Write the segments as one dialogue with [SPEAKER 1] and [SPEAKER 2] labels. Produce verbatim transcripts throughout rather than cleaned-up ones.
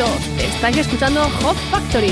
[SPEAKER 1] todos, estáis escuchando Hot Factory.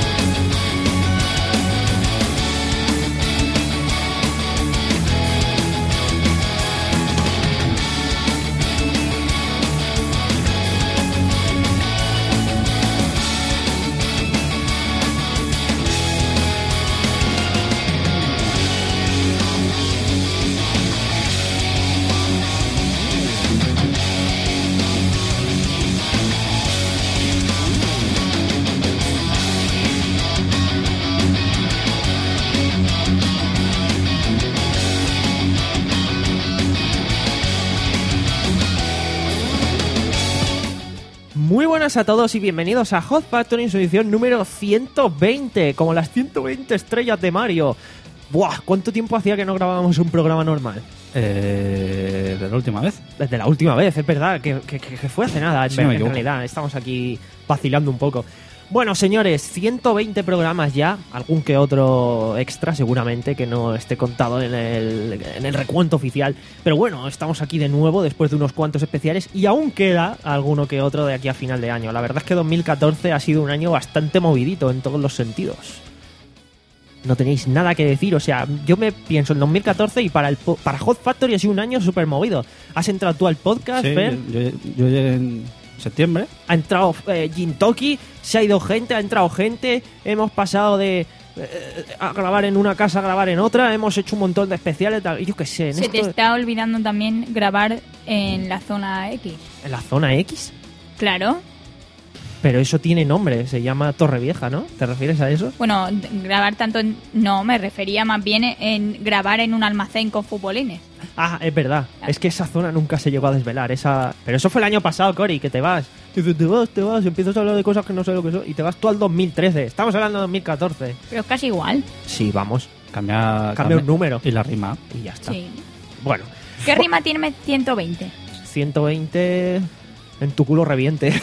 [SPEAKER 2] Muy buenas a todos y bienvenidos a Hot Factory en su edición número ciento veinte, como las ciento veinte estrellas de Mario. Buah, ¿cuánto tiempo hacía que no grabábamos un programa normal?
[SPEAKER 3] Eh, ¿De la última vez?
[SPEAKER 2] Desde la última vez, es verdad, que, que, que fue hace nada, en,
[SPEAKER 3] Sí,
[SPEAKER 2] en realidad, estamos aquí vacilando un poco. Bueno, señores, ciento veinte programas ya, algún que otro extra seguramente que no esté contado en el, en el recuento oficial. Pero bueno, estamos aquí de nuevo después de unos cuantos especiales y aún queda alguno que otro de aquí a final de año. La verdad es que dos mil catorce ha sido un año bastante movidito en todos los sentidos. No tenéis nada que decir, o sea, yo me pienso en dos mil catorce y para el po- para Hot Factory ha sido un año súper movido. ¿Has entrado tú al podcast,
[SPEAKER 3] Sí,
[SPEAKER 2] Fer?
[SPEAKER 3] yo, yo, yo llegué en septiembre.
[SPEAKER 2] Ha entrado eh, Jintoki, se ha ido gente, ha entrado gente, hemos pasado de eh, a grabar en una casa a grabar en otra, hemos hecho un montón de especiales, tal, y yo qué sé, en,
[SPEAKER 4] Se
[SPEAKER 2] esto-
[SPEAKER 4] te está olvidando también grabar en la zona X.
[SPEAKER 2] en la zona X,
[SPEAKER 4] Claro.
[SPEAKER 2] pero eso tiene nombre, se llama Torrevieja, ¿no? ¿Te refieres a eso?
[SPEAKER 4] Bueno, d- grabar tanto en... No, me refería más bien en grabar en un almacén con futbolines.
[SPEAKER 2] Ah, es verdad, es que esa zona nunca se llegó a desvelar, esa... Pero eso fue el año pasado, Cory, que te vas. Dices, te vas, te vas, empiezas a hablar de cosas que no sé lo que son, y te vas tú al dos mil trece, estamos hablando de dos mil catorce.
[SPEAKER 4] Pero es casi igual.
[SPEAKER 2] Sí, vamos,
[SPEAKER 3] Cambia,
[SPEAKER 2] cambia un número
[SPEAKER 3] Y la rima.
[SPEAKER 2] y ya está.
[SPEAKER 4] Sí.
[SPEAKER 2] Bueno,
[SPEAKER 4] ¿Qué rima tiene ciento veinte?
[SPEAKER 2] ciento veinte en tu culo reviente.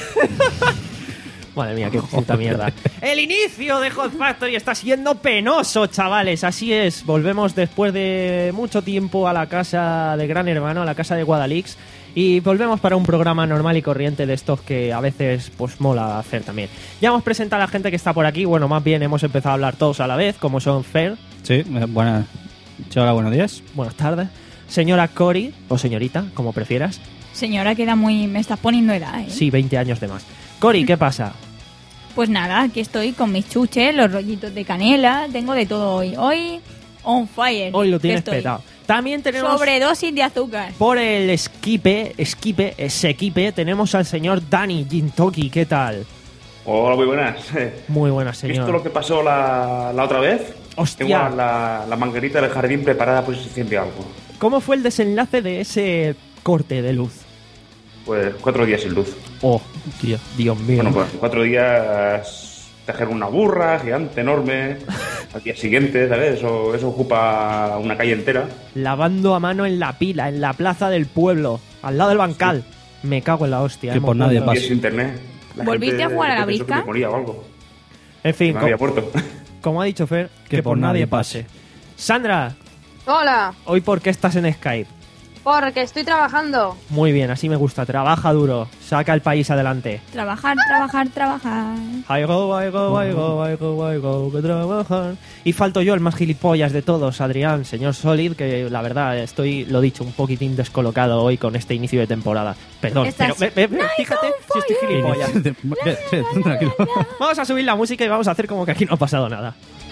[SPEAKER 2] Madre mía, qué puta mierda. El inicio de Hot Factory está siendo penoso, chavales. Así es, volvemos después de mucho tiempo a la casa de Gran Hermano, a la casa de Guadalix. Y volvemos para un programa normal y corriente de estos que a veces pues mola hacer también. Ya hemos presentado a la gente que está por aquí. Bueno, más bien hemos empezado a hablar todos a la vez, como son Fer.
[SPEAKER 3] Sí, eh, buenas. Sí, hola, buenos días.
[SPEAKER 2] Buenas tardes. Señora Cory, o señorita, como prefieras.
[SPEAKER 4] Señora, queda muy... Me estás poniendo edad, ¿eh?
[SPEAKER 2] Sí, veinte años de más. Cory, ¿qué pasa?
[SPEAKER 4] Pues nada, aquí estoy con mis chuches, los rollitos de canela. Tengo de todo hoy. Hoy, on fire.
[SPEAKER 2] Hoy lo tienes
[SPEAKER 4] que estoy.
[SPEAKER 2] petado. También tenemos...
[SPEAKER 4] Sobredosis de azúcar.
[SPEAKER 2] Por el esquipe, esquipe, equipe, tenemos al señor Dani Jintoki. ¿Qué tal?
[SPEAKER 5] Hola, muy buenas.
[SPEAKER 2] Muy buenas,
[SPEAKER 5] ¿Visto
[SPEAKER 2] señor.
[SPEAKER 5] lo que pasó la, la otra vez?
[SPEAKER 2] Hostia.
[SPEAKER 5] Tengo la, la manguerita del jardín preparada por si se enciende algo.
[SPEAKER 2] ¿Cómo fue el desenlace de ese corte de luz?
[SPEAKER 5] Pues cuatro días sin luz.
[SPEAKER 2] Oh, tío, Dios mío.
[SPEAKER 5] Bueno, pues cuatro días tejer una burra gigante, enorme. Al día siguiente, ¿sabes? Eso, eso ocupa una calle entera.
[SPEAKER 2] Lavando a mano en la pila, en la plaza del pueblo, al lado del bancal. Me cago en la hostia.
[SPEAKER 3] Que
[SPEAKER 2] hemos
[SPEAKER 3] por nadie
[SPEAKER 2] vuelto.
[SPEAKER 5] Y
[SPEAKER 3] pasa.
[SPEAKER 5] es internet. La
[SPEAKER 4] ¿Volviste
[SPEAKER 5] gente
[SPEAKER 4] a jugar a la
[SPEAKER 5] pensó que
[SPEAKER 4] brisca?
[SPEAKER 5] me moría o algo.
[SPEAKER 2] En fin,
[SPEAKER 5] Me había
[SPEAKER 2] co-
[SPEAKER 5] puerto.
[SPEAKER 2] como ha dicho Fer, que, por nadie pase. Sandra,
[SPEAKER 6] Hola,
[SPEAKER 2] ¿hoy por qué estás en Skype?
[SPEAKER 6] porque estoy trabajando.
[SPEAKER 2] Muy bien, así me gusta. Trabaja duro, saca el país adelante.
[SPEAKER 4] Trabajar, trabajar, trabajar.
[SPEAKER 2] I go, I go, I go, I go, I go, que trabajar. Y falto yo, el más gilipollas de todos, Adrián, señor Solid, que la verdad estoy, lo dicho, un poquitín descolocado hoy con este inicio de temporada. Perdón,
[SPEAKER 4] Estás-
[SPEAKER 2] pero ve- ve- ve, fíjate si estoy gilipollas.
[SPEAKER 3] Ve, sí, tranquilo.
[SPEAKER 2] Vamos a subir la música y vamos a hacer como que aquí no ha pasado nada.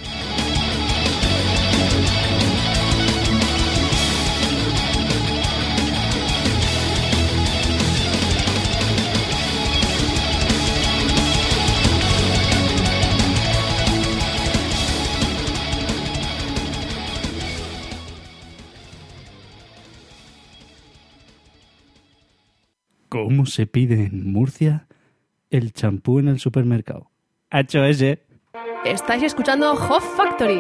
[SPEAKER 3] ¿Cómo se pide en Murcia el champú en el supermercado? H O S.
[SPEAKER 1] Estáis escuchando Hot Factory.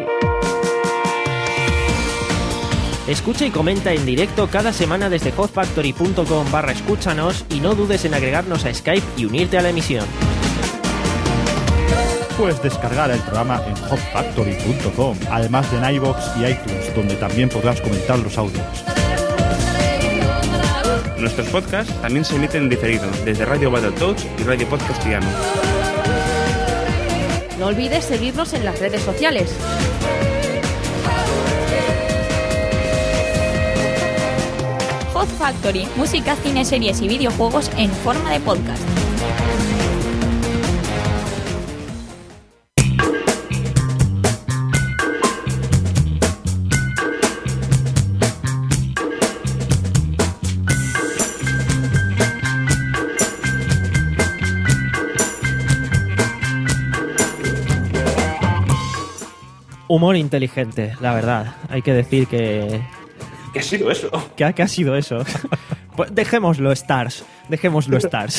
[SPEAKER 2] Escucha y comenta en directo cada semana desde hotfactory.com barra escúchanos y no dudes en agregarnos a Skype y unirte a la emisión.
[SPEAKER 7] Puedes descargar el programa en hot factory punto com, además de en iVoox y iTunes, donde también podrás comentar los audios.
[SPEAKER 5] Nuestros podcasts también se emiten en diferido desde Radio Battletoads y Radio Podcast Castellano.
[SPEAKER 1] No olvides seguirnos en las redes sociales.
[SPEAKER 4] Hot Factory, música, cine, series y videojuegos en forma de podcast.
[SPEAKER 2] Humor inteligente, la verdad. Hay que decir que...
[SPEAKER 5] ¿Qué ha sido eso?
[SPEAKER 2] ¿Qué ha, qué ha sido eso? Pues dejémoslo, Stars. Dejémoslo, Stars.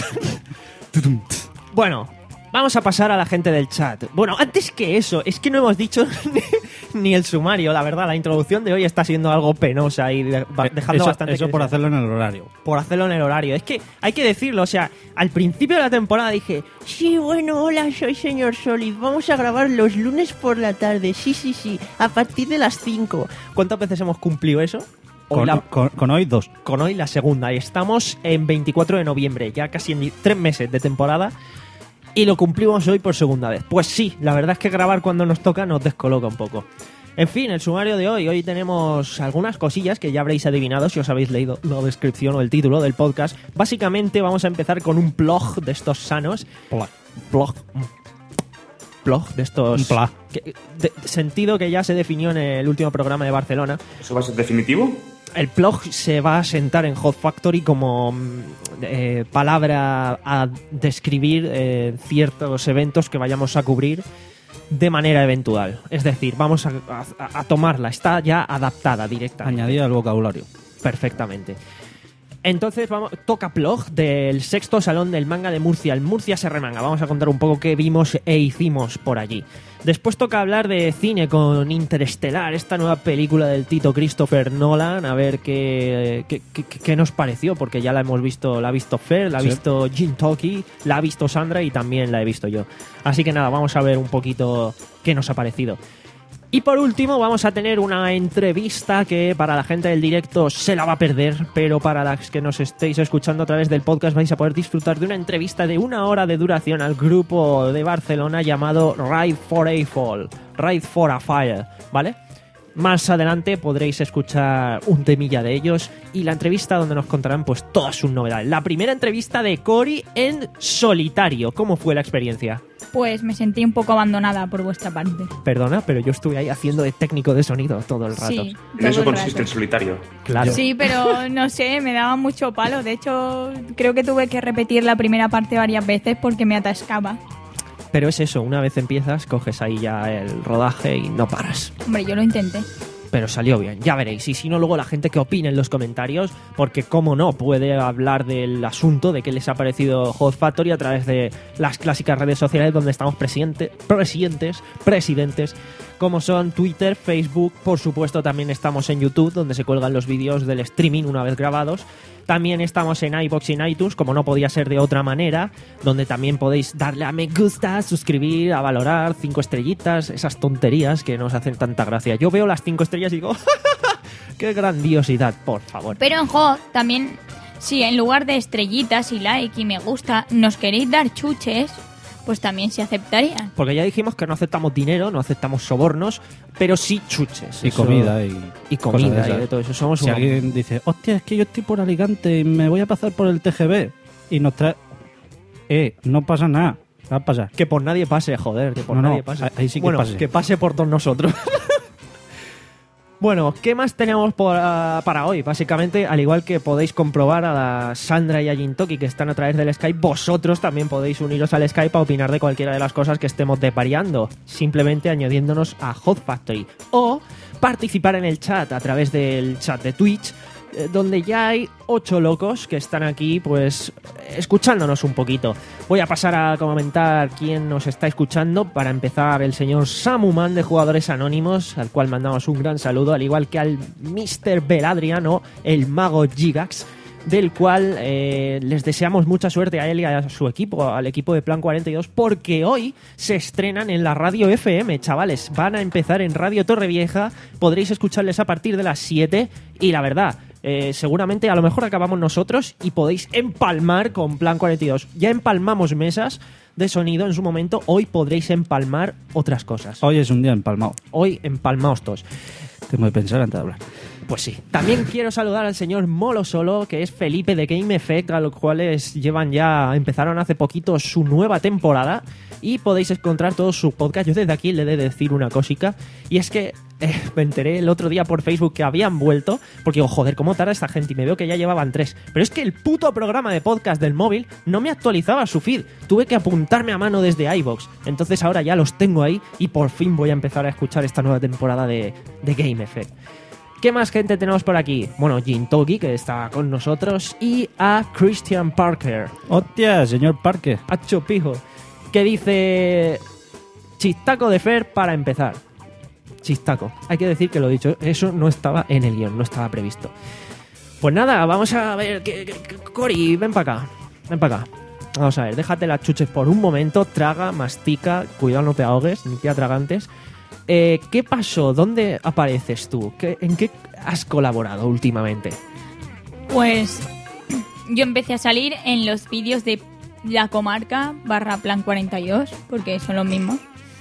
[SPEAKER 2] Bueno, vamos a pasar a la gente del chat. Bueno, antes que eso, es que no hemos dicho ni, ni el sumario, la verdad. La introducción de hoy está siendo algo penosa y de- ba- dejando
[SPEAKER 3] eso,
[SPEAKER 2] bastante...
[SPEAKER 3] Eso
[SPEAKER 2] que
[SPEAKER 3] por
[SPEAKER 2] desear.
[SPEAKER 3] hacerlo en el horario.
[SPEAKER 2] Por hacerlo en el horario. Es que hay que decirlo, o sea, al principio de la temporada dije, sí, bueno, hola, soy señor Solid, vamos a grabar los lunes por la tarde, sí, sí, sí, a partir de las cinco. ¿Cuántas veces hemos cumplido eso? Hoy
[SPEAKER 3] Con,
[SPEAKER 2] la-
[SPEAKER 3] con- con hoy dos.
[SPEAKER 2] con hoy la segunda, y estamos en veinticuatro de noviembre, ya casi en tres meses de temporada, y lo cumplimos hoy por segunda vez. Pues sí, la verdad es que grabar cuando nos toca nos descoloca un poco. En fin, el sumario de hoy. Hoy tenemos algunas cosillas que ya habréis adivinado si os habéis leído la descripción o el título del podcast. Básicamente vamos a empezar con un blog de estos sanos. Blog. Blog de estos...
[SPEAKER 3] Un pla.
[SPEAKER 2] que- de- sentido que ya se definió en el último programa de Barcelona.
[SPEAKER 5] ¿Eso va a ser definitivo?
[SPEAKER 2] El blog se va a sentar en Hot Factory como mm, eh, palabra a describir eh, ciertos eventos que vayamos a cubrir de manera eventual. Es decir, vamos a, a- a tomarla, está ya adaptada directamente.
[SPEAKER 3] Añadida al vocabulario.
[SPEAKER 2] Perfectamente. Entonces vamos, toca blog del sexto salón del manga de Murcia, el Murcia se remanga. Vamos a contar un poco qué vimos e hicimos por allí. Después toca hablar de cine con Interestelar, esta nueva película del Tito Christopher Nolan, a ver qué, qué, qué- qué nos pareció, porque ya la hemos visto, la ha visto Fer, la ha
[SPEAKER 3] Sí.
[SPEAKER 2] visto Jin Toki, la ha visto Sandra y también la he visto yo. Así que nada, vamos a ver un poquito qué nos ha parecido. Y por último vamos a tener una entrevista que para la gente del directo se la va a perder, pero para las que nos estéis escuchando a través del podcast vais a poder disfrutar de una entrevista de una hora de duración al grupo de Barcelona llamado Ride for a Fall, Ride for a Fire, ¿vale? Más adelante podréis escuchar un temilla de ellos y la entrevista donde nos contarán pues todas sus novedades. La primera entrevista de Cory en solitario. ¿Cómo fue la experiencia?
[SPEAKER 4] Pues me sentí un poco abandonada por vuestra parte.
[SPEAKER 2] Perdona, pero yo estuve ahí haciendo de técnico de sonido todo el rato.
[SPEAKER 4] Sí,
[SPEAKER 5] En
[SPEAKER 4] todo
[SPEAKER 5] eso
[SPEAKER 4] el
[SPEAKER 5] consiste
[SPEAKER 4] rato.
[SPEAKER 5] el solitario.
[SPEAKER 2] Claro.
[SPEAKER 4] Sí, pero no sé, me daba mucho palo. De hecho, creo que tuve que repetir la primera parte varias veces porque me atascaba.
[SPEAKER 2] Pero es eso, una vez empiezas, coges ahí ya el rodaje y no paras.
[SPEAKER 4] Hombre, yo lo intenté.
[SPEAKER 2] Pero salió bien, ya veréis. Y si no, luego la gente que opine en los comentarios, porque cómo no, puede hablar del asunto, de qué les ha parecido Hot Factory a través de las clásicas redes sociales donde estamos presidente, presidentes, presidentes, como son Twitter, Facebook, por supuesto también estamos en YouTube, donde se cuelgan los vídeos del streaming una vez grabados. También estamos en iVoox y en iTunes, como no podía ser de otra manera, donde también podéis darle a me gusta, suscribir, a valorar, cinco estrellitas, esas tonterías que nos hacen tanta gracia. Yo veo las cinco estrellas y digo, ¡qué grandiosidad, por favor!
[SPEAKER 4] Pero en Hot también, si en lugar de estrellitas y like y me gusta, nos queréis dar chuches, pues también se aceptarían.
[SPEAKER 2] Porque ya dijimos que no aceptamos dinero, no aceptamos sobornos, pero sí chuches.
[SPEAKER 3] Y
[SPEAKER 2] Eso-
[SPEAKER 3] comida y,
[SPEAKER 2] y
[SPEAKER 3] cosas
[SPEAKER 2] comida
[SPEAKER 3] esas.
[SPEAKER 2] y de todo eso. Somos
[SPEAKER 3] Si
[SPEAKER 2] un-
[SPEAKER 3] alguien dice, hostia, es que yo estoy por Alicante y me voy a pasar por el T G V y nos trae... Eh, no pasa nada. Va a pasar.
[SPEAKER 2] Que por nadie pase, joder, que por
[SPEAKER 3] No, no,
[SPEAKER 2] nadie pase.
[SPEAKER 3] ahí sí que
[SPEAKER 2] bueno,
[SPEAKER 3] pase.
[SPEAKER 2] que pase por todos nosotros. Bueno, ¿qué más tenemos por, ah, para hoy? Básicamente, al igual que podéis comprobar a la Sandra y a Jintoki que están a través del Skype, vosotros también podéis uniros al Skype a opinar de cualquiera de las cosas que estemos desvariando, simplemente añadiéndonos a Hot Factory. O participar en el chat a través del chat de Twitch, eh, donde ya hay ocho locos que están aquí, pues, escuchándonos un poquito. Voy a pasar a comentar quién nos está escuchando. Para empezar, el señor Samuman de Jugadores Anónimos, al cual mandamos un gran saludo, al igual que al mister Beladrian o el mago Gigax, del cual eh, les deseamos mucha suerte a él y a su equipo, al equipo de Plan cuarenta y dos, porque hoy se estrenan en la radio F M, chavales. Van a empezar en Radio Torrevieja, podréis escucharles a partir de las siete y la verdad, eh, seguramente a lo mejor acabamos nosotros y podéis empalmar con Plan cuarenta y dos. Ya empalmamos mesas de sonido en su momento, hoy podréis empalmar otras cosas.
[SPEAKER 3] Hoy es un día empalmado.
[SPEAKER 2] Hoy empalmaos todos.
[SPEAKER 3] Tengo que pensar antes de hablar.
[SPEAKER 2] Pues sí. También quiero saludar al señor Molo Solo, que es Felipe de Game Effect, a los cuales llevan ya, empezaron hace poquito su nueva temporada y podéis encontrar todos sus podcasts. Yo desde aquí le he de decir una cosica, y es que eh, me enteré el otro día por Facebook que habían vuelto, porque digo, joder, cómo tarda esta gente, y me veo que ya llevaban tres. Pero es que el puto programa de podcast del móvil no me actualizaba su feed. Tuve que apuntarme a mano desde iVoox. Entonces ahora ya los tengo ahí y por fin voy a empezar a escuchar esta nueva temporada de, de Game Effect. ¿Qué más gente tenemos por aquí? Bueno, Jin Togi, que está con nosotros, y a Christian Parker.
[SPEAKER 3] ¡Hostia, señor Parker!
[SPEAKER 2] Hacho pijo. Que dice... Chistaco de Fer para empezar. Chistaco. Hay que decir que lo dicho, eso no estaba en el guión, no estaba previsto. Pues nada, vamos a ver... Que, que, que, Cori, ven para acá. Ven para acá. Vamos a ver, déjate las chuches por un momento, traga, mastica, cuidado no te ahogues, ni te atragantes. Eh, ¿Qué pasó? ¿Dónde apareces tú? ¿Qué, ¿En qué has colaborado últimamente?
[SPEAKER 4] Pues yo empecé a salir en los vídeos de la comarca barra Plan cuarenta y dos, porque son los mismos,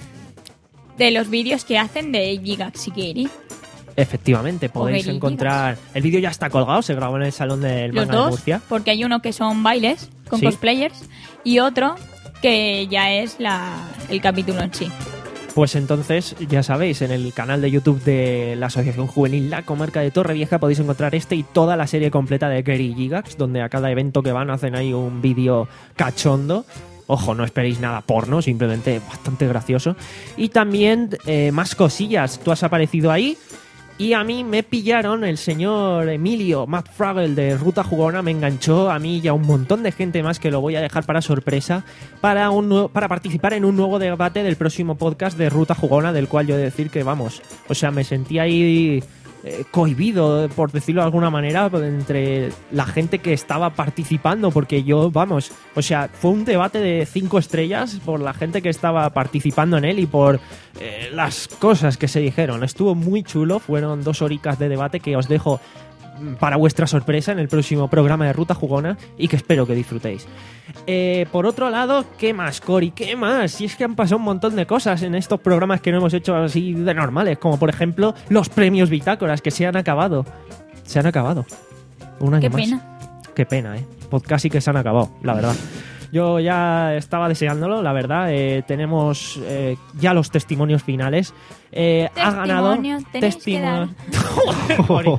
[SPEAKER 4] de los vídeos que hacen de Gigax y Gary.
[SPEAKER 2] Efectivamente, podéis
[SPEAKER 4] Gary
[SPEAKER 2] encontrar... El vídeo ya está colgado, se grabó en el Salón del
[SPEAKER 4] Los
[SPEAKER 2] Manga de
[SPEAKER 4] dos,
[SPEAKER 2] Murcia.
[SPEAKER 4] porque hay uno que son bailes con
[SPEAKER 2] Sí.
[SPEAKER 4] cosplayers y otro que ya es la, el capítulo en sí.
[SPEAKER 2] Pues entonces, ya sabéis, en el canal de YouTube de la Asociación Juvenil La Comarca de Torrevieja podéis encontrar este y toda la serie completa de Gary y Gigax, donde a cada evento que van hacen ahí un vídeo cachondo. Ojo, no esperéis nada porno, simplemente bastante gracioso. Y también eh, más cosillas. Tú has aparecido ahí y a mí me pillaron el señor Emilio Matt Fraggle de Ruta Jugona, me enganchó a mí y a un montón de gente más que lo voy a dejar para sorpresa para, un nuevo, para participar en un nuevo debate del próximo podcast de Ruta Jugona, del cual yo he de decir que vamos, o sea, me sentí ahí... Eh, cohibido, por decirlo de alguna manera, entre la gente que estaba participando, porque yo, vamos, o sea, fue un debate de cinco estrellas por la gente que estaba participando en él y por eh, las cosas que se dijeron. Estuvo muy chulo, fueron dos horicas de debate que os dejo para vuestra sorpresa en el próximo programa de Ruta Jugona y que espero que disfrutéis. Eh, por otro lado, ¿qué más, Cori? ¿Qué más? Si es que han pasado un montón de cosas en estos programas que no hemos hecho así de normales, como por ejemplo los premios Bitácoras, que se han acabado. Se han acabado. Un año
[SPEAKER 4] Qué
[SPEAKER 2] más.
[SPEAKER 4] pena.
[SPEAKER 2] Qué pena, ¿eh? Podcast sí que se han acabado, la verdad. Yo ya estaba deseándolo, la verdad. Eh, tenemos eh, ya los testimonios finales. Eh, ha ganado...
[SPEAKER 4] Testimonio, tenéis que dar.
[SPEAKER 2] Joder,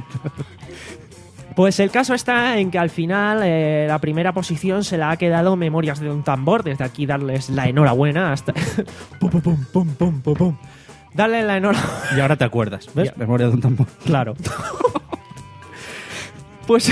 [SPEAKER 2] pues el caso está en que al final eh, la primera posición se la ha quedado Memorias de un tambor. Desde aquí darles la enhorabuena hasta... pum, pum, pum, pum, pum, pum, pum. Darle la enhorabuena.
[SPEAKER 3] Y ahora te acuerdas, ¿ves?
[SPEAKER 2] Ya.
[SPEAKER 3] Memoria de un tambor.
[SPEAKER 2] Claro. Pues...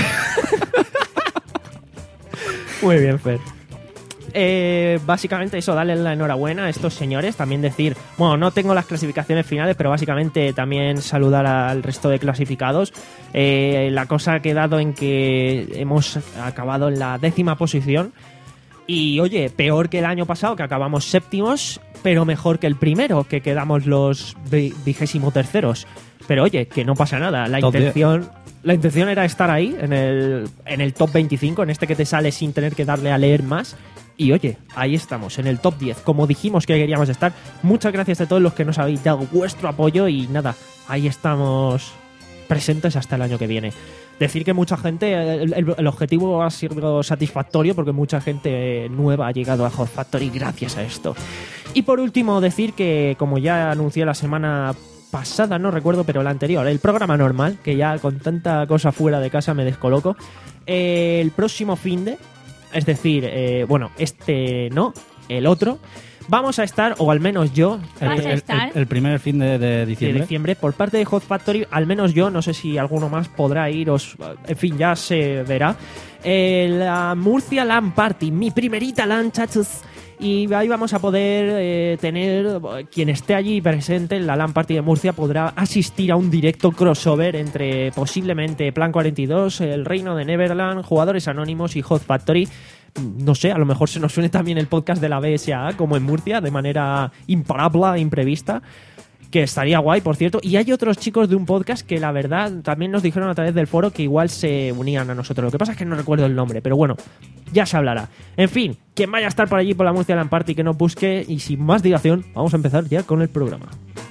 [SPEAKER 2] Muy bien, Fer. Eh, básicamente eso, darle la enhorabuena a estos señores. También decir, bueno, no tengo las clasificaciones finales, pero básicamente también saludar al resto de clasificados. Eh, la cosa ha quedado en que hemos acabado en la décima posición. Y oye, peor que el año pasado, que acabamos séptimos, pero mejor que el primero, que quedamos los vi- vigésimo terceros. Pero oye, que no pasa nada. La
[SPEAKER 3] Top
[SPEAKER 2] intención... La intención era estar ahí, en el, en el top veinticinco, en este que te sale sin tener que darle a leer más. Y oye, ahí estamos, en el top diez, como dijimos que queríamos estar. Muchas gracias a todos los que nos habéis dado vuestro apoyo y nada, ahí estamos presentes hasta el año que viene. Decir que mucha gente, el, el- el objetivo ha sido satisfactorio porque mucha gente nueva ha llegado a Hot Factory gracias a esto. Y por último, decir que, como ya anuncié la semana pasada, no recuerdo, pero la anterior, el programa normal, que ya con tanta cosa fuera de casa me descoloco, eh, el próximo finde, es decir, eh, bueno, este no, el otro, vamos a estar, o al menos yo,
[SPEAKER 3] El,
[SPEAKER 4] Vas a
[SPEAKER 3] el- el-
[SPEAKER 4] estar.
[SPEAKER 3] el primer fin de, de
[SPEAKER 2] de
[SPEAKER 3] diciembre.
[SPEAKER 2] diciembre, por parte de Hot Factory, al menos yo, no sé si alguno más podrá ir, os, en fin, ya se verá, eh, la Murcia LAN Party, mi primerita LAN, chachos. Y ahí vamos a poder eh, tener, quien esté allí presente en la LAN Party de Murcia podrá asistir a un directo crossover entre posiblemente Plan cuarenta y dos, El Reino de Neverland, Jugadores Anónimos y Hot Factory. No sé, a lo mejor se nos suene también el podcast de la B S A como en Murcia, de manera imparable, imprevista. que estaría guay, por cierto. Y hay otros chicos de un podcast que la verdad también nos dijeron a través del foro que igual se unían a nosotros. Lo que pasa es que no recuerdo el nombre, pero bueno, ya se hablará. En fin, quien vaya a estar por allí por la Murcia Land Party, que no busque. Y sin más dilación, vamos a empezar ya con el programa.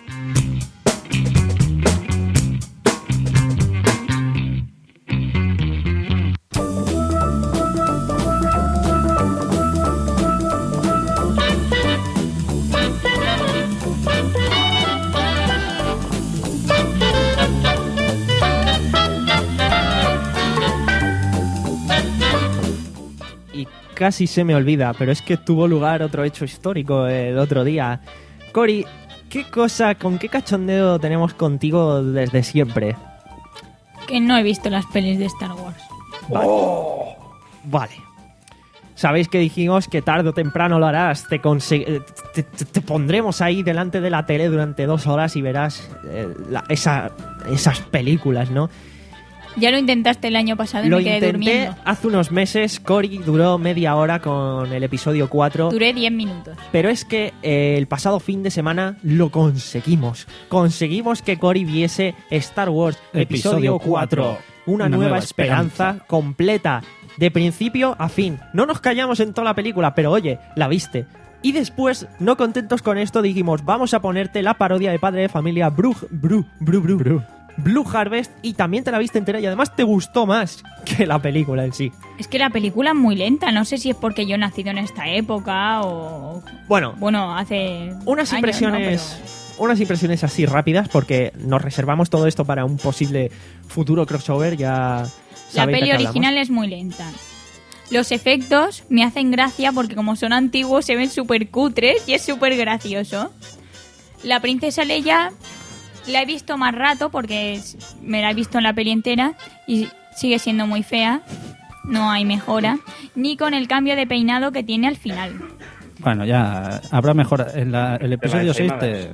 [SPEAKER 2] Casi se me olvida, pero es que tuvo lugar otro hecho histórico el otro día. Cori, ¿qué cosa, con qué cachondeo tenemos contigo desde siempre?
[SPEAKER 4] Que no he visto las pelis de Star Wars.
[SPEAKER 2] Vale. Oh. Vale. Sabéis que dijimos que tarde o temprano lo harás. Te, conse- te, te, te pondremos ahí delante de la tele durante dos horas y verás eh, la, esa, esas películas, ¿no?
[SPEAKER 4] Ya lo intentaste el año pasado y
[SPEAKER 2] Lo
[SPEAKER 4] me quedé
[SPEAKER 2] intenté
[SPEAKER 4] durmiendo.
[SPEAKER 2] hace unos meses. Cori duró media hora con el episodio cuatro.
[SPEAKER 4] Duré diez minutos.
[SPEAKER 2] Pero es que eh, el pasado fin de semana lo conseguimos. Conseguimos que Cori viese Star Wars Episodio cuatro. Una, Una nueva, nueva esperanza, esperanza completa. De principio a fin. No nos callamos en toda la película, pero oye, la viste. Y después, no contentos con esto, dijimos, vamos a ponerte la parodia de Padre de Familia Bru, Bru, Bru, Bru, Bru. Blue Harvest, y también te la viste entera y además te gustó más que la película en sí.
[SPEAKER 4] Es que la película es muy lenta, no sé si es porque yo he nacido en esta época o...
[SPEAKER 2] Bueno,
[SPEAKER 4] bueno hace
[SPEAKER 2] unas
[SPEAKER 4] años,
[SPEAKER 2] impresiones...
[SPEAKER 4] ¿no? Pero...
[SPEAKER 2] Unas impresiones así rápidas, porque nos reservamos todo esto para un posible futuro crossover, ya...
[SPEAKER 4] La peli original es muy lenta. Los efectos me hacen gracia porque como son antiguos se ven súper cutres y es súper gracioso. La princesa Leia... La he visto más rato porque me la he visto en la peli entera y sigue siendo muy fea. No hay mejora. Ni con el cambio de peinado que tiene al final.
[SPEAKER 3] Bueno, ya habrá mejora. En la, el episodio seis te...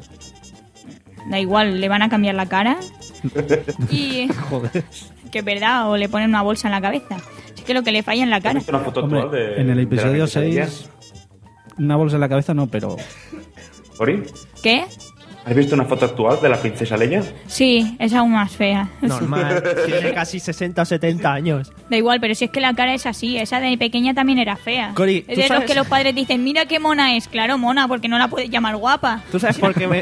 [SPEAKER 4] Da igual, le van a cambiar la cara. Y...
[SPEAKER 3] Joder.
[SPEAKER 4] Que es verdad, o le ponen una bolsa en la cabeza. Es que lo que le falla en la cara.
[SPEAKER 5] ¿Has visto una foto
[SPEAKER 3] Hombre,
[SPEAKER 5] actual de,
[SPEAKER 3] en el episodio
[SPEAKER 5] de
[SPEAKER 3] seis... Una bolsa en la cabeza no, pero...
[SPEAKER 5] ¿Ori?
[SPEAKER 4] ¿Qué?
[SPEAKER 5] ¿Has visto una foto actual de la princesa Leia?
[SPEAKER 4] Sí, es aún más fea.
[SPEAKER 2] Normal, tiene casi sesenta o setenta años.
[SPEAKER 4] Da igual, pero si es que la cara es así, esa de pequeña también era fea.
[SPEAKER 2] Cori,
[SPEAKER 4] es de
[SPEAKER 2] sabes...
[SPEAKER 4] los que los padres dicen, mira qué mona es. Claro, mona, porque no la puedes llamar guapa.
[SPEAKER 2] ¿Tú sabes por qué me...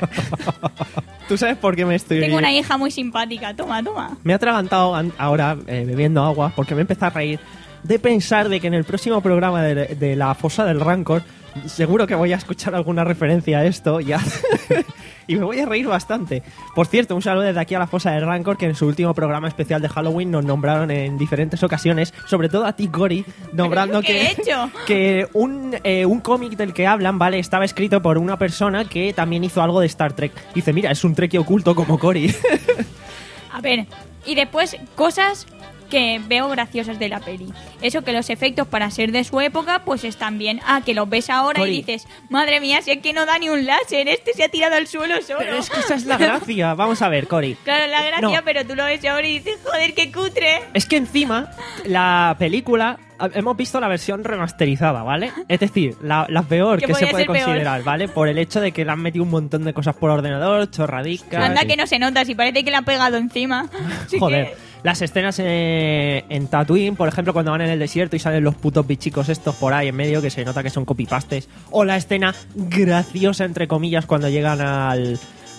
[SPEAKER 2] ¿Tú sabes por qué me estoy...
[SPEAKER 4] Tengo una hija muy simpática, toma, toma.
[SPEAKER 2] Me he atragantado ahora eh, bebiendo agua porque me he empezado a reír de pensar de que en el próximo programa de, de La Fosa del Rancor seguro que voy a escuchar alguna referencia a esto ya. Y me voy a reír bastante. Por cierto, un saludo desde aquí a La Fosa del Rancor, que en su último programa especial de Halloween nos nombraron en diferentes ocasiones, sobre todo a ti, Cori, nombrando
[SPEAKER 4] ¿Qué
[SPEAKER 2] que,
[SPEAKER 4] he hecho?
[SPEAKER 2] que un, eh, un cómic del que hablan, ¿vale? Estaba escrito por una persona que también hizo algo de Star Trek. Dice, mira, es un Trekkie oculto como Cori.
[SPEAKER 4] A ver, y después cosas que veo graciosas de la peli. Eso, que los efectos para ser de su época pues están bien. Ah, que los ves ahora
[SPEAKER 2] Cori.
[SPEAKER 4] y dices, madre mía, si es que no da ni un láser, este se ha tirado al suelo solo.
[SPEAKER 2] Pero es que esa es la gracia. Vamos a ver, Cori.
[SPEAKER 4] Claro, la gracia,
[SPEAKER 2] No.
[SPEAKER 4] pero tú lo ves ahora y dices, joder, qué cutre.
[SPEAKER 2] Es que encima, la película, hemos visto la versión remasterizada, ¿vale? Es decir, la, la peor
[SPEAKER 4] Que
[SPEAKER 2] que se
[SPEAKER 4] podía
[SPEAKER 2] puede
[SPEAKER 4] ser peor.
[SPEAKER 2] considerar, ¿vale? Por el hecho de que le han metido un montón de cosas por ordenador, chorradicas.
[SPEAKER 4] Anda
[SPEAKER 2] y-
[SPEAKER 4] que no se nota, si parece que le han pegado encima. Así
[SPEAKER 2] Joder.
[SPEAKER 4] que-
[SPEAKER 2] Las escenas eh, en Tatooine, por ejemplo, cuando van en el desierto y salen los putos bichicos estos por ahí en medio, que se nota que son copypastes. O la escena graciosa, entre comillas, cuando llegan al...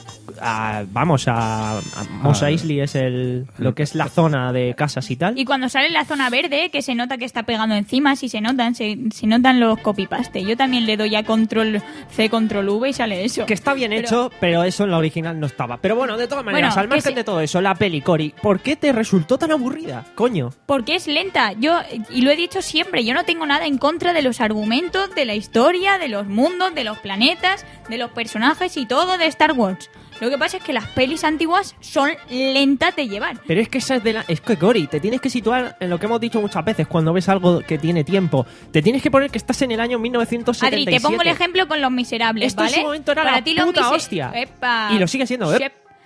[SPEAKER 2] a- vamos, a, a Mos
[SPEAKER 3] Ah,
[SPEAKER 2] Eisley, es el, lo que es la zona de casas y tal.
[SPEAKER 4] Y cuando sale la zona verde, que se nota que está pegando encima, si se notan, se, se notan los copypaste. Yo también le doy a control C, control V y sale eso.
[SPEAKER 2] Que está bien
[SPEAKER 4] Pero-
[SPEAKER 2] hecho, pero eso en la original no estaba. Pero bueno, de todas maneras,
[SPEAKER 4] Bueno,
[SPEAKER 2] al
[SPEAKER 4] que
[SPEAKER 2] margen
[SPEAKER 4] se-
[SPEAKER 2] de todo eso, la peli, Cori, ¿por qué te resultó tan aburrida? Coño.
[SPEAKER 4] Porque es lenta. Yo, y lo he dicho siempre, yo no tengo nada en contra de los argumentos, de la historia, de los mundos, de los planetas, de los personajes y todo de Star Wars. Lo que pasa es que las pelis antiguas son lentas de llevar.
[SPEAKER 2] Pero es que esa es de la... Es que, Cori, te tienes que situar en lo que hemos dicho muchas veces cuando ves algo que tiene tiempo. Te tienes que poner que estás en el año mil novecientos setenta y siete.
[SPEAKER 4] Adri, te pongo el ejemplo con Los Miserables,
[SPEAKER 2] Esto
[SPEAKER 4] ¿vale?
[SPEAKER 2] en su momento era
[SPEAKER 4] Para
[SPEAKER 2] la
[SPEAKER 4] ti Los
[SPEAKER 2] puta
[SPEAKER 4] Mise-
[SPEAKER 2] hostia.
[SPEAKER 4] Epa.
[SPEAKER 2] Y lo sigue siendo, ¿eh?
[SPEAKER 4] Shep.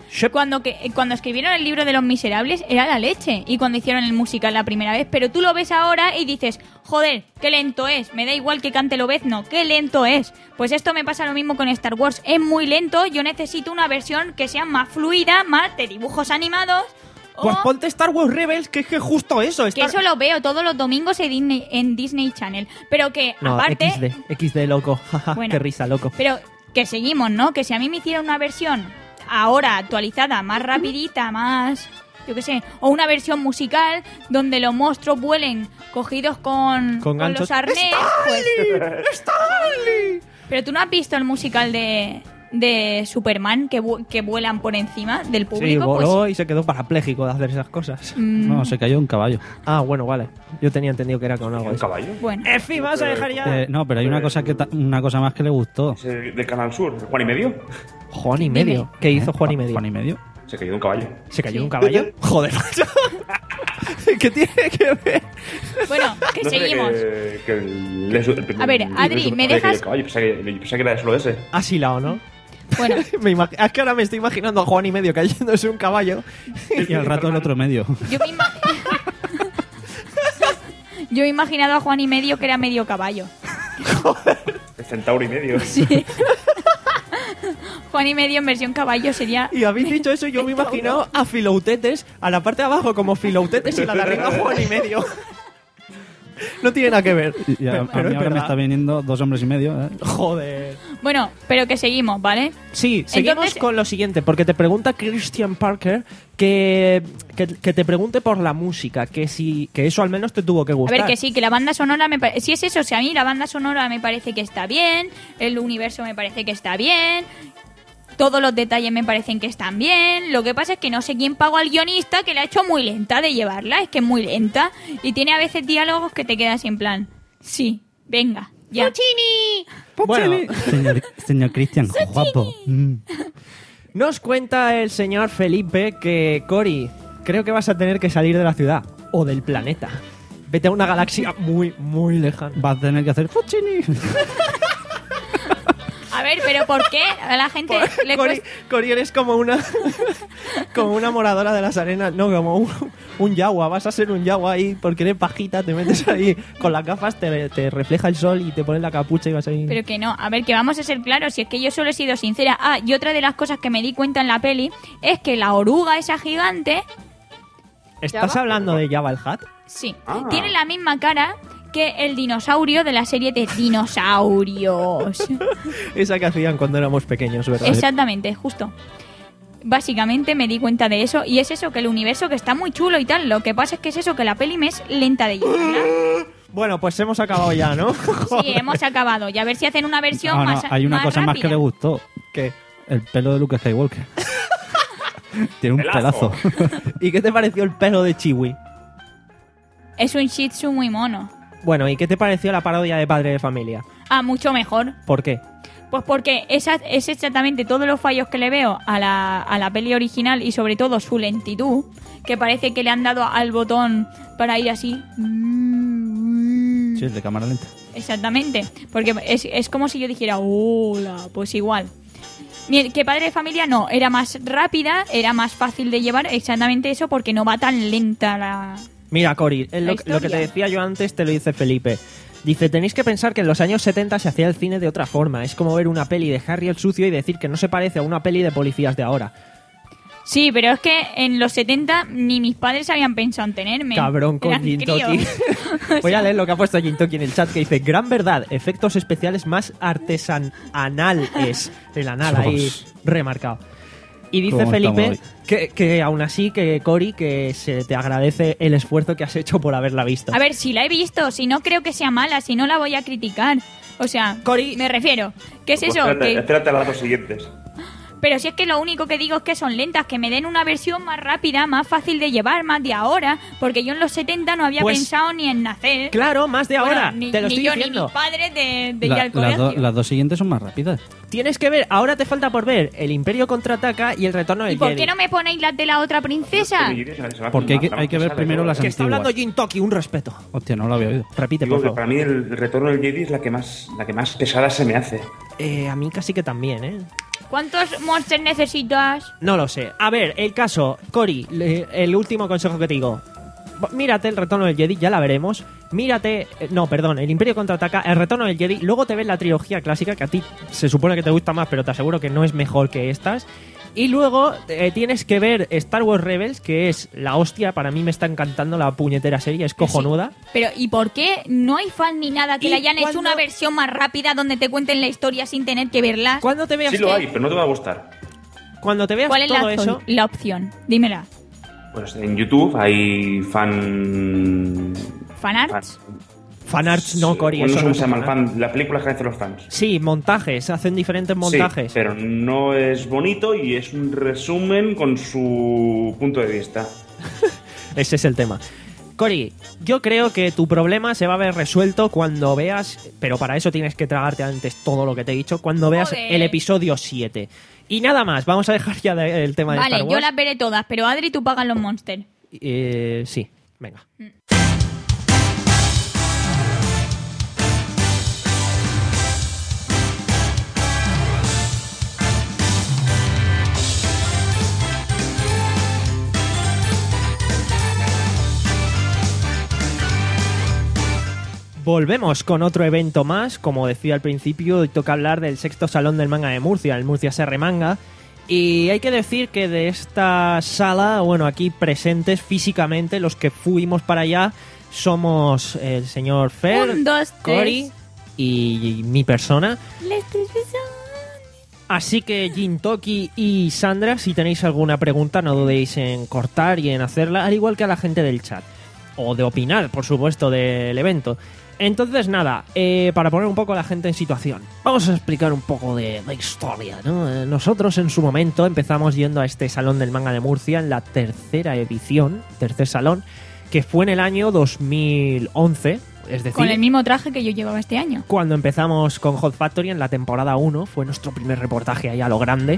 [SPEAKER 2] Shep.
[SPEAKER 4] Cuando, que, cuando escribieron el libro de Los Miserables era la leche. Y cuando hicieron el musical la primera vez. Pero tú lo ves ahora y dices, joder, qué lento es. Me da igual que cante Lobezno, qué lento es. Pues esto me pasa lo mismo con Star Wars. Es muy lento, yo necesito una versión que sea más fluida, más de dibujos animados.
[SPEAKER 2] Pues
[SPEAKER 4] o
[SPEAKER 2] ponte Star Wars Rebels, que es que justo eso.
[SPEAKER 4] que
[SPEAKER 2] Star...
[SPEAKER 4] eso lo veo todos los domingos en Disney, en Disney Channel. Pero que
[SPEAKER 2] No,
[SPEAKER 4] aparte...
[SPEAKER 2] equis de, equis de loco. Jaja,
[SPEAKER 4] Bueno.
[SPEAKER 2] qué risa, loco.
[SPEAKER 4] Pero que seguimos, ¿no? Que si a mí me hicieran una versión ahora actualizada, más rapidita, más... yo qué sé, o una versión musical donde los monstruos vuelen cogidos con,
[SPEAKER 2] Con
[SPEAKER 4] con
[SPEAKER 2] ganchos.
[SPEAKER 4] los arnés, pues...
[SPEAKER 2] ¡Stanley!
[SPEAKER 4] Pero tú no has visto el musical de, de Superman que, vu- que vuelan por encima del
[SPEAKER 2] Sí,
[SPEAKER 4] público.
[SPEAKER 2] voló
[SPEAKER 4] Pues,
[SPEAKER 2] y se quedó parapléjico de hacer esas cosas.
[SPEAKER 4] mm,
[SPEAKER 3] No, se cayó un caballo.
[SPEAKER 2] Ah, bueno, vale. Yo tenía entendido que era con algo de
[SPEAKER 5] ¿Un
[SPEAKER 2] eso.
[SPEAKER 5] caballo?
[SPEAKER 4] bueno.
[SPEAKER 2] En fin, vamos a dejar ya...
[SPEAKER 3] Eh, no, pero hay una cosa que ta- una cosa más que le gustó.
[SPEAKER 5] ¿Ese del Canal Sur? ¿Juan y medio?
[SPEAKER 2] Juan y medio. ¿Qué hizo
[SPEAKER 3] ¿Eh?
[SPEAKER 2] Juan y medio?
[SPEAKER 3] Juan y medio.
[SPEAKER 5] Se cayó de un caballo.
[SPEAKER 2] ¿Se cayó de un caballo? Joder, macho. ¿Qué tiene que ver?
[SPEAKER 4] Bueno, que
[SPEAKER 5] No sé
[SPEAKER 4] seguimos.
[SPEAKER 5] Que, que el, el-
[SPEAKER 4] A ver,
[SPEAKER 5] el-
[SPEAKER 4] Adri,
[SPEAKER 5] el-
[SPEAKER 4] ¿me
[SPEAKER 5] el-
[SPEAKER 4] dejas?
[SPEAKER 5] el caballo, pensaba que, pensaba que era solo ese.
[SPEAKER 2] Asilado, ¿no?
[SPEAKER 4] Bueno,
[SPEAKER 2] Me imag- Es que ahora me estoy imaginando a Juan y medio cayéndose un caballo.
[SPEAKER 3] Y al rato el otro medio.
[SPEAKER 4] yo me, ima- yo he imaginado a Juan y medio que era medio caballo.
[SPEAKER 5] El centauro y medio.
[SPEAKER 4] Juan y medio en versión caballo sería...
[SPEAKER 2] Y habéis dicho eso, yo me he imaginado a Filoutetes, a la parte de abajo como Filoutetes y la de arriba Juan y medio. No tiene nada que ver.
[SPEAKER 3] Y a,
[SPEAKER 2] Pero-
[SPEAKER 3] a
[SPEAKER 2] pero
[SPEAKER 3] mí
[SPEAKER 2] es
[SPEAKER 3] ahora me
[SPEAKER 2] verdad.
[SPEAKER 3] está viniendo dos hombres y medio. ¿eh?
[SPEAKER 2] Joder.
[SPEAKER 4] Bueno, pero que seguimos, ¿vale?
[SPEAKER 2] Sí, seguimos
[SPEAKER 4] Entonces-
[SPEAKER 2] con lo siguiente, porque te pregunta Christian Parker que, que, que te pregunte por la música, que si que eso al menos te tuvo que
[SPEAKER 4] A
[SPEAKER 2] gustar.
[SPEAKER 4] ver, que sí, que la banda sonora me parece... Si es eso, si a mí la banda sonora me parece que está bien, el universo me parece que está bien, todos los detalles me parecen que están bien. Lo que pasa es que no sé quién pagó al guionista que la ha hecho muy lenta de llevarla, es que es muy lenta. Y tiene a veces diálogos que te quedas en plan, sí, venga, ya.
[SPEAKER 2] Bueno,
[SPEAKER 3] Señor, señor Cristian, guapo. Mm.
[SPEAKER 2] nos cuenta el señor Felipe que, Cory, creo que vas a tener que salir de la ciudad o del planeta. Vete a una galaxia muy, muy lejana.
[SPEAKER 3] Vas a tener que hacer Fuchini.
[SPEAKER 4] A ver, pero ¿por qué a la gente le
[SPEAKER 2] Cory,
[SPEAKER 4] cuesta...
[SPEAKER 2] Cory, eres como una como una moradora de las arenas, no, como un, un yagua, vas a ser un yagua ahí porque eres pajita, te metes ahí con las gafas, te, te refleja el sol y te pones la capucha y vas ahí.
[SPEAKER 4] Pero que no, a ver, que vamos a ser claros, si es que yo solo he sido sincera. Ah, y otra de las cosas que me di cuenta en la peli es que la oruga esa gigante,
[SPEAKER 2] ¿Estás
[SPEAKER 6] ¿Java?
[SPEAKER 2] hablando de Java el Hutt?
[SPEAKER 4] sí,
[SPEAKER 5] Ah.
[SPEAKER 4] tiene la misma cara que el dinosaurio de la serie de dinosaurios.
[SPEAKER 2] Esa que hacían cuando éramos pequeños, ¿verdad?
[SPEAKER 4] Exactamente, justo. Básicamente me di cuenta de eso y es eso, que el universo que está muy chulo y tal. Lo que pasa es que es eso, que la peli me es lenta de llevarla.
[SPEAKER 2] Bueno, pues hemos acabado ya, ¿no?
[SPEAKER 4] Sí, hemos acabado. Y a ver si hacen una versión
[SPEAKER 3] No, no,
[SPEAKER 4] más
[SPEAKER 3] hay una
[SPEAKER 4] más
[SPEAKER 3] cosa más
[SPEAKER 4] rápida.
[SPEAKER 3] que le gustó.
[SPEAKER 2] ¿Qué?
[SPEAKER 3] El pelo de Luke Skywalker. Tiene un
[SPEAKER 5] Pelazo.
[SPEAKER 3] pelazo.
[SPEAKER 2] ¿Y qué te pareció el pelo de Chiwi?
[SPEAKER 4] Es un shih tzu muy mono.
[SPEAKER 2] Bueno, ¿y qué te pareció la parodia de Padre de Familia?
[SPEAKER 4] Ah, mucho mejor.
[SPEAKER 2] ¿Por qué?
[SPEAKER 4] Pues porque esa, es exactamente todos los fallos que le veo a la, a la peli original y sobre todo su lentitud, que parece que le han dado al botón para ir así.
[SPEAKER 3] Sí, el de cámara lenta.
[SPEAKER 4] Exactamente, porque es, es como si yo dijera, hola, pues igual. Ni- Que Padre de Familia no, era más rápida, era más fácil de llevar, exactamente eso, porque no va tan lenta la...
[SPEAKER 2] Mira, Cory, es
[SPEAKER 4] La
[SPEAKER 2] lo,
[SPEAKER 4] historia.
[SPEAKER 2] lo que te decía yo antes te lo dice Felipe. Dice, tenéis que pensar que en los años setenta se hacía el cine de otra forma. Es como ver una peli de Harry el Sucio y decir que no se parece a una peli de policías de ahora.
[SPEAKER 4] Sí, pero es que en los setenta ni mis padres habían pensado en tenerme.
[SPEAKER 2] Cabrón con
[SPEAKER 4] Eran
[SPEAKER 2] Jintoki.
[SPEAKER 4] críos.
[SPEAKER 2] Voy a leer lo que ha puesto Jintoki en el chat, que dice, gran verdad, efectos especiales más artesanales. El anal ahí
[SPEAKER 3] Dios.
[SPEAKER 2] remarcado. Y dice
[SPEAKER 3] ¿Cómo
[SPEAKER 2] Felipe
[SPEAKER 3] estamos
[SPEAKER 2] que, que aún así, que Cory, que se te agradece el esfuerzo que has hecho por haberla visto.
[SPEAKER 4] A ver, si la he visto, si no creo que sea mala, si no la voy a criticar. O sea,
[SPEAKER 2] Cory-
[SPEAKER 4] me refiero. ¿Qué es
[SPEAKER 5] Pues
[SPEAKER 4] eso?
[SPEAKER 5] espérate,
[SPEAKER 4] Que-
[SPEAKER 5] espérate a las dos siguientes.
[SPEAKER 4] Pero si es que lo único que digo es que son lentas, que me den una versión más rápida, más fácil de llevar, más de ahora, porque yo en los setenta no había
[SPEAKER 2] Pues,
[SPEAKER 4] pensado ni en nacer.
[SPEAKER 2] Claro, más de
[SPEAKER 4] Bueno,
[SPEAKER 2] ahora.
[SPEAKER 4] ni,
[SPEAKER 2] te lo
[SPEAKER 4] ni
[SPEAKER 2] estoy
[SPEAKER 4] yo
[SPEAKER 2] diciendo.
[SPEAKER 4] ni mis padres de, de ir
[SPEAKER 3] La-
[SPEAKER 4] al
[SPEAKER 3] las,
[SPEAKER 4] colegio.
[SPEAKER 3] do- las dos siguientes son más rápidas.
[SPEAKER 2] Tienes que ver, ahora te falta por ver El Imperio Contraataca y El Retorno del
[SPEAKER 4] ¿Y por
[SPEAKER 2] Jedi.
[SPEAKER 4] qué no me ponéis las de la otra princesa?
[SPEAKER 3] Porque hay que- hay que ver primero las
[SPEAKER 2] Que está hablando
[SPEAKER 3] antiguas.
[SPEAKER 2] Jintoki, un respeto.
[SPEAKER 3] Hostia, no lo había oído.
[SPEAKER 2] Repite,
[SPEAKER 5] Digo
[SPEAKER 2] por
[SPEAKER 5] que
[SPEAKER 2] favor.
[SPEAKER 5] para mí el retorno del Jedi es la que más, la que más pesada se me hace.
[SPEAKER 2] Eh, a mí casi que también, ¿eh?
[SPEAKER 4] ¿Cuántos monsters necesitas?
[SPEAKER 2] No lo sé. A ver, el caso, Cory, le- el último consejo que te digo. Mírate el Retorno del Jedi, ya la veremos. Mírate, eh, no, perdón, el Imperio Contraataca, el Retorno del Jedi. Luego te ves la trilogía clásica, que a ti se supone que te gusta más, pero te aseguro que no es mejor que estas. Y luego eh, tienes que ver Star Wars Rebels, que es la hostia. Para mí me está encantando la puñetera serie, es cojonuda.
[SPEAKER 4] Pero, ¿y por qué no hay fan ni nada que
[SPEAKER 2] ¿Y
[SPEAKER 4] le hayan
[SPEAKER 2] cuándo-
[SPEAKER 4] hecho una versión más rápida donde te cuenten la historia sin tener que verla?
[SPEAKER 2] Cuando te veas
[SPEAKER 5] Sí lo
[SPEAKER 2] to-
[SPEAKER 5] hay, pero no te va a gustar.
[SPEAKER 2] cuando te veas
[SPEAKER 4] ¿Cuál es
[SPEAKER 2] todo
[SPEAKER 4] la,
[SPEAKER 2] eso,
[SPEAKER 4] opción? la opción? Dímela.
[SPEAKER 5] Pues en YouTube hay fan...
[SPEAKER 4] ¿Fanarts?
[SPEAKER 2] fanarts no, Cory,
[SPEAKER 5] Bueno,
[SPEAKER 2] eso
[SPEAKER 5] no
[SPEAKER 2] no
[SPEAKER 5] sé cómo se
[SPEAKER 2] es
[SPEAKER 5] llama el
[SPEAKER 2] fan.
[SPEAKER 5] fan, la película que hacen los fans.
[SPEAKER 2] Sí, montajes, hacen diferentes montajes.
[SPEAKER 5] Sí, pero no es bonito y es un resumen con su punto de vista.
[SPEAKER 2] Ese es el tema. Cory, yo creo que tu problema se va a ver resuelto cuando veas, pero para eso tienes que tragarte antes todo lo que te he dicho, cuando veas
[SPEAKER 4] Joder.
[SPEAKER 2] el episodio siete. Y nada más, vamos a dejar ya de- el tema de
[SPEAKER 4] Vale,
[SPEAKER 2] Star
[SPEAKER 4] yo
[SPEAKER 2] Wars.
[SPEAKER 4] las veré todas, pero Adri, tú pagas los monsters.
[SPEAKER 2] Eh, sí, venga. Volvemos con otro evento más. Como decía al principio, hoy toca hablar del sexto Salón del Manga de Murcia, el Murcia Se Remanga. Y hay que decir que de esta sala, bueno, aquí presentes físicamente, los que fuimos para allá, somos el señor Fer,
[SPEAKER 4] Un, dos,
[SPEAKER 2] Cory
[SPEAKER 4] tres.
[SPEAKER 2] y mi persona.
[SPEAKER 4] Les tres besos.
[SPEAKER 2] Así que Jintoki y Sandra, si tenéis alguna pregunta, no dudéis en cortar y en hacerla, al igual que a la gente del chat. O de opinar, por supuesto, del evento. Entonces, nada, eh, para poner un poco a la gente en situación, vamos a explicar un poco de, de historia, ¿no? Eh, Nosotros en su momento empezamos yendo a este Salón del Manga de Murcia en la tercera edición, tercer salón, que fue en el año dos mil once, es decir,
[SPEAKER 4] Con el mismo traje que yo llevaba este año.
[SPEAKER 2] cuando empezamos con Hot Factory en la temporada uno, fue nuestro primer reportaje ahí a lo grande.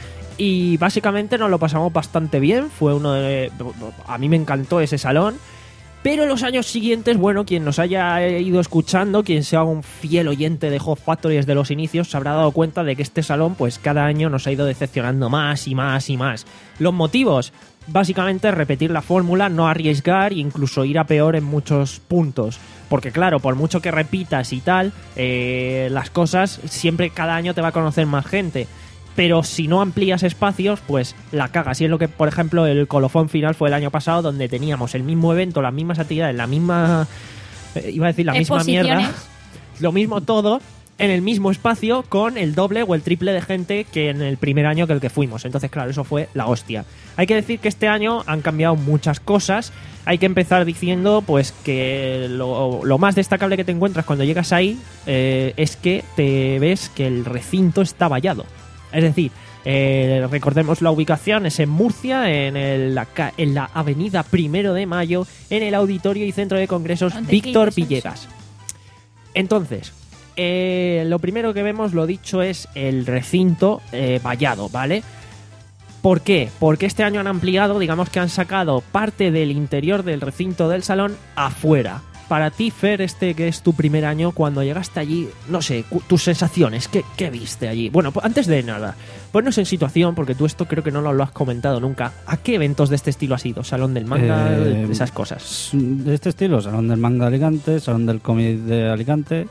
[SPEAKER 2] Y básicamente nos lo pasamos bastante bien, fue uno de... A mí me encantó ese salón. Pero los años siguientes, bueno, quien nos haya ido escuchando, quien sea un fiel oyente de Hot Factory desde los inicios, se habrá dado cuenta de que este salón, pues cada año nos ha ido decepcionando más y más y más. Los motivos, básicamente repetir la fórmula, no arriesgar e incluso ir a peor en muchos puntos. Porque claro, por mucho que repitas y tal, eh, las cosas, siempre cada año te va a conocer más gente. Pero si no amplías espacios, pues la cagas. Y es lo que, por ejemplo, el colofón final fue el año pasado, donde teníamos el mismo evento, las mismas actividades, la misma... eh, iba a decir la misma mierda.
[SPEAKER 4] Exposiciones.
[SPEAKER 2] Lo mismo todo, en el mismo espacio, con el doble o el triple de gente que en el primer año que el que fuimos. Entonces, claro, eso fue la hostia. Hay que decir que este año han cambiado muchas cosas. Hay que empezar diciendo, pues, que lo, lo más destacable que te encuentras cuando llegas ahí eh, es que te ves que el recinto está vallado. Es decir, eh, recordemos la ubicación, es en Murcia, en, el- la, ca- en la avenida Primero de Mayo, en el Auditorio y Centro de Congresos
[SPEAKER 4] ¿Dónde
[SPEAKER 2] Víctor
[SPEAKER 4] quitas eso?
[SPEAKER 2] Villegas. Entonces, eh, lo primero que vemos, lo dicho, es el recinto eh, vallado, ¿vale? ¿Por qué? Porque este año han ampliado, digamos que han sacado parte del interior del recinto del salón afuera. Para ti, Fer, este que es tu primer año, cuando llegaste allí, no sé, cu- tus sensaciones, ¿qué, qué viste allí? Bueno, pues antes de nada, ponnos en situación, porque tú esto creo que no lo, lo has comentado nunca. ¿A qué eventos de este estilo has ido? ¿Salón del manga?
[SPEAKER 3] Eh,
[SPEAKER 2] esas cosas.
[SPEAKER 3] De este estilo, Salón del Manga de Alicante, Salón del Cómic de Alicante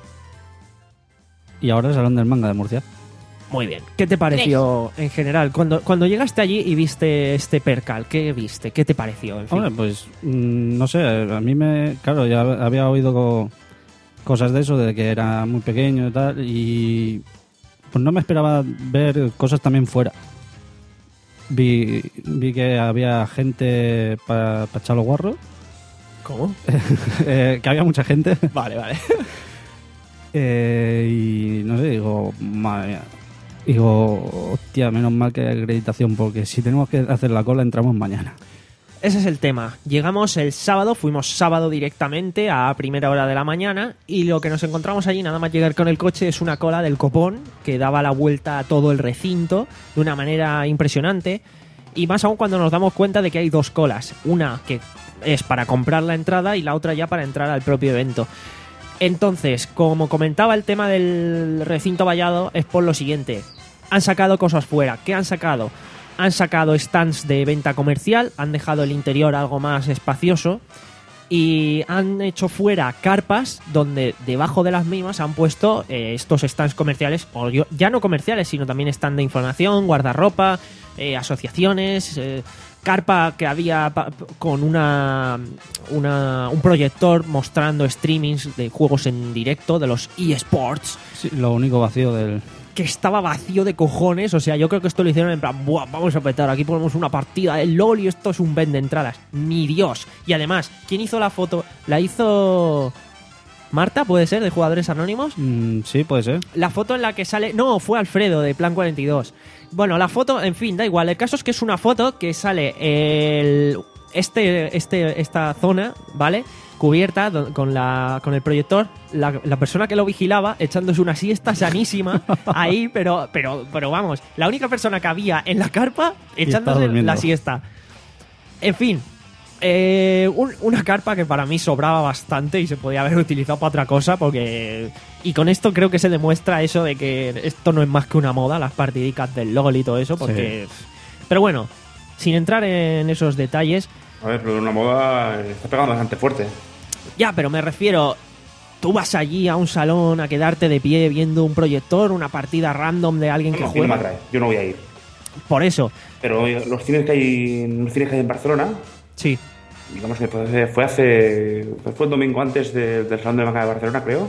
[SPEAKER 3] y ahora el Salón del Manga de Murcia.
[SPEAKER 2] Muy bien. ¿Qué te pareció en general? Cuando, cuando llegaste allí y viste este percal, ¿qué viste? ¿Qué te pareció? En fin.
[SPEAKER 3] Hombre, pues mm, no sé, a mí me... Claro, ya había oído co- cosas de eso, de que era muy pequeño y tal, y pues no me esperaba ver cosas también fuera. Vi, vi que había gente para echar los guarros,
[SPEAKER 2] ¿Cómo?
[SPEAKER 3] eh, que había mucha gente,
[SPEAKER 2] Vale, vale.
[SPEAKER 3] eh, y no sé, digo, madre mía. Digo, hostia, menos mal que hay acreditación, porque si tenemos que hacer la cola entramos mañana.
[SPEAKER 2] Ese es el tema. Llegamos el sábado, fuimos sábado directamente a primera hora de la mañana y lo que nos encontramos allí, nada más llegar con el coche, es una cola del copón que daba la vuelta a todo el recinto de una manera impresionante. Y más aún cuando nos damos cuenta de que hay dos colas. Una que es para comprar la entrada y la otra ya para entrar al propio evento. Entonces, como comentaba, el tema del recinto vallado es por lo siguiente. han sacado cosas fuera. ¿Qué han sacado? Han sacado stands de venta comercial, han dejado el interior algo más espacioso y han hecho fuera carpas donde debajo de las mismas han puesto eh, estos stands comerciales, o yo- ya no comerciales, sino también stand de información, guardarropa, eh, asociaciones, eh, carpa que había pa- con una, una un proyector mostrando streamings de juegos en directo de los eSports,
[SPEAKER 3] Sí, lo único vacío del...
[SPEAKER 2] que estaba vacío de cojones. O sea, yo creo que esto lo hicieron en plan, buah, vamos a petar, aquí ponemos una partida de LOL y esto es un vende entradas. Ni Dios. Y además, ¿quién hizo la foto? La hizo Marta, puede ser, de Jugadores Anónimos.
[SPEAKER 3] Mm, sí, puede ser.
[SPEAKER 2] La foto en la que sale... No, fue Alfredo, de Plan cuarenta y dos. Bueno, la foto, en fin, da igual. El caso es que es una foto que sale el... Este, este, esta zona, ¿vale? Cubierta do- con, la, con el proyector, la, la persona que lo vigilaba echándose una siesta sanísima ahí, pero, pero, pero vamos, la única persona que había en la carpa echándose
[SPEAKER 3] durmiendo.
[SPEAKER 2] la siesta. En fin, eh, un- una carpa que para mí sobraba bastante y se podía haber utilizado para otra cosa, porque... Y con esto creo que se demuestra eso de que esto no es más que una moda, las partidicas del LOL y todo eso, porque... Pero bueno, sin entrar en esos detalles...
[SPEAKER 5] A ver, pero una moda está pegando bastante fuerte.
[SPEAKER 2] Ya, pero me refiero, tú vas allí a un salón a quedarte de pie viendo un proyector, una partida random de alguien que
[SPEAKER 5] No, a mí no me
[SPEAKER 2] juega.
[SPEAKER 5] atrae, yo no voy a ir.
[SPEAKER 2] Por eso,
[SPEAKER 5] Pero oye, los cines que hay, los cines que hay en Barcelona,
[SPEAKER 2] sí.
[SPEAKER 5] digamos que fue fue hace. Fue el domingo antes de- del Salón de Manga de Barcelona, creo.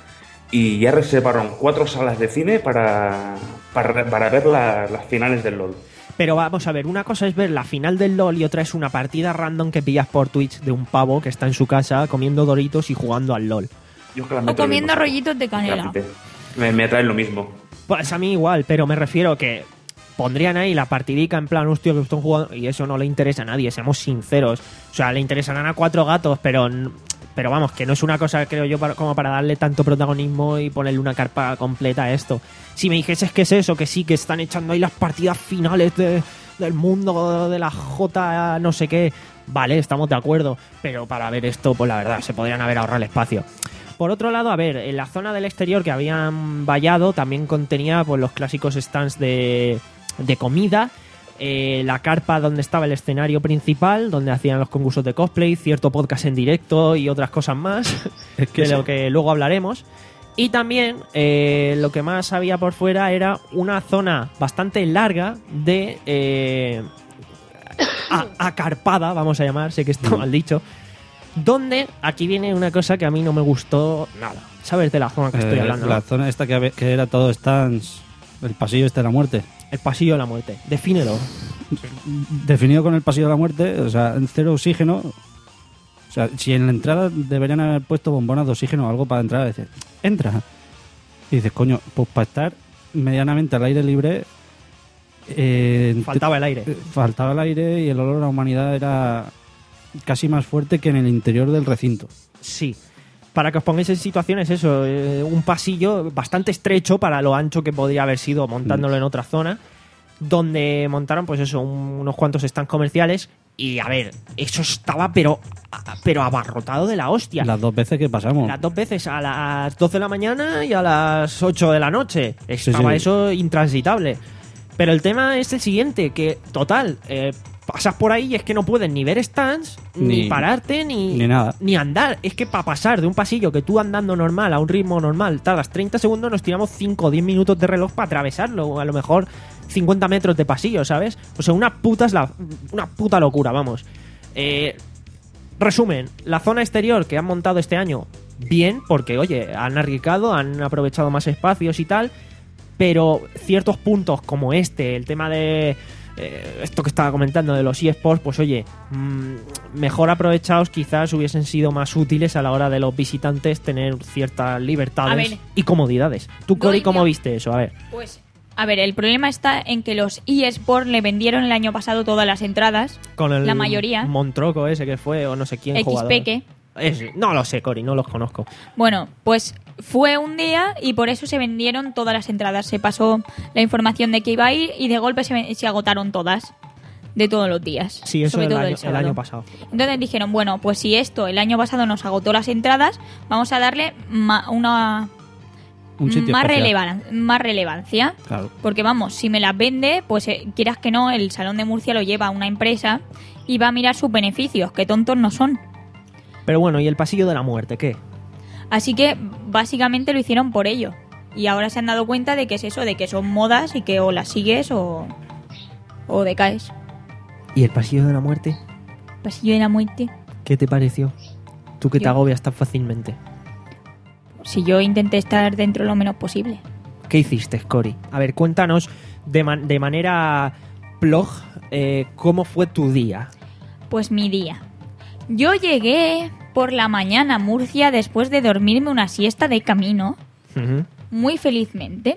[SPEAKER 5] Y ya reservaron cuatro salas de cine para, para, para ver la- las finales del LOL.
[SPEAKER 2] Pero vamos a ver, una cosa es ver la final del LOL y otra es una partida random que pillas por Twitch de un pavo que está en su casa comiendo Doritos y jugando al LOL.
[SPEAKER 5] Yo es que las
[SPEAKER 4] O
[SPEAKER 5] meto en el
[SPEAKER 4] comiendo
[SPEAKER 5] mismo
[SPEAKER 4] rollitos de
[SPEAKER 5] saco.
[SPEAKER 4] canela.
[SPEAKER 5] Realmente. Me, me atraen lo mismo.
[SPEAKER 2] Pues a mí igual, pero me refiero que pondrían ahí la partidica en plan, hostia, que están jugando, y eso no le interesa a nadie, seamos sinceros. O sea, le interesarán a cuatro gatos, pero n- pero vamos, que no es una cosa, creo yo, para- como para darle tanto protagonismo y ponerle una carpa completa a esto. Si me dijeses que es eso, que sí, que están echando ahí las partidas finales de- del mundo de la J no sé qué, vale, estamos de acuerdo, pero para ver esto, pues la verdad, se podrían haber ahorrado el espacio. Por otro lado, a ver, en la zona del exterior que habían vallado también contenía pues los clásicos stands de, de comida, eh, la carpa donde estaba el escenario principal, donde hacían los concursos de cosplay, cierto podcast en directo y otras cosas más,
[SPEAKER 3] Es que
[SPEAKER 2] de
[SPEAKER 3] sí.
[SPEAKER 2] lo que luego hablaremos. Y también eh, lo que más había por fuera era una zona bastante larga de eh, a- acarpada, vamos a llamar, sé que está mal dicho, donde aquí viene una cosa que a mí no me gustó nada. ¿Sabes de la zona que estoy
[SPEAKER 3] Eh,
[SPEAKER 2] hablando?
[SPEAKER 3] La
[SPEAKER 2] no?
[SPEAKER 3] zona esta que, habe- que era todo stands, el pasillo este de la muerte.
[SPEAKER 2] El pasillo de la muerte. Defínelo.
[SPEAKER 3] Definido con el pasillo de la muerte, o sea, en cero oxígeno. O sea, si en la entrada deberían haber puesto bombonas de oxígeno o algo para entrar, dices, entra. Y dices, coño, pues para estar medianamente al aire libre. eh,
[SPEAKER 2] Faltaba el aire.
[SPEAKER 3] te- faltaba el aire y el olor a la humanidad era casi más fuerte que en el interior del recinto.
[SPEAKER 2] Sí. Para que os pongáis en situaciones, eso, eh, un pasillo bastante estrecho para lo ancho que podría haber sido montándolo en otra zona, donde montaron, pues eso, un- unos cuantos stands comerciales. Y a ver, eso estaba, pero, pero abarrotado de la hostia.
[SPEAKER 3] Las dos veces que pasamos.
[SPEAKER 2] Las dos veces, a las doce de la mañana y a las ocho de la noche. Estaba
[SPEAKER 3] sí.
[SPEAKER 2] eso intransitable. Pero el tema es el siguiente, que total, eh, pasas por ahí y es que no puedes ni ver stands, ni,
[SPEAKER 3] Ni-
[SPEAKER 2] pararte, ni,
[SPEAKER 3] ni nada.
[SPEAKER 2] ni andar. Es que para pasar de un pasillo que tú andando normal a un ritmo normal tardas treinta segundos, nos tiramos cinco o diez minutos de reloj para atravesarlo. O a lo mejor cincuenta metros de pasillo, ¿sabes? O sea, una puta, es la, una puta locura, vamos. Eh, resumen, la zona exterior que han montado este año, bien, porque, oye, han arriesgado, han aprovechado más espacios y tal, pero ciertos puntos como este, el tema de eh, esto que estaba comentando de los eSports, pues oye, mmm, mejor aprovechados, quizás hubiesen sido más útiles a la hora de los visitantes tener ciertas
[SPEAKER 4] A
[SPEAKER 2] libertades
[SPEAKER 4] ver.
[SPEAKER 2] y comodidades. ¿Tú, Cori,
[SPEAKER 4] Doy
[SPEAKER 2] cómo
[SPEAKER 4] yo.
[SPEAKER 2] viste eso? A ver.
[SPEAKER 4] Pues, a ver, el problema está en que los eSports le vendieron el año pasado todas las entradas,
[SPEAKER 2] Con el
[SPEAKER 4] la mayoría,
[SPEAKER 2] Montroco ese que fue, o no sé quién jugador.
[SPEAKER 4] X P K.
[SPEAKER 2] Ese. No lo sé, Cori, no los conozco.
[SPEAKER 4] Bueno, pues fue un día y por eso se vendieron todas las entradas. Se pasó la información de que iba a ir y de golpe se, ven- se agotaron todas, de todos los días.
[SPEAKER 2] Sí, eso
[SPEAKER 4] sobre
[SPEAKER 2] el
[SPEAKER 4] todo
[SPEAKER 2] año,
[SPEAKER 4] el
[SPEAKER 2] el
[SPEAKER 4] sábado.
[SPEAKER 2] año pasado.
[SPEAKER 4] Entonces dijeron, bueno, pues si esto el año pasado nos agotó las entradas, vamos a darle ma- una
[SPEAKER 3] Un sitio
[SPEAKER 4] más,
[SPEAKER 3] especial.
[SPEAKER 4] relevan- más relevancia.
[SPEAKER 3] Claro.
[SPEAKER 4] Porque vamos, si me las vende, pues eh, quieras que no, el Salón de Murcia lo lleva a una empresa y va a mirar sus beneficios, que tontos no son.
[SPEAKER 2] Pero bueno, ¿y el pasillo de la muerte qué?
[SPEAKER 4] Así que básicamente lo hicieron por ello. Y ahora se han dado cuenta de que es eso, de que son modas y que o las sigues o, o decaes.
[SPEAKER 2] ¿Y el pasillo de la muerte?
[SPEAKER 4] Pasillo de la muerte.
[SPEAKER 2] ¿Qué te pareció? Tú que te
[SPEAKER 4] Yo-
[SPEAKER 2] agobias tan fácilmente.
[SPEAKER 4] Si yo intenté estar dentro lo menos posible.
[SPEAKER 2] ¿Qué hiciste, Cory? A ver, cuéntanos de, man- de manera plog eh, cómo fue tu día.
[SPEAKER 4] Pues mi día. Yo llegué por la mañana a Murcia después de dormirme una siesta de camino,
[SPEAKER 2] Ujú.
[SPEAKER 4] muy felizmente.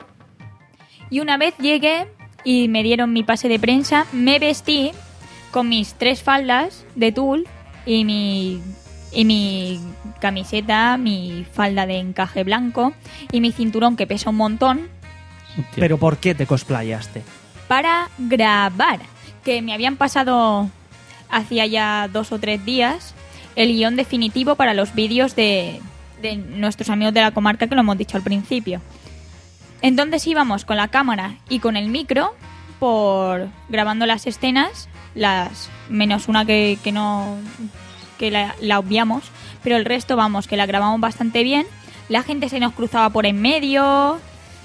[SPEAKER 4] Y una vez llegué y me dieron mi pase de prensa, me vestí con mis tres faldas de tul y mi, y mi camiseta, mi falda de encaje blanco y mi cinturón que pesa un montón
[SPEAKER 3] Hostia.
[SPEAKER 2] ¿Pero por qué te cosplayaste?
[SPEAKER 4] para grabar. Que me habían pasado hacía ya dos o tres días el guión definitivo para los vídeos de, de nuestros amigos de la comarca, que lo hemos dicho al principio. Entonces íbamos con la cámara y con el micro por grabando las escenas, las menos una que, que no que la, la obviamos, pero el resto vamos, que la grabamos bastante bien. La gente se nos cruzaba por en medio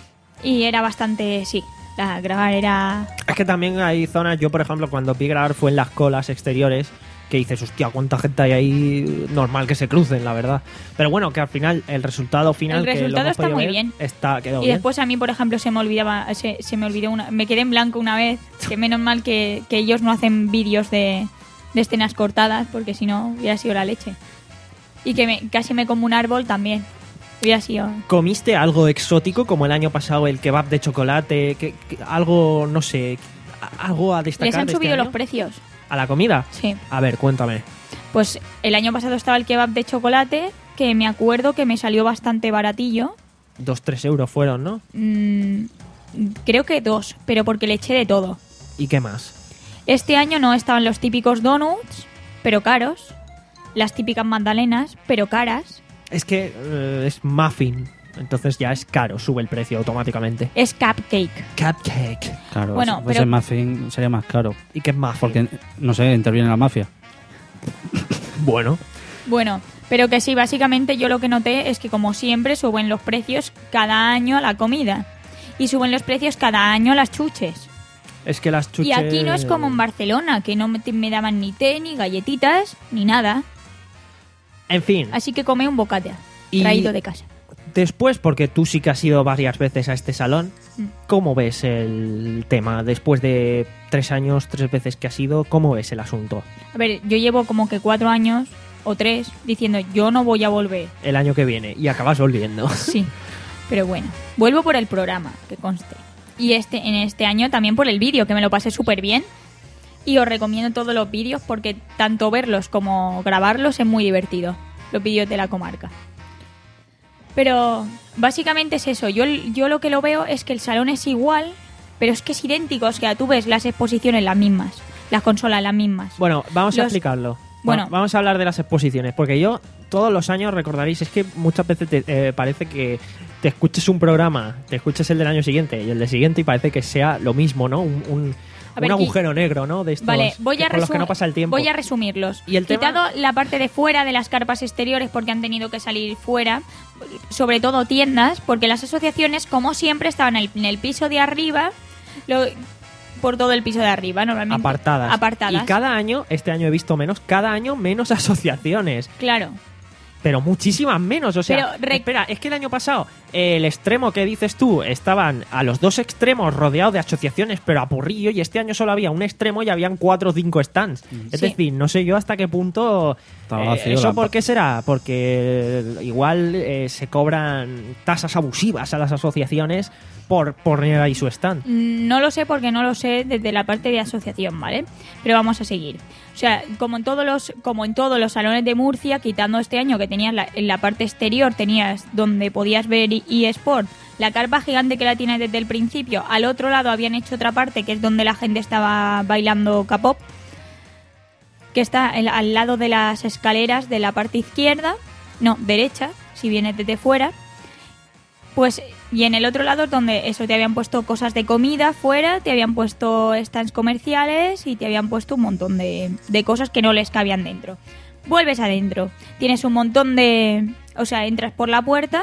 [SPEAKER 4] y era bastante, sí, la grabar era
[SPEAKER 2] Es que también hay zonas, yo por ejemplo, cuando vi grabar fue en las colas exteriores, que dices, hostia, cuánta gente hay ahí, normal que se crucen, la verdad. Pero bueno, que al final, el resultado final
[SPEAKER 4] El
[SPEAKER 2] que lo
[SPEAKER 4] resultado
[SPEAKER 2] hemos
[SPEAKER 4] está
[SPEAKER 2] podido
[SPEAKER 4] muy
[SPEAKER 2] ver,
[SPEAKER 4] bien.
[SPEAKER 2] Está, quedó
[SPEAKER 4] Y
[SPEAKER 2] bien.
[SPEAKER 4] después a mí, por ejemplo, se me olvidaba, se, se me olvidó una, me quedé en blanco una vez, que menos mal que, que ellos no hacen vídeos de, de escenas cortadas, porque si no hubiera sido la leche. Y que me, casi me como un árbol también, hubiera sido...
[SPEAKER 2] ¿Comiste algo exótico como el año pasado, el kebab de chocolate? Que, que- algo, no sé, a- algo a destacar
[SPEAKER 4] Les han
[SPEAKER 2] de este
[SPEAKER 4] subido los
[SPEAKER 2] año?
[SPEAKER 4] precios,
[SPEAKER 2] ¿A la comida?
[SPEAKER 4] sí.
[SPEAKER 2] A ver, cuéntame.
[SPEAKER 4] Pues el año pasado estaba el kebab de chocolate, que me acuerdo que me salió bastante baratillo.
[SPEAKER 2] Dos, tres euros fueron, ¿no?
[SPEAKER 4] Mm, creo que dos, pero porque le eché de todo.
[SPEAKER 2] ¿Y qué más?
[SPEAKER 4] Este año no estaban los típicos donuts, pero caros. Las típicas magdalenas, pero caras.
[SPEAKER 2] Es que eh, es muffin, entonces ya es caro, sube el precio automáticamente.
[SPEAKER 4] Es cupcake.
[SPEAKER 2] Cupcake.
[SPEAKER 3] Claro,
[SPEAKER 4] Bueno,
[SPEAKER 3] si fuese
[SPEAKER 4] pero-
[SPEAKER 3] muffin sería más caro.
[SPEAKER 2] ¿Y qué es muffin?
[SPEAKER 3] Porque, no sé, interviene la mafia.
[SPEAKER 2] Bueno,
[SPEAKER 4] Bueno, pero que sí, básicamente yo lo que noté es que como siempre suben los precios cada año a la comida. Y suben los precios cada año a las chuches.
[SPEAKER 2] es que las chuches...
[SPEAKER 4] Y aquí no es como en Barcelona, que no me, me daban ni té, ni galletitas, ni nada.
[SPEAKER 2] En fin,
[SPEAKER 4] Así que comí un bocata,
[SPEAKER 2] Y-
[SPEAKER 4] traído de casa.
[SPEAKER 2] después, porque tú sí que has ido varias veces a este salón,
[SPEAKER 4] Mm.
[SPEAKER 2] ¿cómo ves el tema? Después de tres años, tres veces que has ido, ¿cómo ves el asunto?
[SPEAKER 4] A ver, yo llevo como que cuatro años o tres diciendo yo no voy a volver.
[SPEAKER 2] El año que viene, y acabas volviendo.
[SPEAKER 4] Sí, pero bueno, vuelvo por el programa, que conste. Y este en este año también por el vídeo, que me lo pasé súper bien. Y os recomiendo todos los vídeos porque tanto verlos como grabarlos es muy divertido. Los vídeos de la comarca. Pero básicamente es eso. Yo, yo lo que lo veo es que el salón es igual, pero es que es idéntico. O sea, tú ves las exposiciones las mismas, las consolas las mismas.
[SPEAKER 2] Bueno, vamos a
[SPEAKER 4] Los-
[SPEAKER 2] explicarlo.
[SPEAKER 4] Bueno.
[SPEAKER 2] Va- vamos a hablar de las exposiciones, porque yo todos los años recordaréis, es que muchas veces te, eh, parece que te escuches un programa, te escuches el del año siguiente y el del siguiente y parece que sea lo mismo, ¿no? Un, un,
[SPEAKER 4] A ver,
[SPEAKER 2] un
[SPEAKER 4] Gui-
[SPEAKER 2] agujero negro, ¿no? De estos
[SPEAKER 4] Vale, voy
[SPEAKER 2] que-
[SPEAKER 4] a,
[SPEAKER 2] con los que
[SPEAKER 4] resum-
[SPEAKER 2] no pasa el tiempo.
[SPEAKER 4] voy a resumirlos.
[SPEAKER 2] ¿Y el tema?
[SPEAKER 4] Quitado la parte de fuera de las carpas exteriores porque han tenido que salir fuera, sobre todo tiendas, porque las asociaciones, como siempre, estaban en el, en el piso de arriba, lo- por todo el piso de arriba, normalmente.
[SPEAKER 2] Apartadas.
[SPEAKER 4] Apartadas.
[SPEAKER 2] Y cada año, este año he visto menos, cada año menos asociaciones.
[SPEAKER 4] Claro.
[SPEAKER 2] Pero muchísimas menos, o sea,
[SPEAKER 4] Pero re-
[SPEAKER 2] espera, es que el año pasado el extremo que dices tú estaban a los dos extremos rodeados de asociaciones, pero a porrillo, y este año solo había un extremo y habían cuatro o cinco stands. Es
[SPEAKER 4] Sí.
[SPEAKER 2] decir, no sé yo hasta qué punto...
[SPEAKER 3] Estaba
[SPEAKER 2] eh,
[SPEAKER 3] vacío
[SPEAKER 2] ¿Eso
[SPEAKER 3] la-
[SPEAKER 2] por qué será? Porque igual eh, se cobran tasas abusivas a las asociaciones por poner ahí su stand.
[SPEAKER 4] No lo sé porque no lo sé desde la parte de asociación, ¿vale? Pero vamos a seguir. O sea, como en todos los, como en todos los salones de Murcia, quitando este año que tenías la- en la parte exterior, tenías donde podías ver eSport, la carpa gigante que la tienes desde el principio. Al otro lado habían hecho otra parte que es donde la gente estaba bailando K-pop, que está el- al lado de las escaleras de la parte izquierda, no, derecha, si vienes desde fuera. Pues, y en el otro lado, donde eso te habían puesto cosas de comida fuera, te habían puesto stands comerciales y te habían puesto un montón de, de cosas que no les cabían dentro. Vuelves adentro, tienes un montón de... O sea, entras por la puerta,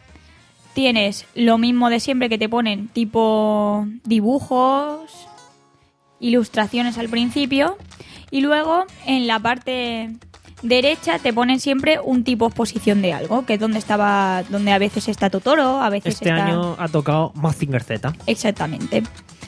[SPEAKER 4] tienes lo mismo de siempre que te ponen, tipo dibujos, ilustraciones al principio, y luego en la parte derecha te ponen siempre un tipo exposición de algo, que es donde estaba, donde a veces está Totoro, a veces
[SPEAKER 2] Este
[SPEAKER 4] está...
[SPEAKER 2] año ha tocado Mazinger Z.
[SPEAKER 4] Exactamente.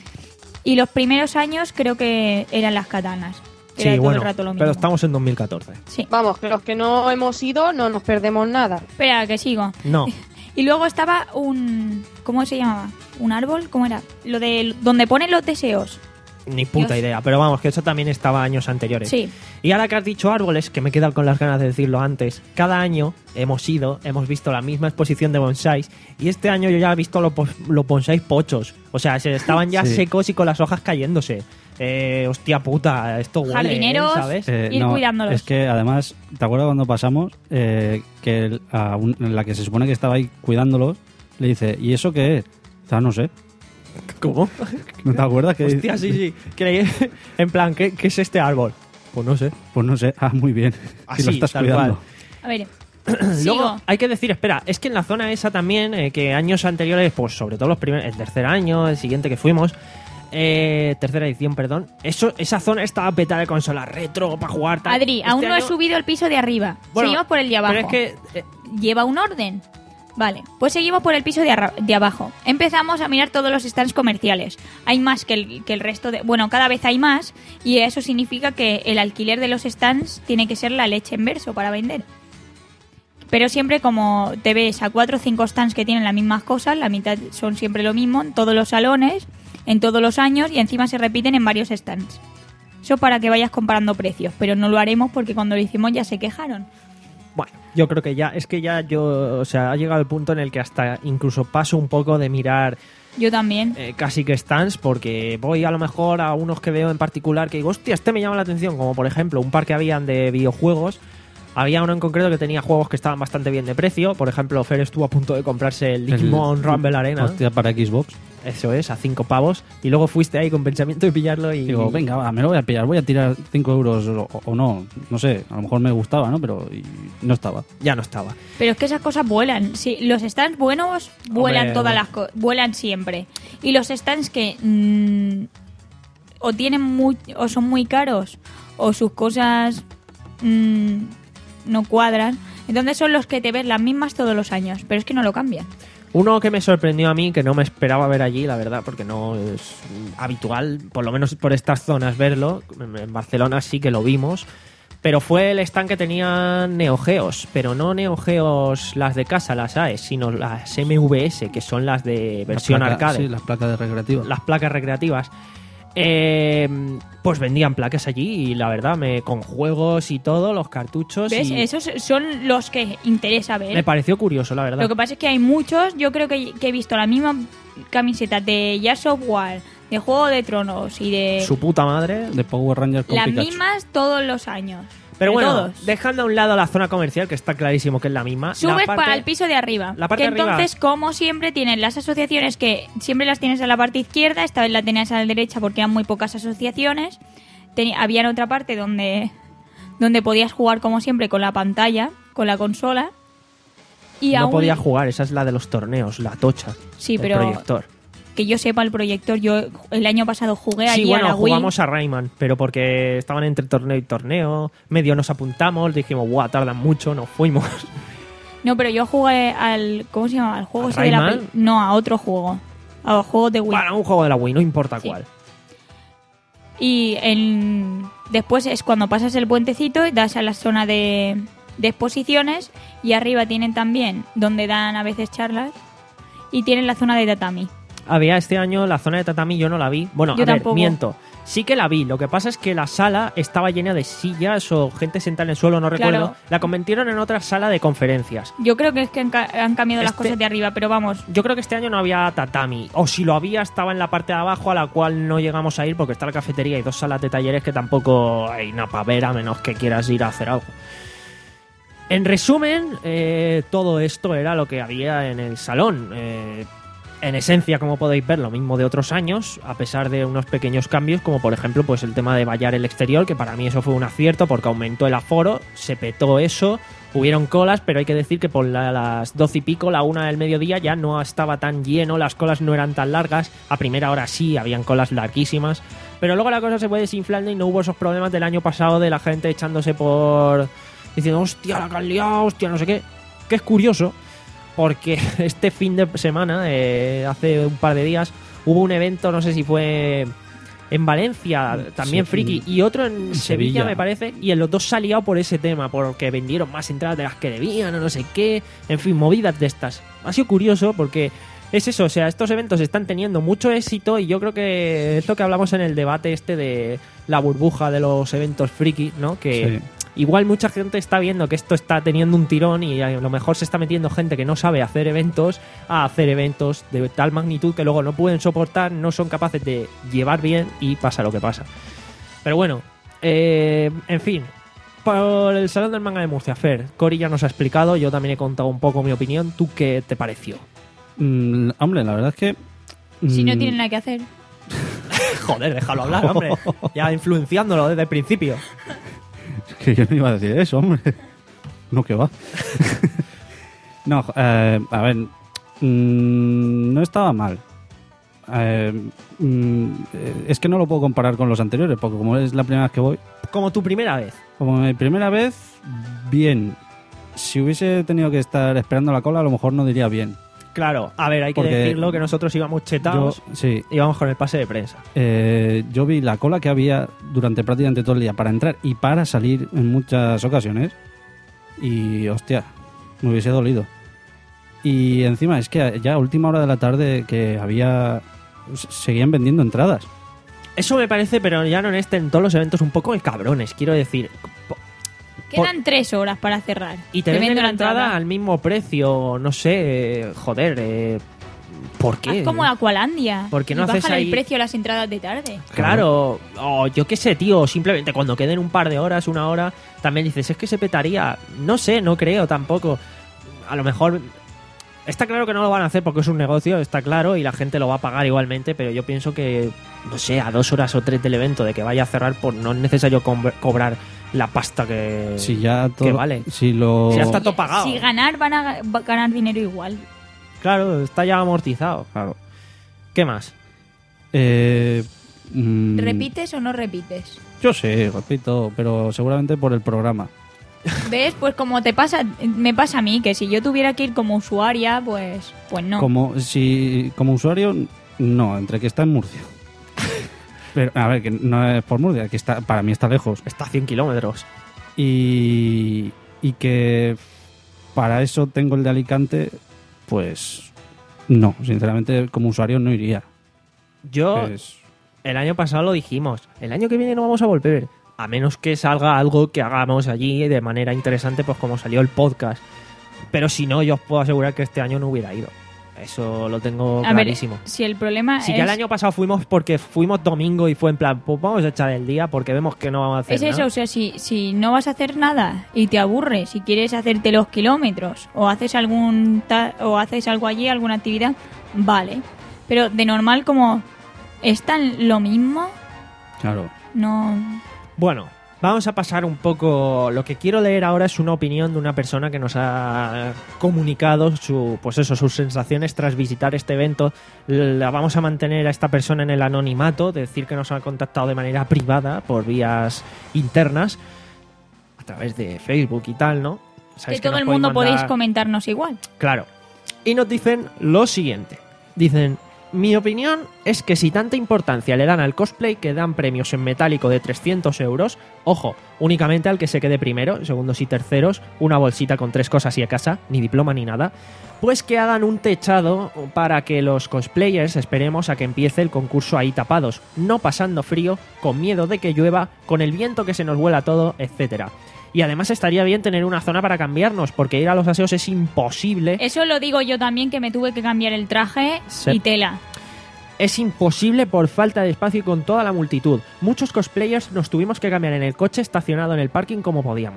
[SPEAKER 4] Y los primeros años creo que eran las katanas. que
[SPEAKER 2] Sí,
[SPEAKER 4] era todo
[SPEAKER 2] bueno,
[SPEAKER 4] el rato lo mismo.
[SPEAKER 2] pero estamos en dos mil catorce.
[SPEAKER 4] Sí.
[SPEAKER 6] Vamos, que los que no hemos ido no nos perdemos nada.
[SPEAKER 4] Espera, que sigo.
[SPEAKER 2] No,
[SPEAKER 4] Y luego estaba un... ¿Cómo se llamaba? ¿Un árbol? ¿Cómo era? Lo de donde ponen los deseos.
[SPEAKER 2] ni puta
[SPEAKER 4] Dios.
[SPEAKER 2] idea, pero vamos, que eso también estaba años anteriores.
[SPEAKER 4] Sí.
[SPEAKER 2] Y ahora que has dicho árboles, que me he quedado con las ganas de decirlo antes, cada año hemos ido, hemos visto la misma exposición de bonsáis, y este año yo ya he visto los, pos- los bonsáis pochos. O sea, se estaban ya
[SPEAKER 3] Sí.
[SPEAKER 2] secos y con las hojas cayéndose. Eh, hostia puta, esto huele,
[SPEAKER 4] Jardineros.
[SPEAKER 2] ¿eh? ¿sabes?
[SPEAKER 3] Eh,
[SPEAKER 4] Ir
[SPEAKER 3] no,
[SPEAKER 4] cuidándolos.
[SPEAKER 3] Es que además, ¿te acuerdas cuando pasamos? Eh, que el- a un- la que se supone que estaba ahí cuidándolos, le dice, ¿y eso qué es? O sea, no sé.
[SPEAKER 2] ¿Cómo?
[SPEAKER 3] ¿No te acuerdas? Que
[SPEAKER 2] Hostia, sí, sí. Creí- en plan, ¿qué, ¿qué es este árbol? Pues no sé.
[SPEAKER 3] Pues no sé. Ah, muy bien.
[SPEAKER 2] Así,
[SPEAKER 3] y lo estás
[SPEAKER 2] tal
[SPEAKER 3] cuidando.
[SPEAKER 2] cual.
[SPEAKER 4] A ver.
[SPEAKER 2] Luego,
[SPEAKER 4] Sigo.
[SPEAKER 2] hay que decir, espera, es que en la zona esa también, eh, que años anteriores, pues sobre todo los primeros, el tercer año, el siguiente que fuimos, eh, tercera edición, perdón, eso, esa zona estaba petada de consolas retro para jugar. Tal.
[SPEAKER 4] Adri,
[SPEAKER 2] Este
[SPEAKER 4] aún no he
[SPEAKER 2] año-
[SPEAKER 4] subido el piso de arriba.
[SPEAKER 2] Bueno,
[SPEAKER 4] Seguimos por el de abajo.
[SPEAKER 2] Pero es que eh,
[SPEAKER 4] ¿Lleva un orden? Vale, pues seguimos por el piso de, arra- de abajo. Empezamos a mirar todos los stands comerciales. Hay más que el, que el resto de... Bueno, cada vez hay más y eso significa que el alquiler de los stands tiene que ser la leche en verso para vender. Pero siempre como te ves a cuatro o cinco stands que tienen las mismas cosas, la mitad son siempre lo mismo en todos los salones, en todos los años y encima se repiten en varios stands. Eso para que vayas comparando precios, pero no lo haremos porque cuando lo hicimos ya se quejaron.
[SPEAKER 2] bueno, yo creo que ya, es que ya yo, o sea, ha llegado el punto en el que hasta incluso paso un poco de mirar
[SPEAKER 4] Yo también.
[SPEAKER 2] eh, casi que stands, porque voy a lo mejor a unos que veo en particular que digo, hostia, este me llama la atención, como por ejemplo un par que habían de videojuegos. Había uno en concreto que tenía juegos que estaban bastante bien de precio. Por ejemplo, Fer estuvo a punto de comprarse el Digimon
[SPEAKER 3] El-
[SPEAKER 2] Rumble Arena.
[SPEAKER 3] Hostia, para Xbox.
[SPEAKER 2] Eso es, a cinco pavos. Y luego fuiste ahí con pensamiento de pillarlo y...
[SPEAKER 3] Digo, venga, va, me lo voy a pillar. Voy a tirar cinco euros o, o no. No sé, a lo mejor me gustaba, ¿no? Pero y no estaba.
[SPEAKER 2] Ya no estaba.
[SPEAKER 4] Pero es que esas cosas vuelan. Sí, los stands buenos vuelan
[SPEAKER 2] Hombre,
[SPEAKER 4] todas
[SPEAKER 2] bueno.
[SPEAKER 4] las co- vuelan siempre. Y los stands que mm, o tienen muy o son muy caros o sus cosas mm, no cuadran. Entonces son los que te ves las mismas todos los años, pero es que no lo cambian.
[SPEAKER 2] Uno que me sorprendió a mí, que no me esperaba ver allí, la verdad, porque no es habitual, por lo menos por estas zonas, verlo. En Barcelona sí que lo vimos. Pero fue el stand que tenían Neo Geos, pero no Neo Geos las de casa, las A E S, sino las M V S, que son las de versión
[SPEAKER 3] Las placas-
[SPEAKER 2] arcade.
[SPEAKER 3] Sí, las placas de recreativa.
[SPEAKER 2] Las placas recreativas. Eh, pues vendían placas allí y la verdad, me con juegos y todo, los cartuchos.
[SPEAKER 4] ¿Ves?
[SPEAKER 2] y
[SPEAKER 4] Esos son los que interesa ver.
[SPEAKER 2] me pareció curioso, la verdad.
[SPEAKER 4] Lo que pasa es que hay muchos, yo creo que, que he visto la misma camiseta de Gears of War, de Juego de Tronos y de
[SPEAKER 2] Su puta madre.
[SPEAKER 3] De Power Rangers con
[SPEAKER 4] las
[SPEAKER 3] Pikachu.
[SPEAKER 4] mismas todos los años.
[SPEAKER 2] Pero
[SPEAKER 4] De
[SPEAKER 2] bueno,
[SPEAKER 4] todos.
[SPEAKER 2] dejando a un lado la zona comercial, que está clarísimo que es la misma.
[SPEAKER 4] Subes
[SPEAKER 2] la parte-
[SPEAKER 4] para el piso de arriba.
[SPEAKER 2] la parte
[SPEAKER 4] que
[SPEAKER 2] de arriba-
[SPEAKER 4] entonces, como siempre, tienen las asociaciones que siempre las tienes a la parte izquierda, esta vez la tenías a la derecha porque eran muy pocas asociaciones. Teni- había en otra parte donde, donde podías jugar como siempre con la pantalla, con la consola. Y
[SPEAKER 2] no
[SPEAKER 4] aún-
[SPEAKER 2] podía jugar, esa es la de los torneos, la tocha.
[SPEAKER 4] Sí,
[SPEAKER 2] el
[SPEAKER 4] pero
[SPEAKER 2] proyector.
[SPEAKER 4] que yo sepa el proyector, yo el año pasado jugué
[SPEAKER 2] Sí,
[SPEAKER 4] allí
[SPEAKER 2] bueno,
[SPEAKER 4] a la Wii.
[SPEAKER 2] jugamos a Rayman, pero porque estaban entre torneo y torneo, medio nos apuntamos, dijimos, guau, tardan mucho, nos fuimos.
[SPEAKER 4] No, pero yo jugué al... ¿Cómo se llama? Al juego
[SPEAKER 2] ¿A
[SPEAKER 4] ese de la
[SPEAKER 2] Rayman?
[SPEAKER 4] pel- No, a otro juego. A juegos de Wii.
[SPEAKER 2] Bueno, un juego de la Wii, no importa
[SPEAKER 4] Sí.
[SPEAKER 2] cuál.
[SPEAKER 4] Y en... después es cuando pasas el puentecito y das a la zona de, de exposiciones y arriba tienen también donde dan a veces charlas y tienen la zona de tatami.
[SPEAKER 2] Había este año la zona de tatami, yo no la vi. Bueno,
[SPEAKER 4] Yo
[SPEAKER 2] a ver,
[SPEAKER 4] tampoco.
[SPEAKER 2] miento. Sí que la vi. Lo que pasa es que la sala estaba llena de sillas o gente sentada en el suelo, no recuerdo.
[SPEAKER 4] Claro.
[SPEAKER 2] La convirtieron en otra sala de conferencias.
[SPEAKER 4] Yo creo que es que han, ca- han cambiado las
[SPEAKER 2] Este-
[SPEAKER 4] cosas de arriba, pero vamos,
[SPEAKER 2] Yo creo que este año no había tatami. O si lo había, estaba en la parte de abajo, a la cual no llegamos a ir porque está la cafetería y dos salas de talleres que tampoco hay nada para ver a menos que quieras ir a hacer algo. En resumen, eh, todo esto era lo que había en el salón. Eh, en esencia, como podéis ver, lo mismo de otros años, a pesar de unos pequeños cambios, como por ejemplo pues el tema de vallar el exterior, que para mí eso fue un acierto porque aumentó el aforo, se petó eso, hubieron colas, pero hay que decir que por la- las doce y pico, la una del mediodía, ya no estaba tan lleno, las colas no eran tan largas, a primera hora sí, habían colas larguísimas, pero luego la cosa se fue desinflando y no hubo esos problemas del año pasado de la gente echándose por... diciendo, hostia, la que han liado, hostia, no sé qué. Que es curioso, porque este fin de semana, eh, hace un par de días, hubo un evento, no sé si fue en Valencia, también
[SPEAKER 3] Sí,
[SPEAKER 2] friki, y otro en Sevilla,
[SPEAKER 3] Sevilla.
[SPEAKER 2] me parece, y en los dos se ha liado por ese tema, porque vendieron más entradas de las que debían, o no sé qué, en fin, movidas de estas. Ha sido curioso porque es eso, o sea, estos eventos están teniendo mucho éxito y yo creo que es lo que hablamos en el debate este de la burbuja de los eventos friki, ¿no? Que...
[SPEAKER 3] Sí.
[SPEAKER 2] Igual mucha gente está viendo que esto está teniendo un tirón y a lo mejor se está metiendo gente que no sabe hacer eventos a hacer eventos de tal magnitud que luego no pueden soportar, no son capaces de llevar bien y pasa lo que pasa. Pero bueno, eh, en fin, por el Salón del Manga de Murcia, Fer, Cori ya nos ha explicado, yo también he contado un poco mi opinión. ¿Tú qué te pareció?
[SPEAKER 3] Mm, hombre, la verdad es que...
[SPEAKER 4] Si no
[SPEAKER 3] mm,
[SPEAKER 4] tienen nada que hacer.
[SPEAKER 2] Joder, déjalo hablar, hombre. Ya influenciándolo desde el principio.
[SPEAKER 3] Que yo no iba a decir eso, hombre. No, que va. No, eh, a ver, mm, no estaba mal. Eh, mm, es que no lo puedo comparar con los anteriores, porque como es la primera vez que voy,
[SPEAKER 2] Como tu primera vez.
[SPEAKER 3] como mi primera vez, bien. Si hubiese tenido que estar esperando la cola, a lo mejor no diría bien.
[SPEAKER 2] Claro, a ver, hay que
[SPEAKER 3] Porque
[SPEAKER 2] decirlo que nosotros íbamos chetados,
[SPEAKER 3] Yo, sí,
[SPEAKER 2] íbamos con el pase de prensa.
[SPEAKER 3] eh, yo vi la cola que había durante prácticamente todo el día para entrar y para salir en muchas ocasiones. Y, hostia, me hubiese dolido. Y encima es que ya a última hora de la tarde que había... seguían vendiendo entradas.
[SPEAKER 2] Eso me parece, pero ya no en este, en todos los eventos, un poco de cabrones, quiero decir.
[SPEAKER 4] Quedan tres horas para cerrar.
[SPEAKER 2] Y te
[SPEAKER 4] Te
[SPEAKER 2] venden
[SPEAKER 4] vendo
[SPEAKER 2] la entrada al mismo precio, no sé, eh, joder, eh, ¿por qué?
[SPEAKER 4] Haz como Aqualandia.
[SPEAKER 2] ¿Por qué no
[SPEAKER 4] y
[SPEAKER 2] haces
[SPEAKER 4] bájale
[SPEAKER 2] ahí-
[SPEAKER 4] el precio a las entradas de tarde.
[SPEAKER 2] Claro, o yo qué sé, tío, simplemente cuando queden un par de horas, una hora, también dices, es que se petaría. No sé, no creo tampoco. A lo mejor... Está claro que no lo van a hacer porque es un negocio, está claro, y la gente lo va a pagar igualmente, pero yo pienso que, no sé, a dos horas o tres del evento de que vaya a cerrar, pues no es necesario co- cobrar la pasta que,
[SPEAKER 3] Si ya todo...
[SPEAKER 2] que vale.
[SPEAKER 3] Si lo...
[SPEAKER 2] Si ya está todo pagado.
[SPEAKER 4] Si ganar, van a ga- ganar dinero igual.
[SPEAKER 2] Claro, está ya amortizado.
[SPEAKER 3] Claro.
[SPEAKER 2] ¿Qué más?
[SPEAKER 3] Eh, mm,
[SPEAKER 4] ¿Repites o no repites?
[SPEAKER 3] Yo sé, repito, pero seguramente por el programa.
[SPEAKER 4] ¿Ves? Pues como te pasa, me pasa a mí, que si yo tuviera que ir como usuaria, pues, pues no.
[SPEAKER 3] Como, si, como usuario, no, entre que está en Murcia. Pero, a ver, que no es por Murcia, que está, para mí está lejos.
[SPEAKER 2] Está a cien kilómetros.
[SPEAKER 3] Y, y que para eso tengo el de Alicante, pues no, sinceramente como usuario no iría.
[SPEAKER 2] Yo,
[SPEAKER 3] Pues,
[SPEAKER 2] el año pasado lo dijimos, el año que viene no vamos a volver. A menos que salga algo que hagamos allí de manera interesante, pues como salió el podcast. Pero si no, yo os puedo asegurar que este año no hubiera ido. Eso lo tengo
[SPEAKER 4] A ver,
[SPEAKER 2] clarísimo.
[SPEAKER 4] si el problema
[SPEAKER 2] Si
[SPEAKER 4] es...
[SPEAKER 2] ya el año pasado fuimos porque fuimos domingo y fue en plan, pues vamos a echar el día porque vemos que no vamos a hacer
[SPEAKER 4] Es eso,
[SPEAKER 2] nada.
[SPEAKER 4] o sea, si, si no vas a hacer nada y te aburres, si quieres hacerte los kilómetros o haces algún ta- o haces algo allí, alguna actividad, vale. Pero de normal como es tan lo mismo,
[SPEAKER 3] claro.
[SPEAKER 4] no...
[SPEAKER 2] Bueno, vamos a pasar un poco. Lo que quiero leer ahora es una opinión de una persona que nos ha comunicado su, pues eso, sus sensaciones tras visitar este evento. La vamos a mantener a esta persona en el anonimato, decir que nos ha contactado de manera privada por vías internas a través de Facebook y tal, ¿no?
[SPEAKER 4] Que
[SPEAKER 2] Sabéis
[SPEAKER 4] todo
[SPEAKER 2] nos
[SPEAKER 4] el
[SPEAKER 2] podéis
[SPEAKER 4] mundo podéis
[SPEAKER 2] mandar-
[SPEAKER 4] comentarnos igual.
[SPEAKER 2] Claro. Y nos dicen lo siguiente. Dicen, mi opinión es que si tanta importancia le dan al cosplay que dan premios en metálico de trescientos euros, ojo, únicamente al que se quede primero, segundos y terceros, una bolsita con tres cosas y a casa, ni diploma ni nada, pues que hagan un techado para que los cosplayers esperemos a que empiece el concurso ahí tapados, no pasando frío, con miedo de que llueva, con el viento que se nos vuela todo, etcétera. Y además estaría bien tener una zona para cambiarnos, porque ir a los aseos es imposible.
[SPEAKER 4] Eso lo digo yo también, que me tuve que cambiar el traje
[SPEAKER 2] Sí.
[SPEAKER 4] y tela.
[SPEAKER 2] Es imposible por falta de espacio y con toda la multitud. Muchos cosplayers nos tuvimos que cambiar en el coche estacionado en el parking como podíamos.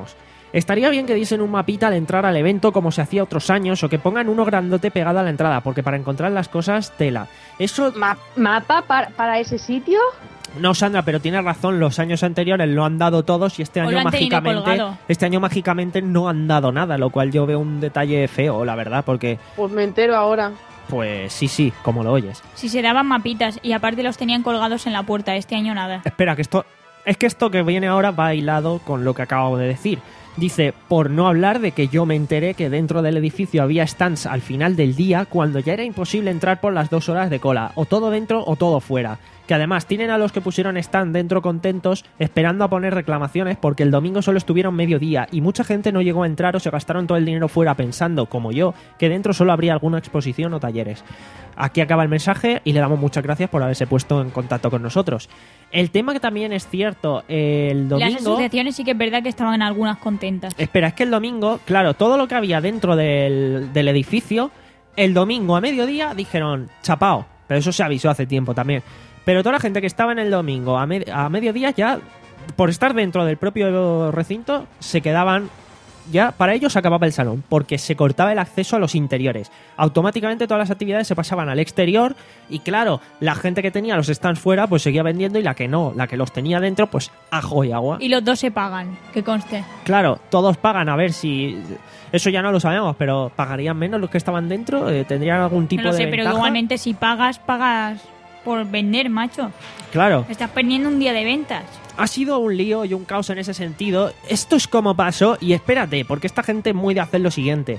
[SPEAKER 2] Estaría bien que diesen un mapita al entrar al evento como se hacía otros años o que pongan uno grandote pegado a la entrada, porque para encontrar las cosas, tela. Eso...
[SPEAKER 6] Ma- ¿Mapa para, para ese sitio?
[SPEAKER 2] No, Sandra, pero tienes razón, los años anteriores lo han dado todos y este
[SPEAKER 4] O
[SPEAKER 2] año
[SPEAKER 4] lo han tenido
[SPEAKER 2] mágicamente
[SPEAKER 4] colgado.
[SPEAKER 2] este año mágicamente no han dado nada, lo cual yo veo un detalle feo, la verdad, porque
[SPEAKER 6] Pues me entero ahora.
[SPEAKER 2] pues sí, sí, como lo oyes.
[SPEAKER 4] Si se daban mapitas y aparte los tenían colgados en la puerta, este año nada.
[SPEAKER 2] Espera, que esto es que esto que viene ahora va hilado con lo que acabo de decir. Dice, por no hablar de que yo me enteré que dentro del edificio había stands al final del día cuando ya era imposible entrar por las dos horas de cola, o todo dentro o todo fuera. Que además tienen a los que pusieron stand dentro contentos esperando a poner reclamaciones porque el domingo solo estuvieron mediodía y mucha gente no llegó a entrar o se gastaron todo el dinero fuera pensando, como yo, que dentro solo habría alguna exposición o talleres. Aquí acaba el mensaje y le damos muchas gracias por haberse puesto en contacto con nosotros. El tema que también es cierto, el
[SPEAKER 4] Las
[SPEAKER 2] domingo...
[SPEAKER 4] asociaciones sí que es verdad que estaban algunas contentas.
[SPEAKER 2] Espera, es que el domingo, claro, todo lo que había dentro del, del edificio, el domingo a mediodía dijeron, chapao, pero eso se avisó hace tiempo también. Pero toda la gente que estaba en el domingo a, med- a mediodía ya, por estar dentro del propio recinto, se quedaban... Ya para ellos se acababa el salón, porque se cortaba el acceso a los interiores. Automáticamente todas las actividades se pasaban al exterior y claro, la gente que tenía los stands fuera pues seguía vendiendo y la que no, la que los tenía dentro pues ajo y agua.
[SPEAKER 4] Y los dos se pagan, que conste.
[SPEAKER 2] Claro, todos pagan, a ver si... Eso ya no lo sabemos, pero ¿pagarían menos los que estaban dentro? Eh, ¿Tendrían algún tipo
[SPEAKER 4] No lo
[SPEAKER 2] de
[SPEAKER 4] sé, pero
[SPEAKER 2] ventaja?
[SPEAKER 4] igualmente si pagas, pagas por vender, macho.
[SPEAKER 2] Claro.
[SPEAKER 4] Estás perdiendo un día de ventas.
[SPEAKER 2] Ha sido un lío y un caos en ese sentido. Esto es como pasó, y espérate, porque esta gente es muy de hacer lo siguiente.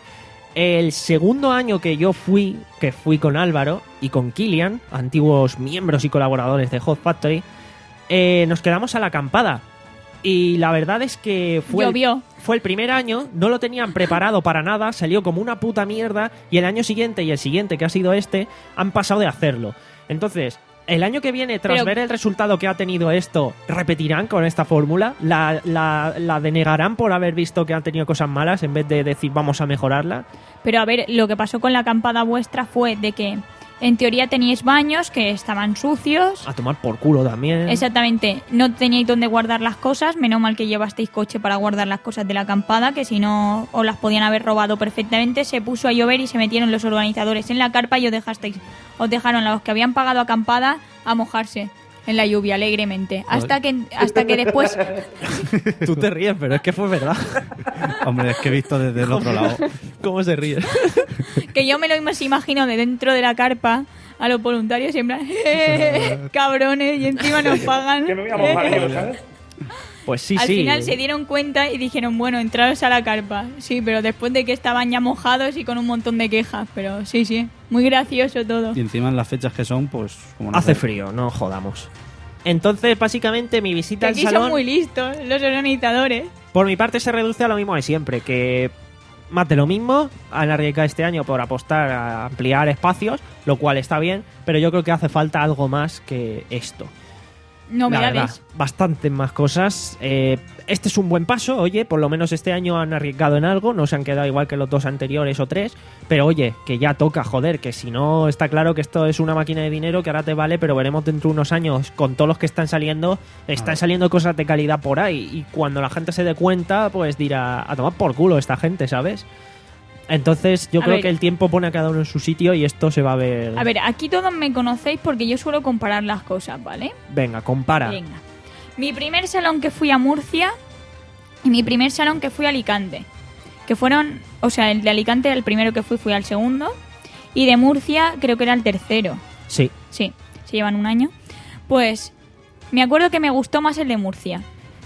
[SPEAKER 2] El segundo año que yo fui, que fui con Álvaro y con Kilian, antiguos miembros y colaboradores de Hot Factory, eh, nos quedamos a la acampada. Y la verdad es que fue el,
[SPEAKER 4] Llovió.
[SPEAKER 2] fue el primer año, no lo tenían preparado para nada, salió como una puta mierda, y el año siguiente y el siguiente, que ha sido este, han pasado de hacerlo. Entonces... El año que viene, tras
[SPEAKER 4] Pero-
[SPEAKER 2] ver el resultado que ha tenido esto, ¿repetirán con esta fórmula? ¿La, la, ¿La denegarán por haber visto que han tenido cosas malas en vez de decir vamos a mejorarla?
[SPEAKER 4] Pero a ver, lo que pasó con la acampada vuestra fue de que en teoría teníais baños que estaban sucios.
[SPEAKER 2] A tomar por culo también.
[SPEAKER 4] Exactamente, no teníais dónde guardar las cosas, menos mal que llevasteis coche para guardar las cosas de la acampada, que si no os las podían haber robado perfectamente. Se puso a llover y se metieron los organizadores en la carpa y os dejasteis, os dejaron a los que habían pagado acampada a mojarse en la lluvia alegremente, hasta que hasta que después
[SPEAKER 2] Tú te ríes, pero es que fue verdad.
[SPEAKER 3] Hombre, es que he visto desde el otro lado.
[SPEAKER 2] ¿Cómo se ríe?
[SPEAKER 4] que yo me lo imagino de dentro de la carpa a los voluntarios en plan "Eh, cabrones, y encima nos pagan".
[SPEAKER 5] Que me voy a mojar yo, ¿sabes?
[SPEAKER 2] Pues sí,
[SPEAKER 4] Al
[SPEAKER 2] sí.
[SPEAKER 4] final se dieron cuenta y dijeron, bueno, entraros a la carpa. Sí, pero después de que estaban ya mojados y con un montón de quejas. Pero sí, sí, muy gracioso todo.
[SPEAKER 3] Y encima en las fechas que son, pues... Como no
[SPEAKER 2] Hace
[SPEAKER 3] sé.
[SPEAKER 2] frío, no jodamos. Entonces, básicamente, mi
[SPEAKER 4] Que
[SPEAKER 2] visita al
[SPEAKER 4] aquí
[SPEAKER 2] salón...
[SPEAKER 4] son muy listos los organizadores.
[SPEAKER 2] Por mi parte se reduce a lo mismo de siempre, que más de lo mismo, han arriesgado este año por apostar a ampliar espacios, lo cual está bien, pero yo creo que hace falta algo más que esto. La verdad,
[SPEAKER 4] Novedades.
[SPEAKER 2] bastantes más cosas. Eh, este es un buen paso, oye, por lo menos este año han arriesgado en algo, no se han quedado igual que los dos anteriores o tres, pero oye, que ya toca, joder, que si no está claro que esto es una máquina de dinero que ahora te vale, pero veremos dentro de unos años con todos los que están saliendo, están saliendo cosas de calidad por ahí, y cuando la gente se dé cuenta, pues dirá, a tomar por culo esta gente, ¿sabes? Entonces yo
[SPEAKER 4] A
[SPEAKER 2] creo
[SPEAKER 4] ver.
[SPEAKER 2] que el tiempo pone a cada uno en su sitio y esto se va a ver...
[SPEAKER 4] A ver, aquí todos me conocéis porque yo suelo comparar las cosas, ¿vale?
[SPEAKER 2] Venga, compara.
[SPEAKER 4] Venga. Mi primer salón que fui a Murcia y mi primer salón que fui a Alicante. Que fueron, o sea, el de Alicante era el primero que fui, fui al segundo. Y de Murcia creo que era el tercero.
[SPEAKER 2] Sí.
[SPEAKER 4] Sí, se llevan un año. Pues me acuerdo que me gustó más el de Murcia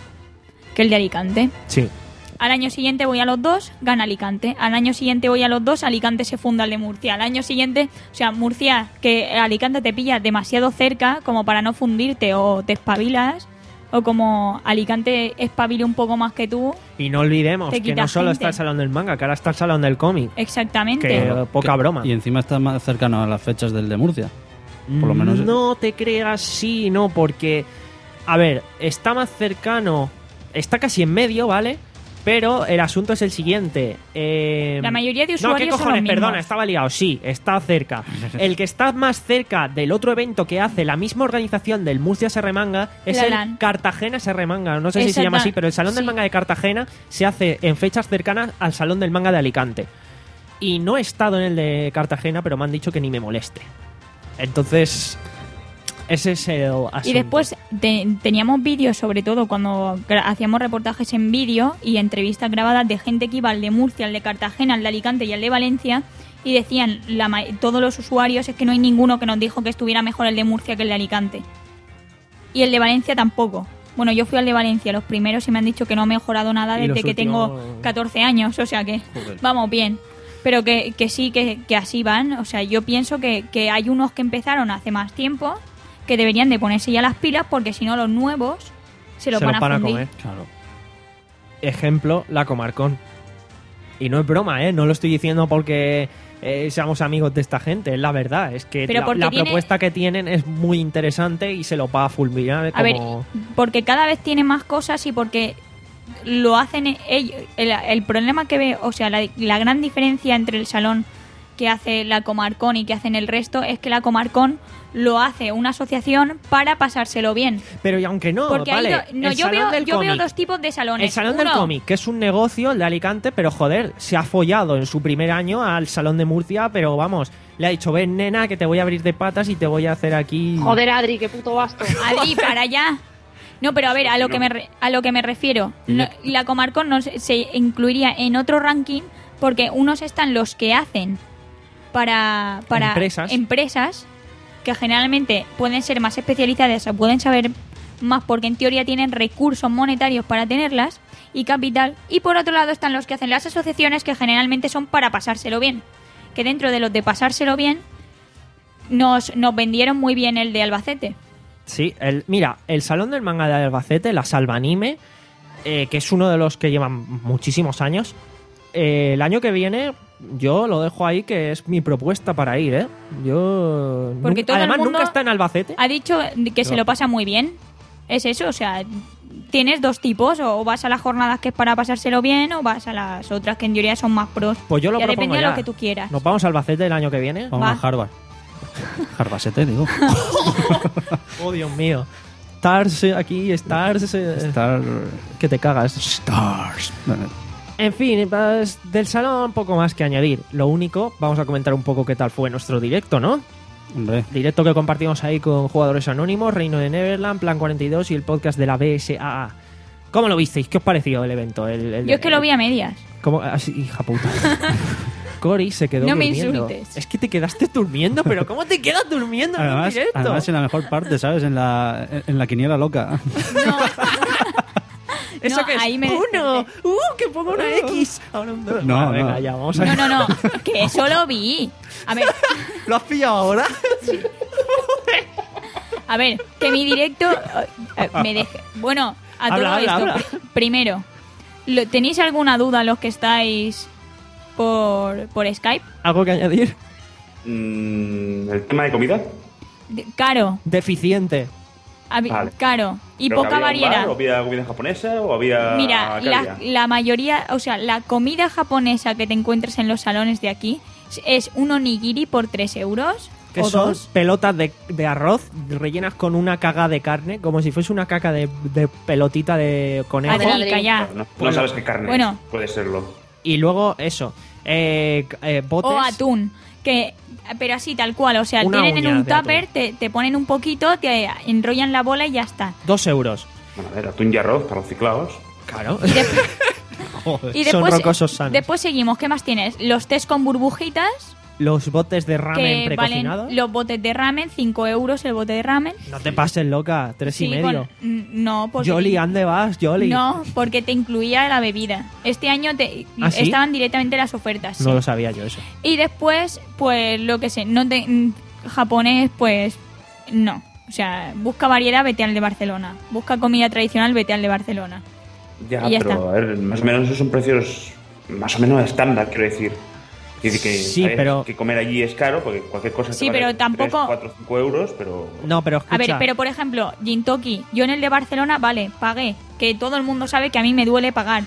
[SPEAKER 4] que el de Alicante.
[SPEAKER 2] Sí.
[SPEAKER 4] Al año siguiente voy a los dos, gana Alicante. Al año siguiente voy a los dos, Alicante se funda el de Murcia. Al año siguiente, o sea, Murcia, que Alicante te pilla demasiado cerca como para no fundirte o te espabilas, o como Alicante espabile un poco más que tú.
[SPEAKER 2] Y no olvidemos
[SPEAKER 4] Te
[SPEAKER 2] que
[SPEAKER 4] quita
[SPEAKER 2] no solo
[SPEAKER 4] gente.
[SPEAKER 2] está el salón del manga, que ahora está el salón del cómic.
[SPEAKER 4] Exactamente.
[SPEAKER 2] Que eh, poca
[SPEAKER 3] Que-
[SPEAKER 2] broma.
[SPEAKER 3] Y encima está más cercano a las fechas del de Murcia. Por lo menos...
[SPEAKER 2] No te creas, sí, no, porque... A ver, está más cercano... Está casi en medio, ¿vale? Pero el asunto es el siguiente. Eh...
[SPEAKER 4] La mayoría de
[SPEAKER 2] No,
[SPEAKER 4] usuarios
[SPEAKER 2] ¿qué
[SPEAKER 4] son
[SPEAKER 2] cojones?
[SPEAKER 4] los mismos.
[SPEAKER 2] Perdona, estaba liado. Sí, está cerca. El que está más cerca del otro evento que hace la misma organización del Murcia S R Manga es
[SPEAKER 4] La
[SPEAKER 2] el
[SPEAKER 4] LAN.
[SPEAKER 2] Cartagena S R Manga. No sé si se llama
[SPEAKER 4] Exacta-
[SPEAKER 2] así, pero el Salón del
[SPEAKER 4] sí.
[SPEAKER 2] Manga de Cartagena se hace en fechas cercanas al Salón del Manga de Alicante. Y no he estado en el de Cartagena, pero me han dicho que ni me moleste. Entonces, ese es el asunto.
[SPEAKER 4] Y después te- teníamos vídeos, sobre todo cuando gra- hacíamos reportajes en vídeo y entrevistas grabadas de gente que iba al de Murcia, al de Cartagena, al de Alicante y al de Valencia, y decían la ma- todos los usuarios es que no hay ninguno que nos dijo que estuviera mejor el de Murcia que el de Alicante. Y el de Valencia tampoco. Bueno, yo fui al de Valencia los primeros y me han dicho que no ha mejorado nada
[SPEAKER 2] Y
[SPEAKER 4] desde
[SPEAKER 2] los
[SPEAKER 4] que
[SPEAKER 2] últimos-
[SPEAKER 4] tengo catorce años, o sea que
[SPEAKER 3] Joder.
[SPEAKER 4] vamos bien. Pero que, que sí, que, que así van. O sea, yo pienso que, que hay unos que empezaron hace más tiempo que deberían de ponerse ya las pilas porque si no los nuevos se los
[SPEAKER 2] Se
[SPEAKER 4] van
[SPEAKER 2] los
[SPEAKER 4] a
[SPEAKER 2] van a
[SPEAKER 4] fundir.
[SPEAKER 2] comer.
[SPEAKER 3] Claro.
[SPEAKER 2] Ejemplo, la Comarcón. Y no es broma, ¿eh? No lo estoy diciendo porque eh, seamos amigos de esta gente, es la verdad. Es que
[SPEAKER 4] Pero
[SPEAKER 2] la,
[SPEAKER 4] porque
[SPEAKER 2] la
[SPEAKER 4] tiene-
[SPEAKER 2] propuesta que tienen es muy interesante y se lo va a fulminar
[SPEAKER 4] A ver,
[SPEAKER 2] como...
[SPEAKER 4] porque cada vez tiene más cosas y porque lo hacen ellos. El, el problema que veo, o sea, la, la gran diferencia entre el salón que hace la Comarcón y que hacen el resto es que la Comarcón lo hace una asociación para pasárselo bien.
[SPEAKER 2] Pero y aunque no,
[SPEAKER 4] Porque hay
[SPEAKER 2] vale,
[SPEAKER 4] do- no,
[SPEAKER 2] el
[SPEAKER 4] yo,
[SPEAKER 2] Salón
[SPEAKER 4] veo,
[SPEAKER 2] del
[SPEAKER 4] yo veo
[SPEAKER 2] Cómic.
[SPEAKER 4] dos tipos de salones.
[SPEAKER 2] El Salón del
[SPEAKER 4] Uno-
[SPEAKER 2] Cómic, que es un negocio, el de Alicante, pero joder, se ha follado en su primer año al Salón de Murcia, pero vamos, le ha dicho, ven nena, que te voy a abrir de patas y te voy a hacer aquí...
[SPEAKER 6] Joder, Adri, qué puto basto.
[SPEAKER 4] Adri, para allá. No, pero a ver, a lo que me re- a lo que me refiero, no- la Comarcón no se, se incluiría en otro ranking porque unos están los que hacen para para
[SPEAKER 2] Empresas.
[SPEAKER 4] empresas que generalmente pueden ser más especializadas o pueden saber más porque en teoría tienen recursos monetarios para tenerlas y capital, y por otro lado están los que hacen las asociaciones que generalmente son para pasárselo bien, que dentro de los de pasárselo bien nos, nos vendieron muy bien el de Albacete.
[SPEAKER 2] Sí, el, mira, el Salón del Manga de Albacete, la Salvanime, eh, que es uno de los que llevan muchísimos años, eh, el año que viene yo lo dejo ahí, que es mi propuesta para ir, ¿eh? Yo...
[SPEAKER 4] Porque
[SPEAKER 2] nu-
[SPEAKER 4] todo el
[SPEAKER 2] Además,
[SPEAKER 4] mundo-
[SPEAKER 2] nunca está en Albacete.
[SPEAKER 4] Ha dicho que se lo pasa muy bien. Es eso, o sea, tienes dos tipos, o vas a las jornadas que es para pasárselo bien, o vas a las otras que en teoría son más pros.
[SPEAKER 2] Pues yo lo
[SPEAKER 4] ya
[SPEAKER 2] propongo
[SPEAKER 4] depende de
[SPEAKER 2] ya.
[SPEAKER 4] lo que tú quieras.
[SPEAKER 2] ¿Nos vamos a Albacete el año que viene?
[SPEAKER 3] Vamos
[SPEAKER 4] Va.
[SPEAKER 3] a Harvard. Harvasete, digo.
[SPEAKER 2] Oh, Dios mío. Stars, eh, aquí, Stars... eh,
[SPEAKER 3] Star...
[SPEAKER 2] que te cagas.
[SPEAKER 3] Stars. Vale.
[SPEAKER 2] En fin, pues, del salón poco más que añadir. Lo único, vamos a comentar un poco qué tal fue nuestro directo, ¿no?
[SPEAKER 3] Hombre,
[SPEAKER 2] Directo que compartimos ahí con Jugadores Anónimos, Reino de Neverland, Plan cuarenta y dos y el podcast de la B S A A. ¿Cómo lo visteis? ¿Qué os pareció el evento? El, el-
[SPEAKER 4] Yo es que lo vi a medias.
[SPEAKER 2] ¿Cómo? Así, hija puta. Cory se quedó
[SPEAKER 4] No me
[SPEAKER 2] durmiendo.
[SPEAKER 4] insultes.
[SPEAKER 2] Es que te quedaste durmiendo, pero ¿cómo te quedas durmiendo en un
[SPEAKER 3] además,
[SPEAKER 2] directo?
[SPEAKER 3] además en la mejor parte, ¿sabes? En la, en la quiniela loca.
[SPEAKER 4] No,
[SPEAKER 2] ¿Eso
[SPEAKER 4] no,
[SPEAKER 2] que es?
[SPEAKER 4] ahí me
[SPEAKER 2] ¡Uno!
[SPEAKER 4] desperté.
[SPEAKER 2] ¡Uh! ¡Que pongo una X! Ahora un dos.
[SPEAKER 3] No,
[SPEAKER 2] Ah, venga,
[SPEAKER 3] no.
[SPEAKER 2] ya, vamos a...
[SPEAKER 4] no, no, no, que eso lo vi. A ver,
[SPEAKER 2] ¿Lo has pillado ahora?
[SPEAKER 4] a ver, que mi directo eh, eh, me deje. Bueno, a
[SPEAKER 2] Habla,
[SPEAKER 4] todo
[SPEAKER 2] habla,
[SPEAKER 4] esto,
[SPEAKER 2] habla.
[SPEAKER 4] pri- primero, lo- ¿tenéis alguna duda los que estáis por, por Skype?
[SPEAKER 2] ¿Algo que añadir?
[SPEAKER 5] Mm, el tema de comida.
[SPEAKER 4] De- Caro,
[SPEAKER 2] Deficiente.
[SPEAKER 4] habi-
[SPEAKER 5] Vale.
[SPEAKER 4] caro y
[SPEAKER 5] Creo que
[SPEAKER 4] poca
[SPEAKER 5] había un
[SPEAKER 4] variedad.
[SPEAKER 5] bar, o había comida japonesa o había.
[SPEAKER 4] Mira,
[SPEAKER 5] ¿qué
[SPEAKER 4] la,
[SPEAKER 5] había?
[SPEAKER 4] la mayoría, o sea, la comida japonesa que te encuentras en los salones de aquí es- es un onigiri por tres euros.
[SPEAKER 2] Que
[SPEAKER 4] o
[SPEAKER 2] son
[SPEAKER 4] dos.
[SPEAKER 2] pelotas de, de arroz rellenas con una caga de carne, como si fuese una caca de, de pelotita de conejo.
[SPEAKER 4] Adri,
[SPEAKER 6] Adri.
[SPEAKER 4] calla.
[SPEAKER 5] No, no
[SPEAKER 2] Bueno,
[SPEAKER 5] sabes qué carne
[SPEAKER 4] bueno.
[SPEAKER 5] es. Puede serlo.
[SPEAKER 2] Y luego eso, eh, eh, botes.
[SPEAKER 4] O atún, que pero así tal cual, o sea,
[SPEAKER 2] Una
[SPEAKER 4] tienen en
[SPEAKER 2] uña
[SPEAKER 4] un
[SPEAKER 2] de atún.
[SPEAKER 4] tupper, te, te ponen un poquito, te enrollan la bola y ya está.
[SPEAKER 2] Dos euros.
[SPEAKER 5] Bueno, a ver, atún y arroz para reciclados.
[SPEAKER 2] Claro.
[SPEAKER 4] Y, de- y
[SPEAKER 2] Son
[SPEAKER 4] después,
[SPEAKER 2] rocosos sanos.
[SPEAKER 4] después seguimos, ¿qué más tienes? Los tés con burbujitas,
[SPEAKER 2] Los botes de ramen
[SPEAKER 4] que
[SPEAKER 2] precocinados.
[SPEAKER 4] valen los botes de ramen, cinco euros el bote de ramen.
[SPEAKER 2] No te pases loca, tres y
[SPEAKER 4] Sí,
[SPEAKER 2] medio.
[SPEAKER 4] con- mm, no, porque
[SPEAKER 2] Jolly, ¿ande vas, Jolly?
[SPEAKER 4] no, porque te incluía la bebida. Este año te
[SPEAKER 2] ¿Ah, sí?
[SPEAKER 4] estaban directamente las ofertas.
[SPEAKER 2] No
[SPEAKER 4] sí.
[SPEAKER 2] lo sabía yo eso.
[SPEAKER 4] Y después, pues lo que sé, no te, mm, japonés, pues no. O sea, busca variedad, vete al de Barcelona. Busca comida tradicional, vete al de Barcelona.
[SPEAKER 5] Ya,
[SPEAKER 4] Y ya
[SPEAKER 5] pero
[SPEAKER 4] está.
[SPEAKER 5] a ver, más o menos esos son precios más o menos estándar, quiero decir. Quiere decir que,
[SPEAKER 2] Sí,
[SPEAKER 5] ¿sabes?
[SPEAKER 2] pero-
[SPEAKER 5] que comer allí es caro, porque cualquier cosa te
[SPEAKER 4] Sí,
[SPEAKER 5] vale
[SPEAKER 4] pero tampoco-
[SPEAKER 5] tres, cuatro, cinco euros, pero...
[SPEAKER 2] No, pero escucha.
[SPEAKER 4] A ver, pero por ejemplo, Gintoki, yo en el de Barcelona, vale, pagué. Que todo el mundo sabe que a mí me duele pagar.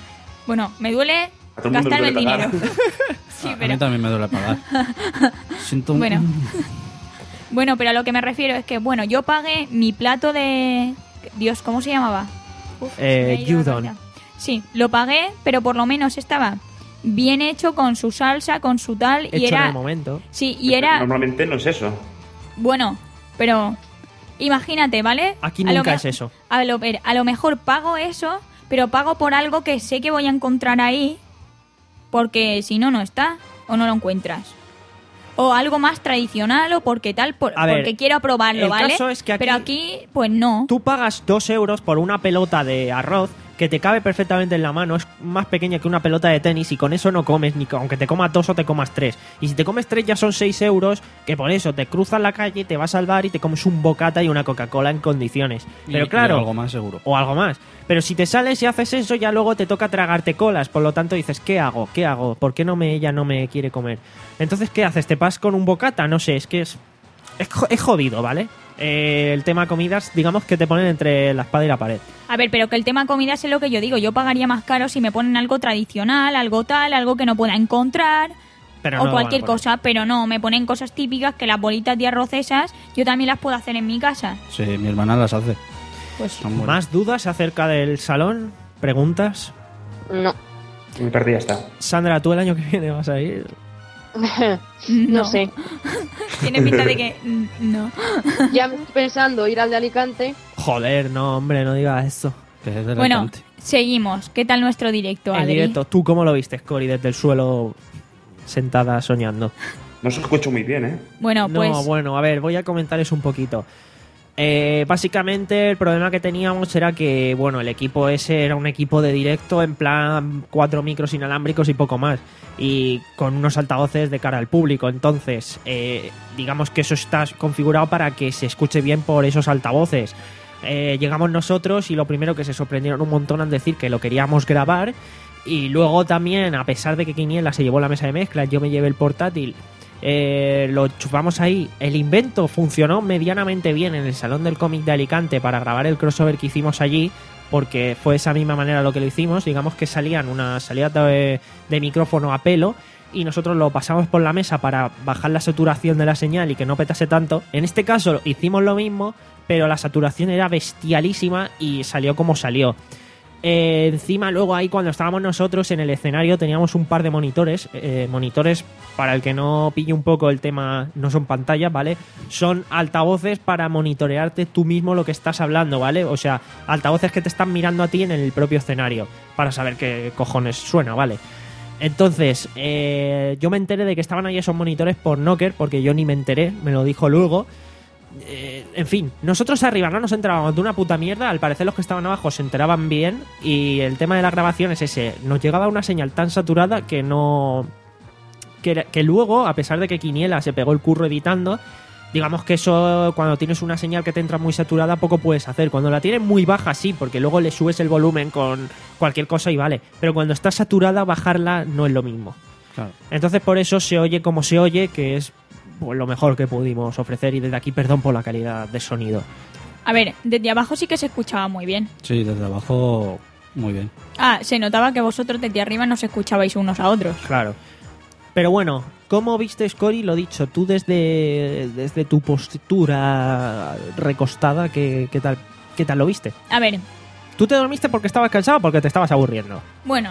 [SPEAKER 4] Bueno, me duele
[SPEAKER 5] A todo el mundo le
[SPEAKER 4] gastarme el
[SPEAKER 5] duele
[SPEAKER 4] dinero.
[SPEAKER 5] pagar.
[SPEAKER 4] Sí,
[SPEAKER 3] A
[SPEAKER 4] pero...
[SPEAKER 3] mí también me duele pagar. Siento un...
[SPEAKER 4] Bueno. Bueno, pero a lo que me refiero es que, bueno, yo pagué mi plato de... Dios, ¿cómo se llamaba? Uf, se
[SPEAKER 2] Eh,
[SPEAKER 4] me ha ido la
[SPEAKER 2] gyudon.
[SPEAKER 4] olla. Sí, lo pagué, pero por lo menos estaba bien hecho con su salsa, con su tal,
[SPEAKER 2] Hecho
[SPEAKER 4] y era...
[SPEAKER 2] en el momento.
[SPEAKER 4] Sí, y era...
[SPEAKER 5] Normalmente no es eso.
[SPEAKER 4] Bueno, pero... Imagínate, ¿vale?
[SPEAKER 2] Aquí
[SPEAKER 4] A lo
[SPEAKER 2] nunca
[SPEAKER 4] me-
[SPEAKER 2] es eso.
[SPEAKER 4] A lo, ver, a lo mejor pago eso, pero pago por algo que sé que voy a encontrar ahí, porque si no, no está, o no lo encuentras. O algo más tradicional, o porque tal, por-
[SPEAKER 2] A ver,
[SPEAKER 4] porque quiero probarlo,
[SPEAKER 2] el
[SPEAKER 4] ¿vale?
[SPEAKER 2] caso es que aquí-
[SPEAKER 4] Pero aquí, pues no.
[SPEAKER 2] Tú pagas dos euros por una pelota de arroz que te cabe perfectamente en la mano, es más pequeña que una pelota de tenis y con eso no comes, ni aunque te comas dos o te comas tres. Y si te comes tres ya son seis euros, que por eso te cruzas la calle, te vas al bar y te comes un bocata y una Coca-Cola en condiciones.
[SPEAKER 3] Y-
[SPEAKER 2] Pero
[SPEAKER 3] y
[SPEAKER 2] claro,
[SPEAKER 3] algo más seguro.
[SPEAKER 2] o algo más. Pero si te sales y haces eso, ya luego te toca tragarte colas. Por lo tanto, dices, ¿qué hago? ¿Qué hago? ¿Por qué no me ella no me quiere comer? Entonces, ¿qué haces? ¿Te pasas con un bocata? No sé, es que es, es, jo- es jodido, ¿vale? Eh, el tema comidas, digamos que te ponen entre la espada y la pared.
[SPEAKER 4] A ver, pero que el tema comidas es lo que yo digo. Yo pagaría más caro si me ponen algo tradicional, algo tal, algo que no pueda encontrar.
[SPEAKER 2] Pero no
[SPEAKER 4] o
[SPEAKER 2] lo
[SPEAKER 4] cualquier
[SPEAKER 2] van a poner.
[SPEAKER 4] cosa, pero no, me ponen cosas típicas que las bolitas de arroz esas yo también las puedo hacer en mi casa.
[SPEAKER 3] Sí, mi hermana las hace.
[SPEAKER 4] Pues
[SPEAKER 3] Son buenas.
[SPEAKER 2] ¿Más dudas acerca del salón? ¿Preguntas?
[SPEAKER 6] No.
[SPEAKER 5] Me perdí ya está.
[SPEAKER 2] Sandra, ¿tú el año que viene vas a ir?
[SPEAKER 6] No sé.
[SPEAKER 4] Tiene pinta de que mm, no.
[SPEAKER 6] Ya me estoy pensando ir al de Alicante.
[SPEAKER 2] Joder, no, hombre, no digas eso.
[SPEAKER 3] Que es del
[SPEAKER 4] Bueno,
[SPEAKER 3] Alicante.
[SPEAKER 4] seguimos. ¿Qué tal nuestro directo,
[SPEAKER 2] En
[SPEAKER 4] Adri?
[SPEAKER 2] directo, ¿tú cómo lo viste, Cory, desde el suelo sentada soñando?
[SPEAKER 5] No se escucho muy bien, ¿eh?
[SPEAKER 4] Bueno, pues
[SPEAKER 2] No, bueno, a ver, voy a comentarles un poquito. Eh, básicamente el problema que teníamos era que, bueno, el equipo ese era un equipo de directo en plan cuatro micros inalámbricos y poco más, y con unos altavoces de cara al público. Entonces, eh, digamos que eso está configurado para que se escuche bien por esos altavoces. Eh, llegamos nosotros y lo primero que se sorprendieron un montón al decir que lo queríamos grabar, y luego también, a pesar de que Quiniela se llevó la mesa de mezclas, yo me llevé el portátil. Eh, lo chupamos ahí. El invento funcionó medianamente bien en el Salón del Cómic de Alicante para grabar el crossover que hicimos allí, porque fue de esa misma manera lo que lo hicimos. Digamos que salían unas salidas de, de micrófono a pelo y nosotros lo pasamos por la mesa para bajar la saturación de la señal y que no petase tanto. En este caso hicimos lo mismo, pero la saturación era bestialísima y salió como salió. Eh, encima luego ahí cuando estábamos nosotros en el escenario teníamos un par de monitores. Eh, monitores, para el que no pille un poco el tema, no son pantallas, ¿vale? Son altavoces para monitorearte tú mismo lo que estás hablando, ¿vale? O sea, altavoces que te están mirando a ti en el propio escenario para saber qué cojones suena, ¿vale? Entonces, eh, yo me enteré de que estaban ahí esos monitores por Knocker, porque yo ni me enteré, me lo dijo luego. Eh, en fin, nosotros arriba no nos enterábamos de una puta mierda. Al parecer los que estaban abajo se enteraban bien. Y el tema de la grabación es ese. Nos llegaba una señal tan saturada que no... Que, que luego, a pesar de que Quiniela se pegó el curro editando, digamos que eso, cuando tienes una señal que te entra muy saturada, poco puedes hacer. Cuando la tienes muy baja, sí, porque luego le subes el volumen con cualquier cosa y vale. Pero cuando está saturada, bajarla no es lo mismo.
[SPEAKER 3] Claro.
[SPEAKER 2] Entonces por eso se oye como se oye, que es pues, lo mejor que pudimos ofrecer, y desde aquí perdón por la calidad de sonido.
[SPEAKER 4] a ver, desde abajo sí que se escuchaba muy bien.
[SPEAKER 3] Sí, desde abajo muy bien.
[SPEAKER 4] Ah, se notaba que vosotros desde arriba no os escuchabais unos a otros.
[SPEAKER 2] Claro. Pero bueno, ¿cómo viste, Cory? Lo dicho, tú desde, desde tu postura recostada, ¿qué, qué, tal, ¿qué tal lo viste?
[SPEAKER 4] A ver,
[SPEAKER 2] ¿Tú te dormiste porque estabas cansado o porque te estabas aburriendo?
[SPEAKER 4] bueno,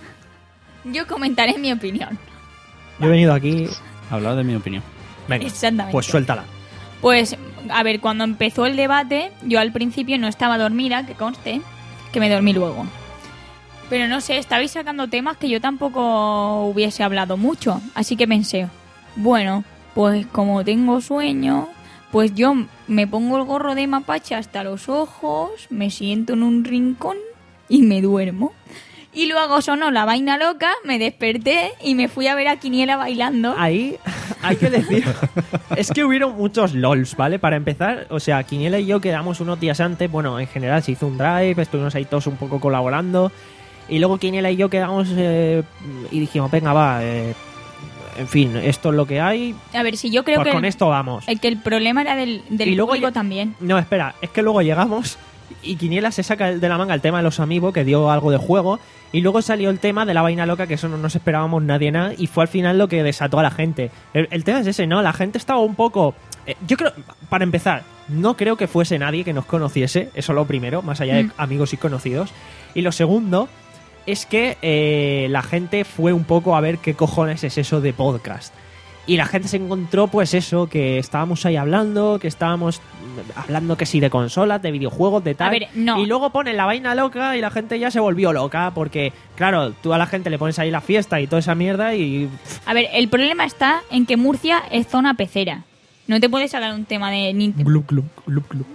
[SPEAKER 4] yo comentaré mi opinión.
[SPEAKER 2] Yo he venido aquí...
[SPEAKER 3] Hablar de mi opinión.
[SPEAKER 2] Venga,
[SPEAKER 4] Exactamente.
[SPEAKER 2] pues suéltala.
[SPEAKER 4] Pues, a ver, cuando empezó el debate, yo al principio no estaba dormida, que conste, que me dormí luego. Pero no sé, estabais sacando temas que yo tampoco hubiese hablado mucho. Así que pensé, bueno, pues como tengo sueño, pues yo me pongo el gorro de mapache hasta los ojos, me siento en un rincón y me duermo. Y luego sonó la vaina loca, me desperté y me fui a ver a Quiniela bailando.
[SPEAKER 2] Ahí hay que decir, es que hubieron muchos LOLs, ¿vale? Para empezar, o sea, Quiniela y yo quedamos unos días antes, bueno, en general se hizo un drive, estuvimos ahí todos un poco colaborando, y luego Quiniela y yo quedamos eh, y dijimos, venga, va, eh, en fin, esto es lo que hay,
[SPEAKER 4] A ver, si yo creo
[SPEAKER 2] pues
[SPEAKER 4] que
[SPEAKER 2] con
[SPEAKER 4] el,
[SPEAKER 2] esto vamos.
[SPEAKER 4] el que el problema era del, del
[SPEAKER 2] Y luego
[SPEAKER 4] público
[SPEAKER 2] ya-
[SPEAKER 4] también.
[SPEAKER 2] No, espera, es que luego llegamos y Quiniela se saca de la manga el tema de los amigos, que dio algo de juego, y luego salió el tema de la vaina loca, que eso no nos esperábamos nadie nada, y fue al final lo que desató a la gente. El, el tema es ese, ¿no? La gente estaba un poco... Eh, yo creo, para empezar, no creo que fuese nadie que nos conociese, eso lo primero, más allá de
[SPEAKER 4] Mm.
[SPEAKER 2] amigos y conocidos. Y lo segundo es que eh, la gente fue un poco a ver qué cojones es eso de podcast. Y la gente se encontró, pues eso, que estábamos ahí hablando, que estábamos hablando que sí de consolas, de videojuegos, de tal.
[SPEAKER 4] A ver, no.
[SPEAKER 2] Y luego ponen la vaina loca y la gente ya se volvió loca, porque, claro, tú a la gente le pones ahí la fiesta y toda esa mierda y...
[SPEAKER 4] A ver, el problema está en que Murcia es zona pecera. No te puedes sacar un tema de Nintendo.
[SPEAKER 2] Glup, glup, glup, glup.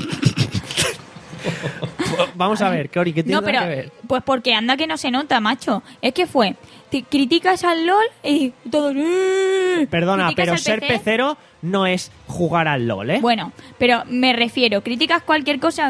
[SPEAKER 2] Vamos a ver, Cori, ¿qué tiene
[SPEAKER 4] No, pero,
[SPEAKER 2] que ver?
[SPEAKER 4] pues porque anda que no se nota, macho. Es que fue, te criticas al LOL y todo...
[SPEAKER 2] Perdona,
[SPEAKER 4] criticas
[SPEAKER 2] pero
[SPEAKER 4] al
[SPEAKER 2] ser
[SPEAKER 4] P C.
[SPEAKER 2] pecero no es jugar al LOL, ¿eh?
[SPEAKER 4] Bueno, pero me refiero, criticas cualquier cosa,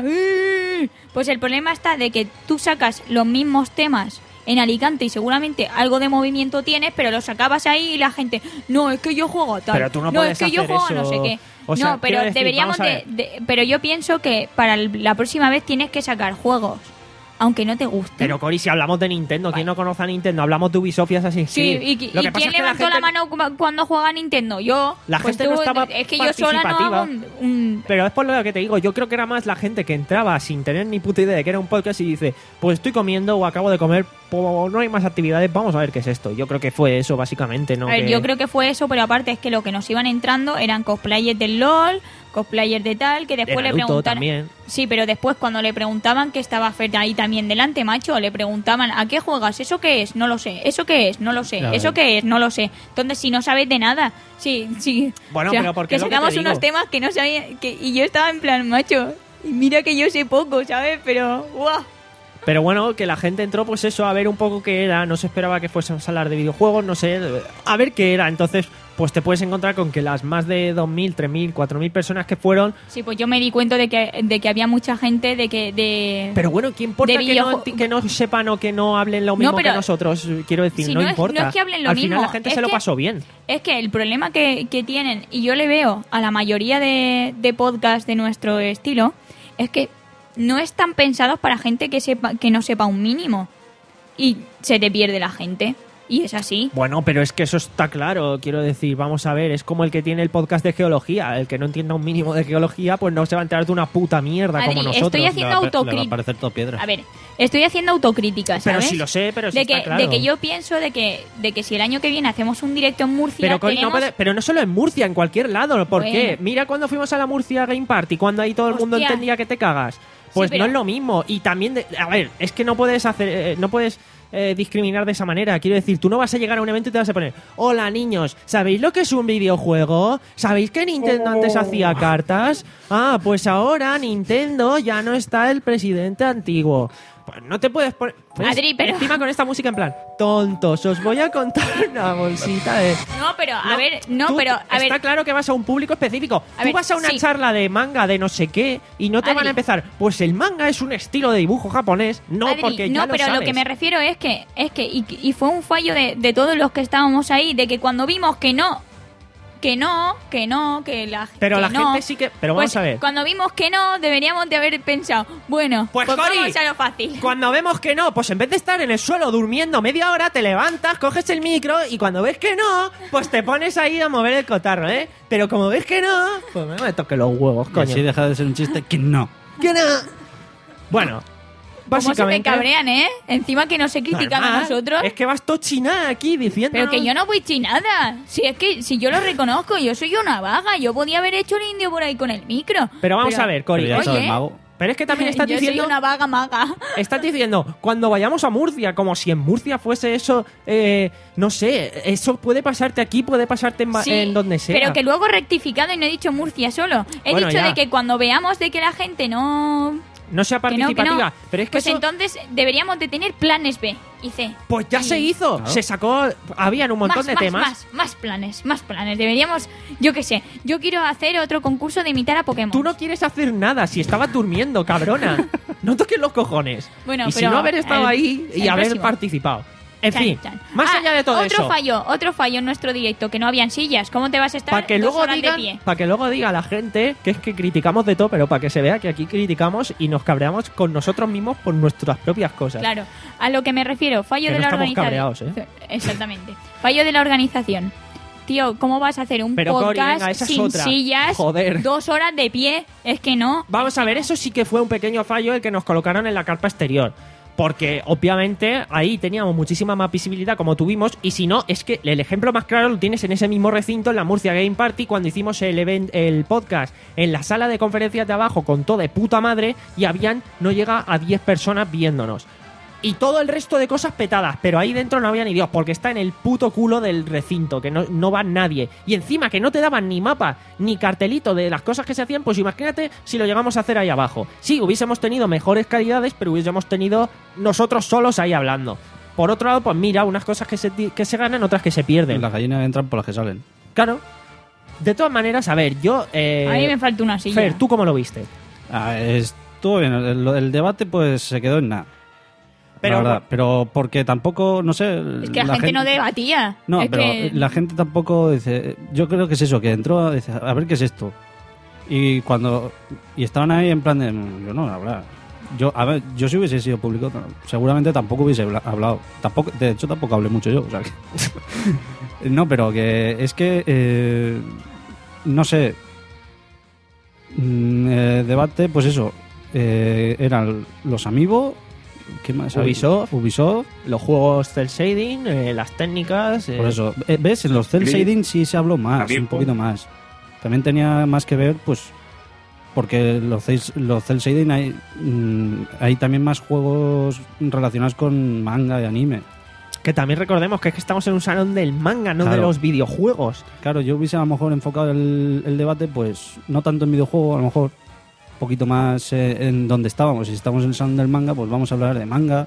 [SPEAKER 4] pues el problema está de que tú sacas los mismos temas en Alicante y seguramente algo de movimiento tienes, pero los sacabas ahí y la gente, no, es que yo juego a tal,
[SPEAKER 2] Pero tú no
[SPEAKER 4] es
[SPEAKER 2] puedes
[SPEAKER 4] que yo
[SPEAKER 2] hacer
[SPEAKER 4] juego a
[SPEAKER 2] eso.
[SPEAKER 4] no sé qué.
[SPEAKER 2] O sea,
[SPEAKER 4] no, pero
[SPEAKER 2] quiero decir,
[SPEAKER 4] deberíamos
[SPEAKER 2] vamos a
[SPEAKER 4] de,
[SPEAKER 2] ver.
[SPEAKER 4] de- pero yo pienso que para el- la próxima vez tienes que sacar juegos, aunque no te gusten.
[SPEAKER 2] Pero, Cori, si hablamos de Nintendo, ¿quién no conoce a Nintendo? Hablamos de Ubisoft y Assassin's
[SPEAKER 4] Sí,
[SPEAKER 2] Creed.
[SPEAKER 4] y, y
[SPEAKER 2] Lo que pasa
[SPEAKER 4] ¿quién
[SPEAKER 2] es que
[SPEAKER 4] levantó la,
[SPEAKER 2] gente-
[SPEAKER 4] mano cu- cuando juega a Nintendo? Yo.
[SPEAKER 2] La
[SPEAKER 4] Pues
[SPEAKER 2] gente no
[SPEAKER 4] tú-
[SPEAKER 2] estaba
[SPEAKER 4] Es que yo sola no
[SPEAKER 2] participativa.
[SPEAKER 4] hago un- un
[SPEAKER 2] Pero es por lo que te digo, yo creo que era más la gente que entraba sin tener ni puta idea de que era un podcast y dice, pues estoy comiendo o acabo de comer, pues no hay más actividades, vamos a ver qué es esto. Yo creo que fue eso, básicamente, ¿no?
[SPEAKER 4] A ver,
[SPEAKER 2] Que-
[SPEAKER 4] yo creo que fue eso, pero aparte es que lo que nos iban entrando eran cosplayers del LOL, cosplayers de tal, que después
[SPEAKER 2] De
[SPEAKER 4] le
[SPEAKER 2] Naruto
[SPEAKER 4] preguntaban...
[SPEAKER 2] también.
[SPEAKER 4] Sí, pero después cuando le preguntaban que estaba Fer ahí también delante, macho, le preguntaban, ¿a qué juegas? ¿Eso qué es? No lo sé. ¿Eso qué es? No lo sé.
[SPEAKER 3] Ya
[SPEAKER 4] ¿Eso
[SPEAKER 3] ves.
[SPEAKER 4] qué es? No lo sé. Entonces, si no sabes de nada, sí, sí.
[SPEAKER 2] Bueno,
[SPEAKER 4] O sea,
[SPEAKER 2] pero porque
[SPEAKER 4] que
[SPEAKER 2] es lo que
[SPEAKER 4] sacamos
[SPEAKER 2] te
[SPEAKER 4] unos
[SPEAKER 2] digo.
[SPEAKER 4] temas que no sabía... Que, y yo estaba en plan, macho, y mira que yo sé poco, ¿sabes? Pero, ¡guau!
[SPEAKER 2] Pero bueno, que la gente entró, pues eso, a ver un poco qué era. No se esperaba que fuésemos a hablar de videojuegos, no sé, a ver qué era. Entonces, pues te puedes encontrar con que las más de dos mil, tres mil, cuatro mil personas que fueron...
[SPEAKER 4] Sí, pues yo me di cuenta de que, de que había mucha gente de que... De...
[SPEAKER 2] Pero bueno, ¿qué importa
[SPEAKER 4] De
[SPEAKER 2] que no,
[SPEAKER 4] videoju-
[SPEAKER 2] que no sepan o que no hablen lo mismo
[SPEAKER 4] pero-
[SPEAKER 2] que nosotros? Quiero decir,
[SPEAKER 4] Sí,
[SPEAKER 2] no,
[SPEAKER 4] no es-
[SPEAKER 2] importa.
[SPEAKER 4] no es que hablen lo
[SPEAKER 2] Al final
[SPEAKER 4] mismo,
[SPEAKER 2] la gente
[SPEAKER 4] es
[SPEAKER 2] se lo
[SPEAKER 4] que-
[SPEAKER 2] pasó bien.
[SPEAKER 4] Es que el problema que, que tienen, y yo le veo a la mayoría de, de podcasts de nuestro estilo, es que no están pensados para gente que sepa que no sepa un mínimo. Y se te pierde la gente. Y es así.
[SPEAKER 2] Bueno, pero es que eso está claro, quiero decir, vamos a ver, es como el que tiene el podcast de geología, el que no entienda un mínimo de geología, pues no se va a enterar de una puta mierda
[SPEAKER 4] Adri,
[SPEAKER 2] como nosotros.
[SPEAKER 4] estoy haciendo
[SPEAKER 3] Le va a pa- le va a
[SPEAKER 4] autocrítica.
[SPEAKER 3] parecer todo piedra.
[SPEAKER 4] A ver, estoy haciendo autocrítica,
[SPEAKER 2] Pero
[SPEAKER 4] ¿sabes?
[SPEAKER 2] si lo sé, pero sí
[SPEAKER 4] de
[SPEAKER 2] está
[SPEAKER 4] que,
[SPEAKER 2] claro.
[SPEAKER 4] de que yo pienso de que, de que si el año que viene hacemos un directo en Murcia,
[SPEAKER 2] Pero, Cori, no
[SPEAKER 4] tenemos...
[SPEAKER 2] puede- pero no solo en Murcia, en cualquier lado. ¿Por
[SPEAKER 4] Bueno.
[SPEAKER 2] qué? Mira cuando fuimos a la Murcia Game Party, cuando ahí todo el mundo
[SPEAKER 4] Hostia.
[SPEAKER 2] entendía que te cagas. Pues
[SPEAKER 4] pero-
[SPEAKER 2] no es lo mismo. Y también, de- a ver, es que no puedes hacer, eh, no puedes eh, discriminar de esa manera. Quiero decir, tú no vas a llegar a un evento y te vas a poner, hola niños, ¿sabéis lo que es un videojuego? ¿Sabéis que Nintendo antes hacía cartas? Ah, pues ahora Nintendo ya no está el presidente antiguo. Pues no te puedes poner... ¿ves?
[SPEAKER 4] Adri, pero-
[SPEAKER 2] Encima con esta música en plan, tontos, os voy a contar una bolsita de...
[SPEAKER 4] No, pero, a
[SPEAKER 2] No,
[SPEAKER 4] ver, no,
[SPEAKER 2] tú-
[SPEAKER 4] pero, a
[SPEAKER 2] está
[SPEAKER 4] ver...
[SPEAKER 2] claro que vas a un público específico.
[SPEAKER 4] A
[SPEAKER 2] Tú
[SPEAKER 4] ver,
[SPEAKER 2] vas a una
[SPEAKER 4] sí.
[SPEAKER 2] charla de manga de no sé qué y no te van
[SPEAKER 4] Adri.
[SPEAKER 2] a empezar. Pues el manga es un estilo de dibujo japonés. No,
[SPEAKER 4] Adri,
[SPEAKER 2] porque ya
[SPEAKER 4] no,
[SPEAKER 2] lo
[SPEAKER 4] pero
[SPEAKER 2] sabes.
[SPEAKER 4] lo que me refiero es que, es que, y, y fue un fallo de, de todos los que estábamos ahí, de que cuando vimos que no, que no, que no, que la
[SPEAKER 2] Pero
[SPEAKER 4] que
[SPEAKER 2] la
[SPEAKER 4] no,
[SPEAKER 2] gente sí que... Pero vamos
[SPEAKER 4] pues,
[SPEAKER 2] a ver.
[SPEAKER 4] Cuando vimos que no, deberíamos de haber pensado, bueno,
[SPEAKER 2] Pues,
[SPEAKER 4] pues,
[SPEAKER 2] Cori,
[SPEAKER 4] vamos a lo fácil.
[SPEAKER 2] Cuando vemos que no, pues en vez de estar en el suelo durmiendo media hora, te levantas, coges el micro y cuando ves que no, pues te pones ahí a mover el cotarro, ¿eh? Pero como ves que no, pues me toque los huevos,
[SPEAKER 3] Y
[SPEAKER 2] coño.
[SPEAKER 3] así deja de ser un chiste que no.
[SPEAKER 2] Que no. Bueno,
[SPEAKER 4] ¿Cómo se me
[SPEAKER 2] básicamente...
[SPEAKER 4] cabrean, eh? Encima que no se critican a
[SPEAKER 2] Normal,
[SPEAKER 4] nosotros.
[SPEAKER 2] Es que vas tochina aquí diciendo...
[SPEAKER 4] Pero que yo no voy chinada. Si es que, si yo lo reconozco, yo soy una vaga. Yo podía haber hecho el indio por ahí con el micro.
[SPEAKER 2] Pero vamos a ver, Cori.
[SPEAKER 3] Pero ya
[SPEAKER 4] oye,
[SPEAKER 3] sabes, mago.
[SPEAKER 2] Pero es que también estás
[SPEAKER 4] yo
[SPEAKER 2] diciendo...
[SPEAKER 4] soy una vaga maga.
[SPEAKER 2] Estás diciendo, cuando vayamos a Murcia, como si en Murcia fuese eso, eh, no sé, eso puede pasarte aquí, puede pasarte en, ba-
[SPEAKER 4] Sí,
[SPEAKER 2] en donde sea.
[SPEAKER 4] pero que luego he rectificado y no he dicho Murcia solo. He
[SPEAKER 2] Bueno,
[SPEAKER 4] dicho
[SPEAKER 2] ya.
[SPEAKER 4] de que cuando veamos de que la gente no...
[SPEAKER 2] no sea
[SPEAKER 4] que no, que
[SPEAKER 2] participativa.
[SPEAKER 4] no,
[SPEAKER 2] Pero es que
[SPEAKER 4] pues
[SPEAKER 2] eso,
[SPEAKER 4] entonces deberíamos de tener planes B y C.
[SPEAKER 2] pues ya
[SPEAKER 4] Y-
[SPEAKER 2] se hizo.
[SPEAKER 3] Claro.
[SPEAKER 2] Se sacó, habían un montón
[SPEAKER 4] más,
[SPEAKER 2] de
[SPEAKER 4] más,
[SPEAKER 2] temas.
[SPEAKER 4] Más, más planes, más planes. Deberíamos, yo qué sé, yo quiero hacer otro concurso de imitar a Pokémon.
[SPEAKER 2] Tú no quieres hacer nada si estabas durmiendo, cabrona. No toques los cojones.
[SPEAKER 4] Bueno,
[SPEAKER 2] y si
[SPEAKER 4] pero
[SPEAKER 2] no haber estado
[SPEAKER 4] el-
[SPEAKER 2] ahí y
[SPEAKER 4] el
[SPEAKER 2] haber
[SPEAKER 4] próximo.
[SPEAKER 2] participado. En
[SPEAKER 4] Chan,
[SPEAKER 2] fin,
[SPEAKER 4] chan.
[SPEAKER 2] más
[SPEAKER 4] Ah,
[SPEAKER 2] allá de todo
[SPEAKER 4] otro
[SPEAKER 2] eso.
[SPEAKER 4] fallo, otro fallo en nuestro directo, que no habían sillas. ¿Cómo te vas a estar
[SPEAKER 2] Para que,
[SPEAKER 4] dos
[SPEAKER 2] luego
[SPEAKER 4] horas de
[SPEAKER 2] digan,
[SPEAKER 4] pie?
[SPEAKER 2] para que luego diga la gente que es que criticamos de todo, pero para que se vea que aquí criticamos y nos cabreamos con nosotros mismos por nuestras propias cosas.
[SPEAKER 4] Claro, a lo que me refiero, fallo
[SPEAKER 2] Que
[SPEAKER 4] de
[SPEAKER 2] no
[SPEAKER 4] la
[SPEAKER 2] estamos
[SPEAKER 4] organización.
[SPEAKER 2] cabreados, ¿eh?
[SPEAKER 4] Exactamente. Fallo de la organización. Tío, ¿cómo vas a hacer un
[SPEAKER 2] Pero, Cori,
[SPEAKER 4] podcast
[SPEAKER 2] venga, esa es
[SPEAKER 4] sin
[SPEAKER 2] otra.
[SPEAKER 4] sillas,
[SPEAKER 2] Joder.
[SPEAKER 4] dos horas de pie? Es que no.
[SPEAKER 2] Vamos a ver, eso sí que fue un pequeño fallo el que nos colocaron en la carpa exterior. Porque obviamente ahí teníamos muchísima más visibilidad como tuvimos. Y si no, es que el ejemplo más claro lo tienes en ese mismo recinto, en la Murcia Game Party, cuando hicimos el, event, el podcast en la sala de conferencias de abajo con todo de puta madre. Y habían, no llega a diez personas viéndonos. Y todo el resto de cosas petadas, pero ahí dentro no había ni Dios, porque está en el puto culo del recinto, que no, no va nadie. Y encima que no te daban ni mapa, ni cartelito de las cosas que se hacían, pues imagínate si lo llegamos a hacer ahí abajo. Sí, hubiésemos tenido mejores calidades, pero hubiésemos tenido nosotros solos ahí hablando. Por otro lado, pues mira, unas cosas que se, que se ganan, otras que se pierden.
[SPEAKER 3] Las gallinas entran por las que salen.
[SPEAKER 2] Claro. De todas maneras, a ver, yo... Eh,
[SPEAKER 4] A mí me falta una silla.
[SPEAKER 2] Fer, ¿tú cómo lo viste?
[SPEAKER 3] Ah, estuvo bien. El, el debate pues se quedó en nada.
[SPEAKER 2] Pero,
[SPEAKER 3] la verdad, pero porque tampoco, no sé...
[SPEAKER 4] Es que la, gente, no debatía.
[SPEAKER 3] No,
[SPEAKER 4] es
[SPEAKER 3] pero
[SPEAKER 4] que...
[SPEAKER 3] la gente tampoco dice... Yo creo que es eso, que entró, dice, a ver qué es esto. Y cuando... Y estaban ahí en plan de... Yo no, hablar. Yo, a ver, yo si hubiese sido público, seguramente tampoco hubiese hablado. Tampoco, de hecho, tampoco hablé mucho yo. O sea que... no, pero que es que... Eh, no sé... Mm, eh, debate, pues eso. Eh, eran los amigos... ¿Qué más?
[SPEAKER 2] Ubisoft.
[SPEAKER 3] Ubisoft.
[SPEAKER 2] Los juegos cel shading, eh, las técnicas... eh,
[SPEAKER 3] Por eso. Eh, ¿Ves? En los cel
[SPEAKER 5] Sí.
[SPEAKER 3] shading sí se habló más,
[SPEAKER 5] También,
[SPEAKER 3] un poquito más. También tenía más que ver, pues... Porque los cel, los cel shading hay, mm, hay también más juegos relacionados con manga y anime.
[SPEAKER 2] Que también recordemos que es que estamos en un salón del manga, no de
[SPEAKER 3] Claro.
[SPEAKER 2] los videojuegos.
[SPEAKER 3] Claro, yo hubiese a lo mejor enfocado el, el debate, pues no tanto en videojuegos, a lo mejor un poquito más eh, en donde estábamos. Si estamos en el salón del manga, pues vamos a hablar de manga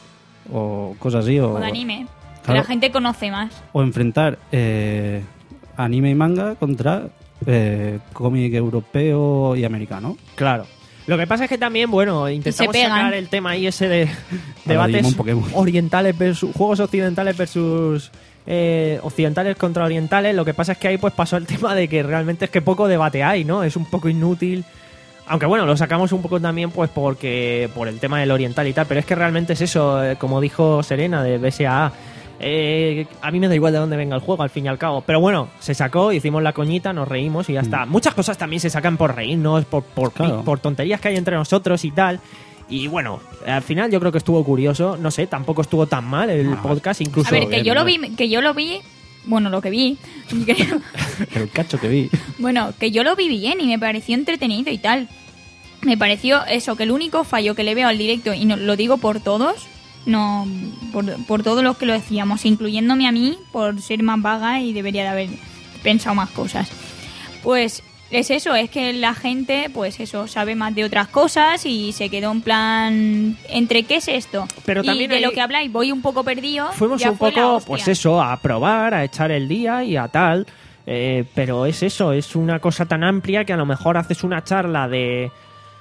[SPEAKER 3] o cosas así. O,
[SPEAKER 4] O de anime. Que
[SPEAKER 3] Claro.
[SPEAKER 4] la gente conoce más.
[SPEAKER 3] o enfrentar eh, anime y manga contra eh, cómic europeo y americano.
[SPEAKER 2] Claro. Lo que pasa es que también, bueno, intentamos
[SPEAKER 4] pegan.
[SPEAKER 2] sacar el tema ahí ese de
[SPEAKER 3] A lo
[SPEAKER 2] debates
[SPEAKER 3] Digimon Pokémon.
[SPEAKER 2] orientales versus juegos occidentales versus eh, occidentales contra orientales. Lo que pasa es que ahí pues pasó el tema de que realmente es que poco debate hay, ¿no? Es un poco inútil. Aunque bueno, lo sacamos un poco también pues porque por el tema del oriental y tal, pero es que realmente es eso, eh, como dijo Serena de B S A A. Eh, a mí me da igual de dónde venga el juego, al fin y al cabo. Pero bueno, se sacó, hicimos la coñita, nos reímos y ya está. Muchas cosas también se sacan por reírnos, por, por,
[SPEAKER 3] Claro.
[SPEAKER 2] por tonterías que hay entre nosotros y tal. Y bueno, al final yo creo que estuvo curioso. No sé, tampoco estuvo tan mal el
[SPEAKER 3] Ah,
[SPEAKER 2] podcast, incluso...
[SPEAKER 4] A ver, que
[SPEAKER 3] bien,
[SPEAKER 4] yo lo
[SPEAKER 3] bien.
[SPEAKER 4] vi, que yo lo vi, bueno, lo que vi, que-
[SPEAKER 3] El cacho que vi.
[SPEAKER 4] bueno, que yo lo vi bien y me pareció entretenido y tal. Me pareció eso, que el único fallo que le veo al directo, y no, lo digo por todos, no por, por todos los que lo decíamos, incluyéndome a mí, por ser más vaga y debería de haber pensado más cosas. Pues es eso, es que la gente, pues eso, sabe más de otras cosas y se quedó en plan, ¿entre qué es esto?
[SPEAKER 2] Pero
[SPEAKER 4] y
[SPEAKER 2] también
[SPEAKER 4] de
[SPEAKER 2] ahí-
[SPEAKER 4] lo que habláis, voy un poco perdido.
[SPEAKER 2] Fuimos
[SPEAKER 4] ya
[SPEAKER 2] un
[SPEAKER 4] fue la
[SPEAKER 2] poco,
[SPEAKER 4] hostia.
[SPEAKER 2] pues eso, a probar, a echar el día y a tal. Eh, pero es eso, es una cosa tan amplia que a lo mejor haces una charla de...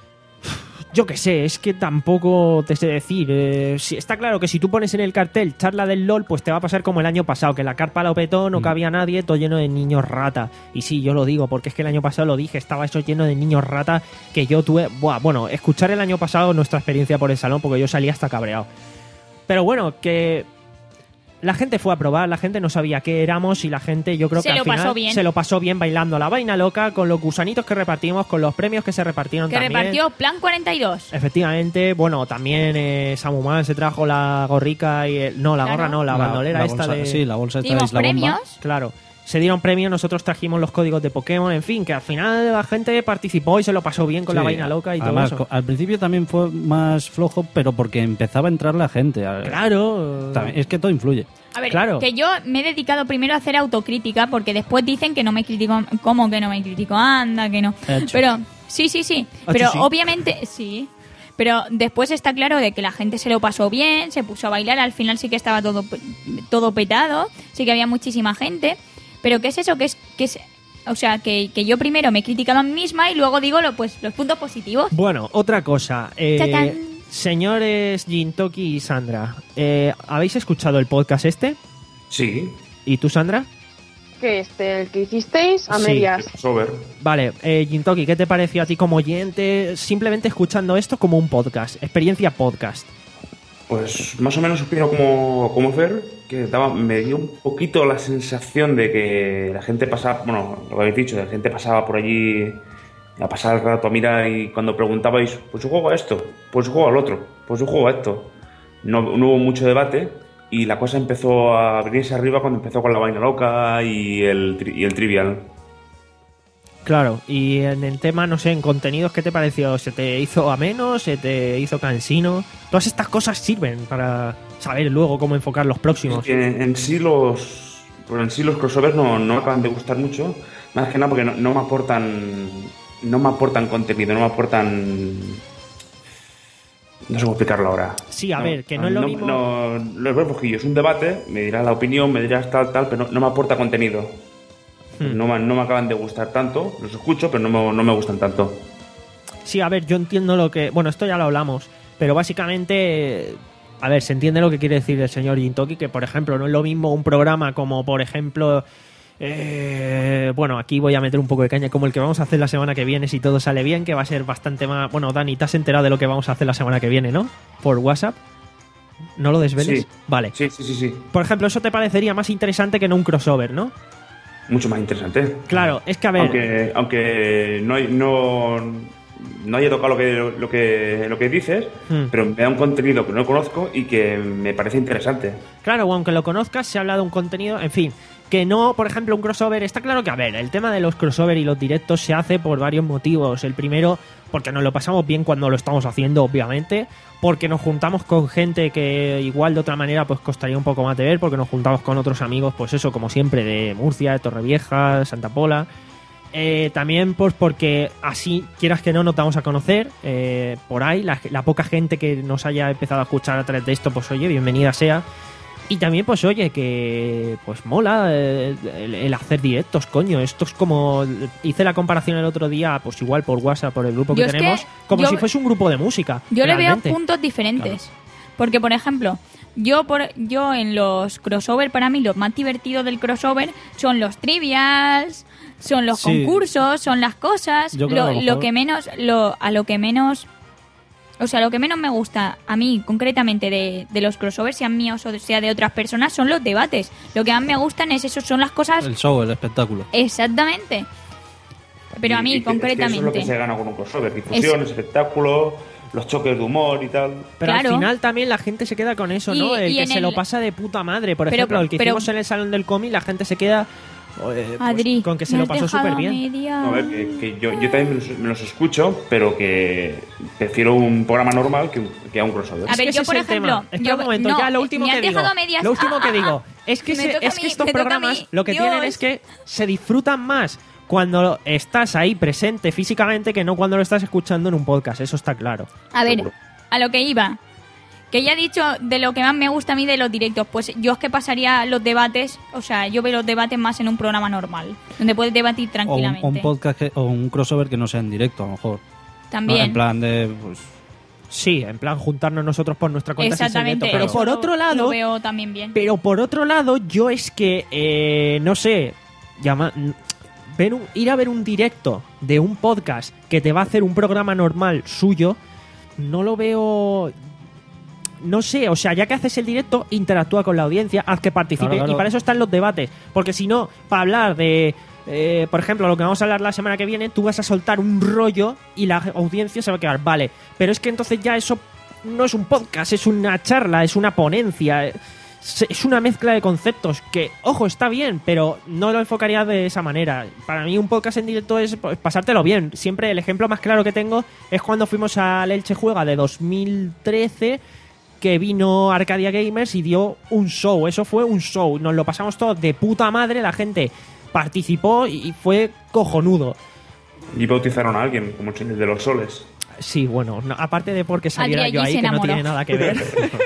[SPEAKER 2] Yo qué sé, es que tampoco te sé decir. Eh, si, está claro que si tú pones en el cartel charla del LOL, pues te va a pasar como el año pasado, que la carpa lo petó, no cabía nadie, todo lleno de niños rata. Y sí, yo lo digo, porque es que el año pasado lo dije, estaba eso lleno de niños rata que yo tuve... Buah, bueno, escuchar el año pasado nuestra experiencia por el salón, porque yo salí hasta cabreado. Pero bueno, que la gente fue a probar, la gente no sabía qué éramos y la gente, yo creo
[SPEAKER 4] Se
[SPEAKER 2] que al
[SPEAKER 4] lo
[SPEAKER 2] final
[SPEAKER 4] pasó bien.
[SPEAKER 2] se lo pasó bien bailando la vaina loca, con los gusanitos que repartimos, con los premios que se repartieron
[SPEAKER 4] Que
[SPEAKER 2] también.
[SPEAKER 4] repartió Plan cuarenta y dos.
[SPEAKER 2] Efectivamente, bueno, también eh, Samuman se trajo la gorrica y el- no, la
[SPEAKER 4] Claro.
[SPEAKER 2] gorra no, la, bandolera
[SPEAKER 3] la
[SPEAKER 2] esta
[SPEAKER 3] bolsa-
[SPEAKER 2] de...
[SPEAKER 3] Sí, la bolsa esta de
[SPEAKER 4] Dimos
[SPEAKER 3] Isla Bomba.
[SPEAKER 4] premios.
[SPEAKER 2] Claro. Se dieron premios, nosotros trajimos los códigos de Pokémon, en fin, que al final la gente participó y se lo pasó bien con la
[SPEAKER 3] Sí,
[SPEAKER 2] vaina loca y
[SPEAKER 3] además,
[SPEAKER 2] todo eso.
[SPEAKER 3] co- al principio también fue más flojo, pero porque empezaba a entrar la gente. A-
[SPEAKER 2] Claro.
[SPEAKER 3] También- es que todo influye.
[SPEAKER 4] A ver,
[SPEAKER 2] Claro.
[SPEAKER 4] que yo me he dedicado primero a hacer autocrítica porque después dicen que no me critico. ¿Cómo que no me critico? Anda, que no.
[SPEAKER 3] Hecho.
[SPEAKER 4] Pero, sí, sí, sí.
[SPEAKER 2] Hecho,
[SPEAKER 4] Pero
[SPEAKER 2] sí.
[SPEAKER 4] obviamente, sí. Pero después está claro de que la gente se lo pasó bien, se puso a bailar, al final sí que estaba todo, pe- todo petado, sí que había muchísima gente. Pero ¿qué es eso? Que es, que es, o sea, que, que yo primero me he criticado a mí misma y luego digo lo, pues, los puntos positivos.
[SPEAKER 2] Bueno, otra cosa. eh,
[SPEAKER 4] Chacán.
[SPEAKER 2] Señores Gintoki y Sandra, eh, ¿habéis escuchado el podcast este?
[SPEAKER 5] Sí.
[SPEAKER 2] ¿Y tú, Sandra?
[SPEAKER 6] ¿Qué este? ¿El que hicisteis? A
[SPEAKER 2] Sí.
[SPEAKER 6] medias.
[SPEAKER 5] Sober.
[SPEAKER 2] Vale, eh, Gintoki, ¿qué te pareció a ti como oyente simplemente escuchando esto como un podcast? Experiencia podcast.
[SPEAKER 5] Pues más o menos opino como, como Fer, que daba, me dio un poquito la sensación de que la gente pasaba, bueno, lo que habéis dicho, la gente pasaba por allí a pasar el rato a mirar y cuando preguntabais, pues yo juego a esto, pues yo juego al otro, pues yo juego a esto. No, no hubo mucho debate y la cosa empezó a venirse arriba cuando empezó con la vaina loca y el, tri- y el trivial.
[SPEAKER 2] Claro, y en el tema, no sé, en contenidos, ¿qué te pareció? ¿Se te hizo ameno? ¿Se te hizo cansino? Todas estas cosas sirven para saber luego cómo enfocar los próximos.
[SPEAKER 5] En, en sí los pues en sí los crossovers no, no me acaban de gustar mucho, más que nada porque no, no me aportan no me aportan contenido, no me aportan no sé cómo explicarlo ahora.
[SPEAKER 2] Sí, a ver, que no es lo mismo-
[SPEAKER 5] No, los veo flojillos, es un debate, me dirás la opinión, me dirás tal, tal, pero no, no me aporta contenido.
[SPEAKER 2] Hmm.
[SPEAKER 5] No, me, no me acaban de gustar tanto, los escucho, pero no me, no me gustan tanto.
[SPEAKER 2] Sí, a ver, yo entiendo lo que... Bueno, esto ya lo hablamos, pero básicamente... A ver, se entiende lo que quiere decir el señor Gintoki, que por ejemplo no es lo mismo un programa como, por ejemplo... eh, bueno, aquí voy a meter un poco de caña, como el que vamos a hacer la semana que viene, si todo sale bien, que va a ser bastante más... Bueno, Dani, te has enterado de lo que vamos a hacer la semana que viene, ¿no? Por WhatsApp. ¿No lo desveles?
[SPEAKER 5] Sí.
[SPEAKER 2] Vale.
[SPEAKER 5] Sí, sí, sí, sí.
[SPEAKER 2] Por ejemplo, eso te parecería más interesante que no un crossover, ¿no?
[SPEAKER 5] Mucho más interesante.
[SPEAKER 2] Claro, es que a ver...
[SPEAKER 5] Aunque, aunque no, hay- no, no haya tocado lo que, lo que, lo que dices,
[SPEAKER 2] Hmm.
[SPEAKER 5] pero me da un contenido que no conozco y que me parece interesante.
[SPEAKER 2] Claro, o aunque lo conozcas, se habla de un contenido, en fin, que no, por ejemplo, un crossover. Está claro que, a ver, el tema de los crossover y los directos se hace por varios motivos. El primero, porque nos lo pasamos bien cuando lo estamos haciendo, obviamente, porque nos juntamos con gente que igual de otra manera pues costaría un poco más de ver, porque nos juntamos con otros amigos, pues eso, como siempre, de Murcia, de Torrevieja, Santa Pola. Eh, también pues porque así, quieras que no, nos vamos a conocer eh, por ahí, la, la poca gente que nos haya empezado a escuchar a través de esto, pues oye, bienvenida sea. Y también pues oye, que pues mola eh, el, el hacer directos, coño. Esto es como, hice la comparación el otro día, pues igual por WhatsApp, por el grupo que
[SPEAKER 4] Yo es que
[SPEAKER 2] tenemos, como
[SPEAKER 4] yo-
[SPEAKER 2] si fuese un grupo de música.
[SPEAKER 4] Yo le veo
[SPEAKER 2] realmente.
[SPEAKER 4] puntos diferentes. Porque, por ejemplo, yo por yo en los crossover, para mí, lo más divertido del crossover son los trivials, son los
[SPEAKER 3] Sí.
[SPEAKER 4] concursos, son las cosas.
[SPEAKER 3] Yo creo
[SPEAKER 4] Lo,
[SPEAKER 3] que a lo
[SPEAKER 4] lo
[SPEAKER 3] mejor-
[SPEAKER 4] que menos, lo, a lo que menos. O sea, lo que menos me gusta a mí, concretamente, de, de los crossovers, sean míos o sea de otras personas, son los debates. Lo que más me gustan es eso, son las cosas.
[SPEAKER 3] El show, el espectáculo.
[SPEAKER 4] Exactamente. Pero a
[SPEAKER 5] Y-
[SPEAKER 4] mí,
[SPEAKER 5] y que- es que eso es lo que
[SPEAKER 4] concretamente.
[SPEAKER 5] se gana con un crossover, difusión, espectáculo, los choques de humor y tal.
[SPEAKER 2] Pero
[SPEAKER 4] Claro.
[SPEAKER 2] al final también la gente se queda con eso,
[SPEAKER 4] Y-
[SPEAKER 2] ¿no? El
[SPEAKER 4] y
[SPEAKER 2] que
[SPEAKER 4] en
[SPEAKER 2] se
[SPEAKER 4] el-
[SPEAKER 2] lo pasa de puta madre. Por
[SPEAKER 4] Pero-
[SPEAKER 2] ejemplo, el que
[SPEAKER 4] pero-
[SPEAKER 2] hicimos en el Salón del Cómic, la gente se queda eh, pues,
[SPEAKER 4] Adri,
[SPEAKER 2] con que se
[SPEAKER 4] me
[SPEAKER 2] lo
[SPEAKER 4] has
[SPEAKER 2] pasó
[SPEAKER 4] dejado
[SPEAKER 2] súper
[SPEAKER 4] a
[SPEAKER 2] bien.
[SPEAKER 4] media.
[SPEAKER 5] No, a ver, que, que yo, yo también me los, me los escucho, pero que prefiero un programa normal que, un- que a un crossover.
[SPEAKER 4] A ver,
[SPEAKER 2] Es que
[SPEAKER 4] yo,
[SPEAKER 2] ese
[SPEAKER 4] por
[SPEAKER 2] es el
[SPEAKER 4] ejemplo,
[SPEAKER 2] tema. Espera
[SPEAKER 4] yo-
[SPEAKER 2] un momento,
[SPEAKER 4] no,
[SPEAKER 2] ya lo último
[SPEAKER 4] me
[SPEAKER 2] que
[SPEAKER 4] has
[SPEAKER 2] digo.
[SPEAKER 4] dejado a medias.
[SPEAKER 2] Lo último
[SPEAKER 4] Ah,
[SPEAKER 2] que
[SPEAKER 4] ah,
[SPEAKER 2] digo
[SPEAKER 4] ah.
[SPEAKER 2] es que,
[SPEAKER 4] Me
[SPEAKER 2] se-
[SPEAKER 4] toca
[SPEAKER 2] es
[SPEAKER 4] a
[SPEAKER 2] que
[SPEAKER 4] mí,
[SPEAKER 2] estos
[SPEAKER 4] me toca a
[SPEAKER 2] programas
[SPEAKER 4] mí.
[SPEAKER 2] lo que
[SPEAKER 4] Dios.
[SPEAKER 2] tienen es que se disfrutan más cuando estás ahí presente físicamente que no cuando lo estás escuchando en un podcast. Eso está claro.
[SPEAKER 4] A ver,
[SPEAKER 5] Seguro.
[SPEAKER 4] a lo que iba. Que ya he dicho de lo que más me gusta a mí de los directos. Pues yo es que pasaría los debates, o sea, yo veo los debates más en un programa normal, donde puedes debatir
[SPEAKER 3] O un,
[SPEAKER 4] tranquilamente.
[SPEAKER 3] un podcast que- o un crossover que no sea en directo, a lo mejor. ¿no?
[SPEAKER 4] También.
[SPEAKER 3] En plan de. Pues,
[SPEAKER 2] Sí, en plan juntarnos nosotros por nuestra cuenta. sin
[SPEAKER 4] Exactamente.
[SPEAKER 2] secreto. Pero
[SPEAKER 4] eso
[SPEAKER 2] por
[SPEAKER 4] lo-
[SPEAKER 2] otro lado,
[SPEAKER 4] Lo veo también bien.
[SPEAKER 2] Pero por otro lado, yo es que, eh, no sé, llama, ver un- ir a ver un directo de un podcast que te va a hacer un programa normal suyo, no lo veo... No sé, o sea, ya que haces el directo, interactúa con la audiencia, haz que participe.
[SPEAKER 3] Claro, claro.
[SPEAKER 2] Y para eso están los debates. Porque si no, para hablar de... eh, por ejemplo, lo que vamos a hablar la semana que viene, tú vas a soltar un rollo y la audiencia se va a quedar, vale. Pero es que entonces ya eso no es un podcast, es una charla, es una ponencia. Es es una mezcla de conceptos que, ojo, está bien, pero no lo enfocaría de esa manera. Para mí un podcast en directo es pues, pasártelo bien. Siempre el ejemplo más claro que tengo es cuando fuimos al Elche Juega de dos mil trece, que vino Arcadia Gamers y dio un show. Eso fue un show. Nos lo pasamos todos de puta madre, la gente participó y fue cojonudo.
[SPEAKER 5] Y bautizaron a alguien, como el Señor de los Soles.
[SPEAKER 2] Sí, bueno, no, aparte de porque saliera
[SPEAKER 4] Adri
[SPEAKER 2] yo
[SPEAKER 4] allí
[SPEAKER 2] ahí,
[SPEAKER 4] se
[SPEAKER 2] que no
[SPEAKER 4] enamoró.
[SPEAKER 2] tiene nada que ver.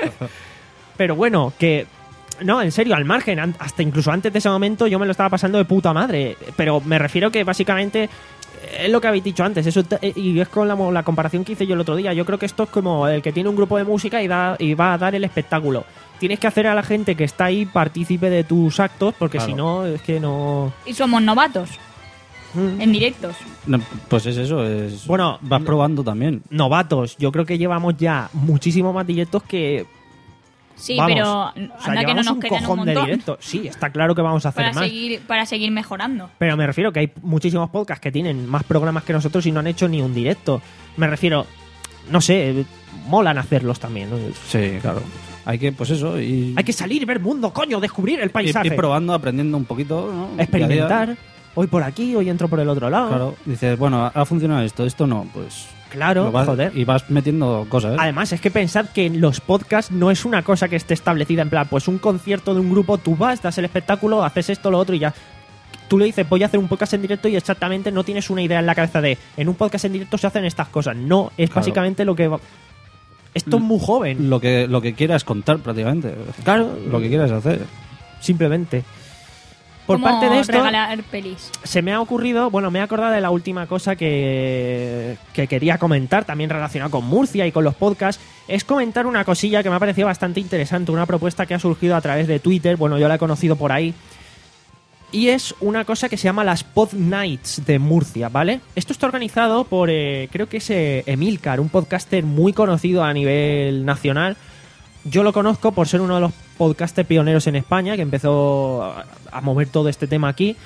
[SPEAKER 2] Pero bueno, que... No, en serio, al margen, an- hasta incluso antes de ese momento yo me lo estaba pasando de puta madre. Pero me refiero que básicamente es lo que habéis dicho antes, eso t- y es con la, la comparación que hice yo el otro día. Yo creo que esto es como el que tiene un grupo de música y, da, y va a dar el espectáculo. Tienes que hacer a la gente que está ahí partícipe de tus actos, porque
[SPEAKER 3] Claro.
[SPEAKER 2] si no, es que no...
[SPEAKER 4] Y somos novatos
[SPEAKER 2] Mm.
[SPEAKER 4] en directos.
[SPEAKER 3] No, pues es eso, es
[SPEAKER 2] Bueno,
[SPEAKER 3] vas
[SPEAKER 2] no-
[SPEAKER 3] probando también.
[SPEAKER 2] Novatos, yo creo que llevamos ya muchísimo más directos que...
[SPEAKER 4] Sí,
[SPEAKER 2] vamos,
[SPEAKER 4] pero
[SPEAKER 2] o sea,
[SPEAKER 4] anda que no
[SPEAKER 2] llevamos
[SPEAKER 4] nos
[SPEAKER 2] un
[SPEAKER 4] quedan un
[SPEAKER 2] cojón de
[SPEAKER 4] montón
[SPEAKER 2] directos. Sí, está claro que vamos a hacer
[SPEAKER 4] para
[SPEAKER 2] más.
[SPEAKER 4] seguir, para seguir mejorando.
[SPEAKER 2] Pero me refiero que hay muchísimos podcasts que tienen más programas que nosotros y no han hecho ni un directo. Me refiero, no sé, molan hacerlos también, ¿no?
[SPEAKER 3] Sí, claro. Hay que, pues eso, y
[SPEAKER 2] Hay que salir, ver mundo, coño, descubrir el
[SPEAKER 3] ir,
[SPEAKER 2] paisaje.
[SPEAKER 3] ir probando, aprendiendo un poquito, ¿no?
[SPEAKER 2] experimentar.
[SPEAKER 3] Día a día.
[SPEAKER 2] Hoy por aquí, hoy entro por el otro lado.
[SPEAKER 3] Claro, dices, bueno, ha funcionado esto, esto no, pues
[SPEAKER 2] Claro,
[SPEAKER 3] lo vas-
[SPEAKER 2] joder.
[SPEAKER 3] y vas metiendo cosas, ¿eh?
[SPEAKER 2] Además, es que pensad que los podcasts no es una cosa que esté establecida en plan, pues un concierto de un grupo, tú vas, das el espectáculo, haces esto, lo otro y ya. Tú le dices, voy a hacer un podcast en directo y exactamente no tienes una idea en la cabeza de, en un podcast en directo se hacen estas cosas. No, es
[SPEAKER 3] Claro.
[SPEAKER 2] básicamente lo que... va- Esto es muy joven.
[SPEAKER 3] Lo que, lo que quieras contar prácticamente.
[SPEAKER 2] Claro,
[SPEAKER 3] Lo que quieras hacer.
[SPEAKER 2] simplemente. Por
[SPEAKER 4] Como
[SPEAKER 2] parte de esto,
[SPEAKER 4] regalar pelis.
[SPEAKER 2] se me ha ocurrido, bueno, me he acordado de la última cosa que, que quería comentar, también relacionado con Murcia y con los podcasts, es comentar una cosilla que me ha parecido bastante interesante, una propuesta que ha surgido a través de Twitter, bueno, yo la he conocido por ahí, y es una cosa que se llama las Pod Nights de Murcia, ¿vale? Esto está organizado por, eh, creo que es eh, Emilcar, un podcaster muy conocido a nivel nacional. Yo lo conozco por ser uno de los podcasters pioneros en España, que empezó a, a mover todo este tema aquí.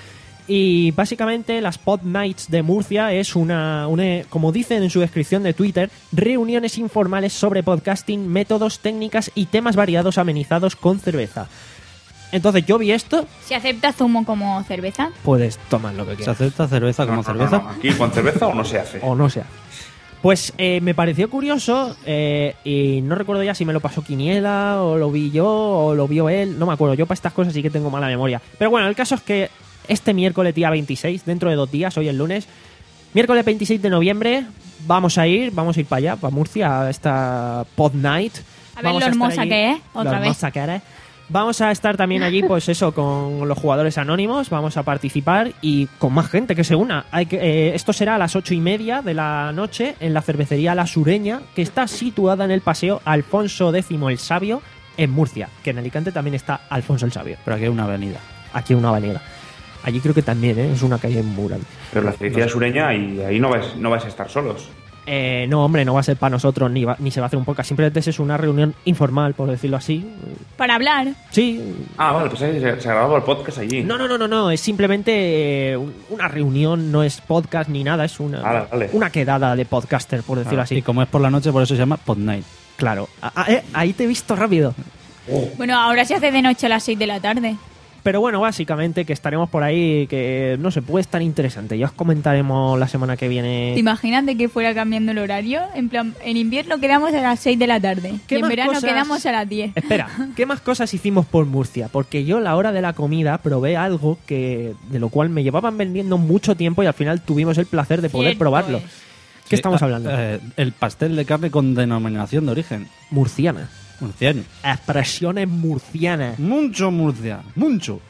[SPEAKER 2] Y básicamente las Pod Nights de Murcia es una, una, como dicen en su descripción de Twitter, reuniones informales sobre podcasting, métodos, técnicas y temas variados amenizados con cerveza. Entonces yo vi esto,
[SPEAKER 4] ¿Se acepta zumo como cerveza?
[SPEAKER 2] puedes tomar lo que
[SPEAKER 3] ¿Se
[SPEAKER 2] quieras.
[SPEAKER 3] acepta cerveza como
[SPEAKER 5] No, no, no,
[SPEAKER 3] cerveza?
[SPEAKER 5] no. ¿Aquí con cerveza o no se hace?
[SPEAKER 2] O no sea. Pues eh, me pareció curioso eh, y no recuerdo ya si me lo pasó Quiniela o lo vi yo o lo vio él, no me acuerdo, yo para estas cosas sí que tengo mala memoria. Pero bueno, el caso es que este miércoles día veintiséis, dentro de dos días, hoy el lunes, miércoles veintiséis de noviembre, vamos a ir, vamos a ir para allá, para Murcia, a esta Pod Night.
[SPEAKER 4] A ver
[SPEAKER 2] Vamos
[SPEAKER 4] lo
[SPEAKER 2] estar
[SPEAKER 4] hermosa
[SPEAKER 2] allí.
[SPEAKER 4] que es, otra
[SPEAKER 2] Lo
[SPEAKER 4] vez.
[SPEAKER 2] hermosa que es. Vamos a estar también allí, pues eso, con los jugadores anónimos, vamos a participar y con más gente que se una. Hay que, eh, esto será a las ocho y media de la noche en la cervecería La Sureña, que está situada en el paseo Alfonso X el Sabio, en Murcia, que en Alicante también está Alfonso el Sabio,
[SPEAKER 3] Pero aquí hay una avenida.
[SPEAKER 2] aquí en una avenida. Allí creo que también, ¿eh? Es una calle muy grande.
[SPEAKER 5] Pero la cervecería sureña y ahí no vais, no vais a estar solos.
[SPEAKER 2] Eh, no, hombre, no va a ser para nosotros ni, va- ni se va a hacer un podcast. Simplemente es una reunión informal, por decirlo así.
[SPEAKER 4] Para hablar.
[SPEAKER 2] Sí,
[SPEAKER 5] Ah, vale, pues se, se grababa el podcast allí.
[SPEAKER 2] No, no, no, no, no, es simplemente eh, un- una reunión, no es podcast ni nada, es una,
[SPEAKER 5] Vale, vale.
[SPEAKER 2] una quedada de podcaster, por decirlo
[SPEAKER 3] Y
[SPEAKER 2] así.
[SPEAKER 3] como es por la noche, por eso se llama Pod Night.
[SPEAKER 2] Claro. Ah, ah, eh, ahí te he visto rápido.
[SPEAKER 4] Bueno, ahora se hace de noche a las seis de la tarde.
[SPEAKER 2] Pero bueno, básicamente que estaremos por ahí, que no sé, puede estar interesante. Ya os comentaremos la semana que viene.
[SPEAKER 4] ¿Te imaginas de que fuera cambiando el horario? En plan, en invierno quedamos a las seis de la tarde.
[SPEAKER 2] ¿Qué
[SPEAKER 4] Y en
[SPEAKER 2] más
[SPEAKER 4] verano
[SPEAKER 2] cosas?
[SPEAKER 4] quedamos a las diez.
[SPEAKER 2] Espera, ¿qué más cosas hicimos por Murcia? Porque yo a la hora de la comida probé algo que de lo cual me llevaban vendiendo mucho tiempo y al final tuvimos el placer de poder
[SPEAKER 4] Cierto
[SPEAKER 2] probarlo.
[SPEAKER 4] es.
[SPEAKER 2] ¿Qué
[SPEAKER 3] Sí,
[SPEAKER 2] estamos
[SPEAKER 3] ah,
[SPEAKER 2] hablando?
[SPEAKER 3] eh, el pastel de carne con denominación de origen.
[SPEAKER 2] Murciana.
[SPEAKER 3] Murciano.
[SPEAKER 2] Expresiones murcianas.
[SPEAKER 3] Mucho Murcia. Mucho.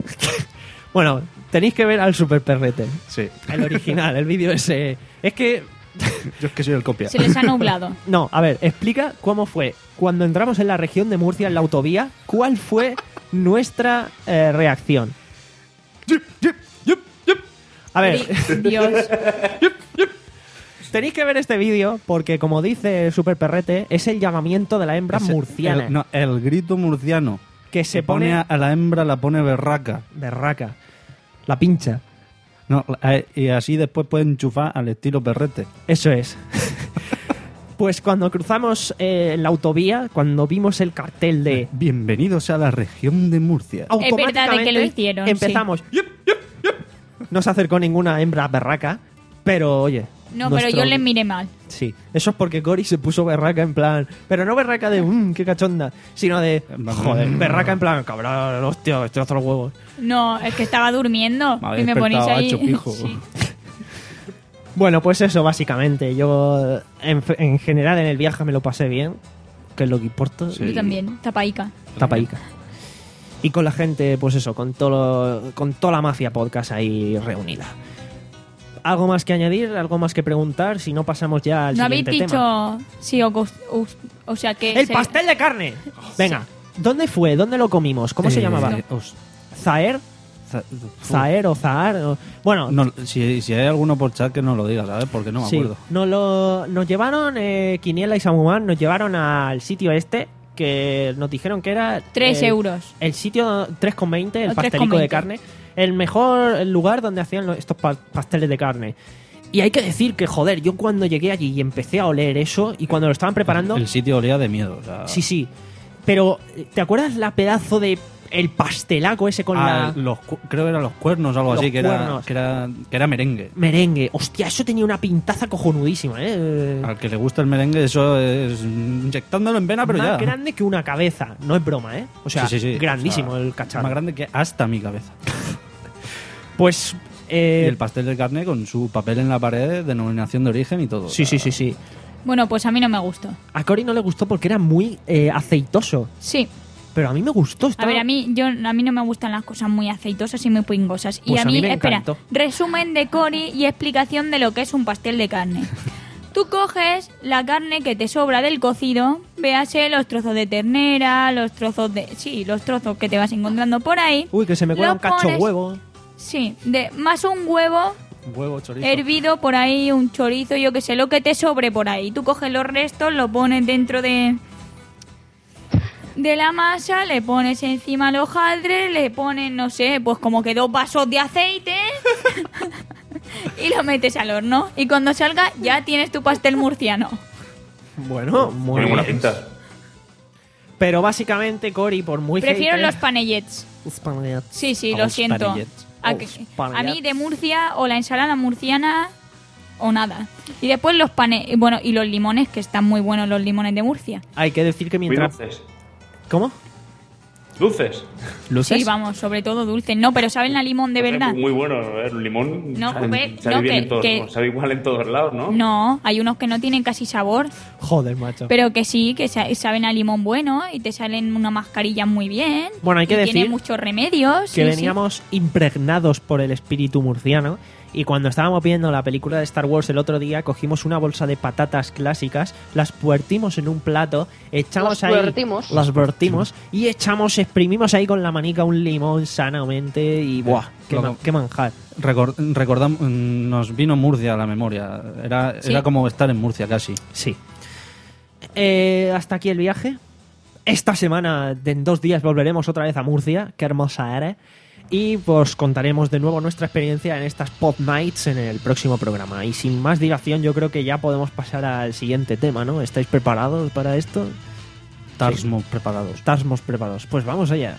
[SPEAKER 2] Bueno, tenéis que ver al Super Perrete.
[SPEAKER 3] Sí.
[SPEAKER 2] El original, el vídeo ese. Es que.
[SPEAKER 3] Yo es que soy el copia.
[SPEAKER 4] Se les ha nublado.
[SPEAKER 2] No, a ver, explica cómo fue. Cuando entramos en la región de Murcia, en la autovía, ¿cuál fue nuestra eh, reacción? A ver,
[SPEAKER 4] Dios.
[SPEAKER 2] tenéis que ver este vídeo porque, como dice el Super Perrete, es el llamamiento de la hembra
[SPEAKER 3] Ese-
[SPEAKER 2] murciana.
[SPEAKER 3] El, no, el grito murciano.
[SPEAKER 2] que se
[SPEAKER 3] Se pone
[SPEAKER 2] pone
[SPEAKER 3] a, a la hembra, la pone berraca.
[SPEAKER 2] berraca. La pincha.
[SPEAKER 3] No, eh, y así después puede enchufar al estilo perrete.
[SPEAKER 2] Eso es. Pues cuando cruzamos eh, la autovía, cuando vimos el cartel de
[SPEAKER 3] Bienvenidos a la región de Murcia.
[SPEAKER 4] Es verdad de que lo hicieron, sí.
[SPEAKER 2] empezamos. "Yup, yup, yup". No se acercó ninguna hembra berraca, pero oye.
[SPEAKER 4] No,
[SPEAKER 2] nuestro-
[SPEAKER 4] pero yo les miré mal.
[SPEAKER 2] Sí, eso es porque Cory se puso berraca en plan. Pero no berraca de mmm, qué cachonda, sino de. Joder, berraca en plan, cabrón, hostia, estoy hasta los huevos.
[SPEAKER 4] No, es que estaba durmiendo.
[SPEAKER 3] Me había
[SPEAKER 4] y me ponéis
[SPEAKER 3] despertado
[SPEAKER 4] ahí.
[SPEAKER 3] hecho pijo.
[SPEAKER 4] Sí.
[SPEAKER 2] Bueno, pues eso, básicamente. Yo, en, en general, en el viaje me lo pasé bien, que es lo que importa.
[SPEAKER 3] Sí.
[SPEAKER 4] Yo también, tapaica.
[SPEAKER 2] Tapaica. Y con la gente, pues eso, con todo lo- con toda la mafia podcast ahí reunida. ¿Algo más que añadir? ¿Algo más que preguntar? Si no, pasamos ya al
[SPEAKER 4] ¿No habéis
[SPEAKER 2] siguiente
[SPEAKER 4] dicho...
[SPEAKER 2] tema.
[SPEAKER 4] Sí, o, cos- o, o sea que...
[SPEAKER 2] ¡El
[SPEAKER 4] se-
[SPEAKER 2] pastel de carne! Venga, ¿dónde fue? ¿Dónde lo comimos? ¿Cómo se
[SPEAKER 3] Eh,
[SPEAKER 2] llamaba?
[SPEAKER 3] os-
[SPEAKER 2] ¿Zaer?
[SPEAKER 3] za-
[SPEAKER 2] ¿Zaer o Zahar? o- Bueno,
[SPEAKER 3] No, si, si hay alguno por chat que nos lo diga, ¿sabes? Porque no me
[SPEAKER 2] sí,
[SPEAKER 3] acuerdo.
[SPEAKER 2] nos, lo, nos llevaron, eh, Quiniela y Samuman, nos llevaron al sitio este que nos dijeron que era...
[SPEAKER 4] Tres
[SPEAKER 2] el-
[SPEAKER 4] euros.
[SPEAKER 2] El sitio tres con veinte, el
[SPEAKER 4] O tres con
[SPEAKER 2] pastelico de
[SPEAKER 4] veinte.
[SPEAKER 2] carne. El mejor lugar donde hacían lo- estos pa- pasteles de carne. Y hay que decir que, joder, yo cuando llegué allí y empecé a oler eso, y cuando lo estaban preparando...
[SPEAKER 3] El sitio olía de miedo. O sea,
[SPEAKER 2] Sí, sí. Pero, ¿te acuerdas la pedazo de el pastelaco ese con
[SPEAKER 3] ah,
[SPEAKER 2] la
[SPEAKER 3] los cu- creo que eran los cuernos o algo
[SPEAKER 2] Los
[SPEAKER 3] así, que era,
[SPEAKER 2] cuernos.
[SPEAKER 3] que, era, que era merengue.
[SPEAKER 2] merengue? Hostia, eso tenía una pintaza cojonudísima, ¿eh?
[SPEAKER 3] Al que le gusta el merengue, eso es inyectándolo en vena, pero
[SPEAKER 2] Más
[SPEAKER 3] ya.
[SPEAKER 2] grande que una cabeza. No es broma, ¿eh? O sea,
[SPEAKER 3] Sí, sí, sí.
[SPEAKER 2] grandísimo
[SPEAKER 3] O sea,
[SPEAKER 2] el cacharro.
[SPEAKER 3] Más grande que hasta mi cabeza.
[SPEAKER 2] Pues... eh,
[SPEAKER 3] Y el pastel de carne con su papel en la pared, denominación de origen y todo.
[SPEAKER 2] sí,
[SPEAKER 3] o sea,
[SPEAKER 2] sí, sí, sí.
[SPEAKER 4] Bueno, pues a mí no me gustó.
[SPEAKER 2] A Cory no le gustó porque era muy eh, aceitoso.
[SPEAKER 4] Sí.
[SPEAKER 2] Pero a mí me gustó.
[SPEAKER 4] A
[SPEAKER 2] estaba-
[SPEAKER 4] ver, a mí, yo, a mí no me gustan las cosas muy aceitosas y muy pingosas. Y
[SPEAKER 2] Pues
[SPEAKER 4] a
[SPEAKER 2] a
[SPEAKER 4] mí,
[SPEAKER 2] mí me
[SPEAKER 4] espera,
[SPEAKER 2] encantó.
[SPEAKER 4] resumen de Cory y explicación de lo que es un pastel de carne. Tú coges la carne que te sobra del cocido, véase los trozos de ternera, los trozos de... Sí, los trozos que te vas encontrando por ahí.
[SPEAKER 2] Uy, que se me cuela
[SPEAKER 4] Lo
[SPEAKER 2] un cacho
[SPEAKER 4] pones-
[SPEAKER 2] huevo.
[SPEAKER 4] Sí, de más un huevo
[SPEAKER 3] Huevo, chorizo.
[SPEAKER 4] hervido por ahí, un chorizo, yo que sé, lo que te sobre por ahí. Tú coges los restos, lo pones dentro de de la masa, le pones encima los hojaldres, le pones, no sé, pues como que dos vasos de aceite y lo metes al horno. Y cuando salga ya tienes tu pastel murciano.
[SPEAKER 2] Bueno, muy
[SPEAKER 5] Tiene buena
[SPEAKER 2] bien.
[SPEAKER 5] pinta.
[SPEAKER 2] Pero básicamente, Cory, por muy
[SPEAKER 4] Prefiero
[SPEAKER 2] hater-
[SPEAKER 4] los panellets.
[SPEAKER 2] Los panellets.
[SPEAKER 4] Sí, sí,
[SPEAKER 3] A
[SPEAKER 4] lo
[SPEAKER 3] los
[SPEAKER 4] siento.
[SPEAKER 3] panellets.
[SPEAKER 4] A,
[SPEAKER 2] Los
[SPEAKER 4] que-
[SPEAKER 2] panellets.
[SPEAKER 4] a mí de Murcia o la ensalada murciana o nada. Y después los panes, bueno, y los limones, que están muy buenos los limones de Murcia.
[SPEAKER 2] Hay que decir que
[SPEAKER 5] Muy
[SPEAKER 2] mientras...
[SPEAKER 5] dulces.
[SPEAKER 2] ¿Cómo?
[SPEAKER 5] Dulces.
[SPEAKER 2] ¿Luces?
[SPEAKER 4] Sí, vamos, sobre todo dulces. No, pero ¿saben a limón de verdad?
[SPEAKER 5] Muy bueno, ¿eh? El limón
[SPEAKER 4] No,
[SPEAKER 5] sabe,
[SPEAKER 4] ve-
[SPEAKER 5] sabe
[SPEAKER 4] no,
[SPEAKER 5] bien
[SPEAKER 4] que-
[SPEAKER 5] en todos,
[SPEAKER 4] que-
[SPEAKER 5] sabe igual en todos lados, ¿no?
[SPEAKER 4] No, hay unos que no tienen casi sabor,
[SPEAKER 2] Joder, macho.
[SPEAKER 4] pero que sí, que sa- saben a limón bueno y te salen una mascarilla muy bien.
[SPEAKER 2] Bueno, hay que
[SPEAKER 4] y
[SPEAKER 2] decir
[SPEAKER 4] tiene muchos remedios.
[SPEAKER 2] que
[SPEAKER 4] sí, sí.
[SPEAKER 2] veníamos impregnados por el espíritu murciano y cuando estábamos viendo la película de Star Wars el otro día cogimos una bolsa de patatas clásicas, las puertimos en un plato, echamos
[SPEAKER 6] Las
[SPEAKER 2] ahí,
[SPEAKER 6] vertimos.
[SPEAKER 2] las vertimos y echamos, exprimimos ahí con la manica un limón sanamente y ¡buah! ¡Qué,
[SPEAKER 3] Luego-
[SPEAKER 2] ma- qué manjar!
[SPEAKER 3] Recor- recordam- mm, nos vino Murcia a la memoria. Era,
[SPEAKER 4] Sí.
[SPEAKER 3] era como estar en Murcia casi.
[SPEAKER 2] Sí. Eh, hasta aquí el viaje. Esta semana, de- en dos días, volveremos otra vez a Murcia. Qué hermosa eres. Y pues contaremos de nuevo nuestra experiencia en estas Pop Nights en el próximo programa. Y sin más dilación, yo creo que ya podemos pasar al siguiente tema, ¿no? ¿Estáis preparados para esto?
[SPEAKER 3] Estamos preparados.
[SPEAKER 2] Estamos preparados. Pues vamos allá.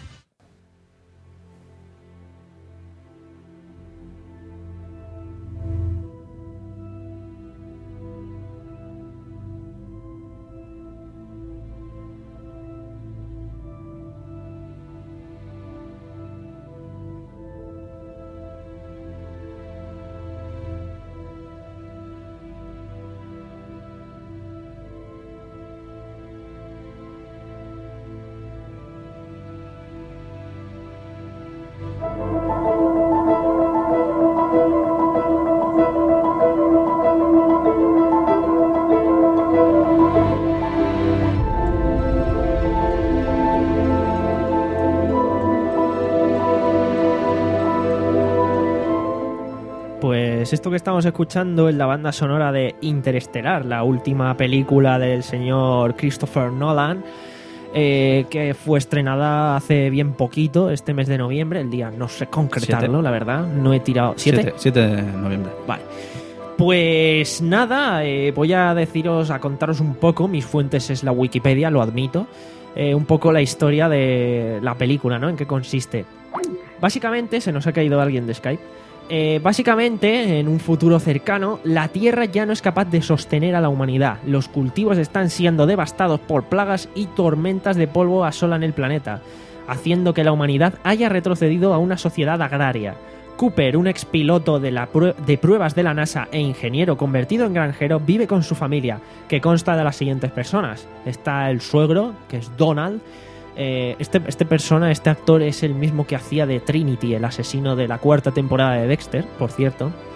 [SPEAKER 2] Pues esto que estamos escuchando es la banda sonora de Interestelar, la última película del señor Christopher Nolan, eh, que fue estrenada hace bien poquito, este mes de noviembre, el día no sé concretarlo,
[SPEAKER 3] Siete.
[SPEAKER 2] la verdad, no he tirado... ¿Siete?
[SPEAKER 3] siete de noviembre.
[SPEAKER 2] Vale. Pues nada, eh, voy a deciros, a contaros un poco, mis fuentes es la Wikipedia, lo admito, eh, un poco la historia de la película, ¿no? En qué consiste. Básicamente, se nos ha caído alguien de Skype. Eh, básicamente, en un futuro cercano, la Tierra ya no es capaz de sostener a la humanidad. Los cultivos están siendo devastados por plagas y tormentas de polvo asolan el planeta, haciendo que la humanidad haya retrocedido a una sociedad agraria. Cooper, un expiloto de, la prue- de pruebas de la NASA e ingeniero convertido en granjero, vive con su familia, que consta de las siguientes personas. Está el suegro, que es Donald. Eh, este, este persona, este actor es el mismo que hacía de Trinity, el asesino de la cuarta temporada de Dexter, por cierto.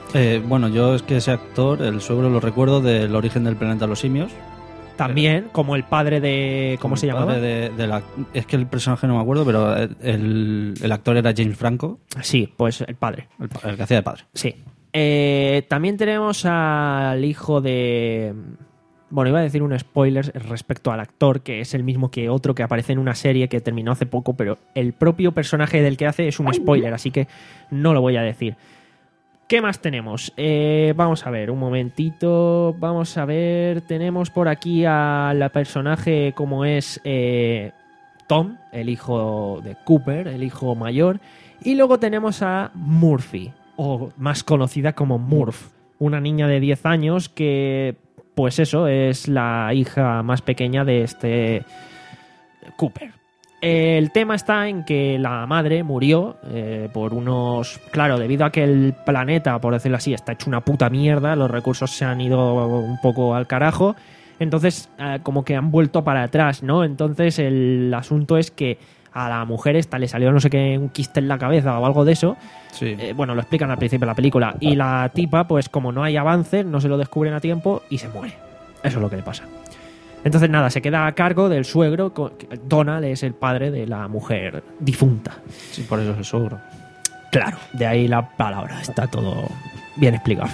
[SPEAKER 3] Eh, bueno, yo es que ese actor, el suegro, lo recuerdo del Origen del planeta de los simios.
[SPEAKER 2] También, como el padre de... ¿Cómo se
[SPEAKER 3] El
[SPEAKER 2] llamaba?
[SPEAKER 3] padre de- de la- es que el personaje no me acuerdo, pero el, el actor era James Franco,
[SPEAKER 2] Sí, pues el padre.
[SPEAKER 3] el, pa- el que hacía de padre.
[SPEAKER 2] Sí. Eh, también tenemos al hijo de... Bueno, iba a decir un spoiler respecto al actor, que es el mismo que otro que aparece en una serie que terminó hace poco, pero el propio personaje del que hace es un spoiler, así que no lo voy a decir. ¿Qué más tenemos? Eh, vamos a ver, un momentito. Vamos a ver. Tenemos por aquí al personaje como es eh, Tom, el hijo de Cooper, el hijo mayor. Y luego tenemos a Murphy, o más conocida como Murph, una niña de diez años que, pues eso, es la hija más pequeña de este Cooper. El tema está en que la madre murió eh, por unos... Claro, debido a que el planeta, por decirlo así, está hecho una puta mierda, los recursos se han ido un poco al carajo, entonces eh, como que han vuelto para atrás, ¿no? Entonces el asunto es que a la mujer esta le salió no sé qué, un quiste en la cabeza o algo de eso.
[SPEAKER 3] Sí.
[SPEAKER 2] Eh, bueno, lo explican al principio de la película. Y la tipa, pues como no hay avances, no se lo descubren a tiempo y se muere. Eso es lo que le pasa. Entonces nada, se queda a cargo del suegro. Donald es el padre de la mujer difunta.
[SPEAKER 3] Sí, por eso es el suegro.
[SPEAKER 2] Claro, de ahí la palabra. Está todo bien explicado.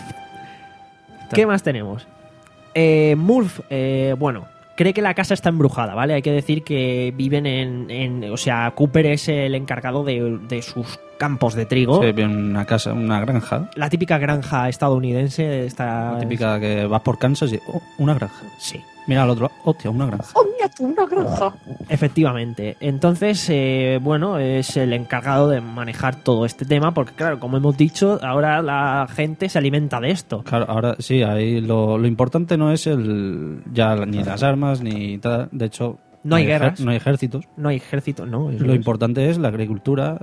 [SPEAKER 2] ¿Qué más tenemos? Eh, Murph, eh, bueno, cree que la casa está embrujada, ¿vale? Hay que decir que viven en... en o sea, Cooper es el encargado de, de sus campos de trigo.
[SPEAKER 3] Sí, bien, una casa, una granja.
[SPEAKER 2] La típica granja estadounidense. Esta
[SPEAKER 3] La típica que vas por Kansas y... Oh, una granja.
[SPEAKER 2] Sí.
[SPEAKER 3] Mira al otro lado. Hostia, una granja.
[SPEAKER 6] ¡Oh, mira tú, una granja!
[SPEAKER 2] Efectivamente. Entonces, eh, bueno, es el encargado de manejar todo este tema, porque claro, como hemos dicho, ahora la gente se alimenta de esto.
[SPEAKER 3] Claro, ahora sí, ahí lo, lo importante no es el ya ni las armas ni tal. De hecho,
[SPEAKER 2] No hay
[SPEAKER 3] ejer-
[SPEAKER 2] guerras.
[SPEAKER 3] no hay ejércitos.
[SPEAKER 2] No hay ejército, no. eso
[SPEAKER 3] Lo
[SPEAKER 2] es.
[SPEAKER 3] importante es la agricultura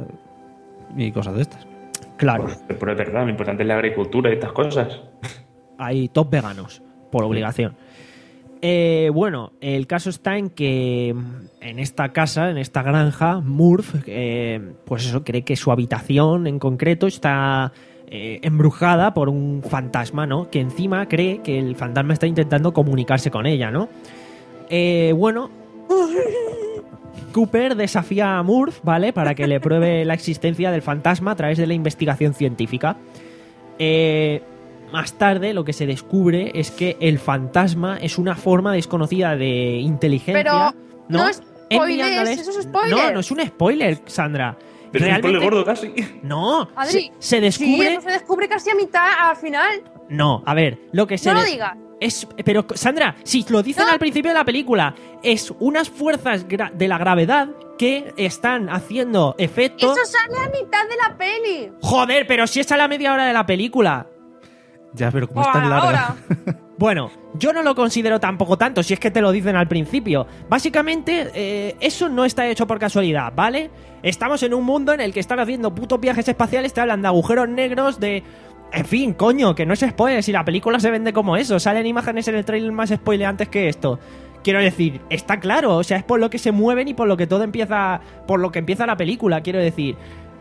[SPEAKER 3] y cosas de estas.
[SPEAKER 2] Claro,
[SPEAKER 5] Pero es verdad, lo importante es la agricultura y estas cosas.
[SPEAKER 2] hay top veganos, por obligación. Eh, bueno, el caso está en que en esta casa, en esta granja, Murph, eh, pues eso, cree que su habitación en concreto está eh, embrujada por un fantasma, ¿no? Que encima cree que el fantasma está intentando comunicarse con ella, ¿no? Eh, bueno, Cooper desafía a Murph, ¿vale? Para que le pruebe la existencia del fantasma a través de la investigación científica. Eh... Más tarde lo que se descubre es que el fantasma es una forma desconocida de inteligencia.
[SPEAKER 6] Pero no es
[SPEAKER 2] enviándoles-
[SPEAKER 6] spoilers, eso es spoiler.
[SPEAKER 2] No, no es un spoiler, Sandra.
[SPEAKER 5] Pero es un spoiler
[SPEAKER 2] Realmente-
[SPEAKER 5] gordo casi.
[SPEAKER 2] No,
[SPEAKER 6] Adri,
[SPEAKER 2] se, se descubre...
[SPEAKER 6] Sí, eso se descubre casi a mitad, al final.
[SPEAKER 2] No, a ver, lo que se...
[SPEAKER 6] No lo
[SPEAKER 2] de-
[SPEAKER 6] digas.
[SPEAKER 2] Es, pero, Sandra, si lo dicen
[SPEAKER 6] No.
[SPEAKER 2] al principio de la película, es unas fuerzas gra- de la gravedad que están haciendo efecto...
[SPEAKER 6] Eso sale a mitad de la peli.
[SPEAKER 2] Joder, pero si es a la media hora de la película.
[SPEAKER 3] Ya, pero como
[SPEAKER 6] O
[SPEAKER 3] es
[SPEAKER 6] a
[SPEAKER 3] tan
[SPEAKER 6] la
[SPEAKER 3] larga.
[SPEAKER 6] hora.
[SPEAKER 2] Bueno, yo no lo considero tampoco tanto, si es que te lo dicen al principio. Básicamente, eh, eso no está hecho por casualidad, ¿vale? Estamos en un mundo en el que están haciendo putos viajes espaciales, te hablan de agujeros negros, de... En fin, coño, que no es spoiler, si la película se vende como eso. Salen imágenes en el trailer más spoileantes que esto. Quiero decir, está claro, o sea, es por lo que se mueven y por lo que todo empieza... Por lo que empieza la película, quiero decir.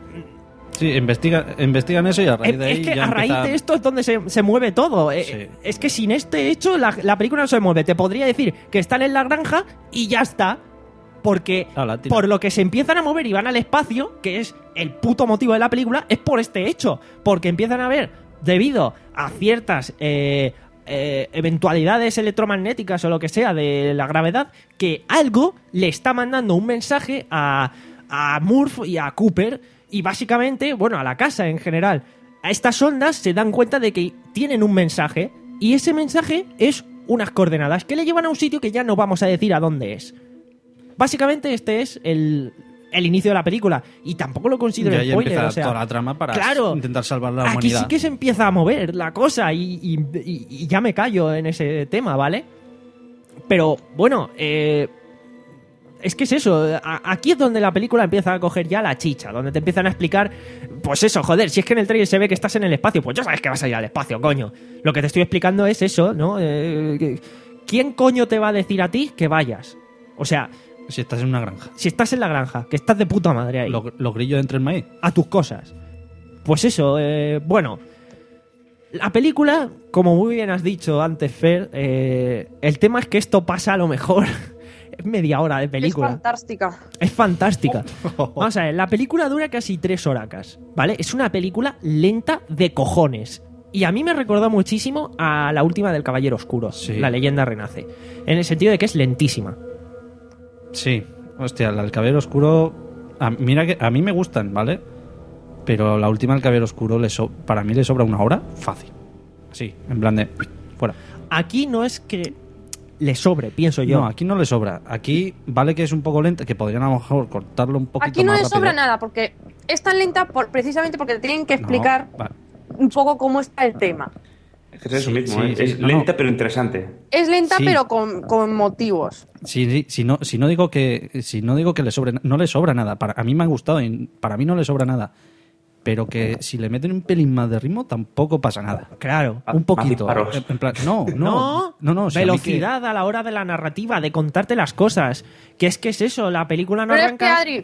[SPEAKER 3] Sí, investiga, investigan eso y a raíz
[SPEAKER 2] Es,
[SPEAKER 3] de ahí
[SPEAKER 2] es que
[SPEAKER 3] ya
[SPEAKER 2] a raíz
[SPEAKER 3] empieza-
[SPEAKER 2] de esto es donde se, se mueve todo. Eh,
[SPEAKER 3] Sí.
[SPEAKER 2] Es que sin este hecho la, la película no se mueve. Te podría decir que están en la granja y ya está. Porque
[SPEAKER 3] Ah, la tira.
[SPEAKER 2] por lo que se empiezan a mover y van al espacio, que es el puto motivo de la película, es por este hecho. Porque empiezan a ver, debido a ciertas eh, eh, eventualidades electromagnéticas o lo que sea de la gravedad, que algo le está mandando un mensaje a, a Murph y a Cooper. Y básicamente, bueno, a la casa en general. A estas ondas se dan cuenta de que tienen un mensaje. Y ese mensaje es unas coordenadas que le llevan a un sitio que ya no vamos a decir a dónde es. Básicamente este es el, el inicio de la película. Y tampoco lo considero
[SPEAKER 3] Y ahí
[SPEAKER 2] spoiler.
[SPEAKER 3] empieza
[SPEAKER 2] O sea,
[SPEAKER 3] toda la trama para
[SPEAKER 2] claro,
[SPEAKER 3] intentar salvar la
[SPEAKER 2] aquí
[SPEAKER 3] humanidad.
[SPEAKER 2] sí que se empieza a mover la cosa. Y, y- y- y ya me callo en ese tema, ¿vale? Pero bueno, eh... es que es eso, a- aquí es donde la película empieza a coger ya la chicha, donde te empiezan a explicar, pues eso, joder, si es que en el trailer se ve que estás en el espacio, pues ya sabes que vas a ir al espacio, coño. Lo que te estoy explicando es eso, ¿no? Eh, que- ¿Quién coño te va a decir a ti que vayas? O sea,
[SPEAKER 3] Si estás en una granja.
[SPEAKER 2] si estás en la granja, que estás de puta madre ahí,
[SPEAKER 3] Los, los grillos entre el maíz.
[SPEAKER 2] a tus cosas. Pues eso, eh, bueno. La película, como muy bien has dicho antes, Fer, eh, el tema es que esto pasa a lo mejor es media hora de película.
[SPEAKER 6] Es fantástica.
[SPEAKER 2] Es fantástica. Vamos a ver, la película dura casi tres horacas, ¿vale? Es una película lenta de cojones. Y a mí me recordó muchísimo a la última del Caballero Oscuro,
[SPEAKER 3] Sí.
[SPEAKER 2] La leyenda renace. En el sentido de que es lentísima.
[SPEAKER 3] Sí, hostia, la del Caballero Oscuro. a- mira que a mí me gustan, ¿vale? Pero la última del Caballero Oscuro le so- para mí le sobra una hora fácil. Sí, en plan de. Fuera.
[SPEAKER 2] Aquí no es que le sobre, pienso yo.
[SPEAKER 3] No, aquí no le sobra. Aquí vale que es un poco lenta, que podrían a lo mejor cortarlo un poquito
[SPEAKER 6] Aquí no
[SPEAKER 3] más
[SPEAKER 6] le sobra
[SPEAKER 3] rápido.
[SPEAKER 6] nada, porque es tan lenta por, precisamente porque te tienen que
[SPEAKER 3] No,
[SPEAKER 6] explicar
[SPEAKER 3] vale.
[SPEAKER 6] un poco cómo está el tema.
[SPEAKER 5] Es que es eso
[SPEAKER 3] Sí,
[SPEAKER 5] mismo,
[SPEAKER 3] sí,
[SPEAKER 5] ¿eh?
[SPEAKER 3] sí.
[SPEAKER 5] Es
[SPEAKER 3] No,
[SPEAKER 5] lenta
[SPEAKER 3] no.
[SPEAKER 5] pero interesante.
[SPEAKER 6] Es lenta,
[SPEAKER 3] Sí.
[SPEAKER 6] pero con, con motivos.
[SPEAKER 3] Si, si, si no, si no digo que si no digo que le sobre, no le sobra nada. Para, a mí me ha gustado y para mí no le sobra nada. Pero que si le meten un pelín más de ritmo tampoco pasa nada.
[SPEAKER 2] Claro.
[SPEAKER 3] Un poquito.
[SPEAKER 5] Más disparos.
[SPEAKER 3] En- en plan- no, no,
[SPEAKER 2] No,
[SPEAKER 3] no, no. si a mí que-
[SPEAKER 2] velocidad a la hora de la narrativa, de contarte las cosas. Que es que es eso, la película no
[SPEAKER 6] Pero es que,
[SPEAKER 2] arranca...
[SPEAKER 6] Adri,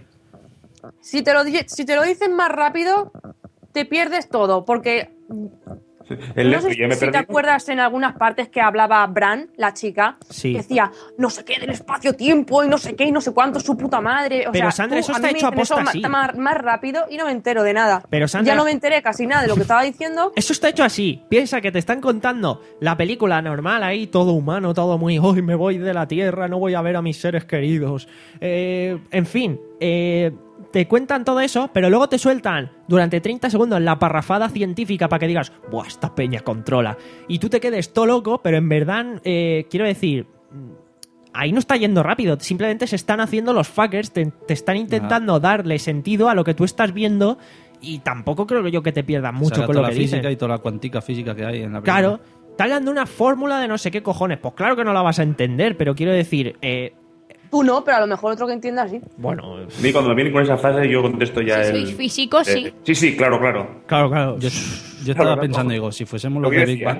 [SPEAKER 6] si te, lo, di- si te lo dicen más rápido, te pierdes todo. Porque
[SPEAKER 5] El
[SPEAKER 6] no sé
[SPEAKER 5] yo me
[SPEAKER 6] si te
[SPEAKER 5] perdí.
[SPEAKER 6] acuerdas en algunas partes que hablaba Bran, la chica,
[SPEAKER 2] Sí.
[SPEAKER 6] que decía no sé qué del espacio-tiempo y no sé qué y no sé cuánto, su puta madre. O
[SPEAKER 2] Pero,
[SPEAKER 6] sea,
[SPEAKER 2] Sandra,
[SPEAKER 6] tú,
[SPEAKER 2] eso
[SPEAKER 6] a
[SPEAKER 2] está
[SPEAKER 6] mí me
[SPEAKER 2] hecho
[SPEAKER 6] dicen eso
[SPEAKER 2] aposta,
[SPEAKER 6] ma-
[SPEAKER 2] sí.
[SPEAKER 6] Más, más rápido y no me entero de nada.
[SPEAKER 2] Pero, Sandra-
[SPEAKER 6] ya no me enteré casi nada de lo que estaba diciendo.
[SPEAKER 2] Eso está hecho así. Piensa que te están contando la película normal ahí, todo humano, todo muy, hoy me voy de la Tierra, no voy a ver a mis seres queridos. Eh, en fin, eh, te cuentan todo eso, pero luego te sueltan durante treinta segundos la parrafada científica para que digas, buah, esta peña controla. Y tú te quedes todo loco, pero en verdad, eh, quiero decir... Ahí no está yendo rápido, simplemente se están haciendo los fuckers, te, te están intentando darle sentido a lo que tú estás viendo y tampoco creo yo que te pierdas mucho
[SPEAKER 3] saca
[SPEAKER 2] con
[SPEAKER 3] toda
[SPEAKER 2] lo
[SPEAKER 3] la
[SPEAKER 2] que
[SPEAKER 3] física
[SPEAKER 2] dicen.
[SPEAKER 3] y toda la cuántica física que hay en la película.
[SPEAKER 2] Claro, están dando una fórmula de no sé qué cojones. Pues claro que no la vas a entender, pero quiero decir, eh,
[SPEAKER 6] Tú no, pero a lo mejor otro que entienda sí.
[SPEAKER 2] bueno,
[SPEAKER 5] A mí cuando me vienen con esa frase yo contesto ya
[SPEAKER 4] Si
[SPEAKER 5] el...
[SPEAKER 4] sois físicos,
[SPEAKER 5] eh,
[SPEAKER 4] sí.
[SPEAKER 5] Sí, sí, claro, claro.
[SPEAKER 2] claro, claro,
[SPEAKER 3] Yo, yo estaba
[SPEAKER 5] Claro,
[SPEAKER 3] pensando,
[SPEAKER 5] no.
[SPEAKER 3] digo, si fuésemos
[SPEAKER 5] Lo
[SPEAKER 3] los
[SPEAKER 5] que
[SPEAKER 3] de Big
[SPEAKER 5] decía.
[SPEAKER 3] Bang.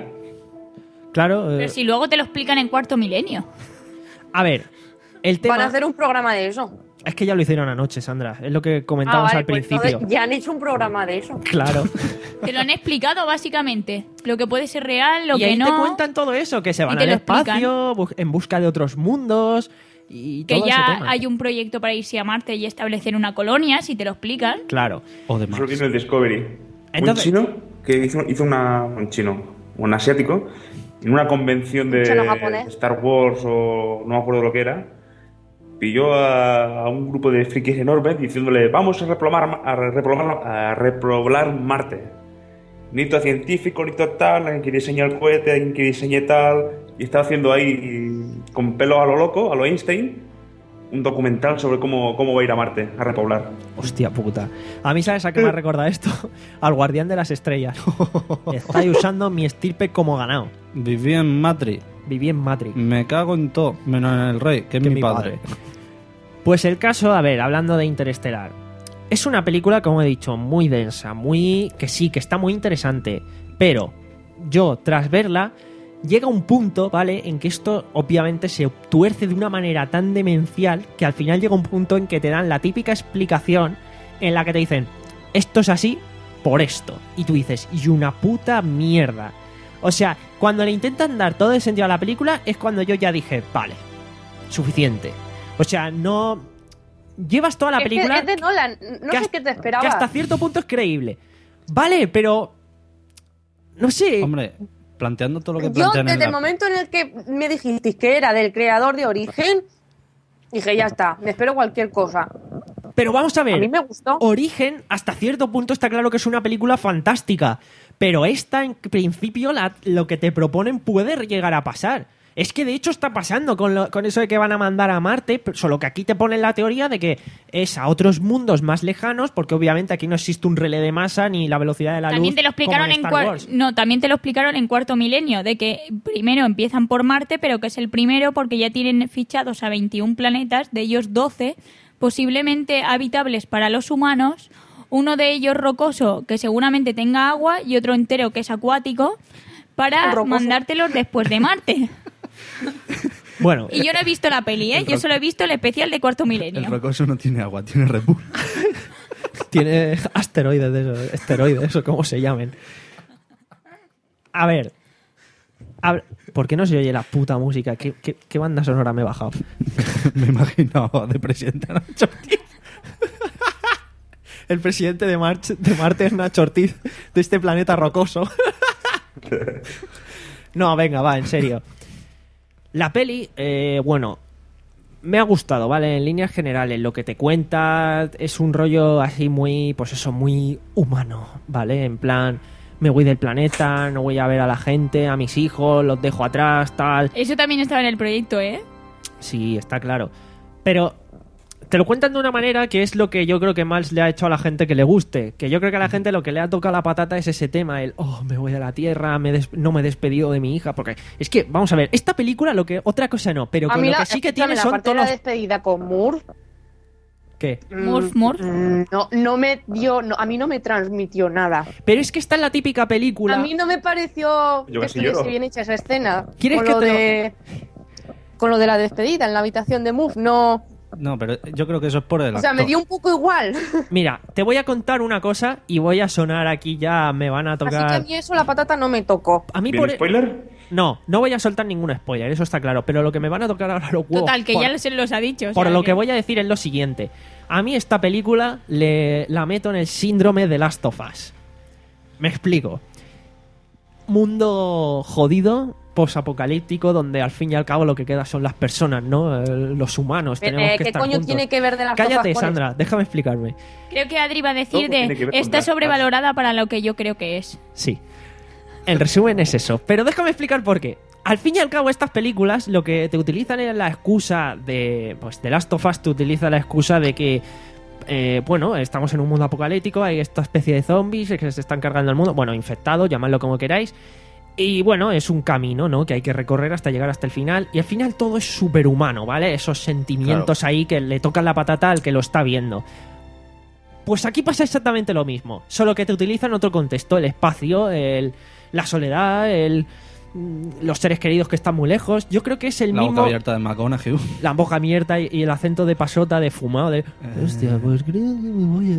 [SPEAKER 2] claro. eh,
[SPEAKER 4] Pero si luego te lo explican en cuarto milenio.
[SPEAKER 2] A ver, el tema
[SPEAKER 6] Van a hacer un programa de eso.
[SPEAKER 2] es que ya lo hicieron anoche, Sandra. Es lo que comentamos
[SPEAKER 6] Ah, vale,
[SPEAKER 2] al
[SPEAKER 6] pues
[SPEAKER 2] principio.
[SPEAKER 6] entonces ya han hecho un programa de eso.
[SPEAKER 2] Claro.
[SPEAKER 4] Te lo han explicado básicamente. Lo que puede ser real, lo
[SPEAKER 2] y
[SPEAKER 4] que
[SPEAKER 2] ahí
[SPEAKER 4] no.
[SPEAKER 2] te cuentan todo eso, que se van
[SPEAKER 4] te
[SPEAKER 2] al
[SPEAKER 4] lo explican.
[SPEAKER 2] espacio, bu- en busca de otros mundos y
[SPEAKER 4] Que
[SPEAKER 2] todo ese
[SPEAKER 4] ya
[SPEAKER 2] tema.
[SPEAKER 4] hay un proyecto para irse a Marte y establecer una colonia, si te lo explican.
[SPEAKER 2] Claro.
[SPEAKER 3] O
[SPEAKER 5] Eso
[SPEAKER 3] demás.
[SPEAKER 5] lo vi en el Discovery.
[SPEAKER 2] Entonces-
[SPEAKER 5] Un chino que hizo, hizo una... Un chino, un asiático, en una convención de
[SPEAKER 6] chino japonés.
[SPEAKER 5] Star Wars o no me acuerdo lo que era, pilló a, a un grupo de frikis enormes diciéndole vamos a repoblar, a repoblar, a repoblar Marte. Necesito científico, necesito tal, alguien que diseñe el cohete, alguien que diseñe tal. Y estaba haciendo ahí, con pelo a lo loco, a lo Einstein, un documental sobre cómo, cómo va a ir a Marte, a repoblar.
[SPEAKER 2] Hostia puta. A mí, ¿sabes a qué me recuerda esto? Al Guardián de las Estrellas. Estoy usando mi estirpe como ganado.
[SPEAKER 3] Viví en Matrix.
[SPEAKER 2] Viví en Matrix.
[SPEAKER 3] Me cago en todo, menos en el rey, que es
[SPEAKER 2] Que
[SPEAKER 3] mi,
[SPEAKER 2] mi
[SPEAKER 3] padre.
[SPEAKER 2] Pues el caso, a ver, hablando de Interestelar. Es una película, como he dicho, muy densa, muy... que sí, que está muy interesante. Pero yo, tras verla, llega un punto, ¿vale? En que esto obviamente se tuerce de una manera tan demencial que al final llega un punto en que te dan la típica explicación en la que te dicen, esto es así por esto. Y tú dices, y una puta mierda. O sea, cuando le intentan dar todo el sentido a la película es cuando yo ya dije, vale, suficiente. O sea, no... Llevas toda la
[SPEAKER 6] Es que
[SPEAKER 2] película...
[SPEAKER 6] es de Nolan. No
[SPEAKER 2] que
[SPEAKER 6] sé
[SPEAKER 2] has-
[SPEAKER 6] qué te esperaba.
[SPEAKER 2] Que hasta cierto punto es creíble. Vale, pero... No sé.
[SPEAKER 3] Hombre, planteando todo lo que
[SPEAKER 6] Yo,
[SPEAKER 3] plantean en
[SPEAKER 6] desde el
[SPEAKER 3] la...
[SPEAKER 6] momento en el que me dijisteis que era del creador de Origen, dije, ya está, me espero cualquier cosa.
[SPEAKER 2] Pero vamos a ver.
[SPEAKER 6] A mí me gustó.
[SPEAKER 2] Origen, hasta cierto punto está claro que es una película fantástica. Pero esta, en principio, la- lo que te proponen puede llegar a pasar. Es que de hecho está pasando con, lo- con eso de que van a mandar a Marte, pero solo que aquí te ponen la teoría de que es a otros mundos más lejanos, porque obviamente aquí no existe un relé de masa ni la velocidad de la
[SPEAKER 4] También
[SPEAKER 2] luz.
[SPEAKER 4] te lo explicaron
[SPEAKER 2] como
[SPEAKER 4] en,
[SPEAKER 2] Star
[SPEAKER 4] cuar-
[SPEAKER 2] Wars.
[SPEAKER 4] no, también te lo explicaron en cuarto milenio, de que primero empiezan por Marte, pero que es el primero porque ya tienen fichados a veintiún planetas, de ellos doce posiblemente habitables para los humanos, uno de ellos rocoso que seguramente tenga agua y otro entero que es acuático, para
[SPEAKER 6] Rocoso.
[SPEAKER 4] mandártelos después de Marte.
[SPEAKER 2] Bueno,
[SPEAKER 4] Y yo no he visto la peli, ¿eh? Yo solo he visto el especial de cuarto
[SPEAKER 3] El
[SPEAKER 4] milenio.
[SPEAKER 3] rocoso no tiene agua, tiene Red Bull.
[SPEAKER 2] tiene asteroides de esos, esteroides, eso como se llamen. A ver. A ver, ¿por qué no se oye la puta música? ¿Qué, qué, qué banda sonora me he bajado?
[SPEAKER 3] Me imagino de presidente Nacho Ortiz.
[SPEAKER 2] El presidente de, March, de Marte es Nacho Ortiz, de este planeta rocoso. No, venga, va, en serio. La peli, eh, bueno, me ha gustado, ¿vale? En líneas generales, lo que te cuenta es un rollo así muy, pues eso, muy humano, ¿vale? En plan, me voy del planeta, no voy a ver a la gente, a mis hijos, los dejo atrás, tal.
[SPEAKER 4] Eso también estaba en el proyecto, ¿eh?
[SPEAKER 2] Sí, está claro. Pero te lo cuentan de una manera que es lo que yo creo que más le ha hecho a la gente que le guste. Que yo creo que a la gente lo que le ha tocado la patata es ese tema, el, oh, me voy a la Tierra, me des- no me he despedido de mi hija. Porque es que, vamos a ver, esta película, lo que otra cosa no, pero
[SPEAKER 6] A
[SPEAKER 2] con
[SPEAKER 6] mí
[SPEAKER 2] lo
[SPEAKER 6] la,
[SPEAKER 2] que sí que
[SPEAKER 6] escúchame,
[SPEAKER 2] tiene
[SPEAKER 6] la
[SPEAKER 2] son
[SPEAKER 6] parte de
[SPEAKER 2] todos
[SPEAKER 6] la
[SPEAKER 2] los...
[SPEAKER 6] despedida con Moore.
[SPEAKER 2] ¿Qué?
[SPEAKER 4] Murph, Murph.
[SPEAKER 6] mm, No, no me dio, no, a mí no me transmitió nada.
[SPEAKER 2] Pero es que está en la típica película...
[SPEAKER 6] A mí no me pareció
[SPEAKER 5] Yo
[SPEAKER 6] que
[SPEAKER 5] casi
[SPEAKER 6] estuviese
[SPEAKER 5] lloro.
[SPEAKER 6] bien hecha esa escena.
[SPEAKER 2] ¿Quieres
[SPEAKER 6] con
[SPEAKER 2] que
[SPEAKER 6] lo
[SPEAKER 2] te lo-
[SPEAKER 6] de con lo de la despedida en la habitación de Moore? No,
[SPEAKER 3] No, pero yo creo que eso es por el
[SPEAKER 6] o sea, me
[SPEAKER 3] actor.
[SPEAKER 6] dio un poco igual.
[SPEAKER 2] Mira, te voy a contar una cosa y voy a sonar aquí ya, me van a
[SPEAKER 6] Así que
[SPEAKER 2] tocar...
[SPEAKER 6] a mí eso la patata no me tocó.
[SPEAKER 2] A mí
[SPEAKER 5] ¿Bien
[SPEAKER 2] por...
[SPEAKER 5] spoiler?
[SPEAKER 2] No, no voy a soltar ningún spoiler, eso está claro. Pero lo que me van a tocar ahora los huevos...
[SPEAKER 4] Total, que
[SPEAKER 2] por-
[SPEAKER 4] ya se los ha dicho. o
[SPEAKER 2] Por
[SPEAKER 4] sea
[SPEAKER 2] lo que voy a decir es lo siguiente. A mí esta película le, la meto en el síndrome de Last of Us. Me explico. Mundo jodido, posapocalíptico, donde al fin y al cabo lo que queda son las personas, ¿no? Eh, Los humanos. Tenemos
[SPEAKER 6] Eh,
[SPEAKER 2] que
[SPEAKER 6] ¿Qué
[SPEAKER 2] estar
[SPEAKER 6] coño
[SPEAKER 2] juntos.
[SPEAKER 6] tiene que ver de las
[SPEAKER 2] Cállate,
[SPEAKER 6] cosas con
[SPEAKER 2] Sandra, déjame explicarme.
[SPEAKER 4] Creo que Adri va a decir
[SPEAKER 5] Todo tiene que
[SPEAKER 4] de
[SPEAKER 5] ver con
[SPEAKER 4] está
[SPEAKER 5] las
[SPEAKER 4] sobrevalorada para lo que yo creo que es.
[SPEAKER 2] Sí. En resumen es eso. Pero déjame explicar por qué. Al fin y al cabo, estas películas lo que te utilizan es la excusa de... Pues The Last of Us te utiliza la excusa de que... eh, bueno, estamos en un mundo apocalíptico, hay esta especie de zombies que se están cargando el mundo. Bueno, infectados, llamadlo como queráis. Y bueno, es un camino, ¿no? Que hay que recorrer hasta llegar hasta el final. Y al final todo es superhumano, ¿vale? Esos sentimientos ahí que le tocan la patata al que lo está viendo. Pues aquí pasa exactamente lo mismo, solo que te utilizan otro contexto, el espacio, el, la soledad, el, mm, los seres queridos que están muy lejos. Yo creo que es el
[SPEAKER 3] La
[SPEAKER 2] mismo...
[SPEAKER 3] boca abierta de McConaughey.
[SPEAKER 2] La boca abierta y, y el acento de pasota, de fumado, de...
[SPEAKER 3] Eh.
[SPEAKER 2] Hostia, pues creo que me voy a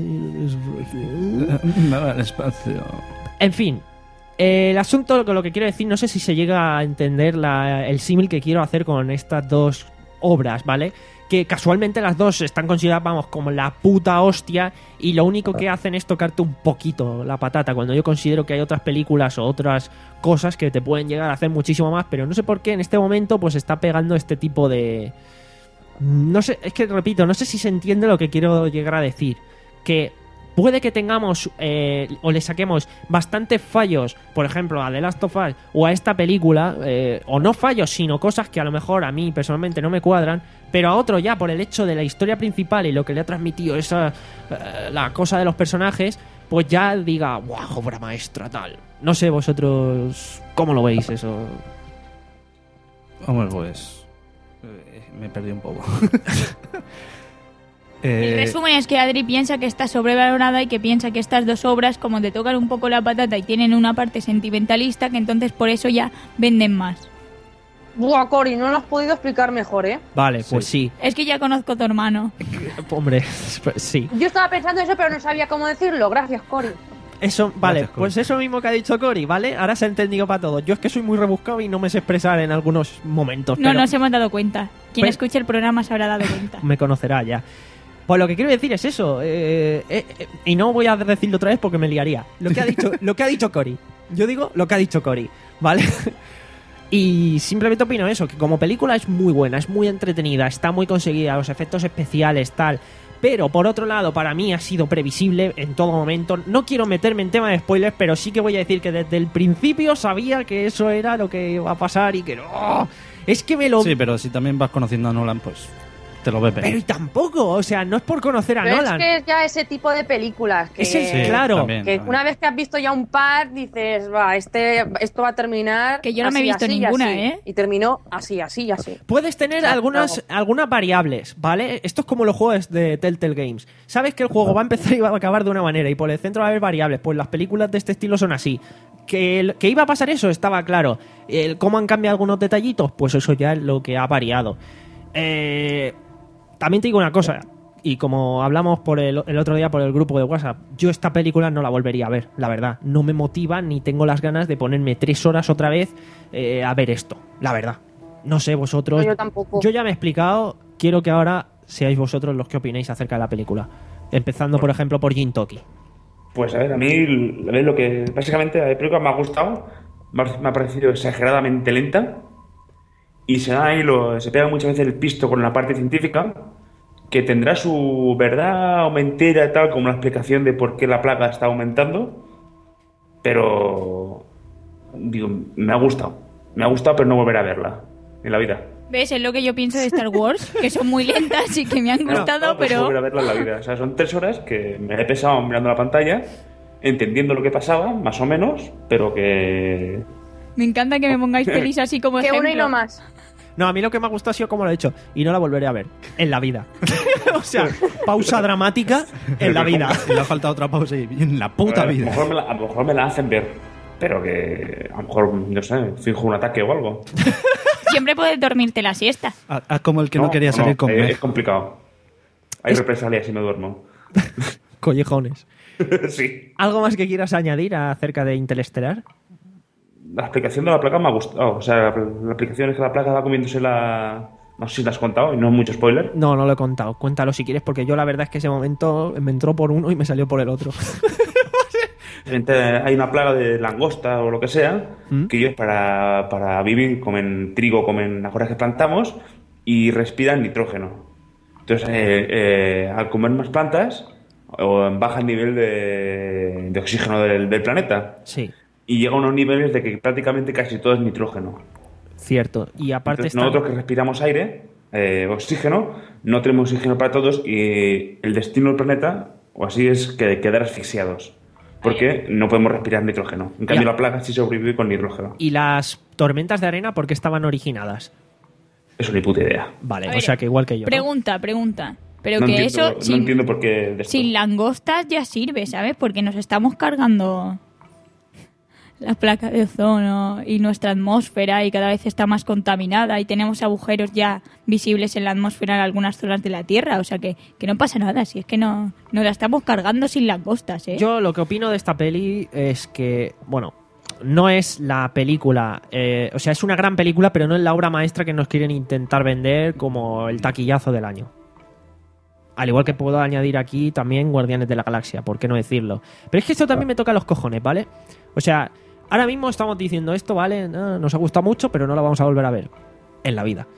[SPEAKER 2] ir al espacio".
[SPEAKER 3] Me va al espacio.
[SPEAKER 2] En fin, eh, el asunto, con lo que quiero decir, no sé si se llega a entender la- el símil que quiero hacer con estas dos obras, ¿vale? Que casualmente las dos están consideradas, vamos, como la puta hostia y lo único que hacen es tocarte un poquito la patata, cuando yo considero que hay otras películas o otras cosas que te pueden llegar a hacer muchísimo más, pero no sé por qué en este momento pues está pegando este tipo de... No sé, es que repito, no sé si se entiende lo que quiero llegar a decir. Que puede que tengamos eh, o le saquemos bastantes fallos, por ejemplo, a The Last of Us o a esta película, eh, o no fallos, sino cosas que a lo mejor a mí personalmente no me cuadran, pero a otro ya por el hecho de la historia principal y lo que le ha transmitido esa eh, la cosa de los personajes, pues ya diga, ¡guau, obra maestra, tal! No sé vosotros cómo lo veis eso.
[SPEAKER 3] Hombre, pues... eh, me perdí un poco.
[SPEAKER 4] El
[SPEAKER 3] Eh,
[SPEAKER 4] resumen es que Adri piensa que está sobrevalorada y que piensa que estas dos obras, como te tocan un poco la patata y tienen una parte sentimentalista, que entonces por eso ya venden más.
[SPEAKER 6] Buah, Cori, no lo has podido explicar mejor, ¿eh?
[SPEAKER 2] Vale, pues sí.
[SPEAKER 4] Es que ya conozco a tu hermano.
[SPEAKER 2] Hombre, pues sí.
[SPEAKER 6] Yo estaba pensando eso, pero no sabía cómo decirlo. Gracias, Cori.
[SPEAKER 2] Eso, vale,
[SPEAKER 3] Gracias, Cory.
[SPEAKER 2] pues eso mismo que ha dicho Cory, ¿vale? Ahora se ha entendido para todo. Yo es que soy muy rebuscado y no me sé expresar en algunos momentos.
[SPEAKER 4] No
[SPEAKER 2] pero
[SPEAKER 4] nos hemos dado cuenta. Quien
[SPEAKER 2] Pero-
[SPEAKER 4] escuche el programa se habrá dado cuenta.
[SPEAKER 2] me conocerá ya. Pues lo que quiero decir es eso. eh, eh, eh, y no voy a decirlo otra vez porque me liaría. Lo que ha dicho, lo que ha dicho Cory. Yo digo lo que ha dicho Cory, ¿vale? Y simplemente opino eso, que como película es muy buena, es muy entretenida, está muy conseguida, los efectos especiales, tal. Pero por otro lado, para mí ha sido previsible en todo momento. No quiero meterme en tema de spoilers, pero sí que voy a decir que desde el principio sabía que eso era lo que iba a pasar y que no. Es que me lo...
[SPEAKER 3] Sí, pero si también vas conociendo a Nolan, pues te lo ves
[SPEAKER 2] Pero
[SPEAKER 3] venir.
[SPEAKER 2] y tampoco, o sea, no es por conocer a
[SPEAKER 6] Pero
[SPEAKER 2] Nolan.
[SPEAKER 6] es que es ya ese tipo de películas que,
[SPEAKER 2] Es el-
[SPEAKER 3] Sí,
[SPEAKER 2] claro,
[SPEAKER 3] también,
[SPEAKER 6] que
[SPEAKER 3] también.
[SPEAKER 6] una vez que has visto ya un par, dices, va, este, esto va a terminar.
[SPEAKER 4] Que yo no me he
[SPEAKER 6] así,
[SPEAKER 4] visto
[SPEAKER 6] así y
[SPEAKER 4] ninguna,
[SPEAKER 6] así.
[SPEAKER 4] ¿eh?
[SPEAKER 6] Y terminó así, así y así.
[SPEAKER 2] Puedes tener
[SPEAKER 6] Claro.
[SPEAKER 2] algunas, algunas variables, ¿vale? Esto es como los juegos de Telltale Games. Sabes que el juego va a empezar y va a acabar de una manera y por el centro va a haber variables. Pues las películas de este estilo son así. ¿Que, el- que iba a pasar eso? Estaba claro. El, ¿Cómo han cambiado algunos detallitos? Pues eso ya es lo que ha variado. Eh, también te digo una cosa. y como hablamos por el, el otro día por el grupo de WhatsApp, yo esta película no la volvería a ver, la verdad. No me motiva ni tengo las ganas de ponerme tres horas otra vez eh, a ver esto, la verdad. No sé, vosotros...
[SPEAKER 6] No, yo tampoco.
[SPEAKER 2] Yo ya me he explicado, quiero que ahora seáis vosotros los que opinéis acerca de la película. Empezando, por ejemplo, por Jin Toki.
[SPEAKER 5] Pues a ver, a mí a ver, lo que básicamente la película me ha gustado, me ha me ha parecido exageradamente lenta y se da ahí lo, se pega muchas veces el pisto con la parte científica, que tendrá su verdad o mentira y tal, como una explicación de por qué la plaga está aumentando, pero digo, me ha gustado, me ha gustado, pero no volveré a verla en la vida.
[SPEAKER 4] ¿Ves? Es lo que yo pienso de Star Wars, que son muy lentas y que me han gustado,
[SPEAKER 5] No, pues
[SPEAKER 4] pero...
[SPEAKER 5] volver a verla en la vida. O sea, son tres horas que me he pesado mirando la pantalla, entendiendo lo que pasaba, más o menos, pero que...
[SPEAKER 4] Me encanta que me pongáis pelis así como
[SPEAKER 6] Que
[SPEAKER 4] ejemplo.
[SPEAKER 6] uno y no más.
[SPEAKER 2] No, a mí lo que me ha gustado ha sido como lo he hecho. Y no la volveré a ver. En la vida. O sea, pausa dramática en la vida.
[SPEAKER 3] Y le ha faltado otra pausa y en la puta
[SPEAKER 5] a, ver,
[SPEAKER 3] vida.
[SPEAKER 5] A lo, mejor me la, a lo mejor me la hacen ver, pero que a lo mejor, no sé, finjo un ataque o algo.
[SPEAKER 4] Siempre puedes dormirte la siesta.
[SPEAKER 3] Haz haz como el que no, quería salir con
[SPEAKER 5] eh,
[SPEAKER 3] Meg.
[SPEAKER 5] Es complicado. Hay represalias si me duermo.
[SPEAKER 2] Collejones.
[SPEAKER 5] Sí.
[SPEAKER 2] ¿Algo más que quieras añadir acerca de Interestelar?
[SPEAKER 5] La explicación de la placa me ha gustado. O sea, la, la explicación es que la placa va comiéndose la... No sé si la has contado y no es mucho spoiler.
[SPEAKER 2] No, no lo he contado. Cuéntalo si quieres, porque yo la verdad es que ese momento me entró por uno y me salió por el otro.
[SPEAKER 5] Hay una plaga de langosta o lo que sea,
[SPEAKER 2] ¿Mm?
[SPEAKER 5] que ellos para, para vivir comen trigo, comen las cosas que plantamos y respiran nitrógeno. Entonces, eh, eh, al comer más plantas, o baja el nivel de, de oxígeno del, del planeta.
[SPEAKER 2] Sí,
[SPEAKER 5] Y llega a unos niveles de que prácticamente casi todo es nitrógeno.
[SPEAKER 2] cierto. Y aparte
[SPEAKER 5] Entonces,
[SPEAKER 2] está...
[SPEAKER 5] nosotros que respiramos aire, eh, oxígeno, no tenemos oxígeno para todos y el destino del planeta, o así es, que quedar asfixiados. Porque no podemos respirar nitrógeno. En cambio,
[SPEAKER 2] Ya.
[SPEAKER 5] la plaga sí sobrevive con nitrógeno.
[SPEAKER 2] ¿Y las tormentas de arena por qué estaban originadas?
[SPEAKER 5] Eso ni puta idea.
[SPEAKER 2] Vale,
[SPEAKER 4] A
[SPEAKER 2] o
[SPEAKER 4] ver,
[SPEAKER 2] sea que igual que yo, ¿no?
[SPEAKER 4] Pregunta, pregunta. Pero
[SPEAKER 5] No
[SPEAKER 4] que
[SPEAKER 5] entiendo,
[SPEAKER 4] eso
[SPEAKER 5] no
[SPEAKER 4] sin,
[SPEAKER 5] entiendo por qué de esto.
[SPEAKER 4] sin langostas ya sirve, ¿sabes? Porque nos estamos cargando la placa de ozono y nuestra atmósfera y cada vez está más contaminada y tenemos agujeros ya visibles en la atmósfera en algunas zonas de la Tierra. O sea que, que no pasa nada, si es que no nos la estamos cargando sin langostas, ¿eh?
[SPEAKER 2] Yo lo que opino de esta peli es que, bueno, no es la película, eh, o sea, es una gran película, pero no es la obra maestra que nos quieren intentar vender como el taquillazo del año. Al igual que puedo añadir aquí también Guardianes de la Galaxia, ¿por qué no decirlo? Pero es que esto también me toca los cojones, ¿vale? O sea, ahora mismo estamos diciendo esto, ¿vale? No, nos ha gustado mucho, pero no la vamos a volver a ver en la vida.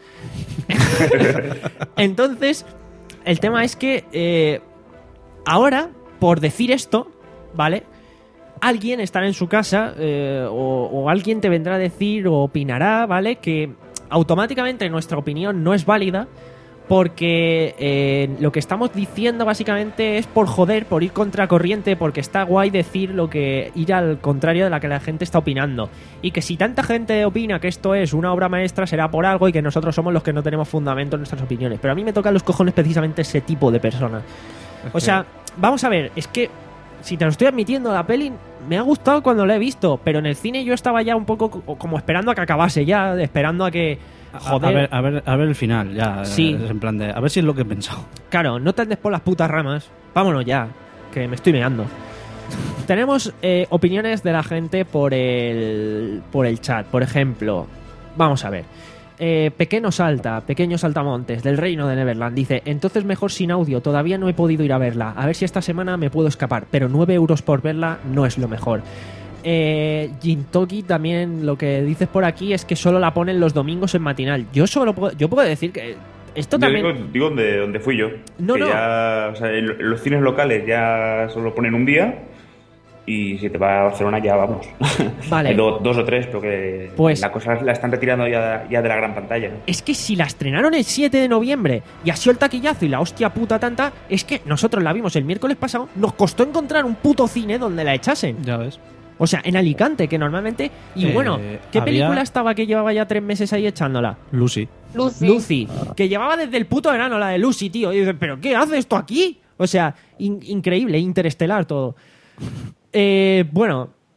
[SPEAKER 2] Entonces, el tema es que eh, ahora, por decir esto, ¿vale? Alguien estará en su casa eh, o, o alguien te vendrá a decir o opinará, ¿vale? Que automáticamente nuestra opinión no es válida porque eh, lo que estamos diciendo básicamente es por joder, por ir contracorriente, porque está guay decir lo que ir al contrario de la que la gente está opinando. Y que si tanta gente opina que esto es una obra maestra será por algo y que nosotros somos los que no tenemos fundamento en nuestras opiniones. Pero a mí me tocan los cojones precisamente ese tipo de personas. O sea, vamos a ver, es que si te lo estoy admitiendo, la peli me ha gustado cuando la he visto, pero en el cine yo estaba ya un poco co- como esperando a que acabase ya, esperando a que... Joder,
[SPEAKER 3] A, a ver, a, ver, a ver el final, ya.
[SPEAKER 2] Sí.
[SPEAKER 3] Es en plan de. A ver si es lo que he pensado.
[SPEAKER 2] claro, no te andes por las putas ramas, vámonos ya, que me estoy meando. Tenemos eh, opiniones de la gente por el, por el chat, por ejemplo, vamos a ver. Eh, Pequeño Salta, Pequeño Saltamontes, del Reino de Neverland, dice: entonces mejor sin audio, todavía no he podido ir a verla. A ver si esta semana me puedo escapar, pero nueve euros por verla no es lo mejor. Eh, Jintoki también lo que dices por aquí es que solo la ponen los domingos en matinal. Yo solo puedo, yo puedo decir que esto
[SPEAKER 5] Yo
[SPEAKER 2] también...
[SPEAKER 5] digo, digo donde, donde fui yo.
[SPEAKER 2] No,
[SPEAKER 5] que
[SPEAKER 2] no.
[SPEAKER 5] Ya, o sea, en en los cines locales ya solo ponen un día. Y si te vas a Barcelona ya vamos.
[SPEAKER 2] Vale.
[SPEAKER 5] Hay do- dos o tres, pero que
[SPEAKER 2] Pues-
[SPEAKER 5] la cosa la están retirando ya, ya de la gran pantalla.
[SPEAKER 2] Es que si la estrenaron el siete de noviembre y ha sido el taquillazo y la hostia puta tanta, es que nosotros la vimos el miércoles pasado, nos costó encontrar un puto cine donde la echasen.
[SPEAKER 3] Ya ves.
[SPEAKER 2] O sea, en Alicante, que normalmente... Y
[SPEAKER 3] Eh,
[SPEAKER 2] bueno, ¿qué
[SPEAKER 3] había-
[SPEAKER 2] película estaba que llevaba ya tres meses ahí echándola?
[SPEAKER 3] Lucy.
[SPEAKER 6] Lucy.
[SPEAKER 2] Lucy, que llevaba desde el puto verano la de Lucy, tío. Y dices, ¿pero qué hace esto aquí? O sea, in- increíble, interestelar todo. Eh, bueno,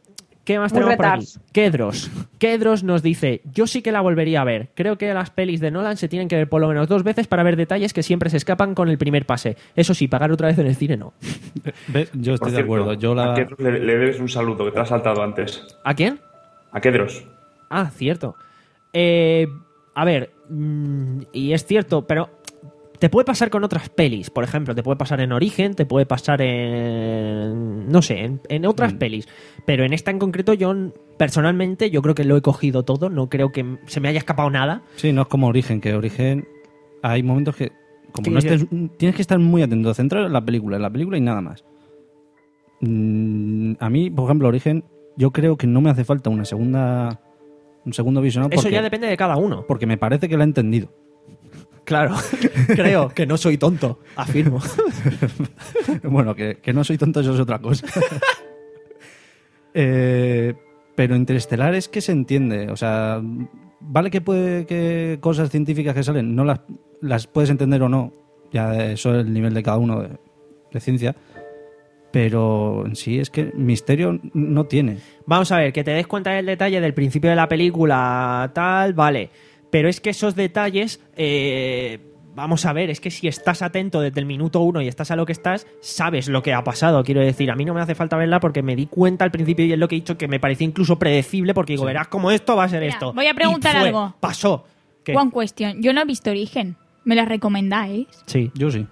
[SPEAKER 2] ¿Qué más
[SPEAKER 6] Muy
[SPEAKER 2] tenemos por aquí?
[SPEAKER 6] retards.
[SPEAKER 2] Kedros. Kedros nos dice, yo sí que la volvería a ver. Creo que las pelis de Nolan se tienen que ver por lo menos dos veces para ver detalles que siempre se escapan con el primer pase. Eso sí, pagar otra vez en el cine no.
[SPEAKER 3] ¿Ves? Yo estoy
[SPEAKER 5] Por
[SPEAKER 3] de
[SPEAKER 5] cierto,
[SPEAKER 3] acuerdo. Yo la...
[SPEAKER 5] a Kedros le, le debes un saludo que te lo has saltado antes.
[SPEAKER 2] ¿A quién?
[SPEAKER 5] A Kedros.
[SPEAKER 2] Ah, cierto. Eh, a ver, mm, y es cierto, pero te puede pasar con otras pelis. Por ejemplo, te puede pasar en Origen, te puede pasar en... no sé, en, en otras
[SPEAKER 3] Mm.
[SPEAKER 2] pelis. Pero en esta en concreto yo, personalmente, yo creo que lo he cogido todo. No creo que se me haya escapado nada.
[SPEAKER 3] Sí, no es como Origen, que Origen hay momentos que como
[SPEAKER 2] Sí,
[SPEAKER 3] no
[SPEAKER 2] sí.
[SPEAKER 3] estés, tienes que estar muy atento, centrado en la película, en la película y nada más. Mm, a mí, por ejemplo, Origen, yo creo que no me hace falta una segunda un segundo visionado
[SPEAKER 2] Eso
[SPEAKER 3] porque,
[SPEAKER 2] ya depende de cada uno.
[SPEAKER 3] porque me parece que la he entendido.
[SPEAKER 2] Claro, creo que no soy tonto, afirmo.
[SPEAKER 3] Bueno, que, que no soy tonto, eso es otra cosa. Eh, pero Interestelar es que se entiende. O sea, vale que puede que cosas científicas que salen no las, las puedes entender o no. Ya eso es el nivel de cada uno de, de ciencia. Pero en sí es que misterio no tiene.
[SPEAKER 2] Vamos a ver, que te des cuenta del detalle del principio de la película, tal, vale. Pero es que esos detalles, eh, vamos a ver, es que si estás atento desde el minuto uno y estás a lo que estás, sabes lo que ha pasado. Quiero decir, a mí no me hace falta verla porque me di cuenta al principio y es lo que he dicho, que me parecía incluso predecible porque digo, verás cómo esto va a ser
[SPEAKER 4] Mira,
[SPEAKER 2] esto.
[SPEAKER 4] voy a preguntar
[SPEAKER 2] Y fue,
[SPEAKER 4] algo.
[SPEAKER 2] Pasó. ¿Qué?
[SPEAKER 4] One question. Yo no he visto Origen. ¿Me la recomendáis?
[SPEAKER 2] Sí.
[SPEAKER 3] Yo sí.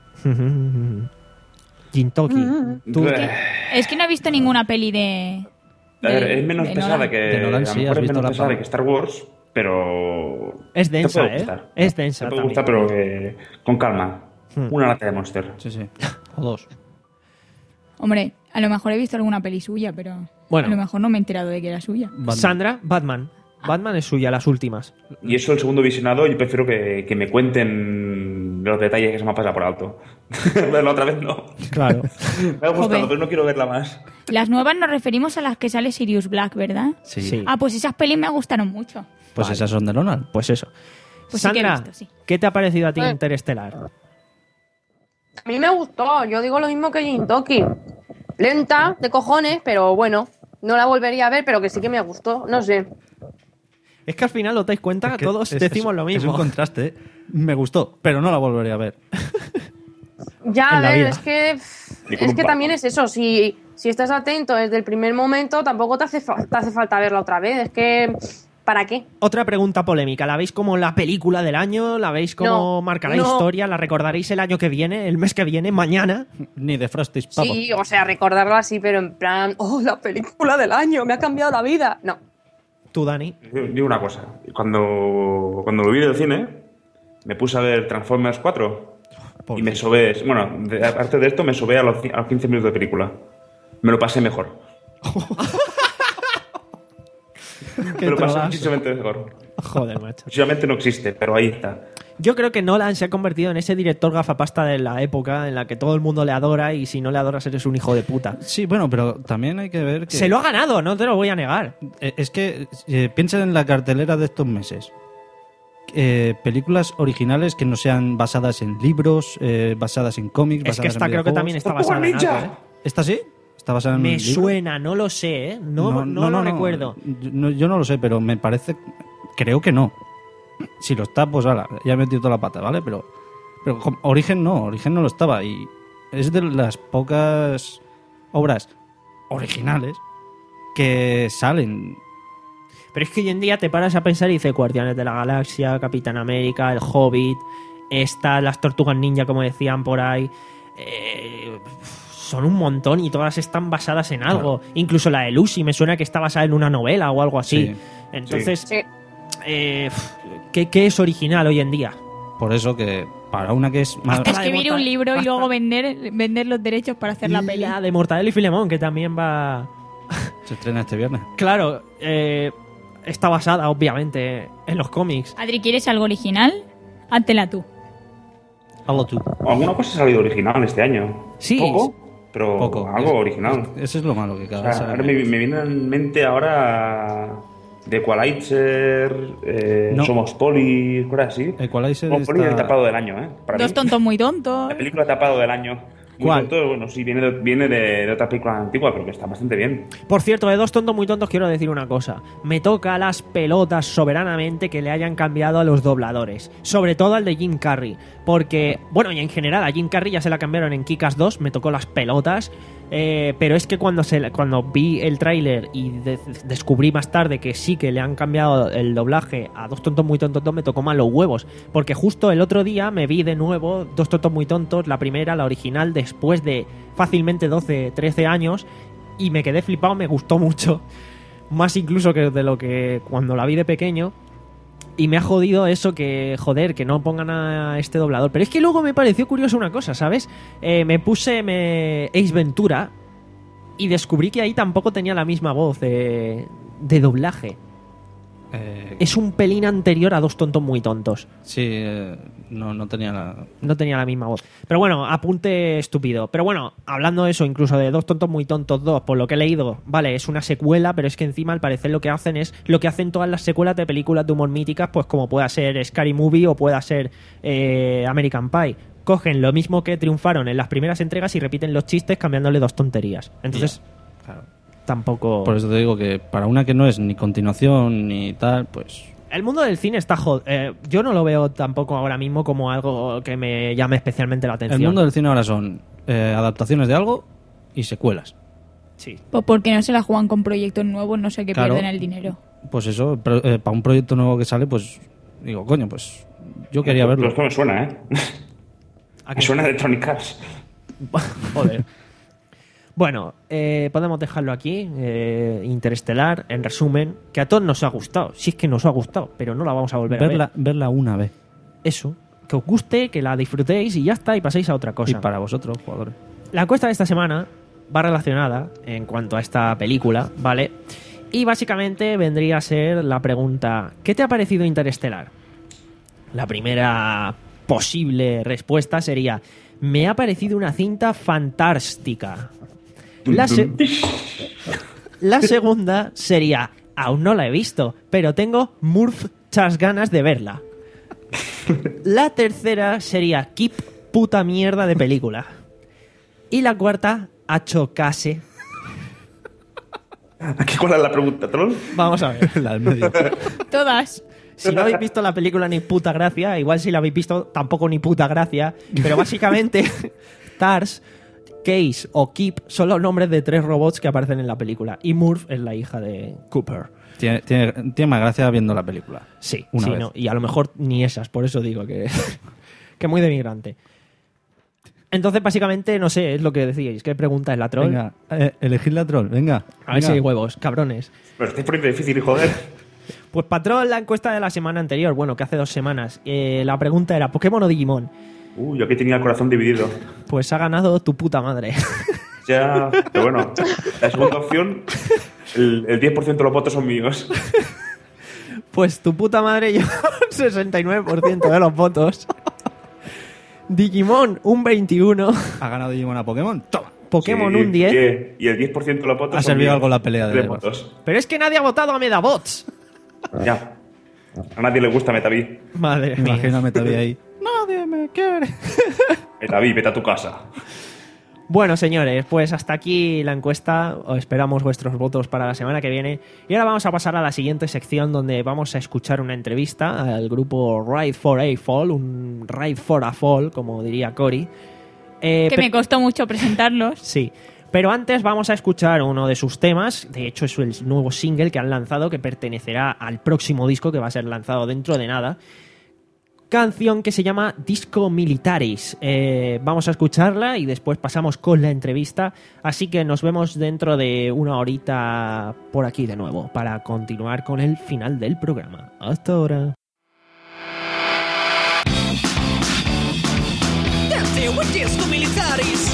[SPEAKER 2] Gintoki. Tú-
[SPEAKER 5] Eh,
[SPEAKER 4] Es que no he visto ninguna peli de...
[SPEAKER 5] A ver,
[SPEAKER 4] de-
[SPEAKER 5] es menos
[SPEAKER 4] de
[SPEAKER 5] pesada
[SPEAKER 4] Nolan.
[SPEAKER 5] que.
[SPEAKER 3] De Nolan,
[SPEAKER 5] a lo
[SPEAKER 3] sí,
[SPEAKER 5] mejor
[SPEAKER 3] has
[SPEAKER 5] es
[SPEAKER 3] visto
[SPEAKER 5] menos
[SPEAKER 3] la
[SPEAKER 5] pesada
[SPEAKER 3] peli.
[SPEAKER 5] que Star Wars, pero.
[SPEAKER 2] Es densa,
[SPEAKER 5] te puede
[SPEAKER 2] ¿eh?
[SPEAKER 5] gustar.
[SPEAKER 2] Es densa
[SPEAKER 5] Te puede
[SPEAKER 2] también.
[SPEAKER 5] gustar, pero que, con calma.
[SPEAKER 2] Hmm.
[SPEAKER 5] Una lata de Monster.
[SPEAKER 3] Sí, sí. O dos.
[SPEAKER 4] Hombre, a lo mejor he visto alguna peli suya, pero
[SPEAKER 2] Bueno.
[SPEAKER 4] a lo mejor no me he enterado de que era suya.
[SPEAKER 3] Batman.
[SPEAKER 2] Sandra, Batman. Batman es suya, las últimas.
[SPEAKER 5] Y eso, el segundo visionado, yo prefiero que, que me cuenten los detalles que se me ha pasado por alto. Verla otra vez no.
[SPEAKER 2] Claro.
[SPEAKER 5] Me ha gustado,
[SPEAKER 4] Joder.
[SPEAKER 5] pero no quiero verla más.
[SPEAKER 4] Las nuevas nos referimos a las que sale Sirius Black, ¿verdad?
[SPEAKER 3] Sí.
[SPEAKER 2] Sí.
[SPEAKER 4] Ah, pues esas pelis me gustaron mucho.
[SPEAKER 3] Pues
[SPEAKER 2] Vale.
[SPEAKER 3] esas son de Nolan.
[SPEAKER 2] Pues eso.
[SPEAKER 4] Pues sí que he
[SPEAKER 2] Sandra,
[SPEAKER 4] visto, sí.
[SPEAKER 2] ¿qué te ha parecido a ti
[SPEAKER 6] Eh.
[SPEAKER 2] Interestelar?
[SPEAKER 6] A mí me gustó, yo digo lo mismo que Gintoki. Lenta, de cojones, pero bueno, no la volvería a ver, pero que sí que me gustó, no sé.
[SPEAKER 2] Es que al final, ¿os dais cuenta?
[SPEAKER 3] Es que
[SPEAKER 2] Todos
[SPEAKER 3] es-
[SPEAKER 2] decimos
[SPEAKER 3] es-
[SPEAKER 2] lo
[SPEAKER 3] Es
[SPEAKER 2] mismo.
[SPEAKER 3] un contraste. ¿eh? Me gustó, pero no la volveré a ver.
[SPEAKER 6] Ya,
[SPEAKER 2] En
[SPEAKER 6] a
[SPEAKER 2] la
[SPEAKER 6] ver,
[SPEAKER 2] vida.
[SPEAKER 6] es que
[SPEAKER 5] Ni con
[SPEAKER 6] es
[SPEAKER 5] un
[SPEAKER 6] que
[SPEAKER 5] palo.
[SPEAKER 6] también es eso, si, si estás atento desde el primer momento, tampoco te hace, fa- te hace falta verla otra vez, es que ¿para qué?
[SPEAKER 2] Otra pregunta polémica. ¿La veis como la película del año? ¿La veis como
[SPEAKER 6] No,
[SPEAKER 2] marca la
[SPEAKER 6] no.
[SPEAKER 2] historia? ¿La recordaréis el año que viene? ¿El mes que viene? ¿Mañana?
[SPEAKER 3] Ni de Frosty Papa.
[SPEAKER 6] Sí, o sea, recordarlo así, pero en plan, oh, la película del año, me ha cambiado la vida. No.
[SPEAKER 2] Tú, Dani.
[SPEAKER 5] Digo una cosa. Cuando, cuando lo vi del cine, me puse a ver Transformers cuatro.
[SPEAKER 3] ¿Por
[SPEAKER 5] Y me
[SPEAKER 3] qué?
[SPEAKER 5] sobé. Bueno, de- aparte de esto, me sobé a los, ci- a los quince minutos de película. Me lo pasé mejor.
[SPEAKER 2] Qué
[SPEAKER 5] me lo pasé
[SPEAKER 2] trolazo.
[SPEAKER 5] muchísimamente mejor.
[SPEAKER 2] Joder, macho.
[SPEAKER 5] Muchísimamente no existe, pero ahí está.
[SPEAKER 2] Yo creo que Nolan se ha convertido en ese director gafapasta de la época en la que todo el mundo le adora y si no le adoras eres un hijo de puta.
[SPEAKER 3] Sí, bueno, pero también hay que ver que...
[SPEAKER 2] Se lo ha ganado, no te lo voy a negar.
[SPEAKER 3] Eh, Es que eh, piensa en la cartelera de estos meses. Eh, películas originales que no sean basadas en libros, eh, basadas en cómics,
[SPEAKER 2] Es que
[SPEAKER 3] basadas
[SPEAKER 2] esta
[SPEAKER 3] en
[SPEAKER 2] creo que
[SPEAKER 3] videojuegos.
[SPEAKER 2] también está
[SPEAKER 5] ¡Tortuga
[SPEAKER 2] basada en
[SPEAKER 5] Ninja!
[SPEAKER 2] algo, ¿eh?
[SPEAKER 3] ¿Esta sí? ¿Está basada en
[SPEAKER 2] Me
[SPEAKER 3] libros?
[SPEAKER 2] suena, no lo sé, ¿eh? No, no, lo recuerdo.
[SPEAKER 3] Yo no, yo no lo sé, pero me parece... Creo que no. Si lo está, pues ala, ya he metido toda la pata, ¿vale? Pero, pero com- Origen no, Origen no lo estaba. Y es de las pocas obras originales que salen.
[SPEAKER 2] Pero es que hoy en día te paras a pensar y dices Guardianes de la Galaxia, Capitán América, El Hobbit, estas, las Tortugas Ninja, como decían por ahí. Eh, son un montón y todas están basadas en algo. Incluso la de Lucy me suena que está basada en una novela o algo así.
[SPEAKER 3] Sí.
[SPEAKER 2] Entonces,
[SPEAKER 6] Sí.
[SPEAKER 2] eh, ¿qué, qué es original hoy en día?
[SPEAKER 3] Por eso que para una que es más...
[SPEAKER 2] Hasta la de
[SPEAKER 4] Escribir un
[SPEAKER 2] Mortal-
[SPEAKER 4] libro y
[SPEAKER 2] hasta-
[SPEAKER 4] luego vender, vender los derechos para hacer la peli.
[SPEAKER 2] La de Mortadelo y Filemón, que también va...
[SPEAKER 3] Se estrena este viernes.
[SPEAKER 2] Claro, eh, está basada, obviamente, en los cómics.
[SPEAKER 4] Adri, ¿quieres algo original? Háztela tú.
[SPEAKER 3] Hazlo tú.
[SPEAKER 5] Alguna cosa ha salido original este año.
[SPEAKER 2] Sí.
[SPEAKER 5] Poco, pero
[SPEAKER 3] Poco.
[SPEAKER 5] algo
[SPEAKER 3] Es-
[SPEAKER 5] original.
[SPEAKER 3] Eso es lo malo, que cada
[SPEAKER 5] O
[SPEAKER 3] vez
[SPEAKER 5] sea,
[SPEAKER 3] sale
[SPEAKER 5] ahora me,
[SPEAKER 3] menos.
[SPEAKER 5] me viene en mente ahora The Equalizer, eh,
[SPEAKER 3] No.
[SPEAKER 5] Somos Poli, cosas así.
[SPEAKER 3] Equalizer
[SPEAKER 5] Somos Poli
[SPEAKER 3] está-
[SPEAKER 5] el tapado del año, ¿eh? Para
[SPEAKER 4] Dos
[SPEAKER 5] mí.
[SPEAKER 4] tontos muy tontos.
[SPEAKER 5] La película tapado del año. Muy
[SPEAKER 2] ¿Cuál?
[SPEAKER 5] tonto, bueno, sí, viene, de, viene de, de otra película antigua, pero que está bastante bien.
[SPEAKER 2] Por cierto, de Dos tontos muy tontos quiero decir una cosa. Me toca las pelotas soberanamente que le hayan cambiado a los dobladores. Sobre todo al de Jim Carrey. Porque, bueno, y en general a Jim Carrey ya se la cambiaron en Kick-Ass dos, me tocó las pelotas. Eh, pero es que cuando, se, cuando vi el tráiler y de, descubrí más tarde que sí que le han cambiado el doblaje a Dos tontos muy tontos dos, me tocó más los huevos. Porque justo el otro día me vi de nuevo Dos tontos muy tontos, la primera, la original, después de fácilmente doce, trece años, y me quedé flipado, me gustó mucho. Más incluso que de lo que cuando la vi de pequeño. Y me ha jodido eso que, joder, que no pongan a este doblador. Pero es que luego me pareció curioso una cosa, ¿sabes? Eh, me puse me... Ace Ventura y descubrí que ahí tampoco tenía la misma voz de, de doblaje.
[SPEAKER 3] Eh,
[SPEAKER 2] Es un pelín anterior a Dos tontos muy tontos.
[SPEAKER 3] sí, eh, no, no tenía la...
[SPEAKER 2] No tenía la misma voz. Pero bueno, apunte estúpido. Pero bueno, hablando de eso, incluso de Dos tontos muy tontos dos, por lo que he leído, vale, es una secuela, pero es que encima al parecer lo que hacen es lo que hacen todas las secuelas de películas de humor míticas, pues como pueda ser Scary Movie o pueda ser eh, American Pie. Cogen lo mismo que triunfaron en las primeras entregas y repiten los chistes cambiándole dos tonterías. Entonces,
[SPEAKER 3] Claro.
[SPEAKER 2] tampoco...
[SPEAKER 3] Por eso te digo que para una que no es ni continuación ni tal, pues...
[SPEAKER 2] El mundo del cine está jod... Eh, yo no lo veo tampoco ahora mismo como algo que me llame especialmente la atención.
[SPEAKER 3] El mundo del cine ahora son eh, adaptaciones de algo y secuelas.
[SPEAKER 2] Sí.
[SPEAKER 4] Pues porque no se la juegan con proyectos nuevos, no sé qué
[SPEAKER 3] Claro.
[SPEAKER 4] pierden el dinero.
[SPEAKER 3] Pues eso, pero, eh, para un proyecto nuevo que sale, pues digo, coño, pues yo quería
[SPEAKER 5] Pero
[SPEAKER 3] verlo.
[SPEAKER 5] esto me suena, ¿eh?
[SPEAKER 2] ¿A
[SPEAKER 5] Me
[SPEAKER 2] qué?
[SPEAKER 5] suena de Electronic Arts.
[SPEAKER 2] Joder. Bueno, eh, podemos dejarlo aquí. Eh, Interestelar, en resumen, que a todos nos ha gustado. Si es que nos ha gustado, pero no la vamos a volver
[SPEAKER 3] Verla,
[SPEAKER 2] a ver.
[SPEAKER 3] verla una vez.
[SPEAKER 2] Eso, que os guste, que la disfrutéis y ya está, y paséis a otra cosa.
[SPEAKER 3] Y para vosotros, jugadores.
[SPEAKER 2] La encuesta de esta semana va relacionada en cuanto a esta película, ¿vale? Y básicamente vendría a ser la pregunta: ¿qué te ha parecido Interestelar? La primera posible respuesta sería: me ha parecido una cinta fantástica. La, se- la segunda sería: aún no la he visto, pero tengo muchas ganas de verla. La tercera sería: keep puta mierda de película. Y la cuarta: a chocase.
[SPEAKER 5] ¿Aquí cuál es la pregunta, troll?
[SPEAKER 2] Vamos a ver.
[SPEAKER 3] La del medio.
[SPEAKER 4] Todas.
[SPEAKER 2] Si no habéis visto la película ni puta gracia, igual si la habéis visto tampoco ni puta gracia, pero básicamente Tars, Case o Kip son los nombres de tres robots que aparecen en la película, y Murph es la hija de Cooper.
[SPEAKER 3] Tiene, tiene, tiene más gracia viendo la película.
[SPEAKER 2] Sí,
[SPEAKER 3] Una
[SPEAKER 2] sí,
[SPEAKER 3] vez.
[SPEAKER 2] no, y a lo mejor ni esas, por eso digo que, que muy demigrante. Entonces, básicamente, no sé, es lo que decíais. ¿Qué pregunta es la troll?
[SPEAKER 3] Venga, eh, elegid la troll, venga.
[SPEAKER 2] A ver si
[SPEAKER 3] venga.
[SPEAKER 2] hay huevos, cabrones.
[SPEAKER 5] Pero estáis poniendo difícil, joder.
[SPEAKER 2] Pues patrón, la encuesta de la semana anterior, bueno, que hace dos semanas, eh, la pregunta era: ¿Pokémon o Digimon?
[SPEAKER 5] Uh, yo aquí tenía el corazón dividido.
[SPEAKER 2] Pues ha ganado tu puta madre.
[SPEAKER 5] Ya, pero bueno, la segunda opción, el, el diez por ciento de los votos son míos.
[SPEAKER 2] Pues tu puta madre lleva un sesenta y nueve por ciento de los votos. Digimon un veintiuno por ciento.
[SPEAKER 3] ¿Ha ganado Digimon a Pokémon? Toma.
[SPEAKER 2] Pokémon
[SPEAKER 5] Sí,
[SPEAKER 2] un diez por ciento.
[SPEAKER 5] Y el diez por ciento de los votos
[SPEAKER 3] Ha
[SPEAKER 5] son
[SPEAKER 3] servido
[SPEAKER 5] míos.
[SPEAKER 3] algo la pelea de
[SPEAKER 5] Tres
[SPEAKER 3] Debate.
[SPEAKER 5] votos.
[SPEAKER 2] Pero es que nadie ha votado a Medabots.
[SPEAKER 5] Ya. A nadie le gusta Metaví.
[SPEAKER 2] Madre mía.
[SPEAKER 3] Imagíname todavía ahí. Nadie me quiere.
[SPEAKER 5] Metaví, vete a tu casa.
[SPEAKER 2] Bueno, señores, pues hasta aquí la encuesta. Os esperamos vuestros votos para la semana que viene. Y ahora vamos a pasar a la siguiente sección, donde vamos a escuchar una entrevista al grupo Ride for a Fall, un Ride for a Fall, como diría Cory. Eh,
[SPEAKER 4] Que
[SPEAKER 2] pe-
[SPEAKER 4] me costó mucho presentarlos.
[SPEAKER 2] Sí. Pero antes vamos a escuchar uno de sus temas. De hecho, es el nuevo single que han lanzado, que pertenecerá al próximo disco que va a ser lanzado dentro de nada. Canción que se llama Disco Militaris. Eh, vamos a escucharla y después pasamos con la entrevista. Así que nos vemos dentro de una horita por aquí de nuevo para continuar con el final del programa. Hasta ahora.
[SPEAKER 8] Dante with Disco Militaris.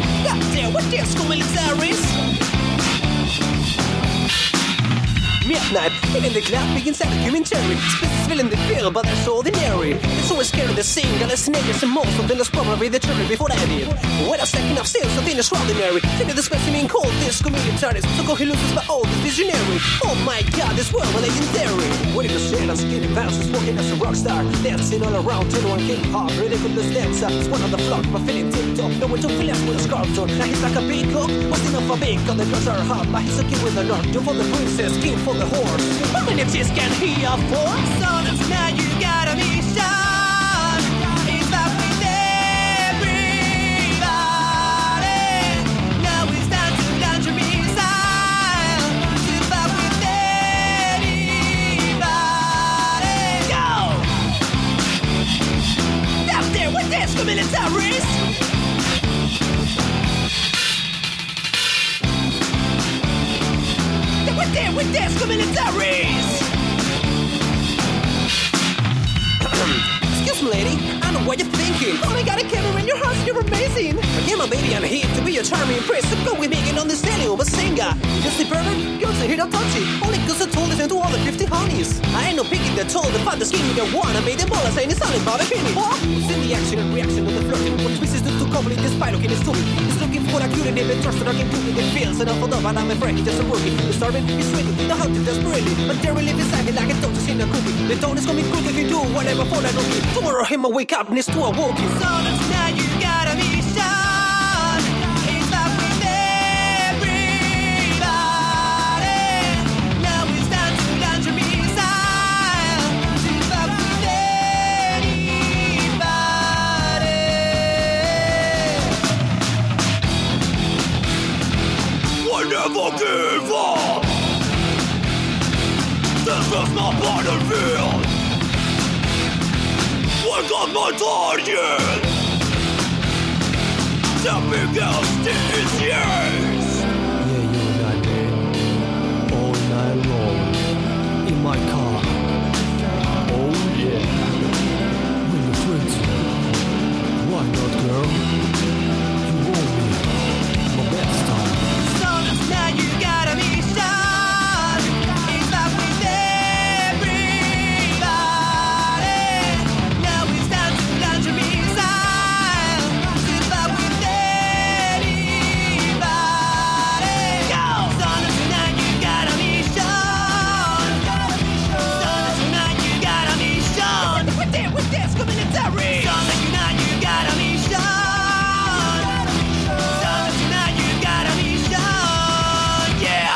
[SPEAKER 8] Dante with Disco Militaris.
[SPEAKER 2] Bien,
[SPEAKER 8] night. Even the club begins out of commentary. Spaces filling the field, but that's ordinary. It's always scary to sing, got less niggas and more. Something that's probably the cherry before I did. When I'm stacking up sales, something extraordinary. Think of the specimen called this comedian artist. So go he loses my old visionary. Oh my god, this world was legendary. When he was shit, I'm skinny bounces, smoking as a rock star. Dancing all around, twenty-one king hop, ridiculous dancer. It's one of the flock, but feeling tip top. No one to feel with a scarf on. Now he's like a big cock, busting off a big gun. The girls are hot, but he's a king with a north. You for the princess, king for the horse. How many chicks can he afford? So now you gotta be shy. It's up with everybody. Now it's time to launch a missile. To fuck with anybody. Go! Up there with disco militaries. We're there with disco militaries. Excuse me, lady. I know what you're thinking. Only got a camera in your house, you're amazing. Yeah, my baby, I'm here to be your charming prince. So go with me and on this sailing over singer. You see, perfect? Girls are here to touch it. Only cause I told listen to all the fifty honeys. I ain't no picking the told. The father skinny the one. I made them all. I say it's all about a penny. What? See the action and reaction of the flirting. What twists is to complete this spy looking is stupid. He's looking for a cutie name and trust that I can do it. It feels enough for love, and I'm afraid he's just a rookie. He's starving, he's sweating, the hunter desperately. But there we live inside me like a dog just in a cookie. The tone is coming quick if you do whatever for that rookie. Tomorrow him I wake up next to a walkie. So now you gotta be shy. It's up with everybody. Now it's time to launch a missile. To fuck with anybody. We'll never give up. This is my battlefield. I got my target. The biggest is yours.
[SPEAKER 9] Yeah, you and I, man. All night long. In my car. Oh, yeah. When your friends are. Why not, girl? You owe me. My best time.
[SPEAKER 8] So now you gotta be shy. It's up with everybody. Now it's time to launch a missile. To fuck with anybody. Go! So now you gotta be shy. So now you gotta be shy. We're there with this military. So now you gotta be shy. So now you gotta be shy. Yeah!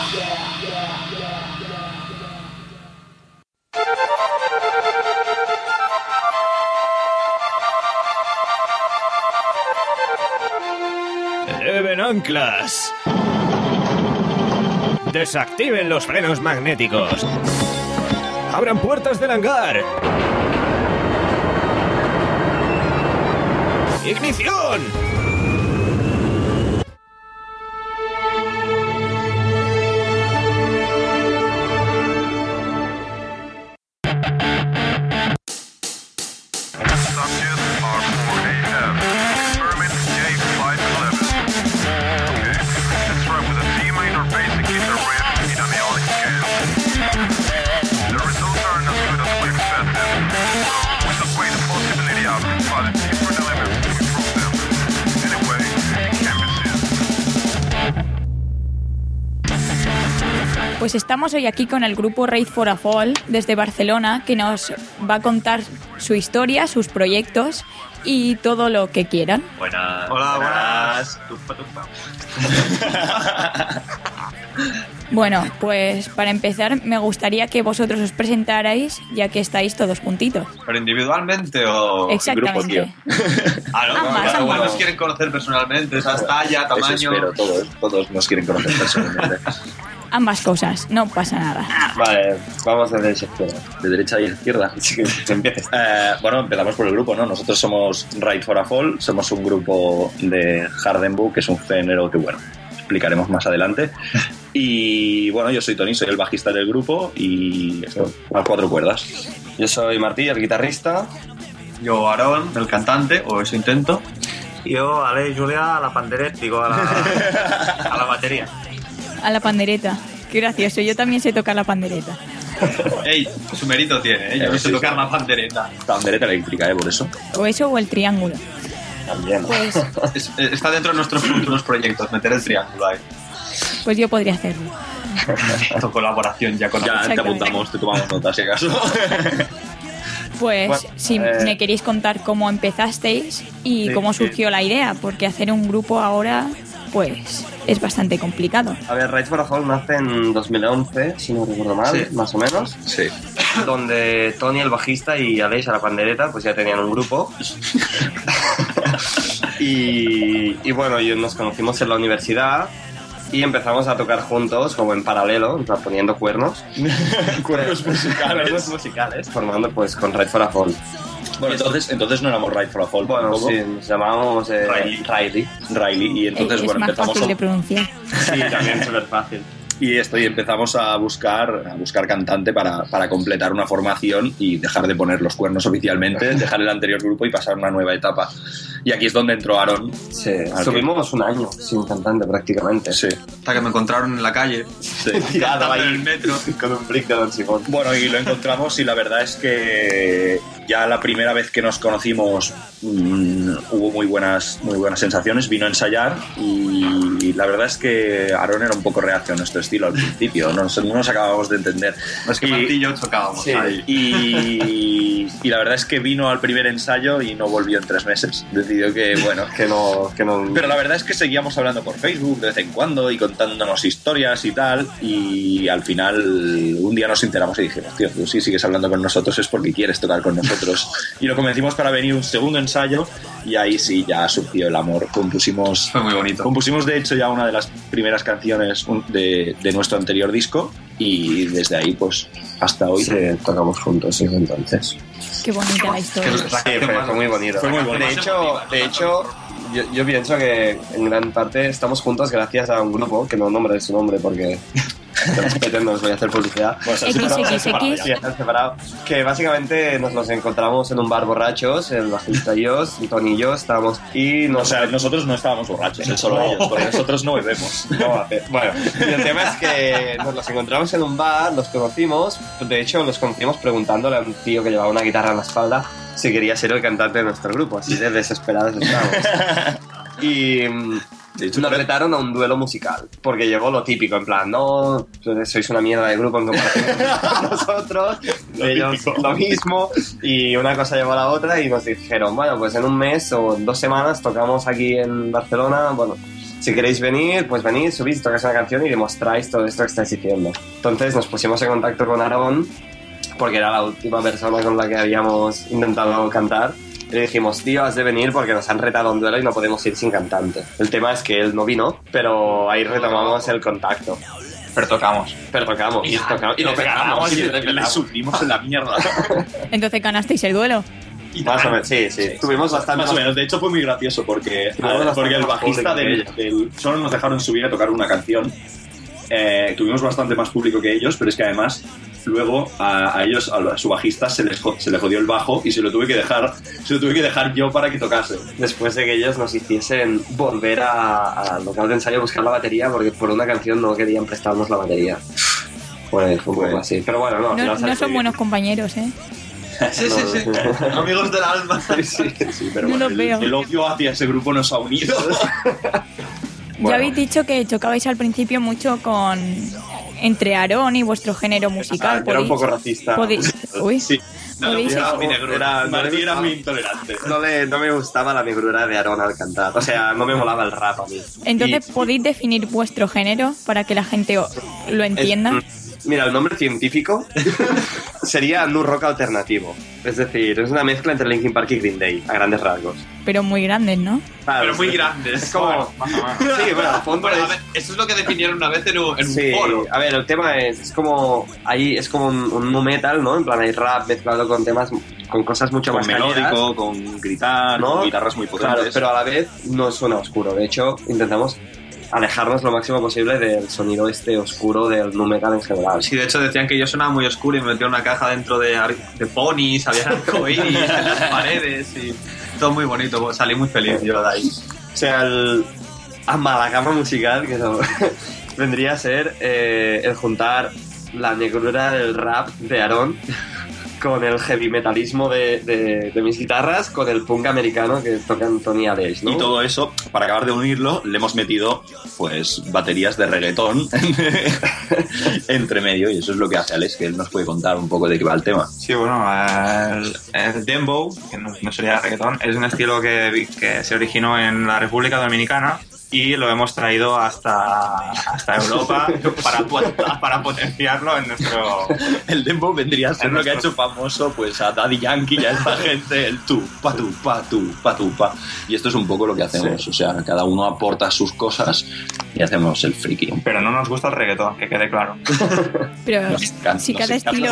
[SPEAKER 10] Eleven anclas. Desactiven los frenos magnéticos. Abran puertas del hangar. ¡Ignición!
[SPEAKER 4] Pues estamos hoy aquí con el grupo Raid for a Fall desde Barcelona, que nos va a contar su historia, sus proyectos y todo lo que quieran.
[SPEAKER 11] Buenas.
[SPEAKER 12] Hola,
[SPEAKER 11] buenas.
[SPEAKER 12] Tufa, tufa.
[SPEAKER 4] Bueno, pues para empezar me gustaría que vosotros os presentarais, ya que estáis todos juntitos.
[SPEAKER 12] ¿Pero individualmente o
[SPEAKER 4] Exactamente.
[SPEAKER 12] grupo, tío? Ah, no,
[SPEAKER 4] Ambas,
[SPEAKER 12] cada uno
[SPEAKER 4] ambas.
[SPEAKER 12] nos quieren conocer personalmente, esa talla, tamaño...
[SPEAKER 11] Eso espero, todos, todos nos quieren conocer personalmente.
[SPEAKER 4] Ambas cosas, no pasa nada.
[SPEAKER 11] Vale, vamos de derecha a izquierda. De derecha a izquierda, así que empieces. Eh, bueno, empezamos por el grupo, ¿no? Nosotros somos Raid for a Fall, somos un grupo de Hardenbook, que es un género que, bueno, explicaremos más adelante. Y bueno, yo soy Tony, soy el bajista del grupo y esto, a cuatro cuerdas.
[SPEAKER 13] Yo soy Martí, el guitarrista.
[SPEAKER 12] Yo, Aaron, el cantante, o eso intento.
[SPEAKER 14] Yo, Ale y Julia, a la pandereta, digo, a la, a la batería.
[SPEAKER 4] A la pandereta. Qué gracioso, yo también sé tocar la pandereta.
[SPEAKER 12] Ey, su mérito tiene, ¿eh? Yo
[SPEAKER 11] Eh,
[SPEAKER 12] no sé
[SPEAKER 11] sí,
[SPEAKER 12] tocar
[SPEAKER 11] sí.
[SPEAKER 12] la pandereta.
[SPEAKER 11] Pandereta eléctrica, ¿eh? Por eso.
[SPEAKER 4] O eso o el triángulo.
[SPEAKER 11] También.
[SPEAKER 4] Pues,
[SPEAKER 12] Es- eh, está dentro de nuestros futuros proyectos, meter el triángulo ahí.
[SPEAKER 4] pues yo podría hacerlo.
[SPEAKER 12] Esto colaboración ya con
[SPEAKER 11] Ya te
[SPEAKER 4] Exactamente.
[SPEAKER 11] apuntamos, te tomamos nota si acaso.
[SPEAKER 4] Pues
[SPEAKER 11] Bueno,
[SPEAKER 4] si
[SPEAKER 11] eh,
[SPEAKER 4] me queréis contar cómo empezasteis y
[SPEAKER 11] Sí,
[SPEAKER 4] cómo
[SPEAKER 11] sí.
[SPEAKER 4] surgió la idea, porque hacer un grupo ahora, pues, es bastante complicado.
[SPEAKER 13] A ver, Ride for a Fall nace en dos mil once, si no recuerdo mal,
[SPEAKER 11] Sí.
[SPEAKER 13] más o menos.
[SPEAKER 11] Sí.
[SPEAKER 13] Donde Tony, el bajista, y Aleix, a la pandereta, pues ya tenían un grupo. y, y bueno, y nos conocimos en la universidad y empezamos a tocar juntos, como en paralelo, en plan, poniendo cuernos.
[SPEAKER 11] Cuernos musicales.
[SPEAKER 13] Cuernos musicales, formando pues con Ride for a Fall.
[SPEAKER 11] Bueno, entonces, entonces no éramos Ride for a Fall.
[SPEAKER 13] Bueno,
[SPEAKER 11] tampoco.
[SPEAKER 13] sí, nos llamábamos eh,
[SPEAKER 11] Riley.
[SPEAKER 13] Riley.
[SPEAKER 11] Riley. Y entonces,
[SPEAKER 4] es
[SPEAKER 11] bueno,
[SPEAKER 4] más
[SPEAKER 11] empezamos
[SPEAKER 4] fácil
[SPEAKER 11] a...
[SPEAKER 4] de pronunciar.
[SPEAKER 13] Sí, también súper fácil.
[SPEAKER 11] Y esto, y empezamos a buscar, a buscar cantante para, para completar una formación y dejar de poner los cuernos oficialmente, dejar el anterior grupo y pasar a una nueva etapa. Y aquí es donde entró Aaron.
[SPEAKER 13] Sí,
[SPEAKER 11] Al
[SPEAKER 13] estuvimos un año sin cantante prácticamente.
[SPEAKER 11] Sí.
[SPEAKER 12] Hasta que me encontraron en la calle,
[SPEAKER 11] Sí.
[SPEAKER 13] Tirado
[SPEAKER 12] cantando
[SPEAKER 13] ahí
[SPEAKER 12] en el metro.
[SPEAKER 13] con un brick de Don Simón.
[SPEAKER 11] Bueno, y lo encontramos y la verdad es que ya la primera vez que nos conocimos mmm, hubo muy buenas, muy buenas sensaciones, vino a ensayar y la verdad es que Aaron era un poco reacio a nuestro estilo al principio, no nos, no nos acabábamos de entender.
[SPEAKER 12] Es que
[SPEAKER 11] Y-
[SPEAKER 12] Martí y yo chocábamos
[SPEAKER 13] Sí.
[SPEAKER 12] ahí.
[SPEAKER 11] Y, y la verdad es que vino al primer ensayo y no volvió en tres meses. Decidió que, bueno,
[SPEAKER 13] Que no, que no...
[SPEAKER 11] pero la verdad es que seguíamos hablando por Facebook de vez en cuando y contándonos historias y tal. Y al final, un día nos enteramos y dijimos, tío, tú sí sigues hablando con nosotros es porque quieres tocar con nosotros. Y lo convencimos para venir un segundo ensayo y ahí sí ya surgió el amor. Compusimos,
[SPEAKER 12] Fue muy bonito.
[SPEAKER 11] compusimos de hecho ya una de las primeras canciones un- de, de nuestro anterior disco y desde ahí pues hasta hoy.
[SPEAKER 13] Sí, tocamos juntos desde entonces.
[SPEAKER 4] Qué bonita la historia.
[SPEAKER 12] Que
[SPEAKER 13] Sí, fue, fue muy bonito.
[SPEAKER 11] Fue muy bonito.
[SPEAKER 13] De hecho, de hecho yo, yo pienso que en gran parte estamos juntos gracias a un grupo, que no nombraré su nombre porque te respeten, no os voy a hacer publicidad.
[SPEAKER 11] Bueno, se han
[SPEAKER 4] X,
[SPEAKER 11] separado, se han
[SPEAKER 4] X,
[SPEAKER 11] separado
[SPEAKER 4] X.
[SPEAKER 11] ya.
[SPEAKER 13] Sí, están separados. Que básicamente nos los encontramos en un bar borrachos, el bajista y yo, Tony y yo estábamos y
[SPEAKER 11] O
[SPEAKER 13] nos
[SPEAKER 11] sea, nosotros no estábamos borrachos, él solo ellos, porque nosotros no bebemos.
[SPEAKER 13] No, a ver, bueno, y el tema es que nos los encontramos en un bar, los conocimos, de hecho los conocimos preguntándole a un tío que llevaba una guitarra en la espalda si quería ser el cantante de nuestro grupo, así de desesperados estábamos. Y mm,
[SPEAKER 11] De hecho,
[SPEAKER 13] nos retaron a un duelo musical, porque llegó lo típico, en plan, no, sois una mierda de grupo en comparación con nosotros,
[SPEAKER 11] Lo
[SPEAKER 13] ellos
[SPEAKER 11] típico.
[SPEAKER 13] lo mismo, y una cosa llevó a la otra y nos dijeron, bueno, pues en un mes o dos semanas tocamos aquí en Barcelona, bueno, si queréis venir, pues venid, subís, tocáis una canción y demostráis todo esto que estáis diciendo. Entonces nos pusimos en contacto con Aaron, porque era la última persona con la que habíamos intentado cantar. Y le dijimos, tío, has de venir porque nos han retado a un duelo y no podemos ir sin cantante. El tema es que él no vino, pero ahí retomamos el contacto.
[SPEAKER 12] Pero tocamos.
[SPEAKER 13] Pero tocamos. Y, tocamos, y lo pegamos.
[SPEAKER 11] Y
[SPEAKER 13] Y
[SPEAKER 11] le, le sufrimos en la mierda.
[SPEAKER 4] Entonces ganasteis el duelo.
[SPEAKER 13] Más o menos, sí, sí. Tuvimos bastante
[SPEAKER 11] Más o menos. De hecho, fue muy gracioso porque,
[SPEAKER 13] Tuvimos bastante
[SPEAKER 11] porque el
[SPEAKER 13] más
[SPEAKER 11] bajista
[SPEAKER 13] público
[SPEAKER 11] del,
[SPEAKER 13] que
[SPEAKER 11] del- solo nos dejaron subir a tocar una canción. Eh, tuvimos bastante más público que ellos, pero es que además luego a, a ellos, a, su bajista, se, les, jo- se le jodió el bajo y se lo tuve que dejar se lo tuve que dejar yo para que tocase.
[SPEAKER 13] Después de que ellos nos hiciesen volver a- al local de ensayo a buscar la batería porque por una canción no querían prestarnos la batería. Pues fue un poco así. Pero bueno, no. al
[SPEAKER 4] No,
[SPEAKER 13] final
[SPEAKER 4] no
[SPEAKER 13] salió
[SPEAKER 4] son
[SPEAKER 13] muy
[SPEAKER 4] buenos compañeros, ¿eh?
[SPEAKER 12] Sí, sí, sí. Amigos del alma.
[SPEAKER 11] Sí, sí, pero
[SPEAKER 4] No
[SPEAKER 11] bueno,
[SPEAKER 4] los
[SPEAKER 11] el,
[SPEAKER 4] veo.
[SPEAKER 11] el odio hacia ese grupo nos ha unido.
[SPEAKER 4] Ya habéis dicho que chocabais al principio mucho con entre Aarón y vuestro género musical.
[SPEAKER 13] Era un
[SPEAKER 4] ¿Podéis-
[SPEAKER 13] poco racista.
[SPEAKER 4] podéis- Uy,
[SPEAKER 11] Sí.
[SPEAKER 12] No,
[SPEAKER 4] ¿podéis-
[SPEAKER 12] era mi
[SPEAKER 13] Era-
[SPEAKER 12] negrura.
[SPEAKER 13] no
[SPEAKER 11] Martí
[SPEAKER 13] le
[SPEAKER 11] era
[SPEAKER 13] gustaba-
[SPEAKER 11] muy intolerante.
[SPEAKER 13] No, le, no me gustaba la negrura de Aaron al cantar. O sea, no me molaba el rap a mí.
[SPEAKER 4] Entonces,
[SPEAKER 13] Y-
[SPEAKER 4] ¿podéis definir vuestro género para que la gente o- lo entienda?
[SPEAKER 13] Es- mira, el nombre científico sería nu rock alternativo. Es decir, es una mezcla entre Linkin Park y Green Day, a grandes rasgos.
[SPEAKER 4] Pero muy grandes, ¿no?
[SPEAKER 13] Claro,
[SPEAKER 12] Pero muy
[SPEAKER 13] es-
[SPEAKER 12] grandes.
[SPEAKER 13] Es como... Sí, bueno, al fondo
[SPEAKER 12] Bueno, a
[SPEAKER 13] es...
[SPEAKER 12] ver, eso es lo que definieron una vez en un, en un
[SPEAKER 13] Sí,
[SPEAKER 12] foro.
[SPEAKER 13] a ver, el tema es, es como ahí es como un, un nu metal, ¿no? En plan hay rap mezclado con temas con cosas mucho
[SPEAKER 11] Con
[SPEAKER 13] más
[SPEAKER 11] melódico,
[SPEAKER 13] cañeras,
[SPEAKER 11] con gritar,
[SPEAKER 13] ¿no?
[SPEAKER 11] con guitarras muy potentes.
[SPEAKER 13] Claro, pero a la vez no suena oscuro. De hecho, intentamos alejarnos lo máximo posible del sonido este oscuro del nu metal en general.
[SPEAKER 12] Sí, de hecho decían que yo sonaba muy oscuro y me metieron una caja dentro de, ar- de ponis, había arcoíris en las paredes y todo muy bonito. Salí muy feliz yo de ahí.
[SPEAKER 13] O sea, el amalgama musical que no... vendría a ser eh, el juntar la negrura del rap de Aarón con el heavy metalismo de, de, de mis guitarras, con el punk americano que tocan Tony Aleix, ¿no?
[SPEAKER 11] Y todo eso, para acabar de unirlo, le hemos metido pues baterías de reggaetón entre medio, y eso es lo que hace Alex, que él nos puede contar un poco de qué va el tema.
[SPEAKER 12] Sí, bueno, el, el dembow, que no, no sería reggaetón, es un estilo que, que se originó en la República Dominicana y lo hemos traído hasta, hasta Europa para, para potenciarlo en nuestro...
[SPEAKER 11] El dembow vendría a ser lo que ha hecho famoso pues a Daddy Yankee y a esta gente, el tú, pa tú, pa tú, pa tú, pa. Y esto es un poco lo que hacemos, sí. O sea, cada uno aporta sus cosas y hacemos el friki.
[SPEAKER 12] Pero no nos gusta el reggaetón, que quede claro.
[SPEAKER 4] Pero
[SPEAKER 11] can-
[SPEAKER 4] si cada estilo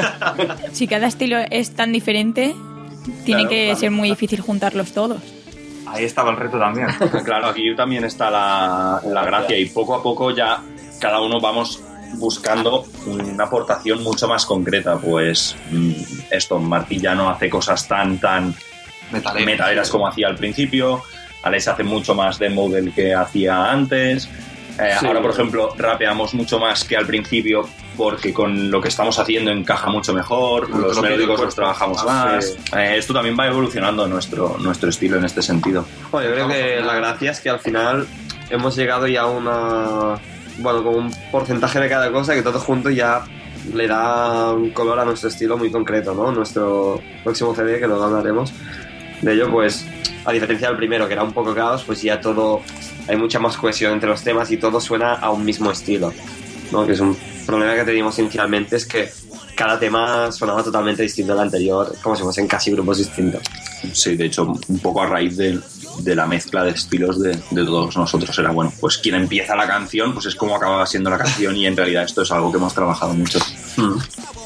[SPEAKER 4] si cada estilo es tan diferente, tiene
[SPEAKER 11] Claro,
[SPEAKER 4] que
[SPEAKER 11] claro.
[SPEAKER 4] ser muy difícil juntarlos todos.
[SPEAKER 12] Ahí estaba el reto también.
[SPEAKER 11] Claro, aquí también está la, la gracia, y poco a poco ya cada uno vamos buscando una aportación mucho más concreta. Pues mm, esto, Martí ya no hace cosas tan tan
[SPEAKER 12] Metaleras,
[SPEAKER 11] metaleras como hacía al principio. Alex hace mucho más demo del que hacía antes. Eh,
[SPEAKER 13] Sí.
[SPEAKER 11] Ahora, por ejemplo, rapeamos mucho más que al principio, porque con lo que estamos haciendo encaja mucho mejor,
[SPEAKER 12] Con
[SPEAKER 11] los
[SPEAKER 12] lo que
[SPEAKER 11] melódicos
[SPEAKER 12] digo,
[SPEAKER 11] los trabajamos
[SPEAKER 13] ah,
[SPEAKER 11] más.
[SPEAKER 13] sí.
[SPEAKER 11] Eh, esto también va evolucionando nuestro, nuestro estilo en este sentido.
[SPEAKER 13] Bueno, yo creo que la gracia es que al final hemos llegado ya a una... Bueno, con un porcentaje de cada cosa que todo junto ya le da un color a nuestro estilo muy concreto, ¿no? Nuestro próximo C D, que lo hablaremos de ello, pues a diferencia del primero, que era un poco caos, pues ya todo... Hay mucha más cohesión entre los temas y todo suena a un mismo estilo, ¿no? Que es un problema que teníamos inicialmente, es que cada tema sonaba totalmente distinto al anterior, como si fuesen casi grupos distintos.
[SPEAKER 11] Sí, de hecho, un poco a raíz de, de la mezcla de estilos de, de todos nosotros era, bueno, pues quien empieza la canción, pues es como acababa siendo la canción, y en realidad esto es algo que hemos trabajado mucho. Mm.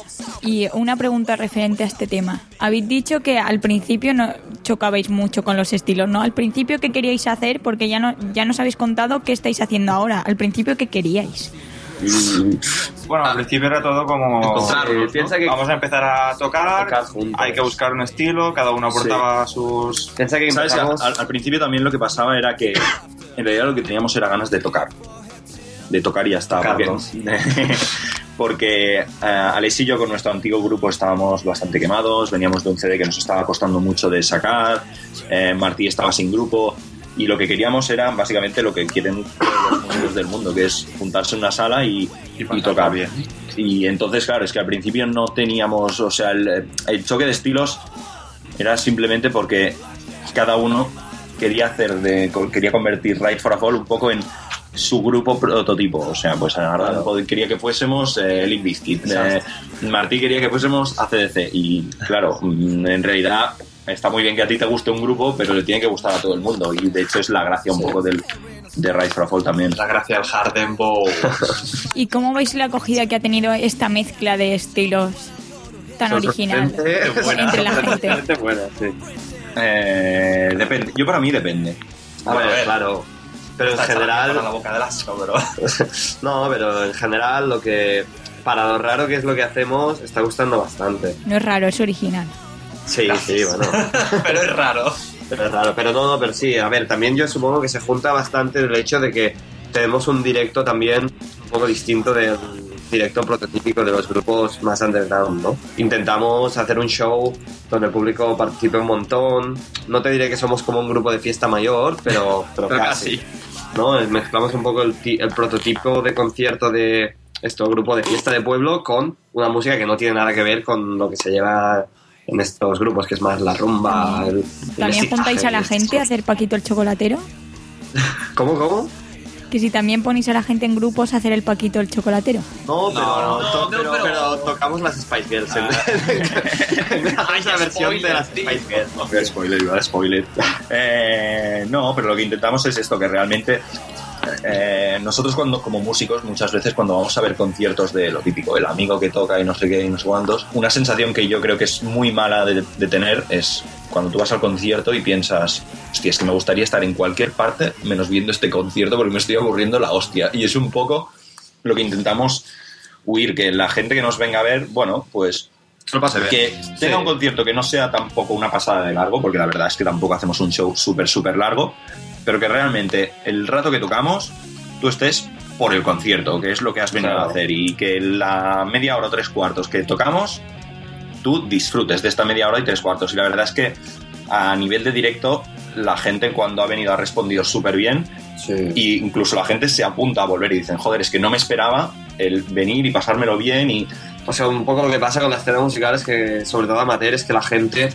[SPEAKER 4] Y una pregunta referente a este tema. Habéis dicho que al principio no chocabais mucho con los estilos, ¿no? Al principio, ¿qué queríais hacer? Porque ya no ya nos habéis contado qué estáis haciendo ahora. Al principio, ¿qué queríais?
[SPEAKER 12] Bueno, al principio era todo como...
[SPEAKER 13] Encontrarnos, ¿no?
[SPEAKER 12] Piensa que vamos a empezar a tocar,
[SPEAKER 13] Tocar juntos.
[SPEAKER 12] hay que buscar un estilo, cada uno aportaba sus...
[SPEAKER 13] Piensa que
[SPEAKER 11] ¿Sabes?
[SPEAKER 13] empezamos...
[SPEAKER 11] Al, al principio también lo que pasaba era que en realidad lo que teníamos era ganas de tocar. De tocar y ya está. Porque,
[SPEAKER 13] Tocarnos.
[SPEAKER 11] porque eh, Alex y yo con nuestro antiguo grupo estábamos bastante quemados, veníamos de un C D que nos estaba costando mucho de sacar, eh, Martí estaba sin grupo, y lo que queríamos era básicamente lo que quieren todos los músicos del mundo, que es juntarse en una sala y, y tocar bien. Y entonces, claro, es que al principio no teníamos, o sea, el, el choque de estilos era simplemente porque cada uno quería hacer de, quería convertir Ride for a Fall un poco en su grupo prototipo. O sea, pues ahora claro. quería que fuésemos eh, Limp Bizkit, eh, Martí quería que fuésemos A C D C, y claro, en realidad está muy bien que a ti te guste un grupo, pero le tiene que gustar a todo el mundo, y de hecho es la gracia un sí. poco del, de Rise for a Fall también.
[SPEAKER 12] La gracia del hard dembow.
[SPEAKER 4] ¿Y cómo veis la acogida que ha tenido esta mezcla de estilos tan original
[SPEAKER 11] buena,
[SPEAKER 4] entre la gente?
[SPEAKER 13] Buena, sí.
[SPEAKER 11] eh, depende. Yo para mí depende.
[SPEAKER 13] A ver, ver, claro. Pero en general...
[SPEAKER 12] La boca del asco, bro.
[SPEAKER 13] No, pero en general lo que... Para lo raro que es lo que hacemos, está gustando bastante.
[SPEAKER 4] No es raro, es original.
[SPEAKER 13] Sí, sí, bueno.
[SPEAKER 12] Pero es raro.
[SPEAKER 13] Pero es raro, pero no, no, pero sí. A ver, también yo supongo que se junta bastante el hecho de que tenemos un directo también un poco distinto del directo prototípico de los grupos más underground, ¿no? Intentamos hacer un show donde el público participe un montón. No te diré que somos como un grupo de fiesta mayor, pero, pero, pero casi. casi. ¿No? Mezclamos un poco el, el prototipo de concierto de esto, grupo de fiesta de pueblo, con una música que no tiene nada que ver con lo que se lleva en estos grupos, que es más la rumba. El,
[SPEAKER 4] ¿También
[SPEAKER 13] el
[SPEAKER 4] juntáis a la gente a hacer Paquito el Chocolatero?
[SPEAKER 13] ¿Cómo, cómo?
[SPEAKER 4] Que si también ponéis a la gente en grupos a hacer el Paquito el Chocolatero.
[SPEAKER 13] No, pero,
[SPEAKER 12] no, no,
[SPEAKER 13] to,
[SPEAKER 12] no,
[SPEAKER 13] pero,
[SPEAKER 12] pero...
[SPEAKER 13] pero tocamos las Spice Girls. Ah. Es la versión spoiler, de las Spice Girls.
[SPEAKER 11] No, no, spoiler, iba a spoiler. eh, no, pero lo que intentamos es esto, que realmente... Eh, nosotros cuando como músicos muchas veces cuando vamos a ver conciertos de lo típico, el amigo que toca y no sé qué y no sé cuántos, una sensación que yo creo que es muy mala de, de tener es cuando tú vas al concierto y piensas, hostia, es que me gustaría estar en cualquier parte menos viendo este concierto porque me estoy aburriendo la hostia, y es un poco lo que intentamos huir, que la gente que nos venga a ver, bueno, pues
[SPEAKER 12] lo pase bien.
[SPEAKER 11] Que tenga sí. un concierto que no sea tampoco una pasada de largo, porque la verdad es que tampoco hacemos un show súper súper largo, pero que realmente el rato que tocamos tú estés por el concierto, que es lo que has venido
[SPEAKER 13] Claro.
[SPEAKER 11] a hacer, y que la media hora o tres cuartos que tocamos, tú disfrutes de esta media hora y tres cuartos. Y la verdad es que a nivel de directo, la gente cuando ha venido ha respondido súper bien.
[SPEAKER 13] Sí.
[SPEAKER 11] Y incluso la gente se apunta a volver y dicen, joder, es que no me esperaba el venir y pasármelo bien. Y
[SPEAKER 13] O sea, un poco lo que pasa con la escena musical es que, sobre todo amateur, es que la gente...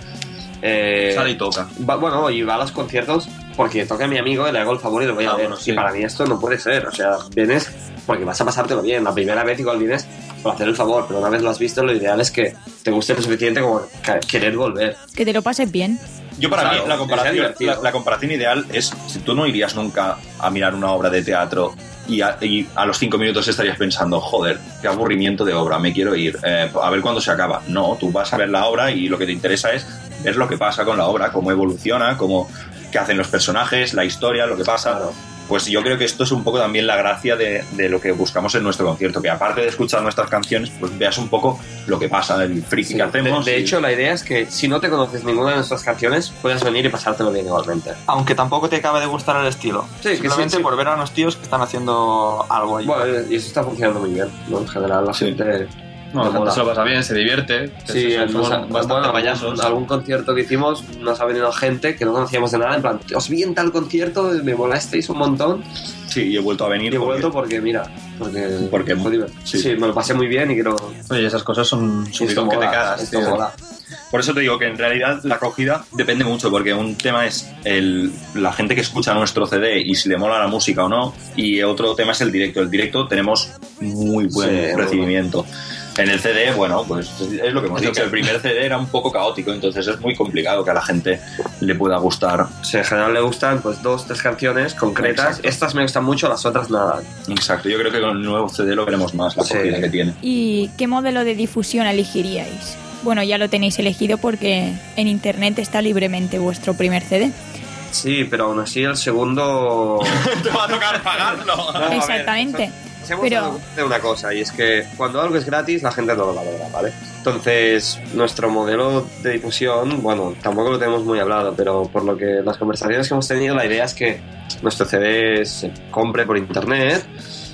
[SPEAKER 13] Eh,
[SPEAKER 11] sale y toca.
[SPEAKER 13] va, bueno, y va a los conciertos porque toca a mi amigo y le hago el favor y lo voy a
[SPEAKER 11] Ah,
[SPEAKER 13] ver.
[SPEAKER 11] bueno, sí.
[SPEAKER 13] Y para mí esto no puede ser. O sea, vienes porque vas a pasártelo bien. La primera vez igual vienes por hacer el favor, pero una vez lo has visto, lo ideal es que te guste lo suficiente como ca- querer volver.
[SPEAKER 4] Que te lo pases bien.
[SPEAKER 11] Yo para
[SPEAKER 13] Claro,
[SPEAKER 11] mí la
[SPEAKER 13] que sea
[SPEAKER 11] comparación,
[SPEAKER 13] divertido.
[SPEAKER 11] la, la comparación ideal es si tú no irías nunca a mirar una obra de teatro y a, y a los cinco minutos estarías pensando, joder, qué aburrimiento de obra, me quiero ir, eh, a ver cuándo se acaba. No, tú vas a ver la obra y lo que te interesa es ver lo que pasa con la obra, cómo evoluciona, cómo, qué hacen los personajes, la historia, lo que pasa.
[SPEAKER 13] Claro.
[SPEAKER 11] Pues yo creo que esto es un poco también la gracia de, de lo que buscamos en nuestro concierto, que aparte de escuchar nuestras canciones, pues veas un poco lo que pasa, el friki
[SPEAKER 13] Sí.
[SPEAKER 11] que hacemos.
[SPEAKER 13] De, de
[SPEAKER 11] y-
[SPEAKER 13] hecho, la idea es que si no te conoces ninguna de nuestras canciones, puedes venir y pasártelo bien igualmente.
[SPEAKER 12] Aunque tampoco te acabe de gustar el estilo.
[SPEAKER 13] Sí, que
[SPEAKER 12] Simplemente
[SPEAKER 13] sí, sí.
[SPEAKER 12] por ver a unos tíos que están haciendo algo ahí.
[SPEAKER 13] Bueno, y eso está funcionando muy bien, ¿no? En general, la
[SPEAKER 11] Sí.
[SPEAKER 13] gente...
[SPEAKER 14] No, la
[SPEAKER 13] mola.
[SPEAKER 14] gente se lo pasa bien, se divierte.
[SPEAKER 13] Sí,
[SPEAKER 14] Somos
[SPEAKER 13] nos ha-
[SPEAKER 14] bastante
[SPEAKER 13] bueno,
[SPEAKER 14] payasos.
[SPEAKER 13] algún, algún concierto que hicimos nos ha venido gente que no conocíamos de nada, en plan, os vi en tal concierto, me molasteis un montón.
[SPEAKER 11] Sí, y he vuelto a venir.
[SPEAKER 13] Y he
[SPEAKER 11] porque-
[SPEAKER 13] vuelto porque, mira, porque,
[SPEAKER 11] Porque-
[SPEAKER 13] fue divertido.
[SPEAKER 11] sí.
[SPEAKER 13] Sí. me lo pasé muy bien y quiero...
[SPEAKER 14] Oye, esas cosas son un
[SPEAKER 13] esto
[SPEAKER 14] subidón que te
[SPEAKER 13] mola,
[SPEAKER 14] cagas,
[SPEAKER 13] esto
[SPEAKER 14] tío.
[SPEAKER 13] mola.
[SPEAKER 11] Por eso te digo que en realidad la acogida depende mucho, porque un tema es el, la gente que escucha nuestro C D y si le mola la música o no, y otro tema es el directo. El directo tenemos muy buen
[SPEAKER 13] Sí,
[SPEAKER 11] recibimiento. En el C D, bueno, pues es lo que hemos
[SPEAKER 13] Es lo
[SPEAKER 11] dicho,
[SPEAKER 13] que-
[SPEAKER 11] el primer C D era un poco caótico, entonces es muy complicado que a la gente le pueda gustar.
[SPEAKER 13] O sea, en general le gustan pues dos, tres canciones concretas.
[SPEAKER 11] Exacto.
[SPEAKER 13] Estas me gustan mucho, las otras nada.
[SPEAKER 11] Exacto, yo creo que con el nuevo C D lo veremos más, la
[SPEAKER 13] Sí.
[SPEAKER 11] acogida que tiene.
[SPEAKER 4] ¿Y qué modelo de difusión elegiríais? Bueno, ya lo tenéis elegido porque en internet está libremente vuestro primer C D.
[SPEAKER 13] Sí, pero aún así el segundo...
[SPEAKER 11] Te va a tocar pagarlo.
[SPEAKER 13] No, a ver,
[SPEAKER 4] Exactamente.
[SPEAKER 13] Hemos
[SPEAKER 4] Pero-
[SPEAKER 13] dado de una cosa, y es que cuando algo es gratis, la gente no lo valora, ¿vale? Entonces, nuestro modelo de difusión, bueno, tampoco lo tenemos muy hablado, pero por lo que las conversaciones que hemos tenido, la idea es que nuestro C D se compre por internet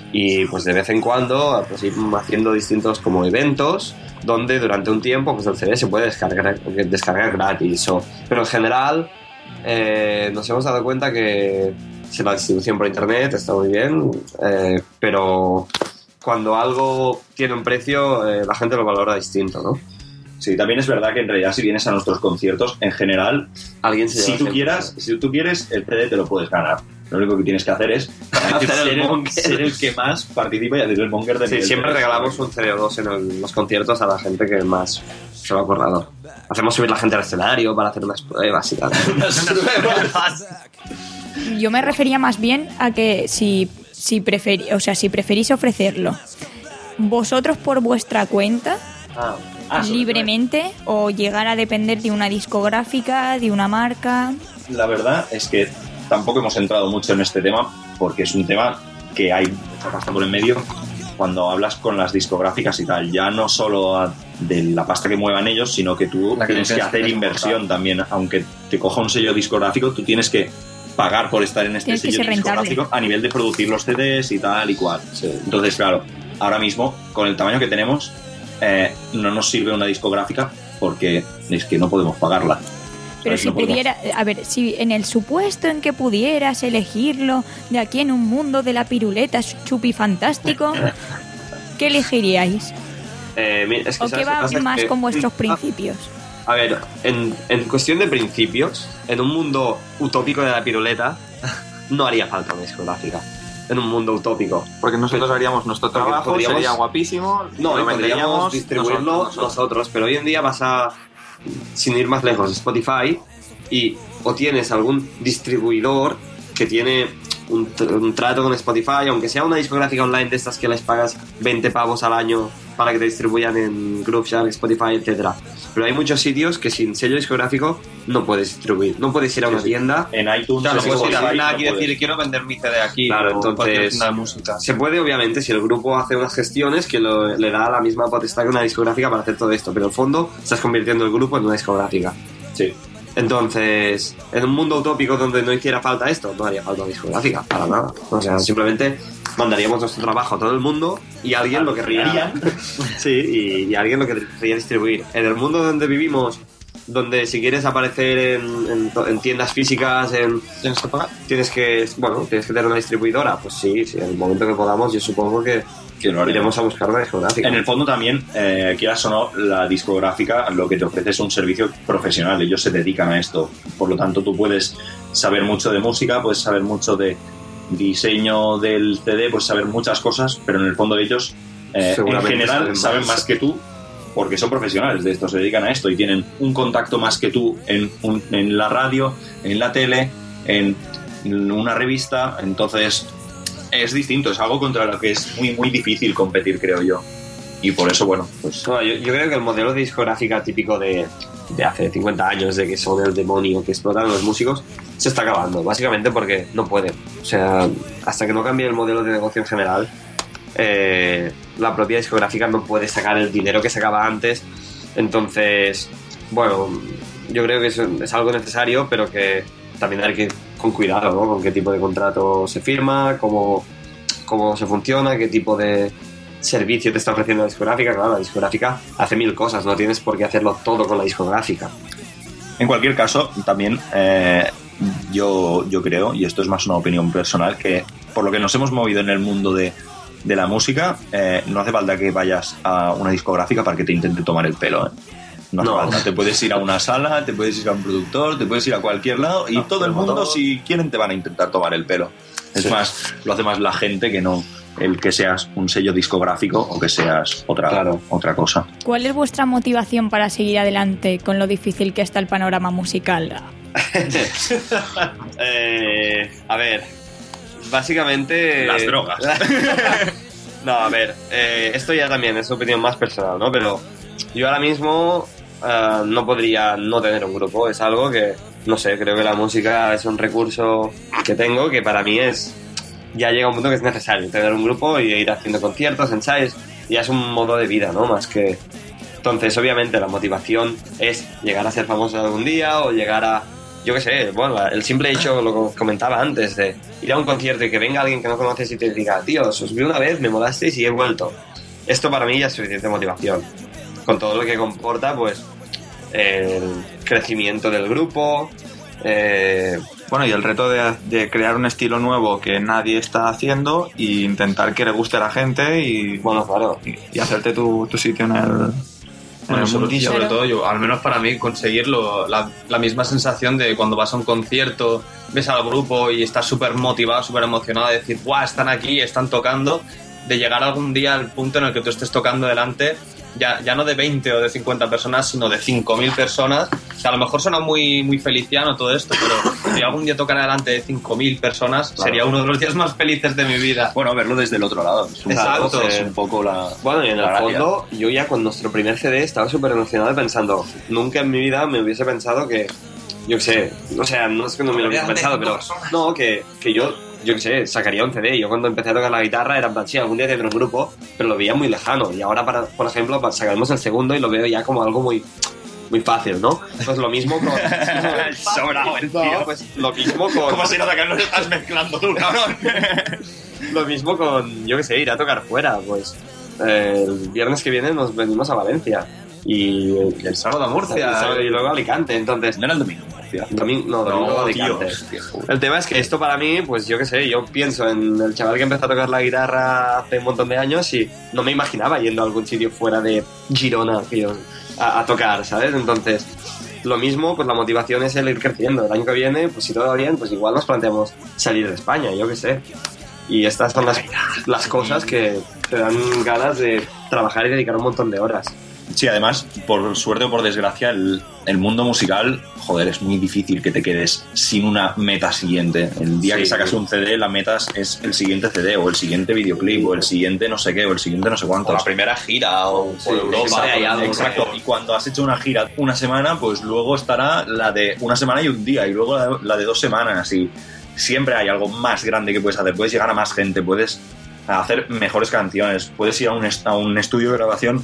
[SPEAKER 13] y pues de vez en cuando pues, ir haciendo distintos como eventos donde durante un tiempo pues el C D se puede descargar, descargar gratis. O, pero en general eh, nos hemos dado cuenta que si la distribución por internet está muy bien, eh, pero cuando algo tiene un precio, eh, la gente lo valora distinto, ¿no?
[SPEAKER 11] Sí, también es verdad que en realidad si vienes a nuestros conciertos, en general,
[SPEAKER 13] Alguien se
[SPEAKER 11] si
[SPEAKER 13] lleva
[SPEAKER 11] tú
[SPEAKER 13] siempre.
[SPEAKER 11] quieras, si tú quieres, el C D te lo puedes ganar. Lo único que tienes que hacer es
[SPEAKER 13] Hacer el
[SPEAKER 11] ser, el,
[SPEAKER 13] monger.
[SPEAKER 11] ser el que más participa y hacer el monger de
[SPEAKER 13] Sí,
[SPEAKER 11] nivel
[SPEAKER 13] siempre
[SPEAKER 11] tres.
[SPEAKER 13] regalamos un C D o dos en el- los conciertos a la gente que más se lo ha acordado. Hacemos subir la gente al escenario para hacer unas pruebas y tal.
[SPEAKER 4] Yo me refería más bien a que si, si, preferi- o sea, si preferís ofrecerlo vosotros por vuestra cuenta,
[SPEAKER 13] Ah,
[SPEAKER 11] Ah, sobre
[SPEAKER 4] libremente, o llegar a depender de una discográfica, de una marca.
[SPEAKER 11] La verdad es que tampoco hemos entrado mucho en este tema porque es un tema que hay mucha pasta por en medio cuando hablas con las discográficas y tal. Ya no solo a- de la pasta que muevan ellos, sino que tú
[SPEAKER 14] La que
[SPEAKER 11] tienes que
[SPEAKER 14] tienes
[SPEAKER 11] hacer
[SPEAKER 14] que
[SPEAKER 11] inversión
[SPEAKER 14] soportar.
[SPEAKER 11] también. Aunque te coja un sello discográfico, tú tienes que pagar por estar en este
[SPEAKER 4] Tienes que
[SPEAKER 11] sello
[SPEAKER 4] ser rentable.
[SPEAKER 11] discográfico a nivel de producir los C Ds y tal y cual. Entonces, claro, ahora mismo, con el tamaño que tenemos, eh, no nos sirve una discográfica porque es que no podemos pagarla.
[SPEAKER 4] Pero
[SPEAKER 11] ¿Sabes?
[SPEAKER 4] si
[SPEAKER 11] No podemos-
[SPEAKER 4] pudiera, a ver, si en el supuesto en que pudieras elegirlo de aquí en un mundo de la piruleta chupi fantástico, ¿qué elegiríais?
[SPEAKER 13] eh, mi- es que
[SPEAKER 4] ¿O
[SPEAKER 13] ¿sabes
[SPEAKER 4] qué va
[SPEAKER 13] pasa?
[SPEAKER 4] más
[SPEAKER 13] Que-
[SPEAKER 4] con vuestros
[SPEAKER 13] Ah,
[SPEAKER 4] principios?
[SPEAKER 13] A ver, en, en cuestión de principios, en un mundo utópico de la piruleta, no haría falta una discográfica. En un mundo utópico.
[SPEAKER 12] Porque nosotros haríamos nuestro
[SPEAKER 13] Porque
[SPEAKER 12] trabajo,
[SPEAKER 13] podríamos-
[SPEAKER 12] sería guapísimo,
[SPEAKER 13] No,
[SPEAKER 12] lo
[SPEAKER 13] y podríamos
[SPEAKER 12] venderíamos
[SPEAKER 13] distribuirlo
[SPEAKER 12] nosotros,
[SPEAKER 13] nosotros,
[SPEAKER 12] nosotros.
[SPEAKER 13] pero hoy en día vas a, sin ir más lejos, Spotify, y o tienes algún distribuidor que tiene un, tr- un trato con Spotify, aunque sea una discográfica online de estas que les pagas veinte pavos al año para que te distribuyan en Grooveshark, Spotify, etcétera. Pero hay muchos sitios que sin sello discográfico no puedes distribuir, no puedes ir a una
[SPEAKER 11] Sí, sí.
[SPEAKER 13] tienda.
[SPEAKER 11] En iTunes,
[SPEAKER 13] Claro,
[SPEAKER 11] en
[SPEAKER 13] no puedes ir a
[SPEAKER 11] Spotify,
[SPEAKER 13] nada
[SPEAKER 11] no
[SPEAKER 13] aquí
[SPEAKER 11] puedes.
[SPEAKER 13] decir,
[SPEAKER 14] quiero vender mi C D aquí.
[SPEAKER 13] Claro,
[SPEAKER 14] o cualquier
[SPEAKER 13] entonces
[SPEAKER 14] tienda de música.
[SPEAKER 13] se puede obviamente si el grupo hace unas gestiones que lo- le da la misma potestad que una discográfica para hacer todo esto, pero en el fondo estás convirtiendo el grupo en una discográfica.
[SPEAKER 11] Sí.
[SPEAKER 13] Entonces, en un mundo utópico donde no hiciera falta esto, no haría falta discográfica, para nada. O sea, simplemente mandaríamos nuestro trabajo a todo el mundo y alguien lo querría. Sí, y, y alguien lo querría distribuir. En el mundo donde vivimos, donde si quieres aparecer en, en, en tiendas físicas, en, tienes que pagar, tienes que, bueno, tienes que tener una distribuidora, pues sí, sí, en el momento que podamos, yo supongo que,
[SPEAKER 11] que lo
[SPEAKER 13] iremos a buscar una discográfica.
[SPEAKER 11] En el fondo también, eh, quieras o no, la discográfica lo que te ofrece es un servicio profesional, ellos se dedican a esto, por lo tanto tú puedes saber mucho de música, puedes saber mucho de diseño del C D, puedes saber muchas cosas, pero en el fondo ellos eh, en general saben más. saben más que tú, porque son profesionales de esto, se dedican a esto y tienen un contacto más que tú en, un, en la radio, en la tele, en una revista, entonces es distinto, es algo contra lo que es muy muy difícil competir, creo yo. Y por eso, bueno, pues...
[SPEAKER 13] No, yo, yo creo que el modelo de discográfica típico de, de hace cincuenta años, de que son el demonio que explotan los músicos, se está acabando, básicamente porque no pueden. O sea, hasta que no cambie el modelo de negocio en general, eh, la propia discográfica no puede sacar el dinero que sacaba antes. Entonces, bueno, yo creo que es, es algo necesario, pero que también hay que ir con cuidado, ¿no? Con qué tipo de contrato se firma, cómo, cómo se funciona, qué tipo de servicio te está ofreciendo la discográfica. Claro, la discográfica hace mil cosas, no tienes por qué hacerlo todo con la discográfica.
[SPEAKER 11] En cualquier caso, también eh, yo, yo creo, y esto es más una opinión personal, que por lo que nos hemos movido en el mundo de, de la música, eh, no hace falta que vayas a una discográfica para que te intente tomar el pelo, ¿eh? No hace no. falta, te puedes ir a una sala, te puedes ir a un productor, te puedes ir a cualquier lado y no, todo el mundo, si quieren, te van a intentar tomar el pelo. Es sí. más, lo hace más la gente que no el que seas un sello discográfico o que seas otra, claro. otra cosa.
[SPEAKER 4] ¿Cuál es vuestra motivación para seguir adelante con lo difícil que está el panorama musical?
[SPEAKER 13] eh, a ver, básicamente...
[SPEAKER 11] Las drogas.
[SPEAKER 13] No, a ver, eh, esto ya también es opinión más personal, ¿no? Pero yo ahora mismo uh, no podría no tener un grupo. Es algo que, no sé, creo que la música es un recurso que tengo que para mí es... Ya llega un punto que es necesario tener un grupo y ir haciendo conciertos, ensayos. Ya es un modo de vida, ¿no? Más que... Entonces, obviamente, la motivación es llegar a ser famoso algún día o llegar a... Yo qué sé, bueno, el simple hecho, lo que comentaba antes, de ir a un concierto y que venga alguien que no conoces y te diga, tío, os vi una vez, me molasteis y he vuelto. Esto para mí ya es suficiente motivación. Con todo lo que comporta, pues, el crecimiento del grupo... Eh...
[SPEAKER 12] Bueno, y el reto de, de crear un estilo nuevo que nadie está haciendo e intentar que le guste a la gente y,
[SPEAKER 13] bueno, claro,
[SPEAKER 12] y, y hacerte tu, tu sitio en el...
[SPEAKER 14] Bueno, sobre, sobre todo yo, al menos para mí, conseguirlo, la, la misma sensación de cuando vas a un concierto, ves al grupo y estás súper motivado, súper emocionado de decir, ¡guau! Están aquí, están tocando, de llegar algún día al punto en el que tú estés tocando delante, ya, ya no de veinte o de cincuenta personas, sino de cinco mil personas, que a lo mejor suena muy, muy feliciano todo esto, pero si algún día tocara delante de cinco mil personas, claro, sería uno de los días más felices de mi vida.
[SPEAKER 11] Bueno, verlo desde el otro lado. Es un,
[SPEAKER 13] Exacto,
[SPEAKER 11] poco, es un poco la...
[SPEAKER 13] Bueno, y en
[SPEAKER 11] la
[SPEAKER 13] el fondo, gracia. Yo ya con nuestro primer C D estaba súper emocionado pensando, nunca en mi vida me hubiese pensado que, yo qué sé, o sea, no es que no me lo hubiese pensado, pero no, que, que yo... yo qué sé, sacaría un C D. Yo cuando empecé a tocar la guitarra era en plan, sí, algún día tendré un grupo, pero lo veía muy lejano. Y ahora, para, por ejemplo, sacaremos el segundo y lo veo ya como algo muy muy fácil, ¿no? Pues lo mismo con...
[SPEAKER 11] Sobrado el tío.
[SPEAKER 13] No, pues lo mismo con...
[SPEAKER 11] ¿Cómo se nota que no lo estás mezclando tú, cabrón?
[SPEAKER 13] Lo mismo con, yo qué sé, ir a tocar fuera. Pues eh, el viernes que viene nos venimos a Valencia. Y el,
[SPEAKER 14] el sábado a Murcia.
[SPEAKER 13] El sábado, y luego a Alicante, entonces...
[SPEAKER 11] No era el domingo.
[SPEAKER 13] Domingo, no, domingo
[SPEAKER 11] no,
[SPEAKER 13] a Alicante.
[SPEAKER 11] Tío,
[SPEAKER 13] el tema es que esto para mí, pues yo qué sé, yo pienso en el chaval que empezó a tocar la guitarra hace un montón de años y no me imaginaba yendo a algún sitio fuera de Girona, tío, a, a tocar, ¿sabes? Entonces, lo mismo, pues la motivación es el ir creciendo. El año que viene, pues si todo va bien, pues igual nos planteamos salir de España, yo qué sé. Y estas son las, las cosas que te dan ganas de trabajar y dedicar un montón de horas.
[SPEAKER 11] Sí, además, por suerte o por desgracia, el, el mundo musical, joder, es muy difícil que te quedes sin una meta siguiente. El día sí, que sacas sí. un C D, la meta es el siguiente C D, o el siguiente videoclip, o el siguiente no sé qué, o el siguiente no sé cuánto.
[SPEAKER 14] O la primera gira, o por sí, Europa.
[SPEAKER 11] Exacto, algo, exacto. Y cuando has hecho una gira una semana, pues luego estará la de una semana y un día, y luego la de, la de dos semanas, y siempre hay algo más grande que puedes hacer. Puedes llegar a más gente, puedes hacer mejores canciones, puedes ir a un, est- a un estudio de grabación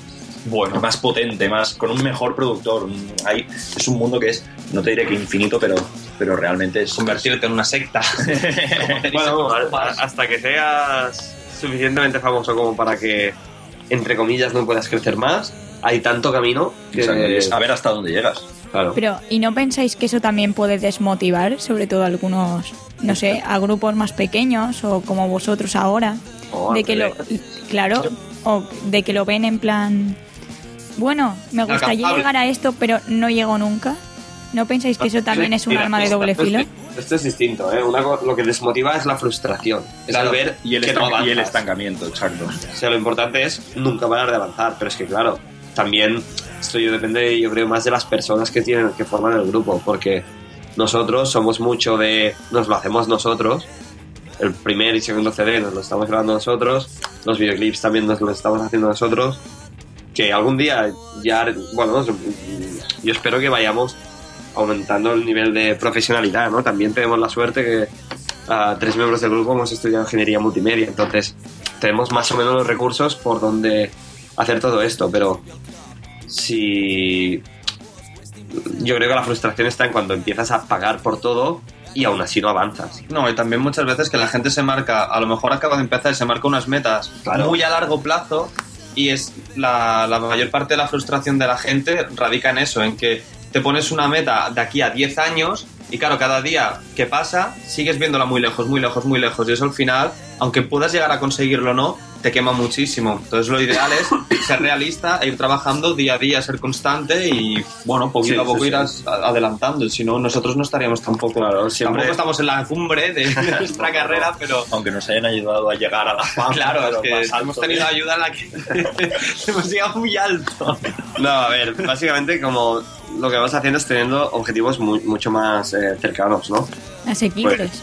[SPEAKER 11] bueno, más potente, más con un mejor productor. Hay, es un mundo que es, no te diré que infinito, pero, pero realmente es
[SPEAKER 14] convertirte en una secta.
[SPEAKER 13] Bueno, hasta que seas suficientemente famoso como para que, entre comillas, no puedas crecer más, hay tanto camino que...
[SPEAKER 11] O sea, es a ver hasta dónde llegas.
[SPEAKER 13] Claro.
[SPEAKER 4] Pero, ¿y no pensáis que eso también puede desmotivar, sobre todo a algunos, no sé, a grupos más pequeños o como vosotros ahora?
[SPEAKER 13] Oh,
[SPEAKER 4] de que lo, claro, o de que lo ven en plan, bueno, me gustaría llegar a esto, pero no llego nunca. ¿No pensáis que eso también es un
[SPEAKER 13] Mira,
[SPEAKER 4] arma de
[SPEAKER 13] esto-
[SPEAKER 4] doble filo?
[SPEAKER 13] Esto es distinto, ¿eh? Una co- lo que desmotiva es la frustración. Es
[SPEAKER 11] Claro,
[SPEAKER 13] al ver
[SPEAKER 11] y el,
[SPEAKER 13] que no
[SPEAKER 11] estanca- y el
[SPEAKER 13] avanzas.
[SPEAKER 11] estancamiento, exacto.
[SPEAKER 13] O sea, lo importante es nunca parar de avanzar, pero es que claro, también esto yo depende, yo creo, más de las personas que tienen, que forman el grupo, porque nosotros somos mucho de, nos lo hacemos nosotros, el primer y segundo C D nos lo estamos grabando nosotros, los videoclips también nos lo estamos haciendo nosotros, que algún día ya, bueno, yo espero que vayamos aumentando el nivel de profesionalidad, ¿no? También tenemos la suerte que a tres miembros del grupo hemos estudiado ingeniería multimedia, entonces tenemos más o menos los recursos por donde hacer todo esto, pero si yo creo que la frustración está en cuando empiezas a pagar por todo y aún así no avanzas.
[SPEAKER 14] No, y también muchas veces que la gente se marca, a lo mejor acaba de empezar y se marca unas metas
[SPEAKER 13] Claro.
[SPEAKER 14] muy a largo plazo, y es la, la mayor parte de la frustración de la gente radica en eso, en que te pones una meta de aquí a diez años y claro, cada día que pasa sigues viéndola muy lejos, muy lejos, muy lejos, y eso al final, aunque puedas llegar a conseguirlo o no, te quema muchísimo. Entonces lo ideal es ser realista e ir trabajando día a día, ser constante y, bueno, poquito
[SPEAKER 11] Sí,
[SPEAKER 14] a poco
[SPEAKER 11] sí,
[SPEAKER 14] irás
[SPEAKER 11] sí.
[SPEAKER 14] a- adelantando. Si no, nosotros no estaríamos tampoco...
[SPEAKER 13] Claro, siempre-
[SPEAKER 14] Tampoco estamos en la cumbre de nuestra carrera, pero...
[SPEAKER 11] Aunque nos hayan ayudado a llegar a la fama.
[SPEAKER 14] Claro, es
[SPEAKER 11] pero
[SPEAKER 14] que
[SPEAKER 11] más alto
[SPEAKER 14] hemos tenido
[SPEAKER 11] que-
[SPEAKER 14] ayuda en la que hemos llegado muy alto.
[SPEAKER 13] No, a ver, básicamente como lo que vas haciendo es teniendo objetivos muy- mucho más eh, cercanos, ¿no?
[SPEAKER 4] Asequibles.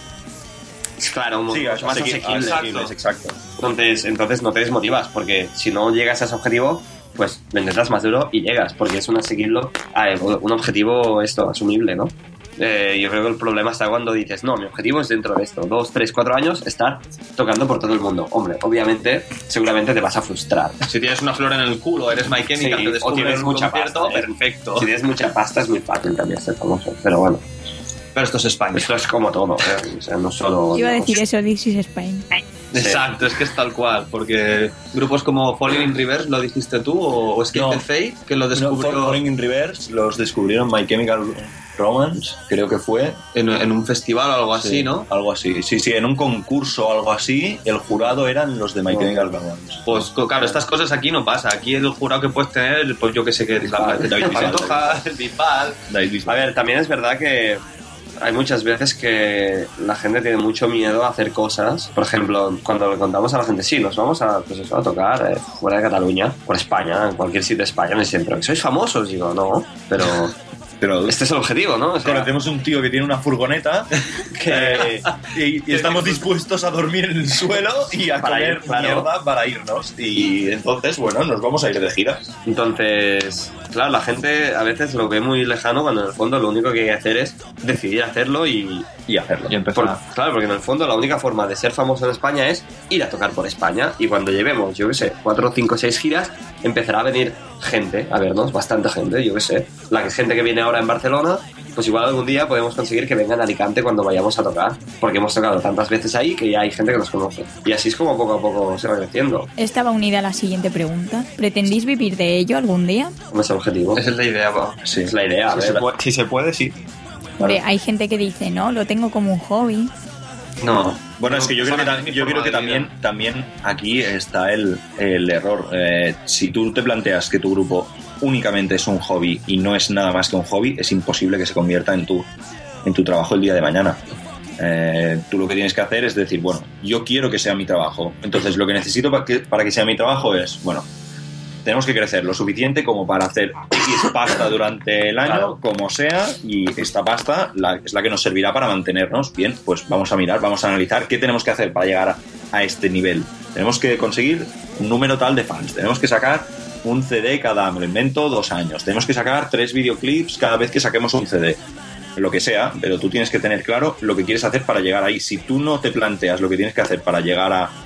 [SPEAKER 13] Claro,
[SPEAKER 11] Sí,
[SPEAKER 13] mucho más
[SPEAKER 11] asequi-
[SPEAKER 13] asequibles.
[SPEAKER 11] asequibles, exacto.
[SPEAKER 13] Entonces, entonces no te desmotivas, porque si no llegas a ese objetivo, pues le intentas más duro y llegas, porque es un asequible, ah, un objetivo esto, asumible, ¿no? Eh, yo creo que el problema está cuando dices, no, mi objetivo es dentro de esto, dos, tres, cuatro años, estar tocando por todo el mundo. Hombre, obviamente, seguramente te vas a frustrar.
[SPEAKER 14] Si tienes una flor en el culo, eres My Chemical,
[SPEAKER 13] Sí,
[SPEAKER 14] te
[SPEAKER 13] o
[SPEAKER 14] descubren
[SPEAKER 13] tienes
[SPEAKER 14] en un
[SPEAKER 13] mucha
[SPEAKER 14] concierto,
[SPEAKER 13] pasta, ¿eh?
[SPEAKER 14] perfecto.
[SPEAKER 13] Si tienes mucha pasta es muy fácil también ser famoso, pero bueno.
[SPEAKER 14] Pero esto es España.
[SPEAKER 13] Esto es como todo, ¿eh? O sea, no solo...
[SPEAKER 4] Iba a
[SPEAKER 13] no-
[SPEAKER 4] decir eso, This is Spain.
[SPEAKER 14] Exacto, es que es tal cual, porque grupos como Falling in Reverse, ¿lo dijiste tú? ¿O, o Escape
[SPEAKER 11] No.
[SPEAKER 14] the Fate? Que lo
[SPEAKER 11] No,
[SPEAKER 14] descubrió
[SPEAKER 11] Falling in Reverse los descubrieron My Chemical Romance, creo que fue.
[SPEAKER 14] en, en un festival o algo así,
[SPEAKER 11] Sí,
[SPEAKER 14] ¿no?
[SPEAKER 11] Algo así, sí, sí, en un concurso o algo así, el jurado eran los de My Chemical Romance.
[SPEAKER 14] Pues co- claro, estas cosas aquí no pasa. Aquí el jurado que puedes tener, pues yo que sé que es la
[SPEAKER 11] David Bisbal,
[SPEAKER 14] Pantoja, el Bisbal.
[SPEAKER 11] David
[SPEAKER 13] A
[SPEAKER 11] Bisbal.
[SPEAKER 13] ver, también es verdad que hay muchas veces que la gente tiene mucho miedo a hacer cosas. Por ejemplo, cuando le contamos a la gente, sí, nos vamos a, pues eso, a tocar eh, fuera de Cataluña, por España, en cualquier sitio de España, me dicen, pero que sois famosos. Digo, no, pero
[SPEAKER 11] Pero
[SPEAKER 13] este es el objetivo, ¿no? O sea,
[SPEAKER 11] conocemos un tío que tiene una furgoneta que, y, y estamos dispuestos a dormir en el suelo y a
[SPEAKER 13] Para
[SPEAKER 11] comer
[SPEAKER 13] ir, claro.
[SPEAKER 11] mierda para irnos. Y entonces, bueno, nos vamos a ir de gira.
[SPEAKER 13] entonces, claro, la gente a veces lo ve muy lejano cuando en el fondo lo único que hay que hacer es decidir hacerlo y...
[SPEAKER 11] Y hacerlo.
[SPEAKER 14] Y empezar.
[SPEAKER 13] Por- claro, porque en el fondo la única forma de ser famoso en España es ir a tocar por España y cuando llevemos, yo qué sé, cuatro, cinco, seis giras, empezará a venir gente a vernos, bastante gente, yo qué sé. La que- gente que viene ahora en Barcelona, pues igual algún día podemos conseguir que vengan a Alicante cuando vayamos a tocar, porque hemos tocado tantas veces ahí que ya hay gente que nos conoce. Y así es como poco a poco se va creciendo.
[SPEAKER 4] Esta va unida a la siguiente pregunta. ¿Pretendís vivir de ello algún día?
[SPEAKER 13] Como es el objetivo.
[SPEAKER 14] Esa es la idea, va.
[SPEAKER 11] Sí.
[SPEAKER 13] Es la idea, a
[SPEAKER 11] Si se,
[SPEAKER 13] ver.
[SPEAKER 11] puede, si se puede, sí.
[SPEAKER 4] Hombre, hay gente que dice, no, lo tengo como un hobby.
[SPEAKER 11] No, bueno, es que yo
[SPEAKER 14] Son
[SPEAKER 11] creo que,
[SPEAKER 14] aquí
[SPEAKER 11] ta-
[SPEAKER 14] mi
[SPEAKER 11] yo
[SPEAKER 14] forma
[SPEAKER 11] creo que
[SPEAKER 14] de
[SPEAKER 11] también,
[SPEAKER 14] vida.
[SPEAKER 11] también aquí está el, el error. Eh, si tú te planteas que tu grupo únicamente es un hobby y no es nada más que un hobby, es imposible que se convierta en tu, en tu trabajo el día de mañana. Eh, tú lo que tienes que hacer es decir, bueno, yo quiero que sea mi trabajo. Entonces lo que necesito para que, para que sea mi trabajo es, bueno, tenemos que crecer lo suficiente como para hacer X pasta durante el año,
[SPEAKER 13] Claro.
[SPEAKER 11] como sea, y esta pasta la, es la que nos servirá para mantenernos. Bien, pues vamos a mirar, vamos a analizar qué tenemos que hacer para llegar a, a este nivel. Tenemos que conseguir un número tal de fans, tenemos que sacar un C D cada, me lo invento, dos años, tenemos que sacar tres videoclips cada vez que saquemos un C D. Lo que sea, pero tú tienes que tener claro lo que quieres hacer para llegar ahí. Si tú no te planteas lo que tienes que hacer para llegar a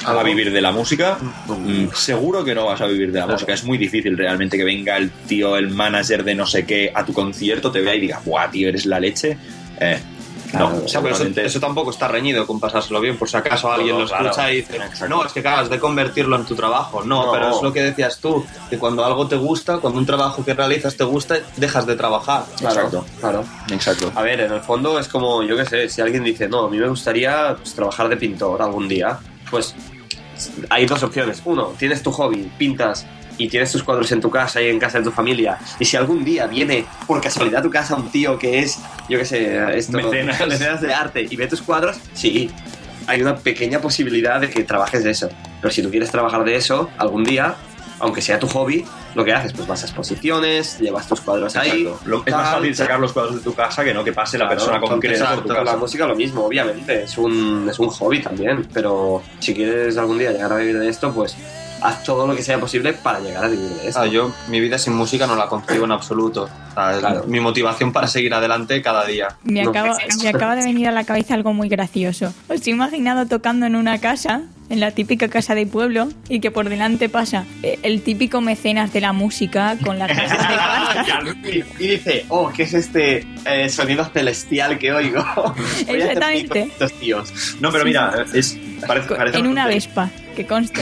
[SPEAKER 15] a vivir de la música, mm, seguro que no vas a vivir de la
[SPEAKER 13] Claro.
[SPEAKER 15] música. Es muy difícil realmente que venga el tío, el manager de no sé qué a tu concierto, te vea y diga, ¡buah, tío, eres la leche! Eh,
[SPEAKER 14] Claro,
[SPEAKER 15] no,
[SPEAKER 14] o sea, pero eso,
[SPEAKER 15] seguramente-
[SPEAKER 14] eso tampoco está reñido con pasárselo bien, por si acaso alguien
[SPEAKER 15] No,
[SPEAKER 14] lo
[SPEAKER 15] claro.
[SPEAKER 14] escucha y dice, no, es que acabas de convertirlo en tu trabajo. No,
[SPEAKER 13] No.
[SPEAKER 14] pero es lo que decías tú, que cuando algo te gusta, cuando un trabajo que realizas te gusta, dejas de trabajar.
[SPEAKER 13] Claro,
[SPEAKER 15] Exacto.
[SPEAKER 13] claro.
[SPEAKER 15] Exacto.
[SPEAKER 13] A ver, en el fondo es como, yo qué sé, si alguien dice, no, a mí me gustaría pues, trabajar de pintor algún día, pues hay dos opciones. Uno, tienes tu hobby, pintas y tienes tus cuadros en tu casa y en casa de tu familia. Y si algún día viene por casualidad a tu casa un tío que es, yo qué sé, esto,
[SPEAKER 15] Mecenas.
[SPEAKER 13] mecenas de arte y ve tus cuadros, sí, hay una pequeña posibilidad de que trabajes de eso. Pero si tú quieres trabajar de eso algún día, aunque sea tu hobby, lo que haces, pues vas a exposiciones, llevas tus cuadros ahí.
[SPEAKER 15] Exacto. Lo- es más
[SPEAKER 13] tal,
[SPEAKER 15] fácil sacar los cuadros de tu casa que no que pase la
[SPEAKER 13] Claro,
[SPEAKER 15] persona concreta por tu
[SPEAKER 13] exacto,
[SPEAKER 15] casa.
[SPEAKER 13] la música lo mismo, obviamente, es un, es un hobby también, pero si quieres algún día llegar a vivir de esto, pues haz todo lo que sea posible para llegar a vivir de esto.
[SPEAKER 14] Ah, yo mi vida sin música no la concibo en absoluto. O sea, es
[SPEAKER 13] Claro.
[SPEAKER 14] mi motivación para seguir adelante cada día.
[SPEAKER 4] Me,
[SPEAKER 13] No.
[SPEAKER 4] acaba, me acaba de venir a la cabeza algo muy gracioso. Os he imaginado tocando en una casa, en la típica casa de pueblo, y que por delante pasa eh, el típico mecenas de la música con la casa de pasta.
[SPEAKER 13] y, y dice, oh, ¿qué es este eh, sonido celestial que oigo? Voy a hacer
[SPEAKER 4] Exactamente.
[SPEAKER 13] pico con estos tíos.
[SPEAKER 15] No, pero mira, es, parece, parece
[SPEAKER 4] En una
[SPEAKER 15] tontería.
[SPEAKER 4] Vespa, que conste.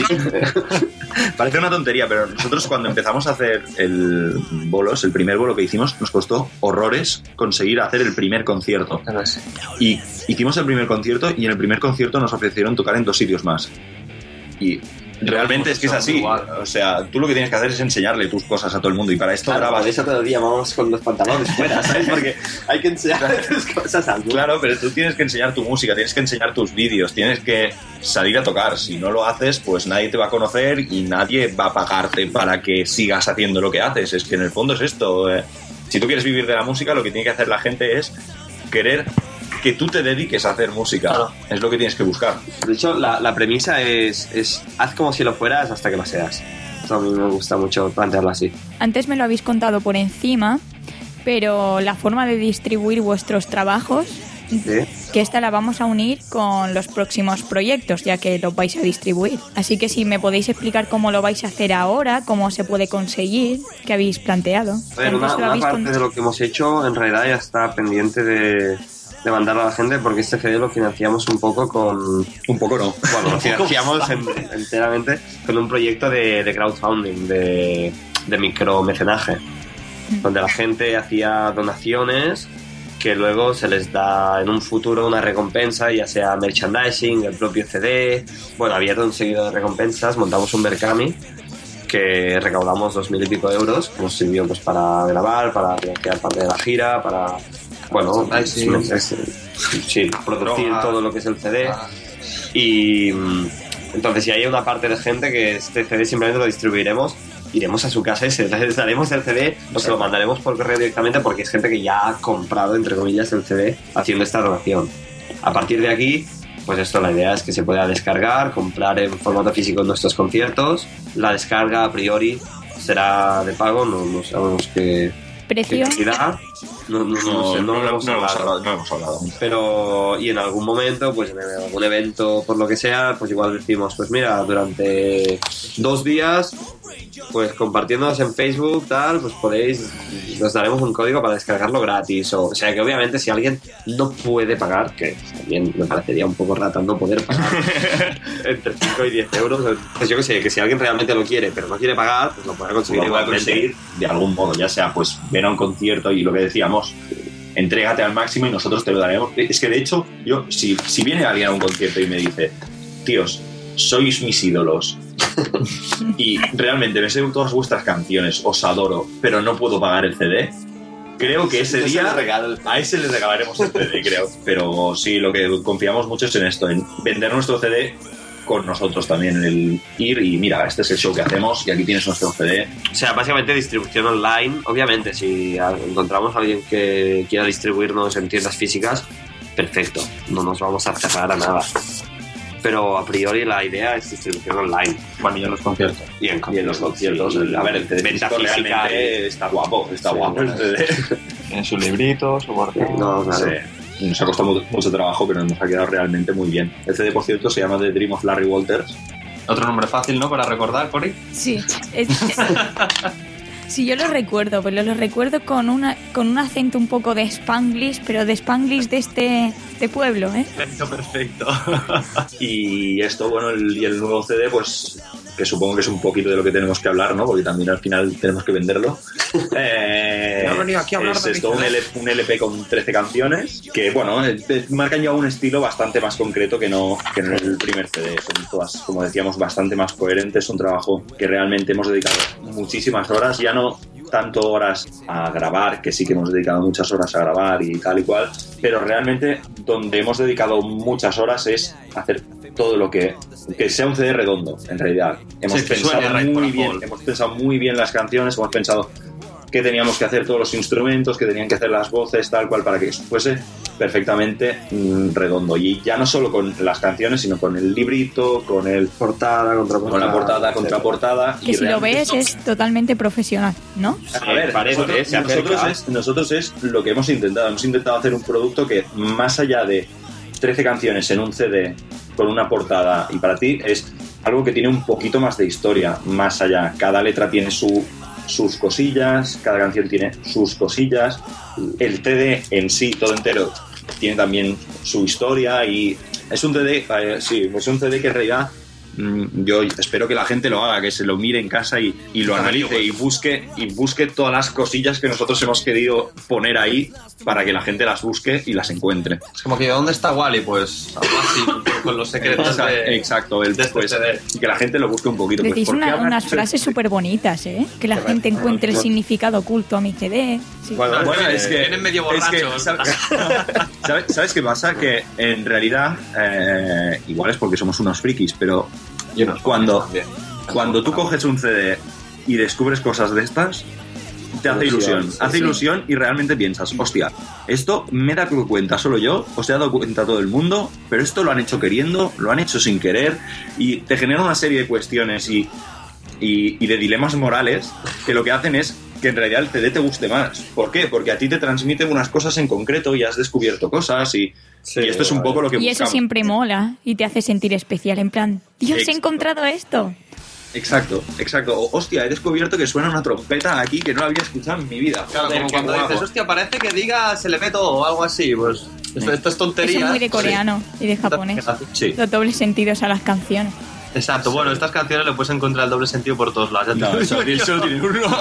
[SPEAKER 15] Parece una tontería, pero nosotros cuando empezamos a hacer el bolos, el primer bolo que hicimos, nos costó horrores conseguir hacer el primer concierto. Y hicimos el primer concierto y en el primer concierto nos ofrecieron tocar en dos sitios más. Y realmente es que es así. O sea, tú lo que tienes que hacer es enseñarle tus cosas a todo el mundo y para esto
[SPEAKER 13] Claro,
[SPEAKER 15] grabas.
[SPEAKER 13] por eso todo el día vamos con los pantalones fuera, ¿sabes? Porque hay que enseñar tus cosas al mundo.
[SPEAKER 15] Claro, pero tú tienes que enseñar tu música, tienes que enseñar tus vídeos, tienes que salir a tocar. Si no lo haces, pues nadie te va a conocer y nadie va a pagarte para que sigas haciendo lo que haces. Es que en el fondo es esto. eh. Si tú quieres vivir de la música, lo que tiene que hacer la gente es querer que tú te dediques a hacer música.
[SPEAKER 13] Claro.
[SPEAKER 15] Es lo que tienes que buscar.
[SPEAKER 13] De hecho, la, la premisa es, es haz como si lo fueras hasta que lo seas. Eso a mí me gusta mucho plantearlo así.
[SPEAKER 4] Antes me lo habéis contado por encima, pero la forma de distribuir vuestros trabajos, que esta la vamos a unir con los próximos proyectos, ya que los vais a distribuir. Así que si me podéis explicar cómo lo vais a hacer ahora, cómo se puede conseguir, qué habéis planteado.
[SPEAKER 13] A ver,
[SPEAKER 4] Antes
[SPEAKER 13] una,
[SPEAKER 4] lo
[SPEAKER 13] una
[SPEAKER 4] habéis
[SPEAKER 13] parte
[SPEAKER 4] con-
[SPEAKER 13] de lo que hemos hecho en realidad ya está pendiente de, de mandarlo a la gente porque este C D lo financiamos un poco con...
[SPEAKER 15] Un poco no.
[SPEAKER 13] Bueno, lo financiamos en- enteramente con un proyecto de, de crowdfunding, de, de micromecenaje, donde la gente hacía donaciones que luego se les da en un futuro una recompensa, ya sea merchandising, el propio C D. Bueno, había todo un seguido de recompensas, montamos un Berkami que recaudamos dos mil y pico euros, que nos sirvió pues para grabar, para financiar parte de la gira, para, bueno,
[SPEAKER 14] Ay, sí.
[SPEAKER 13] es- es- sí, producir
[SPEAKER 14] Droga.
[SPEAKER 13] todo lo que es el C D. Y mm, entonces, si hay una parte de gente que este C D simplemente lo distribuiremos, iremos a su casa y se les daremos el C D o se lo mandaremos por correo directamente porque es gente que ya ha comprado, entre comillas, el C D haciendo esta donación. A partir de aquí, pues esto, la idea es que se pueda descargar, comprar en formato físico en nuestros conciertos. La descarga a priori será de pago, no, no sabemos qué,
[SPEAKER 4] ¿Precio?
[SPEAKER 13] qué cantidad. No, no, no,
[SPEAKER 15] No,
[SPEAKER 13] sé, no,
[SPEAKER 15] no,
[SPEAKER 13] lo hemos
[SPEAKER 15] no hemos
[SPEAKER 13] hablado.
[SPEAKER 15] hablado, no hemos hablado.
[SPEAKER 13] Pero, y en algún momento, pues en algún evento, por lo que sea, pues igual decimos, pues mira, durante dos días, pues compartiéndonos en Facebook, tal, pues podéis, os daremos un código para descargarlo gratis. O, o sea que obviamente si alguien no puede pagar, que también me parecería un poco rata no poder pagar entre cinco y diez euros, pues yo que sé, que si alguien realmente lo quiere, pero no quiere pagar, pues lo podrá conseguir
[SPEAKER 15] Lo pueda
[SPEAKER 13] igualmente.
[SPEAKER 15] conseguir de algún modo, ya sea pues ven a un concierto y lo que decíamos, entrégate al máximo y nosotros te lo daremos. Es que de hecho, yo si, si viene alguien a un concierto y me dice, tíos, sois mis ídolos y realmente me sé todas vuestras canciones, os adoro, pero no puedo pagar el C D, creo que ese
[SPEAKER 13] Yo se
[SPEAKER 15] día
[SPEAKER 13] lo regalo.
[SPEAKER 15] a ese le regalaremos el C D, creo. Pero sí, lo que confiamos mucho es en esto, en vender nuestro C D con nosotros también, en el ir y mira, este es el show que hacemos y aquí tienes nuestro C D.
[SPEAKER 13] O sea, básicamente distribución online. Obviamente, si a- encontramos a alguien que quiera distribuirnos en tiendas físicas, perfecto. No nos vamos a cerrar a nada. Pero a priori la idea es distribución online.
[SPEAKER 15] Bueno, y en los conciertos.
[SPEAKER 13] Y en,
[SPEAKER 15] Y en los conciertos, el- a ver, el C D
[SPEAKER 13] venta
[SPEAKER 15] físico
[SPEAKER 13] física.
[SPEAKER 15] realmente está guapo, está
[SPEAKER 13] Sí,
[SPEAKER 15] guapo el C D.
[SPEAKER 12] Tiene su librito, su bordado.
[SPEAKER 13] No, claro.
[SPEAKER 15] Sí. Nos ha costado mu- mucho trabajo, pero nos ha quedado realmente muy bien. El C D, por cierto, se llama The Dream of Larry Walters
[SPEAKER 14] Otro nombre fácil, ¿no? Para recordar, Cori.
[SPEAKER 4] Sí. Es, es- sí, yo lo recuerdo, pero lo recuerdo con una con un acento un poco de Spanglish, pero de Spanglish de este de pueblo, ¿eh?
[SPEAKER 15] Perfecto, perfecto. Y esto, bueno, el, y el nuevo C D, pues, que supongo que es un poquito de lo que tenemos que hablar, ¿no? Porque también al final tenemos que venderlo. Eh,
[SPEAKER 14] No he venido aquí a hablar
[SPEAKER 15] es
[SPEAKER 14] de
[SPEAKER 15] esto,
[SPEAKER 14] mi
[SPEAKER 15] un,
[SPEAKER 14] C D.
[SPEAKER 15] L, un L P con trece canciones, que, bueno, eh, eh, marcan ya un estilo bastante más concreto que no, que en el primer C D. Son todas, como decíamos, bastante más coherentes. Un trabajo que realmente hemos dedicado muchísimas horas, ya no tanto horas a grabar, que sí que hemos dedicado muchas horas a grabar y tal y cual, pero realmente donde hemos dedicado muchas horas es hacer todo lo que que sea un C D redondo, en realidad. Hemos
[SPEAKER 14] Sí, que
[SPEAKER 15] pensado
[SPEAKER 14] suene Right
[SPEAKER 15] muy
[SPEAKER 14] for a
[SPEAKER 15] bien,
[SPEAKER 14] Fall.
[SPEAKER 15] hemos pensado muy bien las canciones, hemos pensado que teníamos que hacer todos los instrumentos, que tenían que hacer las voces, tal cual, para que eso fuese perfectamente mm, redondo. Y ya no solo con las canciones, sino con el librito, con el
[SPEAKER 13] portada, contraportada,
[SPEAKER 15] con la portada, contraportada.
[SPEAKER 4] Que
[SPEAKER 15] y
[SPEAKER 4] si lo
[SPEAKER 15] realmente
[SPEAKER 4] ves es totalmente profesional, ¿no?
[SPEAKER 15] a ver,
[SPEAKER 14] parece,
[SPEAKER 15] nosotros,
[SPEAKER 14] se acerca.
[SPEAKER 15] nosotros es, nosotros es lo que hemos intentado. Hemos intentado hacer un producto que, más allá de trece canciones en un C D con una portada y para ti, es algo que tiene un poquito más de historia, más allá. Cada letra tiene su, sus cosillas, cada canción tiene sus cosillas. El C D en sí, todo entero, tiene también su historia y es un C D, eh, sí, es un C D que en realidad mm, yo espero que la gente lo haga, que se lo mire en casa y, y lo analice y busque y busque todas las cosillas que nosotros hemos querido poner ahí para que la gente las busque y las encuentre.
[SPEAKER 14] Es como que ¿dónde está Wally? Pues algo así, con- con los secretos de...
[SPEAKER 15] Exacto, el,
[SPEAKER 14] de este
[SPEAKER 15] pues,
[SPEAKER 14] C D.
[SPEAKER 15] y que la gente lo busque un poquito. Pues,
[SPEAKER 4] Decís
[SPEAKER 15] ¿por qué
[SPEAKER 4] una-
[SPEAKER 15] hablar?
[SPEAKER 4] unas frases súper bonitas, ¿eh? Que la gente encuentre el significado oculto a mi C D. Sí.
[SPEAKER 15] Bueno, bueno, es que
[SPEAKER 14] Vienen medio
[SPEAKER 15] es que,
[SPEAKER 14] borrachos.
[SPEAKER 15] ¿sabes, ¿sabes, ¿sabes qué pasa? Que en realidad, eh, igual es porque somos unos frikis, pero cuando, cuando tú coges un C D y descubres cosas de estas, te hace ilusión,
[SPEAKER 13] Sí,
[SPEAKER 15] hace
[SPEAKER 13] sí.
[SPEAKER 15] ilusión y realmente piensas, hostia, esto me he dado cuenta solo yo, o se ha dado cuenta todo el mundo, pero esto lo han hecho queriendo, lo han hecho sin querer y te genera una serie de cuestiones y, y, y de dilemas morales que lo que hacen es que en realidad el C D te guste más. ¿Por qué? Porque a ti te transmite unas cosas en concreto y has descubierto cosas y, y esto es un poco lo que
[SPEAKER 4] Y eso
[SPEAKER 15] buscamos.
[SPEAKER 4] siempre mola y te hace sentir especial, en plan, Dios, he
[SPEAKER 15] Exacto.
[SPEAKER 4] encontrado esto.
[SPEAKER 15] Exacto, exacto. O, hostia, he descubierto que suena una trompeta aquí que no la había escuchado en mi vida.
[SPEAKER 14] Claro,
[SPEAKER 15] Joder,
[SPEAKER 14] como
[SPEAKER 15] qué
[SPEAKER 14] cuando
[SPEAKER 15] guapo.
[SPEAKER 14] dices, hostia, parece que diga se le ve todo o algo así. Pues esto, esto es tontería.
[SPEAKER 4] Eso es muy de coreano y de japonés.
[SPEAKER 14] Sí.
[SPEAKER 4] Los dobles sentidos a las canciones.
[SPEAKER 14] Exacto, bueno, estas canciones le puedes encontrar el doble sentido por todos lados. Ya te
[SPEAKER 15] No,
[SPEAKER 14] lo
[SPEAKER 15] eso-
[SPEAKER 14] digo yo.
[SPEAKER 15] solo tienen uno.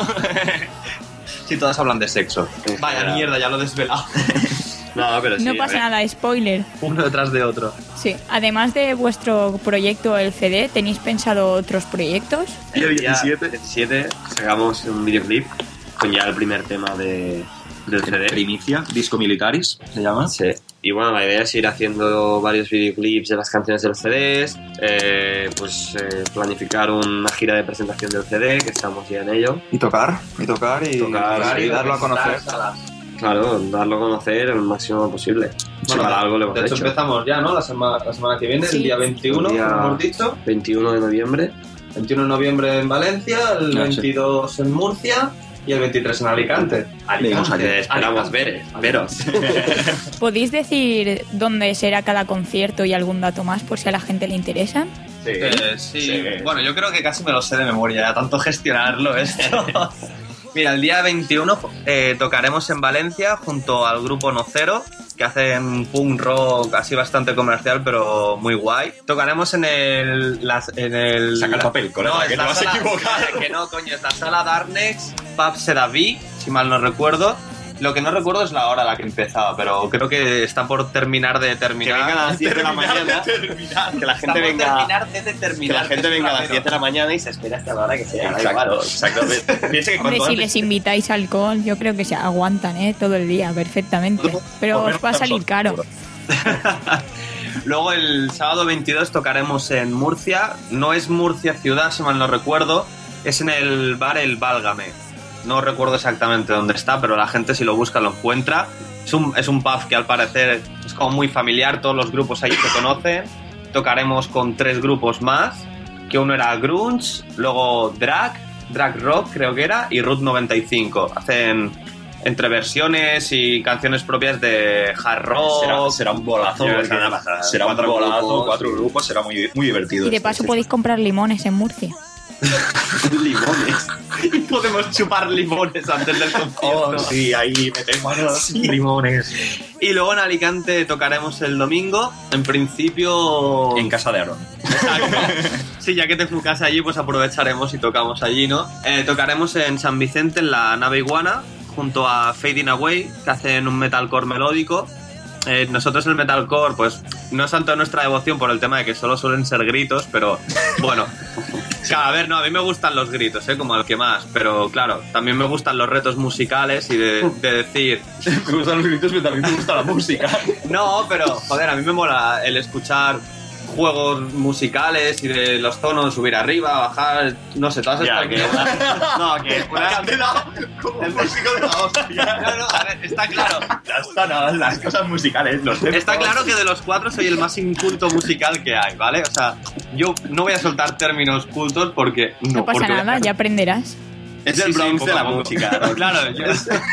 [SPEAKER 14] Sí, todas hablan de sexo. Vaya mierda, ya lo he desvelado.
[SPEAKER 13] No, pero sí.
[SPEAKER 4] No pasa nada, spoiler.
[SPEAKER 14] Uno detrás de otro.
[SPEAKER 4] Sí, además de vuestro proyecto, el C D, ¿tenéis pensado otros proyectos?
[SPEAKER 15] Y el
[SPEAKER 13] El día
[SPEAKER 15] diecisiete.
[SPEAKER 13] diecisiete sacamos un videoclip con ya el primer tema de, del C D.
[SPEAKER 15] Primicia, Disco Militaris, se llama.
[SPEAKER 13] Sí. Y bueno, la idea es ir haciendo varios videoclips de las canciones de los C Ds, eh, pues eh, planificar una gira de presentación del C D, que estamos ya en ello.
[SPEAKER 12] Y tocar, y tocar, y,
[SPEAKER 13] Tocar,
[SPEAKER 12] y darlo a conocer.
[SPEAKER 13] Claro, darlo a conocer el máximo posible.
[SPEAKER 14] Bueno,
[SPEAKER 13] Sí, para algo le hemos
[SPEAKER 14] de hecho,
[SPEAKER 13] hecho.
[SPEAKER 14] empezamos ya, ¿no? La, sema- la semana que viene,
[SPEAKER 4] Sí.
[SPEAKER 14] el día veintiuno,
[SPEAKER 13] El día
[SPEAKER 14] como hemos dicho.
[SPEAKER 13] veintiuno de noviembre.
[SPEAKER 14] veintiuno de noviembre en Valencia, el
[SPEAKER 15] Ah, sí.
[SPEAKER 14] veintidós en Murcia y el veintitrés en Alicante.
[SPEAKER 15] Venimos allí.
[SPEAKER 13] Que esperamos ver, veros.
[SPEAKER 4] ¿Podéis decir dónde será cada concierto y algún dato más por si a la gente le interesa?
[SPEAKER 15] Sí,
[SPEAKER 14] Eh, sí. Bueno, yo creo que casi me lo sé de memoria, ya tanto gestionarlo esto. Mira, el día veintiuno eh, tocaremos en Valencia junto al grupo Nocero, que hacen punk rock así bastante comercial, pero muy guay. Tocaremos en el... Las, en el
[SPEAKER 15] Saca el papel, colega,
[SPEAKER 14] no,
[SPEAKER 15] que
[SPEAKER 14] es
[SPEAKER 15] te
[SPEAKER 14] la
[SPEAKER 15] vas a
[SPEAKER 14] sala-
[SPEAKER 15] equivocar.
[SPEAKER 14] Que no, coño, es la sala Darnex, Pub Sedaví, si mal no recuerdo. Lo que no recuerdo es la hora a la que empezaba, pero creo que está por terminar de terminar.
[SPEAKER 13] Que vengan a las diez de la mañana. Que la gente venga.
[SPEAKER 14] Terminar de
[SPEAKER 13] Que
[SPEAKER 14] determinar.
[SPEAKER 13] la gente venga a las diez de la mañana y se espera hasta la hora que sea. da igual.
[SPEAKER 15] Exacto, exacto. Piensa que
[SPEAKER 4] Hombre,
[SPEAKER 15] cuanto
[SPEAKER 4] si
[SPEAKER 15] antes-
[SPEAKER 4] les invitáis alcohol, yo creo que se aguantan, ¿eh? Todo el día, perfectamente. Pero os va a salir caro.
[SPEAKER 14] Luego el sábado veintidós tocaremos en Murcia. No es Murcia ciudad, si mal no recuerdo. Es en el bar El Válgame. No recuerdo exactamente dónde está, pero la gente si lo busca lo encuentra. Es un, es un pub que al parecer es como muy familiar, todos los grupos ahí se conocen. Tocaremos con tres grupos más, que uno era Grunge, luego Drag, Drag Rock creo que era, y Route noventa y cinco. Hacen entre versiones y canciones propias de hard rock.
[SPEAKER 15] Será, será un bolazo.
[SPEAKER 14] Yo
[SPEAKER 15] porque
[SPEAKER 14] creo que
[SPEAKER 15] será un
[SPEAKER 14] cuatro
[SPEAKER 15] bolazo,
[SPEAKER 14] grupos.
[SPEAKER 15] cuatro grupos, será muy, muy divertido.
[SPEAKER 4] Y de paso podéis comprar limones en Murcia.
[SPEAKER 14] Limones. Y podemos chupar limones antes del concierto.
[SPEAKER 15] Oh, sí, ahí metemos
[SPEAKER 14] Sí.
[SPEAKER 15] limones.
[SPEAKER 14] Y luego en Alicante tocaremos el domingo. En principio...
[SPEAKER 15] En casa de Aaron.
[SPEAKER 14] Exacto. Sí, ya que te flucas allí, pues aprovecharemos y tocamos allí, ¿no? Eh, tocaremos en San Vicente, en la Nave Iguana, junto a Fading Away, que hacen un metalcore melódico. Eh, nosotros el metalcore, pues, no es tanto nuestra devoción por el tema de que solo suelen ser gritos, pero bueno... Claro, a ver, no, a mí me gustan los gritos, ¿eh? Como el que más, pero claro, también me gustan los retos musicales y de, de decir...
[SPEAKER 15] Me gustan los gritos, pero también me gusta la música.
[SPEAKER 14] No, pero, joder, a mí me mola el escuchar juegos musicales y de los tonos, subir arriba, bajar, no sé, todas estas...
[SPEAKER 15] que
[SPEAKER 14] No, que... Una...
[SPEAKER 15] Como el músico de la hostia.
[SPEAKER 14] No, no, a ver, está claro.
[SPEAKER 15] Ya está, nada, las cosas musicales, los tempos.
[SPEAKER 14] Está claro que de los cuatro soy el más inculto musical que hay, ¿vale? O sea, yo no voy a soltar términos cultos porque... No,
[SPEAKER 4] No pasa
[SPEAKER 14] porque
[SPEAKER 4] nada, ya aprenderás.
[SPEAKER 14] Es
[SPEAKER 15] Sí,
[SPEAKER 14] el
[SPEAKER 15] sí,
[SPEAKER 14] Bronx
[SPEAKER 15] poco
[SPEAKER 14] de
[SPEAKER 15] a
[SPEAKER 14] la
[SPEAKER 15] poco.
[SPEAKER 14] música, ¿no? Claro, yo...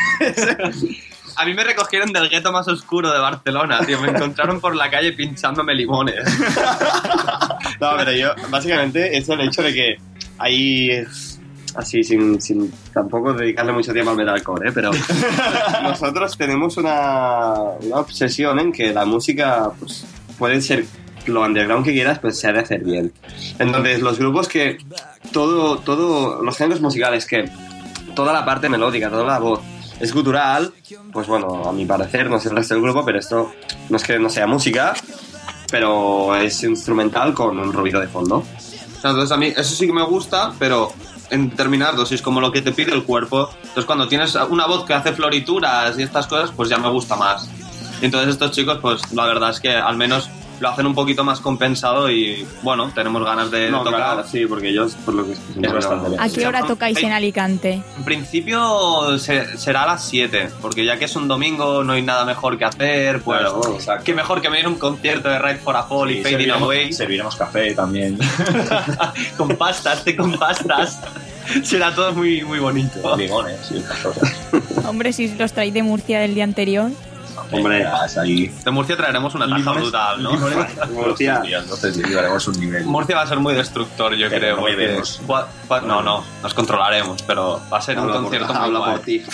[SPEAKER 14] A mí me recogieron del gueto más oscuro de Barcelona, tío. Me encontraron por la calle pinchándome limones.
[SPEAKER 13] No, pero yo, básicamente, es el hecho de que ahí, así, sin, sin tampoco dedicarle mucho tiempo al metalcore, ¿eh? Pero nosotros tenemos una, una obsesión en que la música, pues, puede ser lo underground que quieras, pues se ha de hacer bien. Entonces, los grupos que, todo, todo, los géneros musicales que, toda la parte melódica, toda la voz, es gutural, pues bueno, a mi parecer, no sé el resto del grupo, pero esto no es que no sea música, pero es instrumental con un ruido de fondo.
[SPEAKER 14] O sea, entonces a mí eso sí que me gusta, pero en determinadas dosis, como lo que te pide el cuerpo. Entonces cuando tienes una voz que hace florituras y estas cosas, pues ya me gusta más. Y entonces estos chicos, pues la verdad es que al menos lo hacen un poquito más compensado y bueno, tenemos ganas de,
[SPEAKER 13] No,
[SPEAKER 14] de tocar.
[SPEAKER 13] claro, sí, porque yo, por lo que es bastante bien.
[SPEAKER 4] ¿A qué hora tocáis en Alicante?
[SPEAKER 14] En principio se- será a las siete, porque ya que es un domingo no hay nada mejor que hacer, pues
[SPEAKER 15] Claro, exacto.
[SPEAKER 14] qué mejor que venir a un concierto de Ride for a Fall y
[SPEAKER 15] Y
[SPEAKER 14] Fading
[SPEAKER 15] serviremos,
[SPEAKER 14] Away
[SPEAKER 15] serviremos café también.
[SPEAKER 14] con pastas, té con pastas. Será todo muy, muy bonito.
[SPEAKER 15] Limones y estas cosas.
[SPEAKER 4] Hombre, si los traéis de Murcia del día anterior.
[SPEAKER 15] Hombre, ahí.
[SPEAKER 14] De Murcia traeremos una taja
[SPEAKER 15] Limones,
[SPEAKER 14] brutal, ¿no?
[SPEAKER 15] Murcia. Entonces llegaremos a un nivel.
[SPEAKER 14] Murcia va a ser muy destructor, yo
[SPEAKER 15] Pero
[SPEAKER 14] creo.
[SPEAKER 15] no
[SPEAKER 14] porque
[SPEAKER 15] bebemos.
[SPEAKER 14] cua- cua- no, no, nos controlaremos, pero va a ser un
[SPEAKER 13] Habla por-
[SPEAKER 14] concierto muy
[SPEAKER 13] habla
[SPEAKER 14] guay.
[SPEAKER 13] por ti.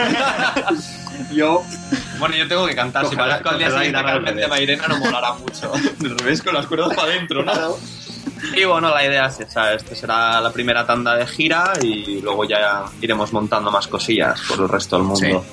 [SPEAKER 13] Yo,
[SPEAKER 14] Bueno, yo tengo que cantar. Si
[SPEAKER 13] Cogerá-
[SPEAKER 14] parezco al día
[SPEAKER 13] cogerá
[SPEAKER 14] siguiente
[SPEAKER 13] guitarra al
[SPEAKER 14] Carmen de
[SPEAKER 13] revés.
[SPEAKER 14] Mairena no molará mucho.
[SPEAKER 15] Al revés, con las cuerdas para adentro, ¿no?
[SPEAKER 14] Y bueno, la idea es esa. Este será la primera tanda de gira y luego ya iremos montando más cosillas por el resto del mundo.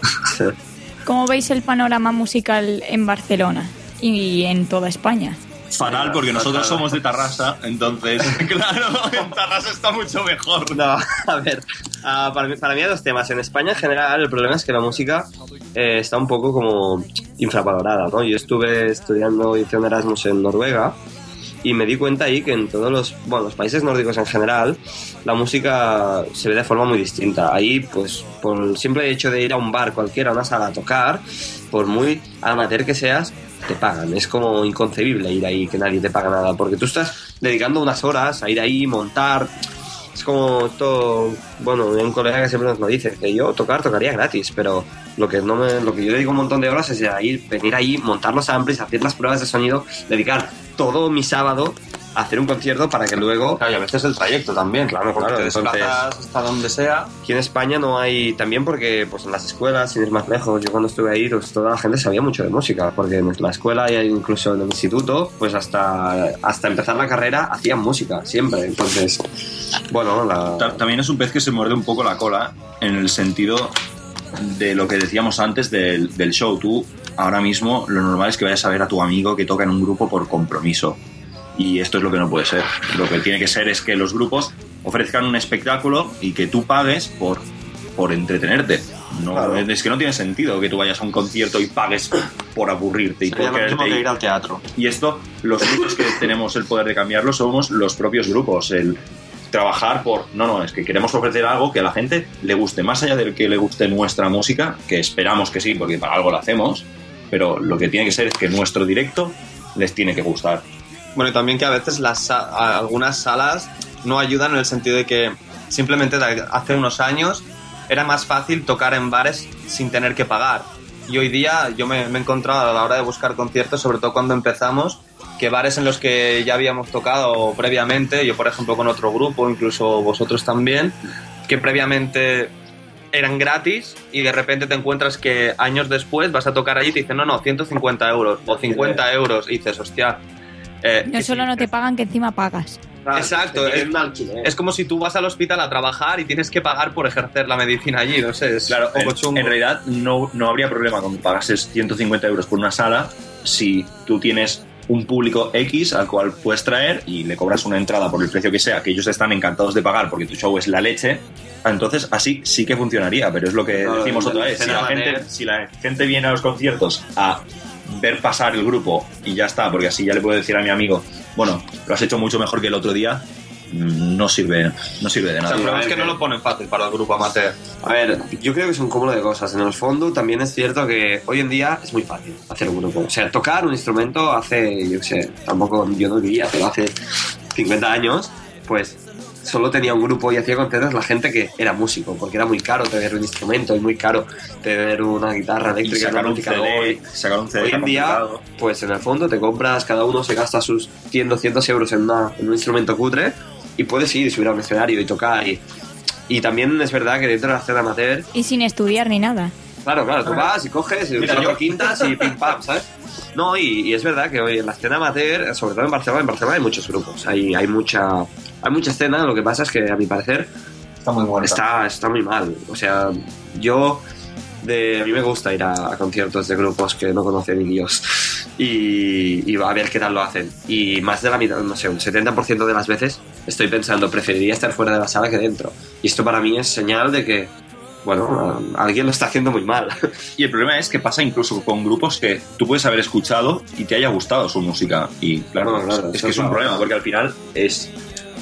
[SPEAKER 4] ¿Cómo veis el panorama musical en Barcelona y en toda España?
[SPEAKER 15] Fatal, porque nosotros somos de Tarrasa, entonces, claro, en Tarrasa está mucho mejor.
[SPEAKER 13] no, a ver, ah, para, mí, para mí hay dos temas. En España en general el problema es que la música eh, está un poco como infravalorada, ¿no? Yo estuve estudiando edición de Erasmus en Noruega y me di cuenta ahí que en todos los, bueno, los países nórdicos en general la música se ve de forma muy distinta. Ahí, pues, por el simple hecho de ir a un bar cualquiera, a una sala a tocar, por muy amateur que seas, te pagan. Es como inconcebible ir ahí que nadie te paga nada, porque tú estás dedicando unas horas a ir ahí, montar. Es como esto, bueno, hay un colega que siempre nos lo dice, que yo tocar, tocaría gratis, pero lo que no me, lo que yo dedico un montón de horas es ir ahí, venir ahí, montar los amplis, hacer las pruebas de sonido, dedicar todo mi sábado a hacer un concierto para que luego...
[SPEAKER 14] Claro, y a veces el trayecto también,
[SPEAKER 13] Claro,
[SPEAKER 14] porque
[SPEAKER 13] claro,
[SPEAKER 14] te
[SPEAKER 13] entonces-
[SPEAKER 14] desplazas hasta donde sea.
[SPEAKER 13] Aquí en España no hay, también porque pues en las escuelas, sin ir más lejos, yo cuando estuve ahí, pues toda la gente sabía mucho de música, porque en la escuela y incluso en el instituto, pues hasta, hasta empezar la carrera hacían música, siempre. Entonces, bueno, la...
[SPEAKER 15] Ta- También es un pez que se muerde un poco la cola en el sentido de lo que decíamos antes del, del show. Tú ahora mismo lo normal es que vayas a ver a tu amigo que toca en un grupo por compromiso. Y esto es lo que no puede ser. Lo que tiene que ser es que los grupos ofrezcan un espectáculo y que tú pagues por, por entretenerte. No,
[SPEAKER 13] Claro.
[SPEAKER 15] Es que no tiene sentido que tú vayas a un concierto y pagues por aburrirte y por
[SPEAKER 14] Sería lo mismo
[SPEAKER 15] quererte
[SPEAKER 14] que
[SPEAKER 15] ir.
[SPEAKER 14] ir al teatro.
[SPEAKER 15] Y esto, los únicos que tenemos el poder de cambiarlo somos los propios grupos. El trabajar por, no, no, es que queremos ofrecer algo que a la gente le guste, más allá de que le guste nuestra música, que esperamos que sí, porque para algo la hacemos, pero lo que tiene que ser es que nuestro directo les tiene que gustar.
[SPEAKER 14] Bueno, y también que a veces las sa- a- algunas salas no ayudan en el sentido de que simplemente de- hace unos años era más fácil tocar en bares sin tener que pagar. Y hoy día yo me, me he encontrado a la hora de buscar conciertos, sobre todo cuando empezamos, que bares en los que ya habíamos tocado previamente, yo por ejemplo con otro grupo, incluso vosotros también, que previamente eran gratis y de repente te encuentras que años después vas a tocar allí y te dicen no, no, ciento cincuenta euros o cincuenta euros y dices, hostia... Eh,
[SPEAKER 4] No solo no te pagan, que encima pagas.
[SPEAKER 14] Exacto, es, es como si tú vas al hospital a trabajar y tienes que pagar por ejercer la medicina allí, no sé, es
[SPEAKER 15] Claro,
[SPEAKER 14] un poco
[SPEAKER 15] en,
[SPEAKER 14] chungo.
[SPEAKER 15] en realidad no, no habría problema con que pagases ciento cincuenta euros por una sala si tú tienes un público X al cual puedes traer y le cobras una entrada por el precio que sea, que ellos están encantados de pagar porque tu show es la leche. Entonces así sí que funcionaría, pero es lo que
[SPEAKER 13] No,
[SPEAKER 15] decimos
[SPEAKER 13] no,
[SPEAKER 15] otra
[SPEAKER 13] no,
[SPEAKER 15] vez. Si
[SPEAKER 13] no,
[SPEAKER 15] la,
[SPEAKER 13] no,
[SPEAKER 15] gente,
[SPEAKER 13] no.
[SPEAKER 15] si la gente viene a los conciertos a ver pasar el grupo y ya está, porque así ya le puedo decir a mi amigo, bueno, lo has hecho mucho mejor que el otro día, no sirve, no sirve de
[SPEAKER 14] O
[SPEAKER 15] nada.
[SPEAKER 14] sea, el problema es que no lo ponen fácil para el grupo amateur.
[SPEAKER 13] A ver, yo creo que es un cúmulo de cosas. En el fondo también es cierto que hoy en día es muy fácil hacer un grupo. O sea, tocar un instrumento hace, yo qué sé, tampoco yo no diría, pero hace cincuenta años, pues solo tenía un grupo y hacía conciertos la gente que era músico, porque era muy caro tener un instrumento y muy caro tener una guitarra
[SPEAKER 15] Y
[SPEAKER 13] eléctrica,
[SPEAKER 15] sacar
[SPEAKER 13] un
[SPEAKER 15] un C
[SPEAKER 13] amplificador.
[SPEAKER 15] D, sacar un C D
[SPEAKER 13] Hoy
[SPEAKER 15] está
[SPEAKER 13] en día,
[SPEAKER 15] complicado.
[SPEAKER 13] pues en el fondo te compras, cada uno se gasta sus cien, doscientos euros en, una, en un instrumento cutre y puedes ir y subir a un escenario y tocar. Y, y también es verdad que dentro de la escena amateur,
[SPEAKER 4] Y sin estudiar ni nada.
[SPEAKER 13] claro, claro, tú vas y coges y
[SPEAKER 15] Mira,
[SPEAKER 13] cuatro
[SPEAKER 15] yo-
[SPEAKER 13] quintas y pim pam, ¿sabes? No, y, y es verdad que hoy en la escena amateur, sobre todo en Barcelona, en Barcelona hay muchos grupos, hay, hay mucha hay mucha escena, lo que pasa es que a mi parecer
[SPEAKER 14] Está muy bueno.
[SPEAKER 13] está, está muy mal. O sea, yo de, a mí me gusta ir a, a conciertos de grupos que no conocen ni Dios y, y a ver qué tal lo hacen. Y más de la mitad, no sé, un setenta por ciento de las veces estoy pensando, preferiría estar fuera de la sala que dentro. Y esto para mí es señal de que, bueno, a- alguien lo está haciendo muy mal.
[SPEAKER 15] Y el problema es que pasa incluso con grupos que tú puedes haber escuchado y te haya gustado su música. Y claro,
[SPEAKER 13] No, claro,
[SPEAKER 15] es
[SPEAKER 13] eso
[SPEAKER 15] que es un
[SPEAKER 13] claro.
[SPEAKER 15] problema, porque al final es...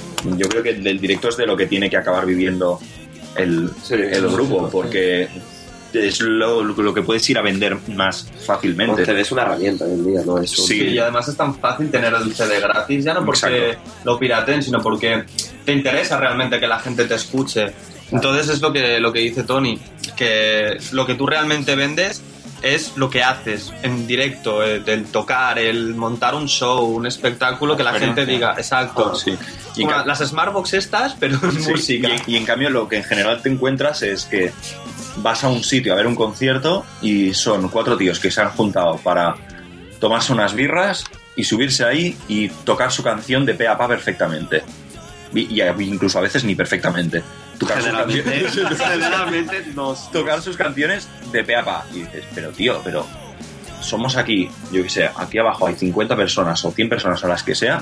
[SPEAKER 15] Yo creo que del directo es de lo que tiene que acabar viviendo el,
[SPEAKER 13] Sí,
[SPEAKER 15] el
[SPEAKER 13] sí,
[SPEAKER 15] grupo,
[SPEAKER 13] sí.
[SPEAKER 15] porque es lo, lo que puedes ir a vender más fácilmente.
[SPEAKER 13] Entonces es una herramienta hoy en día, ¿no? Es un-
[SPEAKER 15] Sí.
[SPEAKER 14] Sí, y además es tan fácil tener el C D gratis, ya no porque
[SPEAKER 15] Exacto.
[SPEAKER 14] lo piraten, sino porque te interesa realmente que la gente te escuche. Entonces es lo que, lo que dice Tony, que lo que tú realmente vendes es lo que haces en directo, el, el tocar, el montar un show, un espectáculo, que la gente diga, exacto.
[SPEAKER 15] Ah, sí. Y
[SPEAKER 14] Como
[SPEAKER 15] en ca-
[SPEAKER 14] las Smartbox estas, pero en
[SPEAKER 15] Sí,
[SPEAKER 14] música.
[SPEAKER 15] Y, y en cambio lo que en general te encuentras es que vas a un sitio a ver un concierto y son cuatro tíos que se han juntado para tomarse unas birras y subirse ahí y tocar su canción de pe a pa perfectamente. Y, y incluso a veces ni perfectamente. Tocar sus
[SPEAKER 13] Generalmente,
[SPEAKER 15] canciones,
[SPEAKER 13] generalmente nos...
[SPEAKER 15] tocar sus canciones de pe a pa. Y dices, pero tío, pero somos aquí, yo qué sé, aquí abajo hay cincuenta personas o cien personas o las que sea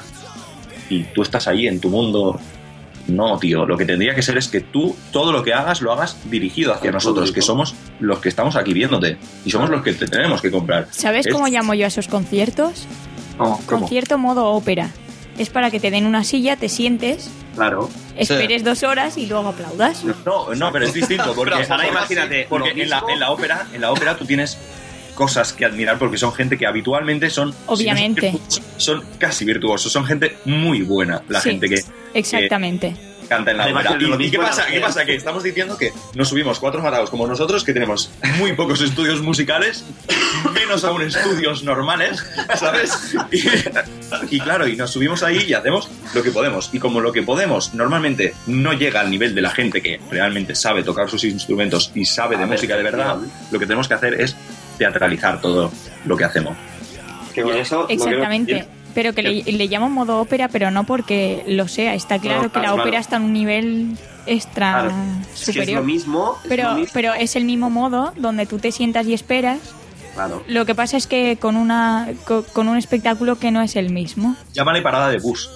[SPEAKER 15] y tú estás ahí en tu mundo. No, tío, lo que tendría que ser es que tú todo lo que hagas lo hagas dirigido hacia nosotros, que somos los que estamos aquí viéndote y somos los que te tenemos que comprar.
[SPEAKER 4] ¿Sabes
[SPEAKER 15] Es-
[SPEAKER 4] cómo llamo yo a esos conciertos?
[SPEAKER 15] ¿Cómo?
[SPEAKER 4] Concierto modo ópera. Es para que te den una silla, te sientes,
[SPEAKER 13] Claro.
[SPEAKER 4] esperes dos horas y luego aplaudas.
[SPEAKER 15] No, no, pero es distinto porque
[SPEAKER 13] Pero ahora imagínate,
[SPEAKER 15] porque
[SPEAKER 13] lo
[SPEAKER 15] en la,
[SPEAKER 13] mismo-
[SPEAKER 15] en la ópera, en la ópera tú tienes cosas que admirar porque son gente que habitualmente son
[SPEAKER 4] Obviamente.
[SPEAKER 15] si no son, virtuosos, son casi virtuosos, son gente muy buena, la
[SPEAKER 4] Sí,
[SPEAKER 15] gente que
[SPEAKER 4] Exactamente.
[SPEAKER 15] canta en la
[SPEAKER 13] Además,
[SPEAKER 15] ópera.
[SPEAKER 13] es de lo
[SPEAKER 15] ¿Y, y qué
[SPEAKER 13] mismo
[SPEAKER 15] pasa?
[SPEAKER 13] la-
[SPEAKER 15] ¿Qué pasa? Que estamos diciendo que nos subimos cuatro matados como nosotros, que tenemos muy pocos estudios musicales, menos aún estudios normales, ¿sabes? Y, y claro, y nos subimos ahí y hacemos lo que podemos. Y como lo que podemos normalmente no llega al nivel de la gente que realmente sabe tocar sus instrumentos y sabe de
[SPEAKER 13] A ver,
[SPEAKER 15] música de verdad,
[SPEAKER 13] efectivamente.
[SPEAKER 15] lo que tenemos que hacer es teatralizar todo lo que hacemos.
[SPEAKER 13] Que con eso no quiero
[SPEAKER 4] Exactamente.
[SPEAKER 13] decir-
[SPEAKER 4] Pero que le, le llamo modo ópera, pero no porque lo sea. Está claro
[SPEAKER 13] No,
[SPEAKER 4] que la
[SPEAKER 13] claro,
[SPEAKER 4] ópera
[SPEAKER 13] claro.
[SPEAKER 4] está en un nivel extra
[SPEAKER 13] Claro. Es que es
[SPEAKER 4] superior.
[SPEAKER 13] lo mismo, es
[SPEAKER 4] pero,
[SPEAKER 13] lo mismo.
[SPEAKER 4] pero es el mismo modo donde tú te sientas y esperas.
[SPEAKER 13] Claro.
[SPEAKER 4] Lo que pasa es que con una con, con un espectáculo que no es el mismo.
[SPEAKER 15] Llámale parada de bus.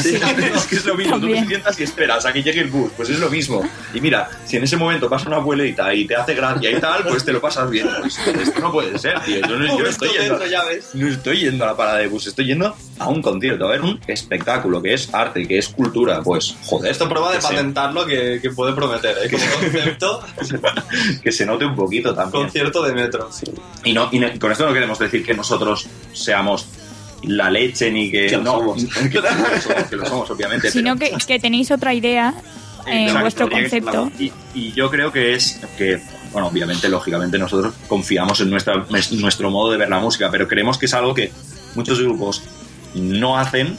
[SPEAKER 15] Es que es lo mismo, tú
[SPEAKER 4] También.
[SPEAKER 15] te sientas y esperas a que llegue el bus, pues es lo mismo. Y mira, si en ese momento pasa una abuelita y te hace gracia y tal, pues te lo pasas bien. Pues esto no puede ser, tío. Yo no, yo no estoy yendo, no estoy yendo a la parada de bus, estoy yendo a un concierto, a ver un espectáculo, que es arte, que es cultura. Pues, joder,
[SPEAKER 14] Esto prueba de
[SPEAKER 15] que se-
[SPEAKER 14] patentarlo que, que puede prometer, ¿eh? Como concepto,
[SPEAKER 15] que se note un poquito también.
[SPEAKER 14] concierto de metro.
[SPEAKER 15] Y, no, y no- con esto no queremos decir que nosotros seamos la leche ni que,
[SPEAKER 13] Que lo
[SPEAKER 15] no,
[SPEAKER 13] somos.
[SPEAKER 15] que, que lo somos, que lo somos, obviamente.
[SPEAKER 4] Sino
[SPEAKER 15] pero-
[SPEAKER 4] que, que tenéis otra idea en
[SPEAKER 15] Exacto,
[SPEAKER 4] vuestro
[SPEAKER 15] tendría que ser
[SPEAKER 4] concepto.
[SPEAKER 15] la voz. Y, y yo creo que es que, bueno, obviamente, lógicamente, nosotros confiamos en nuestra, en nuestro modo de ver la música, pero creemos que es algo que muchos grupos no hacen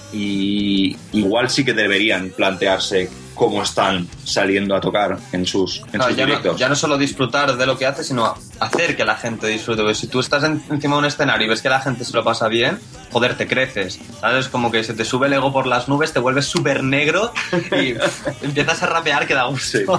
[SPEAKER 15] y igual sí que deberían plantearse cómo están saliendo a tocar en sus, en
[SPEAKER 14] Claro,
[SPEAKER 15] sus
[SPEAKER 14] ya,
[SPEAKER 15] directos.
[SPEAKER 14] no, ya no solo disfrutar de lo que haces, sino hacer que la gente disfrute. Porque si tú estás en- encima de un escenario y ves que la gente se lo pasa bien, joder, te creces. ¿Sabes? Como que se te sube el ego por las nubes, te vuelves súper negro y empiezas a rapear que da gusto.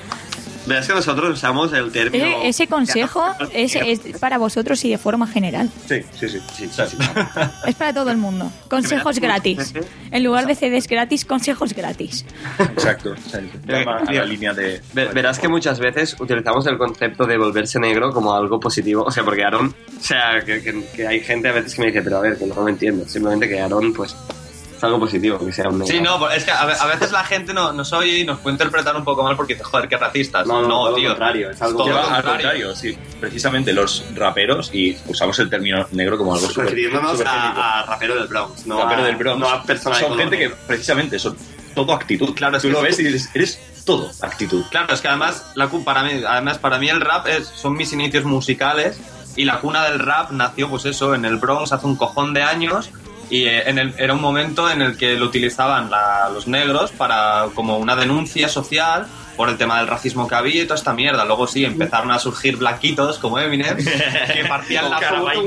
[SPEAKER 13] Verás que nosotros usamos el término...
[SPEAKER 4] Eh, ese consejo es, es para vosotros y de forma general.
[SPEAKER 15] Sí, sí, sí. sí, sí, sí.
[SPEAKER 4] Es para todo el mundo. Consejos gratis. En lugar de C Ds gratis, consejos gratis.
[SPEAKER 15] Exacto. O sea, llama a la línea de...
[SPEAKER 13] Ver- Verás que muchas veces utilizamos el concepto de volverse negro como algo positivo. O sea, porque Aaron... O sea, que, que- que hay gente a veces que me dice, pero a ver, que no me entiendo. Simplemente que Aaron, pues, es algo positivo, que sea un negro.
[SPEAKER 14] Sí, no, es que a ve- a veces la gente no, nos oye y nos puede interpretar un poco mal porque dice, joder, qué racistas.
[SPEAKER 13] No, no, todo lo
[SPEAKER 14] tío.
[SPEAKER 13] contrario, es algo-
[SPEAKER 14] todo lo
[SPEAKER 15] Lleva al
[SPEAKER 14] contrario.
[SPEAKER 15] contrario, sí. Precisamente los raperos, y usamos el término negro como algo súper...
[SPEAKER 13] Refiriéndonos
[SPEAKER 15] súper
[SPEAKER 13] a,
[SPEAKER 15] genérico.
[SPEAKER 13] a rapero del Bronx, no
[SPEAKER 15] Rapero
[SPEAKER 13] a,
[SPEAKER 15] del Bronx.
[SPEAKER 13] no a persona de
[SPEAKER 15] Son
[SPEAKER 13] color
[SPEAKER 15] gente que,
[SPEAKER 13] negro.
[SPEAKER 15] precisamente, son todo actitud. Claro, tú
[SPEAKER 14] que
[SPEAKER 15] lo
[SPEAKER 14] es-
[SPEAKER 15] ves y dices, eres todo actitud.
[SPEAKER 14] Claro, es que además, la cu- para mí, además para mí el rap es, son mis inicios musicales y la cuna del rap nació, pues eso, en el Bronx hace un cojón de años y eh, en el, era un momento en el que lo utilizaban la- los negros para como una denuncia social por el tema del racismo que había y toda esta mierda. Luego sí, empezaron a surgir blanquitos como Eminem que partían la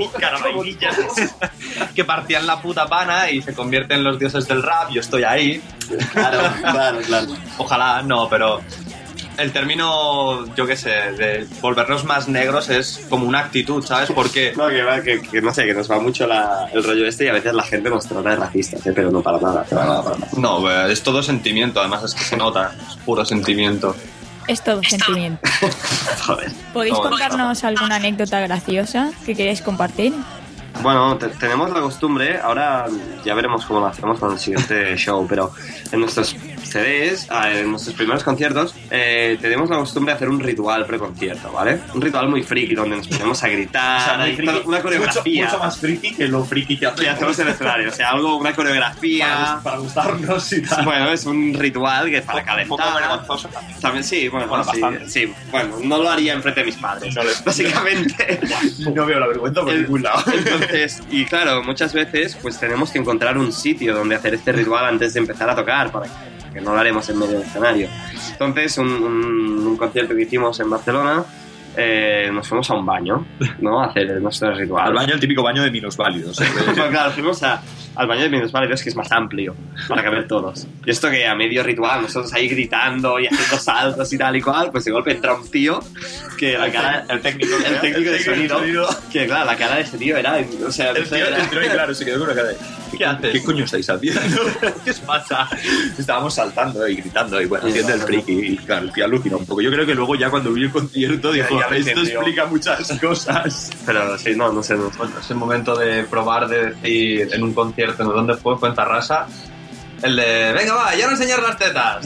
[SPEAKER 14] puta que partían la puta pana y se convierten en los dioses del rap. Yo estoy ahí.
[SPEAKER 13] Claro, claro, claro.
[SPEAKER 14] Ojalá, no, pero el término, yo qué sé, de volvernos más negros es como una actitud, ¿sabes? Porque...
[SPEAKER 13] No, que, va, que, que no sé, que nos va mucho la- el rollo este y a veces la gente nos trata de racistas, ¿eh? Pero no para nada, para nada, para nada.
[SPEAKER 14] No, eh, es todo sentimiento, además es que se nota, es puro sentimiento.
[SPEAKER 4] Es todo sentimiento.
[SPEAKER 13] Joder.
[SPEAKER 4] ¿Podéis
[SPEAKER 14] Joder.
[SPEAKER 4] contarnos alguna anécdota graciosa que queréis compartir?
[SPEAKER 13] Bueno, te- tenemos la costumbre, ahora ya veremos cómo lo hacemos con el siguiente show, pero en nuestros C Ds, ah, en nuestros primeros conciertos, eh, tenemos la costumbre de hacer un ritual preconcierto, ¿vale? Un ritual muy friki donde nos ponemos a gritar,
[SPEAKER 15] O sea, muy
[SPEAKER 13] hay
[SPEAKER 15] friki,
[SPEAKER 13] toda una coreografía.
[SPEAKER 15] Mucho, mucho más friki que lo friki que
[SPEAKER 13] que hacemos en el escenario, o sea, algo, una coreografía.
[SPEAKER 15] Para, para gustarnos y tal.
[SPEAKER 13] Bueno, es un ritual que es para calentar.
[SPEAKER 15] Un poco vergonzoso también.
[SPEAKER 13] También sí, bueno,
[SPEAKER 15] Bueno,
[SPEAKER 13] sí,
[SPEAKER 15] bastante.
[SPEAKER 13] sí, bueno, no lo haría enfrente de mis padres, básicamente.
[SPEAKER 15] No veo la vergüenza por
[SPEAKER 13] El-
[SPEAKER 15] ningún lado.
[SPEAKER 13] Entonces, y claro, muchas veces pues tenemos que encontrar un sitio donde hacer este ritual antes de empezar a tocar, para que no lo haremos en medio del escenario. Entonces, un, un- un concierto que hicimos en Barcelona, eh, nos fuimos a un baño, ¿no? A hacer nuestro ritual.
[SPEAKER 15] Al baño, el típico baño de minusválidos. ¿eh?
[SPEAKER 13] Pues claro, fuimos a- al baño de minusválidos, que es más amplio, para caber todos. Y esto que a medio ritual, nosotros ahí gritando y haciendo saltos y tal y cual, pues de golpe entra un tío que la cara...
[SPEAKER 15] El técnico,
[SPEAKER 13] El técnico de
[SPEAKER 15] el
[SPEAKER 13] sonido,
[SPEAKER 15] sonido.
[SPEAKER 13] que claro, la cara de ese tío era... O sea,
[SPEAKER 15] El tío, el tío, claro, se quedó con una cara de...
[SPEAKER 14] ¿Qué haces?
[SPEAKER 15] ¿Qué coño estáis haciendo? ¿Qué os pasa? Estábamos saltando y gritando y bueno, haciendo el friki. Y claro, el tío alucinó un poco. Yo creo que luego ya cuando vi el concierto dijo,
[SPEAKER 13] Ya, ya lo
[SPEAKER 15] esto
[SPEAKER 13] entendió".
[SPEAKER 15] explica muchas cosas.
[SPEAKER 13] Pero sí, no, no sé, no.
[SPEAKER 14] Bueno, es el momento de probar, de decir en un concierto, ¿no? ¿Dónde fue? Fue en Tarrasa. El de, venga va, ya no enseñar las tetas.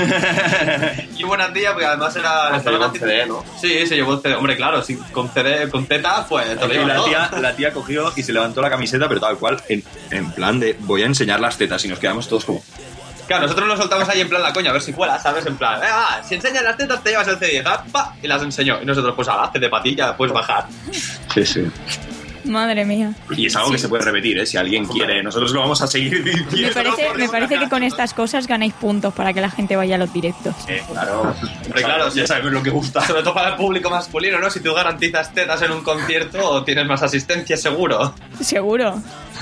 [SPEAKER 14] Y buenas días, porque además era...
[SPEAKER 13] Se
[SPEAKER 14] estaban
[SPEAKER 13] llevó el
[SPEAKER 14] haciendo-
[SPEAKER 13] C D, ¿no?
[SPEAKER 14] Sí, se llevó el C D. Hombre, claro, si con C D, con teta, pues te lo
[SPEAKER 15] Y
[SPEAKER 14] llevas
[SPEAKER 15] la
[SPEAKER 14] todo.
[SPEAKER 15] tía, la tía cogió y se levantó la camiseta, pero tal cual, en, en plan de voy a enseñar las tetas y nos quedamos todos como...
[SPEAKER 14] Claro, nosotros nos soltamos ahí en plan la coña, a ver si cuela, ¿sabes? En plan, venga va, si enseñas las tetas te llevas el C D, ¿sabes? Pa, y las enseñó. Y nosotros, pues, ala, C D patilla, puedes bajar.
[SPEAKER 15] Sí, sí.
[SPEAKER 4] Madre mía.
[SPEAKER 15] Y es algo que se puede repetir, ¿eh? Si alguien quiere, nosotros lo vamos a seguir diciendo.
[SPEAKER 4] Me parece, me parece que con estas cosas ganáis puntos para que la gente vaya a los directos.
[SPEAKER 15] Eh, claro,
[SPEAKER 14] Hombre, claro,
[SPEAKER 15] ya sabemos lo que gusta.
[SPEAKER 14] Sobre todo para el público masculino, ¿no? Si tú garantizas tetas en un concierto, tienes más asistencia, seguro.
[SPEAKER 4] Seguro.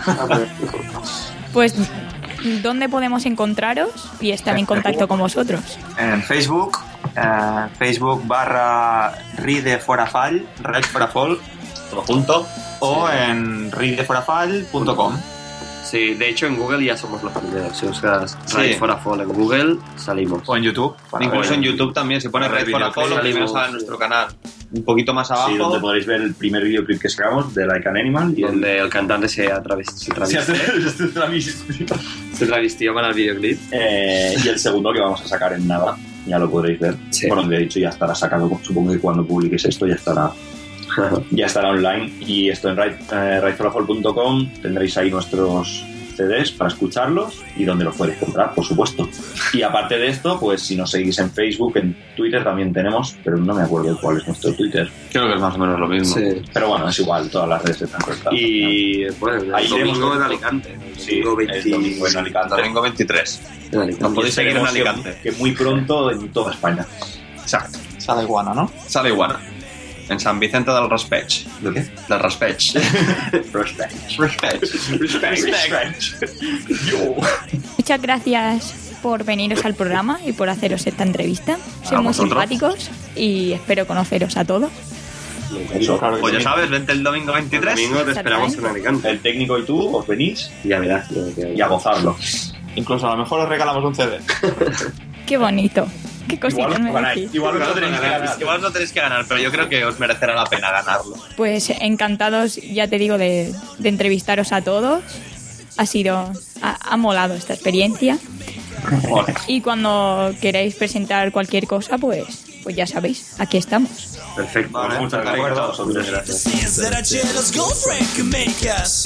[SPEAKER 4] Pues, ¿dónde podemos encontraros y estar en contacto con vosotros?
[SPEAKER 12] En Facebook, eh, Facebook barra rideforafall, Red Forafall,
[SPEAKER 14] todo junto,
[SPEAKER 12] o en rideforafall punto com.
[SPEAKER 13] Sí, de hecho en Google ya somos los primeros. Si buscas
[SPEAKER 14] Sí.
[SPEAKER 13] Right for a Fall en Google, salimos.
[SPEAKER 12] O en YouTube. para
[SPEAKER 14] Incluso
[SPEAKER 12] ver.
[SPEAKER 14] en YouTube también, si pones
[SPEAKER 12] Para
[SPEAKER 14] Red
[SPEAKER 12] ver
[SPEAKER 14] for a Fall, lo
[SPEAKER 12] videoclips,
[SPEAKER 14] primero
[SPEAKER 13] salimos,
[SPEAKER 14] sale en nuestro canal. Un poquito más abajo.
[SPEAKER 15] Sí, donde podréis ver el primer videoclip que sacamos de Like an Animal. Y
[SPEAKER 13] Donde el cantante se, atraves- se travestió. Se travestió para el videoclip.
[SPEAKER 15] Eh, y el segundo que vamos a sacar en nada, ya lo podréis ver.
[SPEAKER 13] Sí.
[SPEAKER 15] Bueno, de hecho ya estará sacado, supongo que cuando publiques esto ya estará ya estará online. Y esto en right, eh, right for a fall punto com tendréis ahí nuestros C Ds para escucharlos y dónde los puedes comprar, por supuesto. Y aparte de esto, pues si nos seguís en Facebook, en Twitter también tenemos, pero no me acuerdo cuál es nuestro Twitter.
[SPEAKER 14] Creo que es más o menos lo mismo.
[SPEAKER 15] Sí. Pero bueno, es igual, todas las redes están conectadas.
[SPEAKER 14] Y bueno, el
[SPEAKER 15] ahí
[SPEAKER 14] domingo
[SPEAKER 15] iremos-
[SPEAKER 14] en Alicante.
[SPEAKER 15] Sí,
[SPEAKER 14] domingo veinte
[SPEAKER 15] el domingo en Alicante.
[SPEAKER 14] Domingo veintitrés. Nos
[SPEAKER 15] Y
[SPEAKER 14] podéis seguir en
[SPEAKER 15] esperemos que-
[SPEAKER 14] Alicante.
[SPEAKER 15] Que muy pronto en toda España.
[SPEAKER 14] Exacto.
[SPEAKER 12] Sala Iguana, ¿no?
[SPEAKER 14] Sala Iguana. En San Vicente del Raspeig.
[SPEAKER 15] ¿De qué?
[SPEAKER 14] Del Raspeig.
[SPEAKER 15] Respect.
[SPEAKER 14] Raspeig.
[SPEAKER 15] Respect. Yo.
[SPEAKER 4] Muchas gracias por veniros al programa y por haceros esta entrevista. Sois muy
[SPEAKER 14] vosotros.
[SPEAKER 4] simpáticos y espero conoceros a todos.
[SPEAKER 15] Eso,
[SPEAKER 14] Pues ya sabes, vente el domingo veintitrés.
[SPEAKER 13] El domingo te esperamos en Alicante.
[SPEAKER 15] El técnico y tú os venís y ya verás. Y a gozarlo.
[SPEAKER 12] Incluso a lo mejor os regalamos un C D.
[SPEAKER 4] Qué bonito. Qué cositas
[SPEAKER 15] Igual,
[SPEAKER 4] me
[SPEAKER 15] igual,
[SPEAKER 4] decís.
[SPEAKER 15] igual no
[SPEAKER 14] Igual
[SPEAKER 15] tenéis que ganar.
[SPEAKER 14] Igual no tenéis que ganar, pero yo creo que os merecerá la pena ganarlo.
[SPEAKER 4] Pues encantados, ya te digo, de, de entrevistaros a todos. Ha sido, ha, ha molado esta experiencia. Y cuando queráis presentar cualquier cosa, pues, pues ya sabéis, aquí estamos.
[SPEAKER 15] Perfecto.
[SPEAKER 14] Vale,
[SPEAKER 15] Muchas
[SPEAKER 14] de
[SPEAKER 15] gracias a
[SPEAKER 14] acuerdo.
[SPEAKER 15] vosotros. Gracias.
[SPEAKER 8] Says that our jealous girlfriend can make us.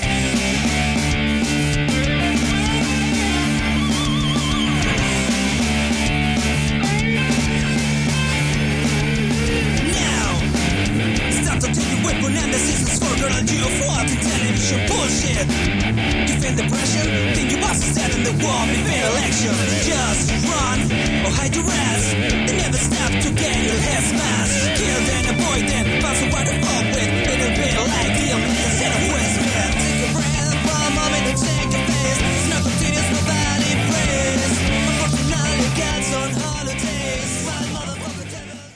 [SPEAKER 8] Now, stop to take your weapon and the season's for girl and you fucking television bullshit. Defend the pressure, think you must stand in the war before election. Just run or hide your ass. They never stop to get your head smashed. Kill then avoid them, pass a water up with little bit like him instead of Westman. Take a breath for a moment and check your face. It's not continuous, no valid praise. Unfortunately, God's on holidays. My motherfucker tell me.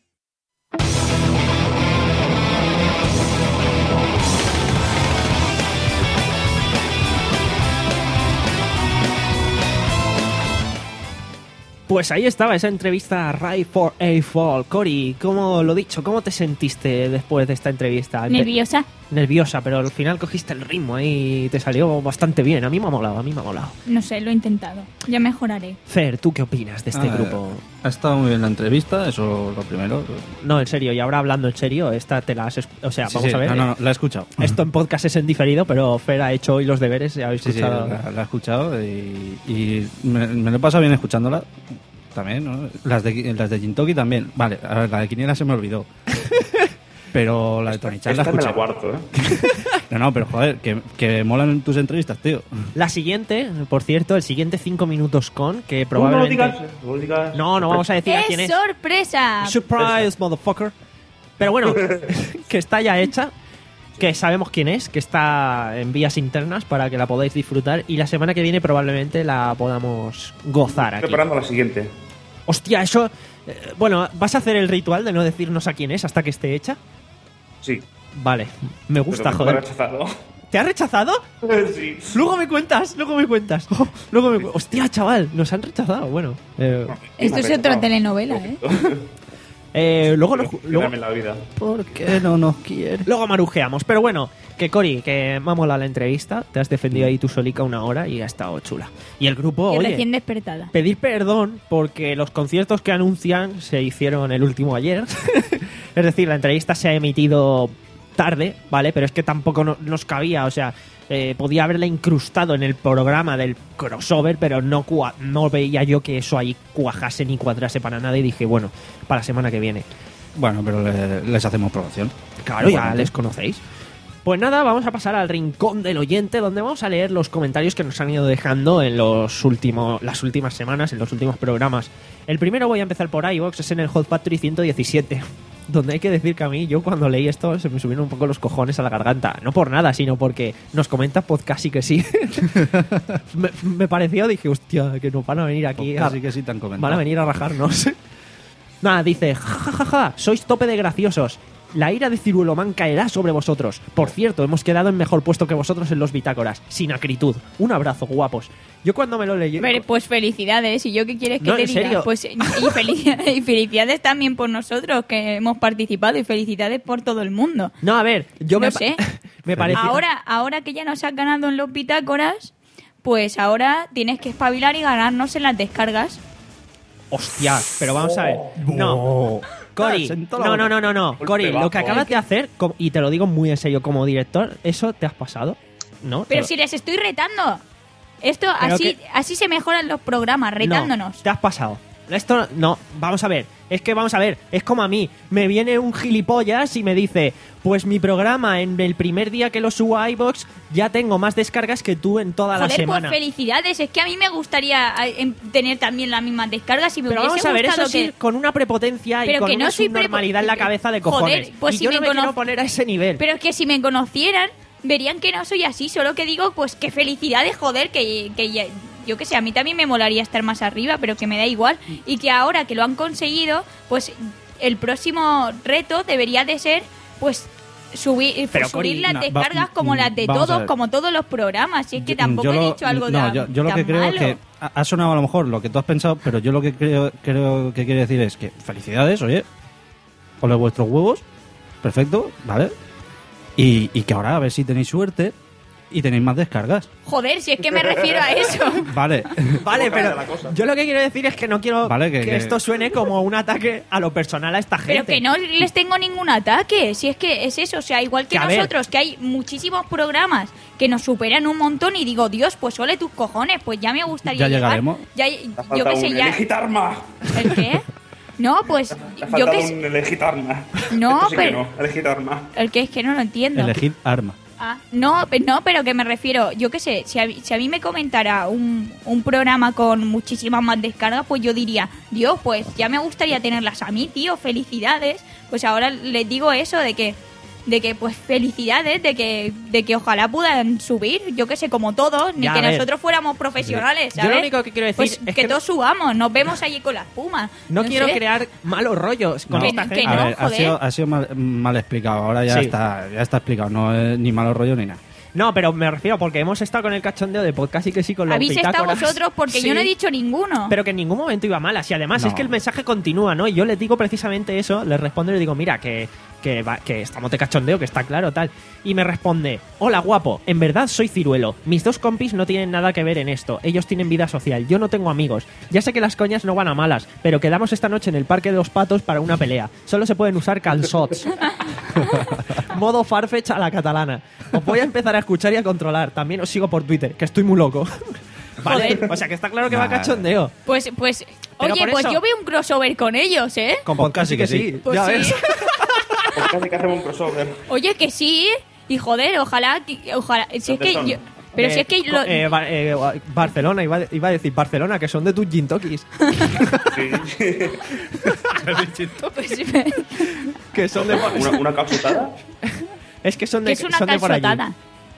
[SPEAKER 2] Pues ahí estaba esa entrevista a Ray for A Fall. Cory, ¿cómo lo dicho? ¿Cómo te sentiste después de esta entrevista? Empe-
[SPEAKER 4] ¿Nerviosa?
[SPEAKER 2] Nerviosa, pero al final cogiste el ritmo ahí y te salió bastante bien. A mí me ha molado, a mí me ha molado.
[SPEAKER 4] No sé, lo he intentado. Ya mejoraré.
[SPEAKER 2] Fer, ¿tú qué opinas de este
[SPEAKER 3] Ah,
[SPEAKER 2] grupo?
[SPEAKER 3] Ha estado muy bien la entrevista, eso lo primero.
[SPEAKER 2] No, en serio, y ahora hablando en serio, esta te la has... es- O sea,
[SPEAKER 3] Sí,
[SPEAKER 2] vamos
[SPEAKER 3] sí,
[SPEAKER 2] a ver.
[SPEAKER 3] no, no, no, la he escuchado.
[SPEAKER 2] Esto en podcast es en diferido, pero Fer ha hecho hoy los deberes y habéis
[SPEAKER 3] Sí, sí,
[SPEAKER 2] escuchado...
[SPEAKER 3] la, la he escuchado y, y me, me lo he pasado bien escuchándola también, ¿no? Las de, las de Jintoki también. Vale, a ver, la de Quiniela se me olvidó. Pero la de Tony Chan la
[SPEAKER 5] Esta me
[SPEAKER 3] escuché.
[SPEAKER 5] la guardo, ¿eh?
[SPEAKER 3] No, no, pero joder, que, que molan tus entrevistas, tío.
[SPEAKER 2] La siguiente, por cierto, el siguiente cinco minutos con, que probablemente...
[SPEAKER 5] No, no lo digas, no lo digas.
[SPEAKER 2] No, no vamos a decir a quién
[SPEAKER 4] ¡Es
[SPEAKER 2] es.
[SPEAKER 4] sorpresa!
[SPEAKER 2] Surprise, motherfucker. Pero bueno, que está ya hecha, que sabemos quién es, que está en vías internas para que la podáis disfrutar y la semana que viene probablemente la podamos gozar aquí.
[SPEAKER 5] Preparando la siguiente.
[SPEAKER 2] Hostia, eso... eh, bueno, ¿vas a hacer el ritual de no decirnos a quién es hasta que esté hecha?
[SPEAKER 5] Sí.
[SPEAKER 2] Vale, me gusta,
[SPEAKER 5] Pero me
[SPEAKER 2] joder.
[SPEAKER 5] ha rechazado.
[SPEAKER 2] ¿Te ha rechazado?
[SPEAKER 5] Sí.
[SPEAKER 2] Luego me cuentas, luego me cuentas. Luego me cu- Hostia, chaval, nos han rechazado. Bueno, eh,
[SPEAKER 4] Esto es otra telenovela, ¿eh?
[SPEAKER 2] eh, luego, nos- luego,
[SPEAKER 5] Dame la vida.
[SPEAKER 3] ¿Por qué no nos quiere?
[SPEAKER 2] luego marujeamos. Pero bueno, que Cory, que me ha molado la entrevista. Te has defendido ahí tú solica una hora y ha estado chula. Y el grupo,
[SPEAKER 4] Y
[SPEAKER 2] oye,
[SPEAKER 4] recién despertada.
[SPEAKER 2] pedir perdón porque los conciertos que anuncian se hicieron el último ayer. Es decir, la entrevista se ha emitido tarde, ¿vale? Pero es que tampoco no- nos cabía, o sea, eh, podía haberla incrustado en el programa del crossover, pero no, cua- no veía yo que eso ahí cuajase ni cuadrase para nada y dije, bueno, para la semana que viene.
[SPEAKER 3] Bueno, pero le- les hacemos promoción.
[SPEAKER 2] Claro, ya
[SPEAKER 3] Igualmente.
[SPEAKER 2] les conocéis. Pues nada, vamos a pasar al rincón del oyente, donde vamos a leer los comentarios que nos han ido dejando en los últimos, las últimas semanas, en los últimos programas. El primero voy a empezar por iVoox, es en el Hot Factory ciento diecisiete, donde hay que decir que a mí, yo cuando leí esto, se me subieron un poco los cojones a la garganta. No por nada, sino porque nos comenta podcast y que sí. me, me pareció, dije, hostia, que nos van a venir aquí a,
[SPEAKER 3] Así que sí te han comentado.
[SPEAKER 2] van a venir a rajarnos. Nada, dice, jajajaja, ja, ja, ja, sois tope de graciosos. La ira de Cirulomán caerá sobre vosotros. Por cierto, hemos quedado en mejor puesto que vosotros en los bitácoras. Sin acritud. Un abrazo, guapos. Yo cuando me lo leí...
[SPEAKER 4] Pero, pues felicidades, ¿y yo qué quieres que
[SPEAKER 2] No,
[SPEAKER 4] te
[SPEAKER 2] en
[SPEAKER 4] diga?
[SPEAKER 2] serio.
[SPEAKER 4] Pues y, felici- y felicidades también por nosotros que hemos participado y felicidades por todo el mundo.
[SPEAKER 2] No, a ver, yo
[SPEAKER 4] no
[SPEAKER 2] me,
[SPEAKER 4] sé.
[SPEAKER 2] me parece...
[SPEAKER 4] Ahora, ahora que ya nos has ganado en los bitácoras, pues ahora tienes que espabilar y ganarnos en las descargas.
[SPEAKER 2] Hostia, pero vamos a ver. No. Cory,
[SPEAKER 3] Sentó la
[SPEAKER 2] no,
[SPEAKER 3] boca.
[SPEAKER 2] no, no, no, no. Cory,
[SPEAKER 5] Golpe
[SPEAKER 2] lo que
[SPEAKER 5] bajo.
[SPEAKER 2] acabas de hacer, com- y te lo digo muy en serio como director, eso te has pasado. ¿No?
[SPEAKER 4] Pero
[SPEAKER 2] Te
[SPEAKER 4] si les estoy retando. Esto
[SPEAKER 2] Pero
[SPEAKER 4] así,
[SPEAKER 2] que-
[SPEAKER 4] así se mejoran los programas, retándonos.
[SPEAKER 2] No, te has pasado. Esto no, vamos a ver. Es que vamos a ver, es como a mí. Me viene un gilipollas y me dice, pues mi programa en el primer día que lo subo a iVoox ya tengo más descargas que tú en toda la
[SPEAKER 4] Joder,
[SPEAKER 2] semana.
[SPEAKER 4] pues felicidades. Es que a mí me gustaría eh, em, tener también las mismas descargas y me
[SPEAKER 2] Pero
[SPEAKER 4] hubiese
[SPEAKER 2] vamos a ver,
[SPEAKER 4] gustado
[SPEAKER 2] eso sí,
[SPEAKER 4] que...
[SPEAKER 2] con una prepotencia y
[SPEAKER 4] Pero
[SPEAKER 2] con
[SPEAKER 4] que no
[SPEAKER 2] una
[SPEAKER 4] soy prepo-
[SPEAKER 2] subnormalidad en la cabeza de
[SPEAKER 4] Joder,
[SPEAKER 2] cojones.
[SPEAKER 4] pues
[SPEAKER 2] y
[SPEAKER 4] si
[SPEAKER 2] yo
[SPEAKER 4] me
[SPEAKER 2] no me
[SPEAKER 4] cono-
[SPEAKER 2] quiero poner a ese nivel.
[SPEAKER 4] Pero es que si me conocieran, verían que no soy así. Solo que digo, pues qué felicidades, joder, que, que ya- yo que sé, a mí también me molaría estar más arriba, pero que me da igual. Y que ahora que lo han conseguido, pues el próximo reto debería de ser, pues subir,
[SPEAKER 2] Pero,
[SPEAKER 4] subir
[SPEAKER 2] Cori,
[SPEAKER 4] las
[SPEAKER 3] no,
[SPEAKER 4] descargas
[SPEAKER 3] va-
[SPEAKER 4] como las de
[SPEAKER 3] vamos a
[SPEAKER 4] todos,
[SPEAKER 3] ver.
[SPEAKER 4] como todos los programas. Y es que tampoco
[SPEAKER 3] Yo
[SPEAKER 4] he
[SPEAKER 3] lo-
[SPEAKER 4] dicho algo
[SPEAKER 3] no,
[SPEAKER 4] tan,
[SPEAKER 3] yo, yo lo
[SPEAKER 4] tan
[SPEAKER 3] que creo
[SPEAKER 4] malo.
[SPEAKER 3] que ha ha sonado a lo mejor lo que tú has pensado, pero yo lo que creo, creo que quiere decir es que felicidades, oye, ole vuestros huevos, perfecto, ¿vale? Y, y que ahora a ver si tenéis suerte y tenéis más descargas.
[SPEAKER 4] Joder, si es que me refiero a eso.
[SPEAKER 3] Vale.
[SPEAKER 2] Vale, pero yo lo que quiero decir es que no quiero
[SPEAKER 3] Vale,
[SPEAKER 2] que,
[SPEAKER 3] que- que-
[SPEAKER 2] esto suene como un ataque a lo personal a esta gente.
[SPEAKER 4] Pero que no les tengo ningún ataque. Si es que es eso, o sea, igual que,
[SPEAKER 2] Que a ver.
[SPEAKER 4] nosotros, que hay muchísimos programas que nos superan un montón y digo, Dios, pues ole tus cojones, pues ya me gustaría
[SPEAKER 3] Ya
[SPEAKER 4] llegar.
[SPEAKER 3] llegaremos.
[SPEAKER 4] Ya, yo qué sé, ya.
[SPEAKER 5] Elegitarma.
[SPEAKER 4] ¿El qué? No, pues
[SPEAKER 5] Le ha
[SPEAKER 4] yo
[SPEAKER 5] faltado
[SPEAKER 4] qué sé.
[SPEAKER 5] un elegitarma.
[SPEAKER 4] No,
[SPEAKER 5] Esto sí que
[SPEAKER 4] pero-
[SPEAKER 5] no, elegitarma.
[SPEAKER 4] El que es que no lo entiendo.
[SPEAKER 3] Elegid arma.
[SPEAKER 4] Ah, no, pe- no, pero que me refiero, yo qué sé, si a, si a mí me comentara un, un programa con muchísimas más descargas, pues yo diría, Dios, pues ya me gustaría tenerlas a mí, tío, felicidades. Pues ahora les digo eso de que, de que pues felicidades, de que, de que ojalá puedan subir, yo qué sé, como todos, ni
[SPEAKER 2] Ya,
[SPEAKER 4] que
[SPEAKER 2] a ver.
[SPEAKER 4] nosotros fuéramos profesionales,
[SPEAKER 2] Yo
[SPEAKER 4] ¿sabes?
[SPEAKER 2] lo único que quiero decir
[SPEAKER 4] Pues
[SPEAKER 2] es
[SPEAKER 4] que,
[SPEAKER 2] que
[SPEAKER 4] todos subamos, nos vemos allí con las pumas.
[SPEAKER 2] No, quiero
[SPEAKER 4] sé.
[SPEAKER 2] crear malos rollos con
[SPEAKER 3] No.
[SPEAKER 2] esta
[SPEAKER 4] Que-
[SPEAKER 2] gente.
[SPEAKER 4] que
[SPEAKER 3] A
[SPEAKER 4] no,
[SPEAKER 3] ver, ha
[SPEAKER 4] joder.
[SPEAKER 3] sido, ha sido mal, mal explicado. Ahora ya
[SPEAKER 2] Sí.
[SPEAKER 3] está ya está explicado. No es ni malo rollo ni nada.
[SPEAKER 2] No, pero me refiero porque hemos estado con el cachondeo de podcast y que sí con los
[SPEAKER 4] Habéis estado
[SPEAKER 2] bitácoras.
[SPEAKER 4] vosotros porque
[SPEAKER 2] Sí.
[SPEAKER 4] yo no he dicho ninguno.
[SPEAKER 2] Pero que en ningún momento iba malas. Y además
[SPEAKER 3] No.
[SPEAKER 2] es que el mensaje continúa, ¿no? Y yo les digo precisamente eso, les respondo y les digo, mira, que, que, va- que estamos de cachondeo, que está claro, tal. Y me responde, hola guapo, en verdad soy ciruelo. Mis dos compis no tienen nada que ver en esto. Ellos tienen vida social, yo no tengo amigos. Ya sé que las coñas no van a malas, pero quedamos esta noche en el Parque de los Patos para una pelea. Solo se pueden usar calzots. Modo Farfetch a la catalana. Os voy a empezar a escuchar y a controlar. También os sigo por Twitter, que estoy muy loco. ¿Vale?
[SPEAKER 4] Joder.
[SPEAKER 2] O sea que está claro que va
[SPEAKER 3] Nah.
[SPEAKER 2] cachondeo.
[SPEAKER 4] Pues, pues,
[SPEAKER 2] Pero
[SPEAKER 4] oye,
[SPEAKER 2] por
[SPEAKER 4] pues
[SPEAKER 2] eso-
[SPEAKER 4] yo veo un crossover con ellos, ¿eh?
[SPEAKER 2] Con podcast sí que sí.
[SPEAKER 4] Pues
[SPEAKER 2] ya
[SPEAKER 4] sí.
[SPEAKER 2] ves.
[SPEAKER 5] Pues casi que hacemos un crossover.
[SPEAKER 4] Oye, que sí. Y joder, ojalá, que- ojalá. Si es que
[SPEAKER 5] son?
[SPEAKER 4] yo, pero
[SPEAKER 2] Eh,
[SPEAKER 4] si es que
[SPEAKER 2] co-
[SPEAKER 4] lo-
[SPEAKER 2] eh, Ba- eh, Barcelona, iba, iba a decir Barcelona, que son de tus gin tokis.
[SPEAKER 4] pues,
[SPEAKER 2] que son de por-
[SPEAKER 5] Una, una calzotada.
[SPEAKER 2] Es que son
[SPEAKER 4] que
[SPEAKER 2] de,
[SPEAKER 4] es una
[SPEAKER 2] son de por allí.
[SPEAKER 4] calzotada.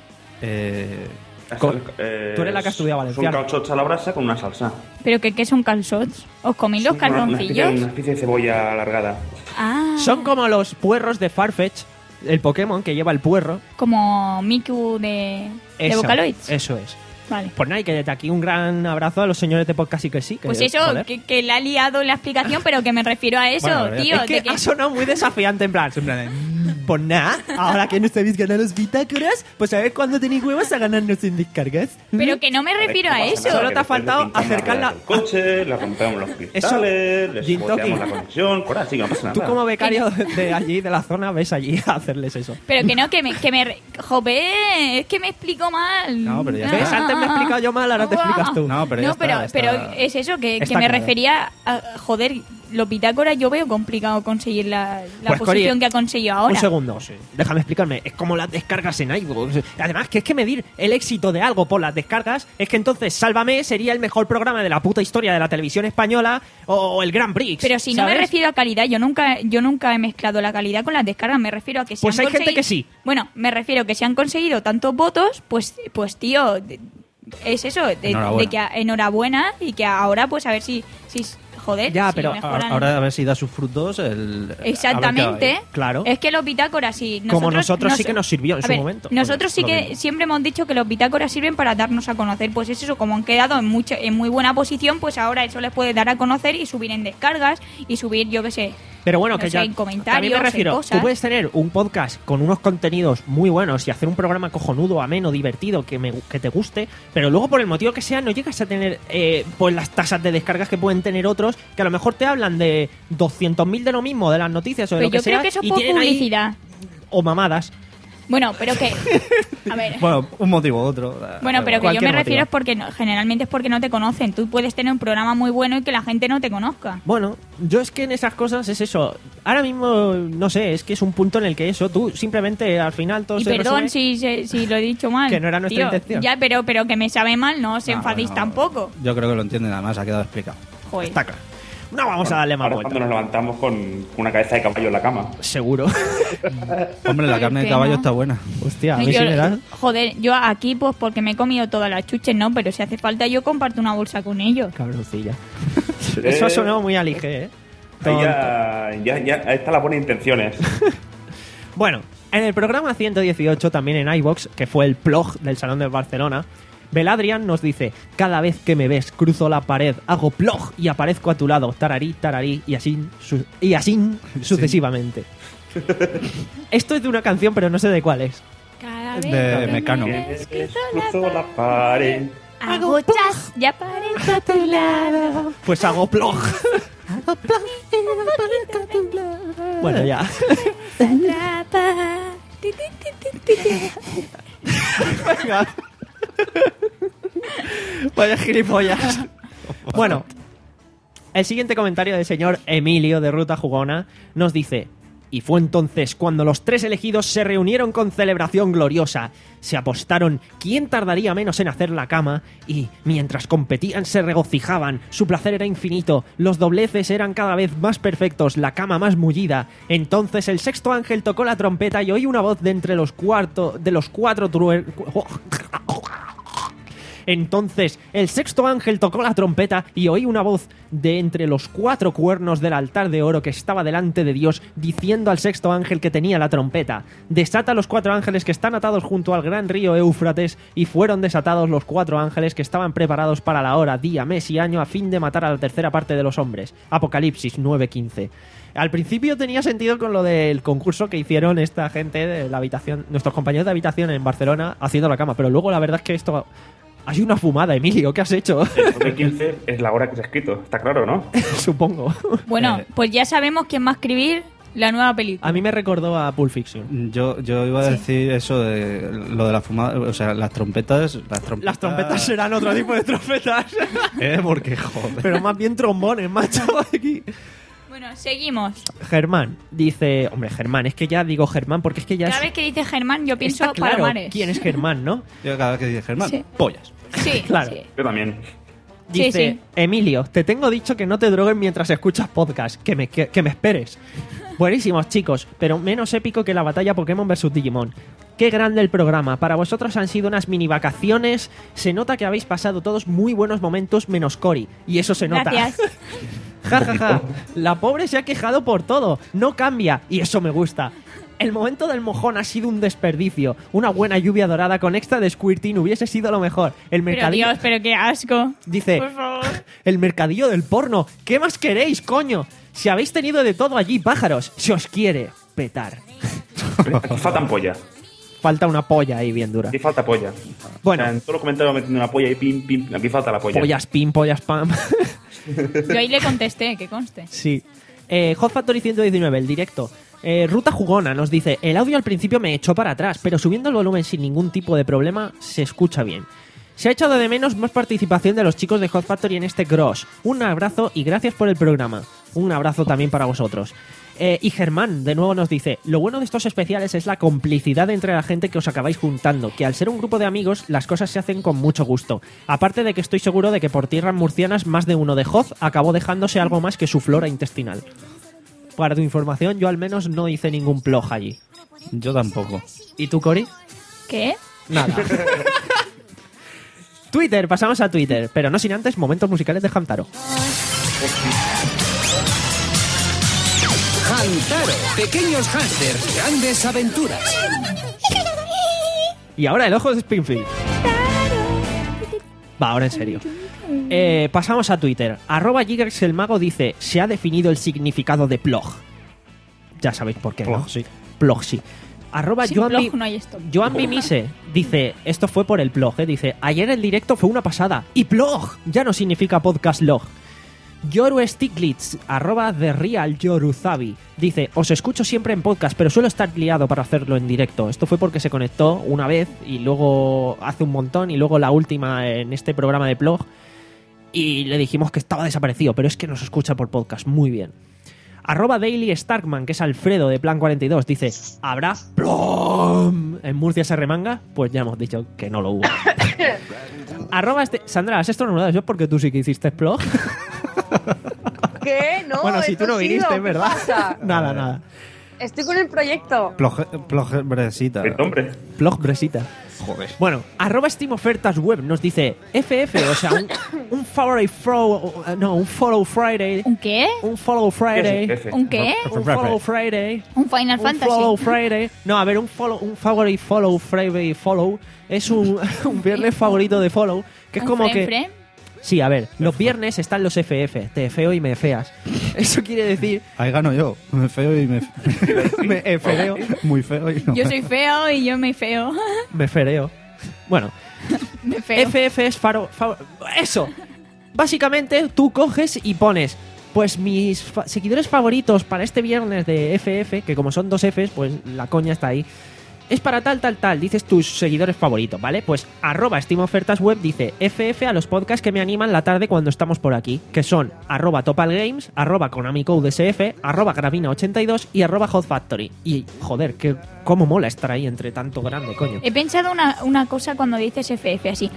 [SPEAKER 3] Eh,
[SPEAKER 2] Con-
[SPEAKER 5] Eh,
[SPEAKER 2] tú eres la que ha estudiado
[SPEAKER 5] Son
[SPEAKER 2] valenciano.
[SPEAKER 5] calzots a la brasa con una salsa.
[SPEAKER 4] Pero que qué son calzots. ¿Os coméis los
[SPEAKER 5] Una, una, especie,
[SPEAKER 4] calzoncillos?
[SPEAKER 5] una especie de cebolla alargada.
[SPEAKER 4] Ah,
[SPEAKER 2] Son como los puerros de Farfetch, el Pokémon que lleva el puerro.
[SPEAKER 4] como Miku de, de
[SPEAKER 2] Eso,
[SPEAKER 4] Vocaloids.
[SPEAKER 2] Eso es.
[SPEAKER 4] Vale.
[SPEAKER 2] Pues nada, y que desde aquí un gran abrazo a los señores de podcast y que sí. Que,
[SPEAKER 4] Pues eso,
[SPEAKER 2] joder.
[SPEAKER 4] que, que la ha liado en la explicación, pero que me refiero a eso,
[SPEAKER 3] Bueno,
[SPEAKER 4] tío.
[SPEAKER 2] es que,
[SPEAKER 4] de que-
[SPEAKER 2] ha sonado muy desafiante, en plan. en plan de, "Mm, pues nada, ahora que no sabéis ganar los bitácoras, pues a ver cuándo tenéis huevos a ganarnos en descargas.
[SPEAKER 4] Pero que no me refiero a eso.
[SPEAKER 2] Solo te ha faltado acercar la-
[SPEAKER 5] El coche, le rompemos los cristales, le
[SPEAKER 2] Gin
[SPEAKER 5] saboteamos
[SPEAKER 2] Toki.
[SPEAKER 5] la conexión. Por así no pasa nada.
[SPEAKER 2] Tú como becario de allí, de la zona, ves allí a hacerles eso.
[SPEAKER 4] Pero que no, que me... Que me re- Jope, es que me explico mal.
[SPEAKER 3] No, pero ya
[SPEAKER 2] ¿Ves?
[SPEAKER 3] está.
[SPEAKER 2] Antes me he explicado yo mal, ahora te explicas tú.
[SPEAKER 3] No, pero ya
[SPEAKER 4] No,
[SPEAKER 3] está,
[SPEAKER 4] pero,
[SPEAKER 3] está-
[SPEAKER 4] pero es eso, que, que
[SPEAKER 2] está
[SPEAKER 4] me
[SPEAKER 2] claro.
[SPEAKER 4] refería a... Joder, los bitácoras yo veo complicado conseguir la, la
[SPEAKER 2] Pues, Cori,
[SPEAKER 4] posición que ha conseguido ahora.
[SPEAKER 2] Un segundo, déjame explicarme. Es como las descargas en iVoox. Además, que es que medir el éxito de algo por las descargas es que entonces Sálvame sería el mejor programa de la puta historia de la televisión española o el Grand Prix.
[SPEAKER 4] Pero si no me
[SPEAKER 2] ¿sabes?
[SPEAKER 4] refiero a calidad, yo nunca yo nunca he mezclado la calidad con las descargas, me refiero a que si
[SPEAKER 2] Pues
[SPEAKER 4] han
[SPEAKER 2] hay gente
[SPEAKER 4] conseguido-
[SPEAKER 2] que sí.
[SPEAKER 4] Bueno, me refiero a que si han conseguido tantos votos, pues pues tío, de- es eso, de,
[SPEAKER 3] Enhorabuena.
[SPEAKER 4] de que a- enhorabuena y que ahora pues a ver si si joder,
[SPEAKER 2] Ya,
[SPEAKER 4] si
[SPEAKER 2] pero
[SPEAKER 4] mejoran.
[SPEAKER 3] Ahora a ver si da sus frutos el...
[SPEAKER 4] Exactamente.
[SPEAKER 3] a ver qué va.
[SPEAKER 2] Claro.
[SPEAKER 4] Es que los bitácoras sí. Nosotros,
[SPEAKER 2] Como nosotros sí
[SPEAKER 4] nos-
[SPEAKER 2] que nos sirvió en
[SPEAKER 4] a
[SPEAKER 2] su
[SPEAKER 4] ver,
[SPEAKER 2] momento.
[SPEAKER 4] Nosotros sí
[SPEAKER 3] Lo
[SPEAKER 4] que
[SPEAKER 3] mismo.
[SPEAKER 4] siempre hemos dicho que los bitácoras sirven para darnos a conocer. Pues es eso, como han quedado en mucho, en muy buena posición, pues ahora eso les puede dar a conocer y subir en descargas y subir, yo qué sé.
[SPEAKER 2] Pero bueno,
[SPEAKER 4] no
[SPEAKER 2] que
[SPEAKER 4] sé,
[SPEAKER 2] ya
[SPEAKER 4] en comentarios,
[SPEAKER 2] también me
[SPEAKER 4] en
[SPEAKER 2] refiero,
[SPEAKER 4] cosas.
[SPEAKER 2] tú puedes tener un podcast con unos contenidos muy buenos y hacer un programa cojonudo, ameno, divertido, que, me, que te guste, pero luego por el motivo que sea no llegas a tener eh, pues las tasas de descargas que pueden tener otros, que a lo mejor te hablan de doscientos mil de lo mismo, de las noticias o de
[SPEAKER 4] Pero
[SPEAKER 2] lo que
[SPEAKER 4] yo
[SPEAKER 2] sea,
[SPEAKER 4] creo que eso es
[SPEAKER 2] y
[SPEAKER 4] por
[SPEAKER 2] tienen ahí-
[SPEAKER 4] publicidad.
[SPEAKER 2] o mamadas.
[SPEAKER 4] Bueno, pero que... A ver...
[SPEAKER 3] Bueno, un motivo u otro.
[SPEAKER 4] Bueno, pero que yo
[SPEAKER 2] Cualquier
[SPEAKER 4] me refiero
[SPEAKER 2] motivo.
[SPEAKER 4] es porque no- generalmente es porque no te conocen. Tú puedes tener un programa muy bueno y que la gente no te conozca.
[SPEAKER 2] Bueno, yo es que en esas cosas es eso. Ahora mismo, no sé, es que es un punto en el que eso, tú simplemente al final todo
[SPEAKER 4] Y
[SPEAKER 2] se
[SPEAKER 4] perdón
[SPEAKER 2] resume-
[SPEAKER 4] si, si, si lo he dicho mal.
[SPEAKER 2] Que no era nuestra
[SPEAKER 4] Tío,
[SPEAKER 2] intención.
[SPEAKER 4] Ya, pero, pero que me sabe mal, no os
[SPEAKER 3] Ah,
[SPEAKER 4] enfadéis
[SPEAKER 3] bueno.
[SPEAKER 4] tampoco.
[SPEAKER 3] Yo creo que lo entienden, además ha quedado explicado.
[SPEAKER 4] Joder.
[SPEAKER 2] Está claro. No vamos a darle más
[SPEAKER 5] Ahora es
[SPEAKER 2] vueltas.
[SPEAKER 5] cuando nos levantamos con una cabeza de caballo en la cama.
[SPEAKER 2] Seguro.
[SPEAKER 3] Hombre, la carne de
[SPEAKER 4] que
[SPEAKER 3] caballo
[SPEAKER 4] no.
[SPEAKER 3] está buena.
[SPEAKER 2] Hostia, a
[SPEAKER 4] No,
[SPEAKER 2] mí
[SPEAKER 4] yo-
[SPEAKER 2] sí me das.
[SPEAKER 4] Joder, yo aquí pues porque me he comido todas las chuches, no, pero si hace falta yo comparto una bolsa con ellos.
[SPEAKER 2] Cabroncilla. Eso ha sonado muy alige, ¿eh?
[SPEAKER 5] Ahí ya, ya, ya, ahí está la buena intenciones.
[SPEAKER 2] Bueno, en el programa ciento dieciocho, también en iVox, que fue el plog del Salón de Barcelona, Beladrian nos dice: cada vez que me ves cruzo la pared, hago plog y aparezco a tu lado, tararí, tararí, y así, su- y así sucesivamente. Esto es de una canción, pero no sé de cuál es.
[SPEAKER 4] Cada
[SPEAKER 3] De
[SPEAKER 4] vez que me
[SPEAKER 3] Mecano.
[SPEAKER 4] ves,
[SPEAKER 5] Cruzo la pared.
[SPEAKER 4] hago chas, ya aparezco a tu lado.
[SPEAKER 2] Pues hago plog. Bueno, ya.
[SPEAKER 4] Atrapa. Ti, ti, ti, ti, ti.
[SPEAKER 2] Venga. Vaya gilipollas. Bueno, el siguiente comentario del señor Emilio de Ruta Jugona nos dice: y fue entonces cuando los tres elegidos se reunieron con celebración gloriosa, se apostaron quién tardaría menos en hacer la cama y, mientras competían, se regocijaban, su placer era infinito, los dobleces eran cada vez más perfectos, la cama más mullida. Entonces el sexto ángel tocó la trompeta y oí una voz de entre los cuarto, de los cuatro truer... Entonces el sexto ángel tocó la trompeta y oí una voz de entre los cuatro cuernos del altar de oro que estaba delante de Dios, diciendo al sexto ángel que tenía la trompeta: desata los cuatro ángeles que están atados junto al gran río Éufrates. Y fueron desatados los cuatro ángeles que estaban preparados para la hora, día, mes y año a fin de matar a la tercera parte de los hombres. Apocalipsis nueve quince. Al principio tenía sentido con lo del concurso que hicieron esta gente de la habitación, nuestros compañeros de habitación en Barcelona haciendo la cama, pero luego la verdad es que esto... Hay una fumada, Emilio, ¿qué has hecho?
[SPEAKER 5] El nueve quince es la hora que se ha escrito, está claro, ¿no?
[SPEAKER 2] Supongo.
[SPEAKER 4] Bueno, pues ya sabemos quién va a escribir la nueva película.
[SPEAKER 2] A mí me recordó a Pulp Fiction.
[SPEAKER 3] Yo, yo iba a
[SPEAKER 4] Sí.
[SPEAKER 3] decir eso de lo de la fumada, o sea, las trompetas... Las trompetas,
[SPEAKER 2] Las trompetas serán otro tipo de trompetas.
[SPEAKER 3] ¿Eh? Porque, joder.
[SPEAKER 2] Pero más bien trombones, macho, aquí.
[SPEAKER 4] Bueno, seguimos.
[SPEAKER 2] Germán dice... Hombre, Germán, es que ya digo Germán porque es que ya
[SPEAKER 4] Cada
[SPEAKER 2] es...
[SPEAKER 4] vez que dice Germán yo pienso
[SPEAKER 2] Está claro
[SPEAKER 4] Palomares.
[SPEAKER 2] quién es Germán, ¿no?
[SPEAKER 3] Yo cada vez que dice Germán,
[SPEAKER 4] Sí.
[SPEAKER 3] pollas.
[SPEAKER 4] Sí,
[SPEAKER 2] Claro.
[SPEAKER 4] sí.
[SPEAKER 5] Yo también.
[SPEAKER 2] Dice,
[SPEAKER 4] Sí, sí.
[SPEAKER 2] Emilio, te tengo dicho que no te droguen mientras escuchas podcast, que me, que, que me esperes. Buenísimos, chicos, pero menos épico que la batalla Pokémon versus Digimon. Qué grande el programa, para vosotros han sido unas mini vacaciones, se nota que habéis pasado todos muy buenos momentos menos Cory, y eso se nota.
[SPEAKER 4] Gracias.
[SPEAKER 2] Ja, ja, ja. La pobre se ha quejado por todo, no cambia, y eso me gusta. El momento del mojón ha sido un desperdicio. Una buena lluvia dorada con extra de squirting hubiese sido lo mejor. El
[SPEAKER 4] Pero
[SPEAKER 2] mercadillo...
[SPEAKER 4] Dios, pero qué asco.
[SPEAKER 2] Dice,
[SPEAKER 4] Por favor.
[SPEAKER 2] el mercadillo del porno. ¿Qué más queréis, coño? Si habéis tenido de todo allí, pájaros, se os quiere petar.
[SPEAKER 5] Aquí faltan polla.
[SPEAKER 2] Falta una polla ahí bien dura.
[SPEAKER 5] Aquí falta polla.
[SPEAKER 2] Bueno.
[SPEAKER 5] O sea, en todos los comentarios metiendo una polla y pim, pim. Aquí falta la polla.
[SPEAKER 2] Pollas pim, pollas pam.
[SPEAKER 4] Yo ahí le contesté, que conste.
[SPEAKER 2] Sí. Eh, Hot Factory ciento diecinueve, el directo. Eh, Ruta Jugona nos dice: el audio al principio me echó para atrás, pero subiendo el volumen sin ningún tipo de problema se escucha bien. Se ha echado de menos más participación de los chicos de Hot Factory en este cross. Un abrazo y gracias por el programa. Un abrazo también para vosotros. Eh, y Germán de nuevo nos dice: lo bueno de estos especiales es la complicidad entre la gente que os acabáis juntando, que al ser un grupo de amigos las cosas se hacen con mucho gusto. Aparte de que estoy seguro de que por tierras murcianas más de uno de Hoth acabó dejándose algo más que su flora intestinal. Para tu información, yo al menos no hice ningún plog allí.
[SPEAKER 3] Yo tampoco.
[SPEAKER 2] ¿Y tú, Cory?
[SPEAKER 4] ¿Qué?
[SPEAKER 2] Nada. Twitter, pasamos a Twitter, pero no sin antes momentos musicales de Hamtaro.
[SPEAKER 16] Hamtaro, pequeños hámsters, grandes aventuras.
[SPEAKER 2] Y ahora el ojo de Springfield. Va, ahora en serio. Eh, pasamos a Twitter. Arroba Gigax el Mago dice: se ha definido el significado de plog. Ya sabéis por qué, ¿no?
[SPEAKER 3] Plog, sí.
[SPEAKER 2] Plog, sí. Arroba
[SPEAKER 4] Sin
[SPEAKER 2] Joan,
[SPEAKER 4] blog
[SPEAKER 2] Bi-
[SPEAKER 4] no hay esto.
[SPEAKER 2] Joan Bimise dice: esto fue por el plog, ¿eh? Dice: ayer el directo fue una pasada. Y plog ya no significa podcast log. Yoru Stiglitz, arroba The Real Yoruzabi, dice: os escucho siempre en podcast, pero suelo estar liado para hacerlo en directo. Esto fue porque se conectó una vez y luego hace un montón y luego la última en este programa de Plog y le dijimos que estaba desaparecido, pero es que nos escucha por podcast. Muy bien. Arroba Daily Starkman, que es Alfredo de Plan cuarenta y dos, dice: ¿habrá plom en Murcia se remanga? Pues ya hemos dicho que no lo hubo. Arroba este... Sandra, ¿has estornudado yo porque tú sí que hiciste plog?
[SPEAKER 6] ¿Qué? No,
[SPEAKER 2] bueno, si
[SPEAKER 6] eso
[SPEAKER 2] tú no
[SPEAKER 6] he sido,
[SPEAKER 2] viniste,
[SPEAKER 6] ¿qué
[SPEAKER 2] ¿verdad?
[SPEAKER 6] pasa?
[SPEAKER 2] Nada, nada.
[SPEAKER 6] Estoy con el proyecto.
[SPEAKER 3] Plog, plog bresita.
[SPEAKER 5] ¿Qué nombre?
[SPEAKER 2] Plog bresita.
[SPEAKER 3] Joder.
[SPEAKER 2] Bueno, arroba Steam Ofertas Web nos dice F F, o sea, un, un favorite fro, no, un follow Friday.
[SPEAKER 4] ¿Un qué?
[SPEAKER 2] Un follow Friday.
[SPEAKER 5] ¿Qué es F?
[SPEAKER 4] ¿Un qué?
[SPEAKER 2] Un follow Friday.
[SPEAKER 4] Un Final
[SPEAKER 2] Un
[SPEAKER 4] Fantasy.
[SPEAKER 2] follow Friday. No, a ver, un follow, un favorite follow Friday follow es un, un viernes favorito de follow, que es
[SPEAKER 4] ¿Un
[SPEAKER 2] como
[SPEAKER 4] frame,
[SPEAKER 2] que
[SPEAKER 4] frame?
[SPEAKER 2] sí, a ver, los viernes están los F F, te feo y me feas. Eso quiere decir
[SPEAKER 3] Ahí gano yo. Me feo y me...
[SPEAKER 2] me fereo,
[SPEAKER 3] Muy feo y no.
[SPEAKER 4] Yo soy feo y yo me feo.
[SPEAKER 2] me fereo. Bueno,
[SPEAKER 4] me feo.
[SPEAKER 2] F F es faro, faro- eso. Básicamente tú coges y pones pues mis fa- seguidores favoritos para este viernes de F F, que como son dos Fs, pues la coña está ahí. Es para tal, tal, tal, dices tus seguidores favoritos, ¿vale? Pues arroba Steam Ofertas Web dice F F a los podcasts que me animan la tarde cuando estamos por aquí, que son arroba Topal Games, arroba Konami Code S F, arroba Gravina ochenta y dos y arroba Hot Factory. Y joder, que cómo mola estar ahí entre tanto grande, coño.
[SPEAKER 4] He pensado una, una cosa cuando dices F F así.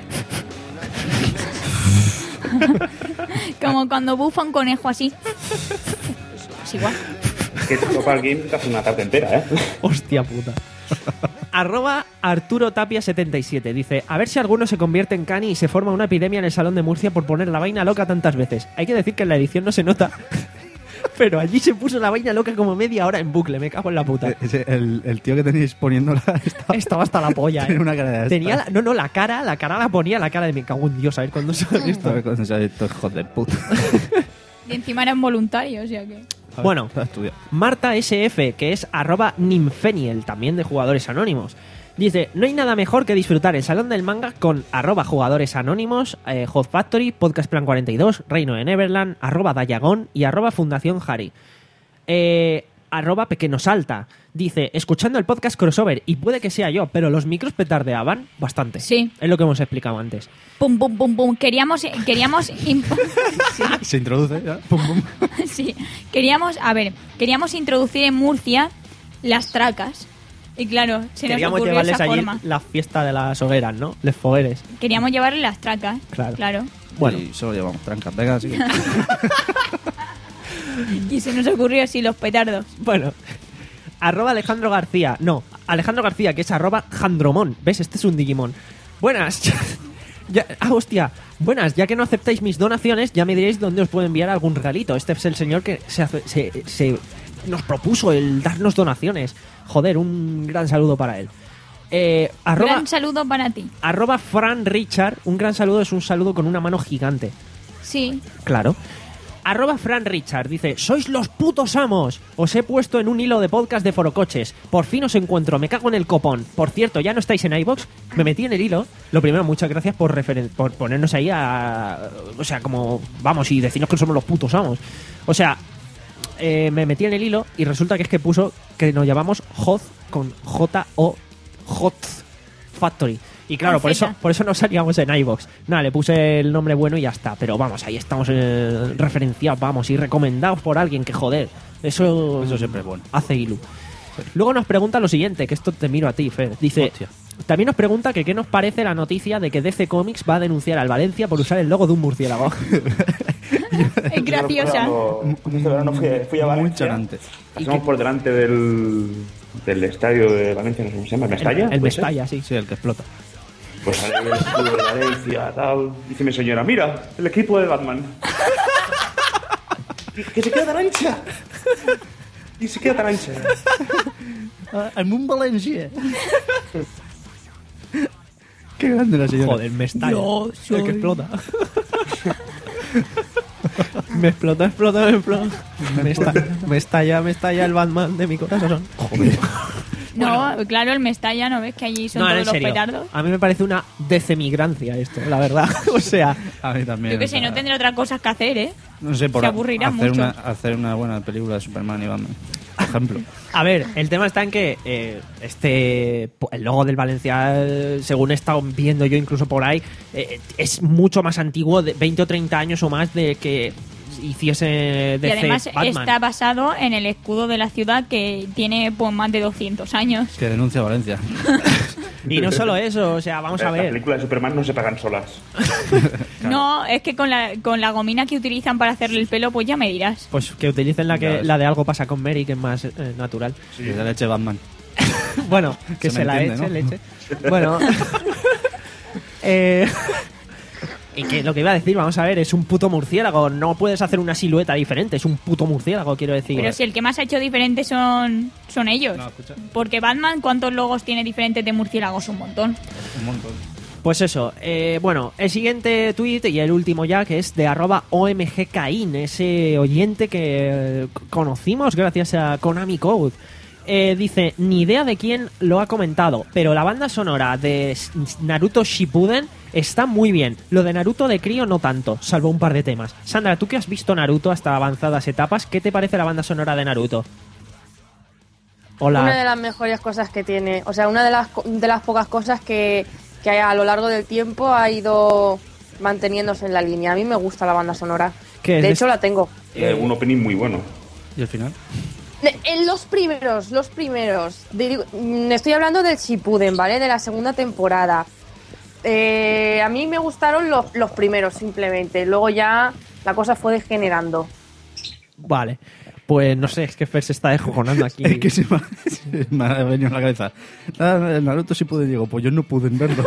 [SPEAKER 4] Como cuando bufa un conejo así. Es igual.
[SPEAKER 5] Que Topal Game te hace una tarde entera, ¿eh?
[SPEAKER 2] Hostia puta. Arroba Arturo Tapia setenta y siete dice: a ver si alguno se convierte en cani y se forma una epidemia en el Salón de Murcia por poner la vaina loca tantas veces. Hay que decir que en la edición no se nota, pero allí se puso la vaina loca como media hora en bucle. Me cago en la puta.
[SPEAKER 3] Ese- el, el tío que tenéis poniéndola estaba,
[SPEAKER 2] Estaba hasta la polla, ¿eh?
[SPEAKER 3] Tiene una cara de esta.
[SPEAKER 2] Tenía la- no, no, la cara, la cara la ponía la cara de me cago en Dios, a ver cuándo sale
[SPEAKER 3] A
[SPEAKER 2] esto.
[SPEAKER 3] ver cuándo sale esto, hijo de puta.
[SPEAKER 4] Y encima eran voluntarios, o sea que...
[SPEAKER 2] Bueno,
[SPEAKER 3] Ha estudiado.
[SPEAKER 2] Marta S F, que es arroba Nimfeniel, también de Jugadores Anónimos, dice: no hay nada mejor que disfrutar el Salón del Manga con arroba Jugadores Anónimos, eh, Hot Factory, Podcast Plan cuarenta y dos, Reino de Neverland, arroba Dayagon y arroba Fundación Harry. Eh, arroba Pequeño Salta dice: escuchando el podcast crossover, y puede que sea yo, pero los micros petardeaban bastante.
[SPEAKER 4] Sí.
[SPEAKER 2] Es lo que hemos explicado antes.
[SPEAKER 4] Pum, pum, pum, pum. Queríamos... Queríamos... imp-
[SPEAKER 3] Se introduce ya. Pum, pum.
[SPEAKER 4] sí. Queríamos... A ver, queríamos introducir en Murcia las tracas. Y claro, se nos
[SPEAKER 2] Queríamos
[SPEAKER 4] ocurrió
[SPEAKER 2] llevarles
[SPEAKER 4] esa
[SPEAKER 2] allí
[SPEAKER 4] forma.
[SPEAKER 2] la fiesta de las hogueras, ¿no? Les fogueres.
[SPEAKER 4] Queríamos llevarle las tracas.
[SPEAKER 2] Claro.
[SPEAKER 4] Claro.
[SPEAKER 2] Bueno.
[SPEAKER 3] Y solo llevamos trancas. Venga, sigue.
[SPEAKER 4] Y se nos ocurrió así los petardos.
[SPEAKER 2] Bueno, arroba Alejandro García. No, Alejandro García, que es arroba Jandromón. ¿Ves? Este es un Digimon. Buenas. Ya, ah, hostia. Buenas, ya que no aceptáis mis donaciones, ya me diréis dónde os puedo enviar algún regalito. Este es el señor que se, hace- se, se nos propuso el darnos donaciones. Joder, un gran saludo para él. Eh, arroba,
[SPEAKER 4] Gran saludo para ti.
[SPEAKER 2] arroba Fran Richard. Un gran saludo es un saludo con una mano gigante.
[SPEAKER 4] Sí.
[SPEAKER 2] Claro. Arroba Fran Richard dice: sois los putos amos. Os he puesto en un hilo de podcast de Forocoches. Por fin os encuentro, me cago en el copón. Por cierto, ya no estáis en iVoox. Me metí en el hilo. Lo primero, muchas gracias por, referen- por ponernos ahí a... O sea, como... Vamos, y decirnos que somos los putos amos. O sea, eh, me metí en el hilo y resulta que es que puso que nos llamamos Hot con J O Hot Factory. Y claro,
[SPEAKER 4] Con
[SPEAKER 2] por
[SPEAKER 4] Z.
[SPEAKER 2] eso, por eso no salíamos en iVoox. Nada, le puse el nombre bueno y ya está. Pero vamos, ahí estamos eh, referenciados, vamos, y recomendados por alguien que joder. Eso,
[SPEAKER 3] Eso siempre es bueno.
[SPEAKER 2] Hace ilu. Luego nos pregunta lo siguiente, que esto te miro a ti, Fer. Dice, también nos pregunta que qué nos parece la noticia de que D C Comics va a denunciar al Valencia por usar el logo de un murciélago.
[SPEAKER 4] Es graciosa.
[SPEAKER 5] Este verano fui, fui a Valencia.
[SPEAKER 3] Muy chorante.
[SPEAKER 5] Pasamos por delante del, del estadio de Valencia, no sé cómo se llama, ¿el Mestalla?
[SPEAKER 2] El, el
[SPEAKER 5] ¿Puede ser?
[SPEAKER 2] Mestalla, sí.
[SPEAKER 3] Sí, el que explota.
[SPEAKER 5] Pues sale el escudo de Valencia, tal. Dice mi señora: mira, el equipo de Batman. que, que se queda tan ancha. Y se queda tan ancha.
[SPEAKER 3] El mundo Valencia. Qué grande la señora.
[SPEAKER 2] Joder, Mestalla.
[SPEAKER 4] Yo soy-
[SPEAKER 2] El que explota. me explota, explota, me explota. Me estalla, me estalla el Batman de mi corazón.
[SPEAKER 3] Joder.
[SPEAKER 4] No, claro, el Mestalla, ¿no ves que allí son
[SPEAKER 2] No,
[SPEAKER 4] todos
[SPEAKER 2] en
[SPEAKER 4] los
[SPEAKER 2] serio.
[SPEAKER 4] petardos?
[SPEAKER 2] A mí me parece una decemigrancia esto, la verdad. O sea,
[SPEAKER 3] a mí también.
[SPEAKER 4] Yo que sé, no tendré otras cosas que hacer, ¿eh?
[SPEAKER 3] No sé, por
[SPEAKER 4] Se aburrirán
[SPEAKER 3] hacer
[SPEAKER 4] mucho.
[SPEAKER 3] una, hacer una buena película de Superman y Batman, por ejemplo.
[SPEAKER 2] a ver, el tema está en que eh, este el logo del Valencia, eh, según he estado viendo yo incluso por ahí, eh, es mucho más antiguo, de veinte o treinta años o más de que hiciese D C
[SPEAKER 4] Y además
[SPEAKER 2] Batman.
[SPEAKER 4] está basado en el escudo de la ciudad que tiene pues más de doscientos años.
[SPEAKER 3] Que denuncia a Valencia.
[SPEAKER 2] Y no solo eso, o sea, vamos a
[SPEAKER 5] Las
[SPEAKER 2] ver.
[SPEAKER 5] películas de Superman no se pagan solas.
[SPEAKER 4] No, es que con la, con la gomina que utilizan para hacerle el pelo, pues ya me dirás.
[SPEAKER 2] Pues que utilicen la que la de Algo pasa con Mary, que es más eh, natural.
[SPEAKER 3] Sí, de leche Batman.
[SPEAKER 2] Bueno, que se,
[SPEAKER 3] Se me
[SPEAKER 2] la
[SPEAKER 3] entiende,
[SPEAKER 2] eche,
[SPEAKER 3] ¿no?
[SPEAKER 2] leche. Bueno. eh, y que lo que iba a decir, vamos a ver, es un puto murciélago. No puedes hacer una silueta diferente, es un puto murciélago, quiero decir.
[SPEAKER 4] Pero si el que más ha hecho diferente son, son ellos. Porque Batman, ¿cuántos logos tiene diferentes de murciélagos? Un montón.
[SPEAKER 3] Un montón.
[SPEAKER 2] Pues eso, eh, bueno, el siguiente tuit y el último ya, que es de arroba omgcain, ese oyente que eh, conocimos gracias a Konami Code. Eh, dice, ni idea de quién lo ha comentado, pero la banda sonora de Naruto Shippuden está muy bien. Lo de Naruto de crío no tanto, salvo un par de temas. Sandra, tú que has visto Naruto hasta avanzadas etapas, ¿qué te parece la banda sonora de Naruto? Hola.
[SPEAKER 6] Una de las mejores cosas que tiene, o sea, una de las, de las pocas cosas que, que a lo largo del tiempo ha ido manteniéndose en la línea. A mí me gusta la banda sonora.
[SPEAKER 2] ¿Qué es?
[SPEAKER 6] De hecho, la tengo.
[SPEAKER 5] Eh, un opening muy bueno.
[SPEAKER 3] ¿Y al final?
[SPEAKER 6] En los primeros, los primeros. Digo, mm, estoy hablando del Shippuden, ¿vale? De la segunda temporada. Eh, a mí me gustaron los, los primeros, simplemente. Luego ya la cosa fue degenerando.
[SPEAKER 2] Vale. Pues no sé, es que Fer se está descojonando aquí.
[SPEAKER 3] Es que se me, se me ha venido en la cabeza. Ah, el Naruto sí pude, digo, pues yo no pude verlo.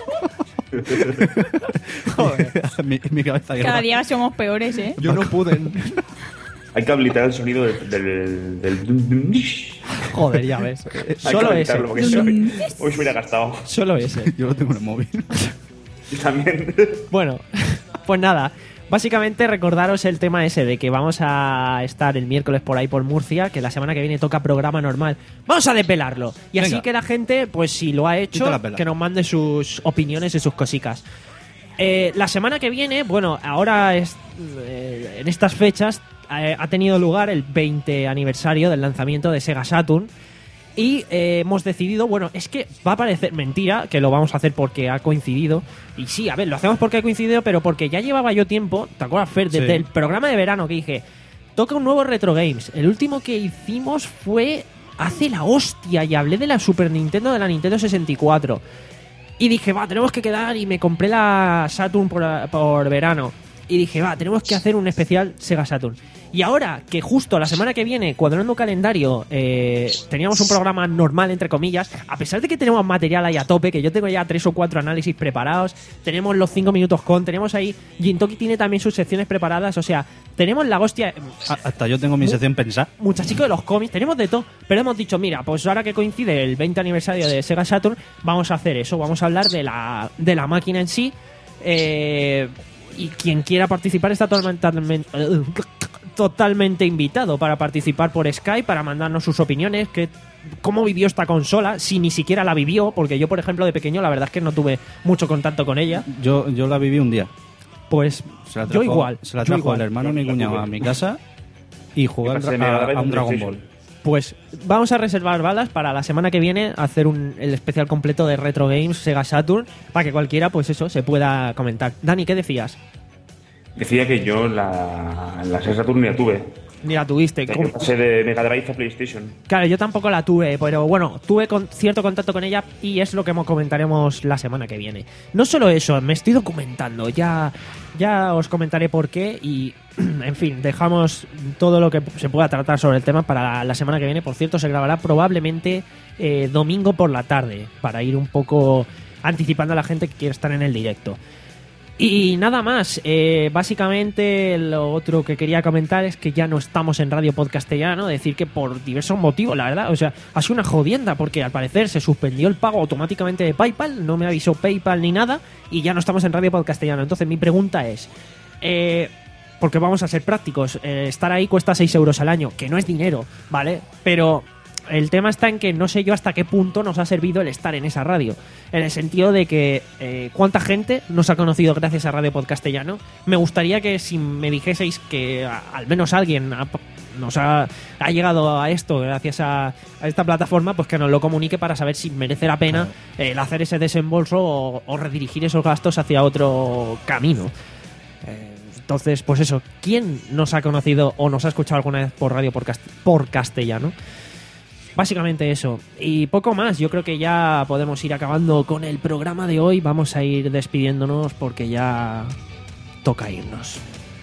[SPEAKER 2] Joder.
[SPEAKER 3] mi, mi cabeza
[SPEAKER 4] Cada
[SPEAKER 3] guerra.
[SPEAKER 4] día somos peores, ¿eh?
[SPEAKER 2] Yo no pude.
[SPEAKER 5] Hay que habilitar el sonido del... del, del, del...
[SPEAKER 2] Joder, ya ves.
[SPEAKER 5] Hay
[SPEAKER 2] Solo
[SPEAKER 5] que
[SPEAKER 2] ese.
[SPEAKER 5] habilitarlo, porque si no, hoy se hubiera gastado.
[SPEAKER 2] Solo ese.
[SPEAKER 3] Yo lo tengo en el móvil.
[SPEAKER 5] Yo también.
[SPEAKER 2] Bueno, pues nada. Básicamente recordaros el tema ese de que vamos a estar el miércoles por ahí por Murcia, que la semana que viene toca programa normal. Vamos a depelarlo. Y así
[SPEAKER 3] Venga.
[SPEAKER 2] que la gente, pues si lo ha hecho,
[SPEAKER 3] Quita la pela.
[SPEAKER 2] que nos mande sus opiniones y sus cosicas. Eh, la semana que viene, bueno, ahora es, eh, en estas fechas eh, ha tenido lugar el veinte aniversario del lanzamiento de Sega Saturn. Y eh, hemos decidido, bueno, es que va a parecer mentira que lo vamos a hacer porque ha coincidido. Y sí, a ver, lo hacemos porque ha coincidido, pero porque ya llevaba yo tiempo, ¿te acuerdas, Fer? Desde
[SPEAKER 3] Sí.
[SPEAKER 2] el programa de verano que dije, toca un nuevo Retro Games. El último que hicimos fue hace la hostia y hablé de la Super Nintendo, de la Nintendo sesenta y cuatro. Y dije, va, tenemos que quedar, y me compré la Saturn por, por verano. Y dije, va, tenemos que hacer un especial Sega Saturn. Y ahora que justo la semana que viene, cuadrando calendario, eh, teníamos un programa normal, entre comillas, a pesar de que tenemos material ahí a tope, que yo tengo ya tres o cuatro análisis preparados, tenemos los cinco minutos con, tenemos ahí, Gintoki tiene también sus secciones preparadas, o sea, tenemos la hostia...
[SPEAKER 3] A- Hasta yo tengo mi sección pensada.
[SPEAKER 2] Muchachico de los cómics, tenemos de todo, pero hemos dicho, mira, pues ahora que coincide el veinte aniversario de Sega Saturn, vamos a hacer eso, vamos a hablar de la, de la máquina en sí, eh, y quien quiera participar está totalmente, totalmente invitado para participar por Skype, para mandarnos sus opiniones, que cómo vivió esta consola, si ni siquiera la vivió, porque yo, por ejemplo, de pequeño, la verdad es que no tuve mucho contacto con ella.
[SPEAKER 3] Yo, yo la viví un día.
[SPEAKER 2] Pues
[SPEAKER 3] Se la
[SPEAKER 2] yo
[SPEAKER 3] trajo-
[SPEAKER 2] igual.
[SPEAKER 3] Se la
[SPEAKER 2] yo
[SPEAKER 3] trajo
[SPEAKER 2] igual.
[SPEAKER 3] el hermano de mi cuñado a mi casa y jugué
[SPEAKER 5] ¿Qué
[SPEAKER 3] al-
[SPEAKER 5] pasa, Mega
[SPEAKER 3] a,
[SPEAKER 5] Drive
[SPEAKER 3] a un
[SPEAKER 5] o
[SPEAKER 3] Dragon
[SPEAKER 5] PlayStation?
[SPEAKER 3] Ball.
[SPEAKER 2] Pues vamos a reservar balas para la semana que viene hacer un, el especial completo de Retro Games Sega Saturn para que cualquiera, pues eso, se pueda comentar. Dani, ¿qué decías?
[SPEAKER 5] Decía que yo la, la Sega Saturn ni la tuve.
[SPEAKER 2] Ni la tuviste.
[SPEAKER 5] De que
[SPEAKER 2] ¿Cómo?
[SPEAKER 5] pasé de Mega Drive a PlayStation.
[SPEAKER 2] Claro, yo tampoco la tuve, pero bueno, tuve con cierto contacto con ella y es lo que comentaremos la semana que viene. No solo eso, me estoy documentando, ya, ya os comentaré por qué y, en fin, dejamos todo lo que se pueda tratar sobre el tema para la semana que viene. Por cierto, se grabará probablemente eh, domingo por la tarde, para ir un poco anticipando a la gente que quiere estar en el directo. Y nada más, eh, básicamente lo otro que quería comentar es que ya no estamos en Radio Podcastellano, decir que por diversos motivos, la verdad, o sea, ha sido una jodienda porque al parecer se suspendió el pago automáticamente de PayPal, no me avisó PayPal ni nada y ya no estamos en Radio Podcastellano. Entonces mi pregunta es, eh, porque vamos a ser prácticos, eh, estar ahí cuesta seis euros al año, que no es dinero, ¿vale? Pero el tema está en que no sé yo hasta qué punto nos ha servido el estar en esa radio. En el sentido de que eh, cuánta gente nos ha conocido gracias a Radio Podcastellano. Me gustaría que si me dijeseis que a, al menos alguien ha, nos ha, ha llegado a esto gracias a, a esta plataforma, pues que nos lo comunique para saber si merece la pena eh, el hacer ese desembolso o, o redirigir esos gastos hacia otro camino. Eh, entonces, pues eso, ¿quién nos ha conocido o nos ha escuchado alguna vez por radio por, cast- por castellano? Básicamente eso. Y poco más. Yo creo que ya podemos ir acabando con el programa de hoy. Vamos a ir despidiéndonos porque ya toca irnos.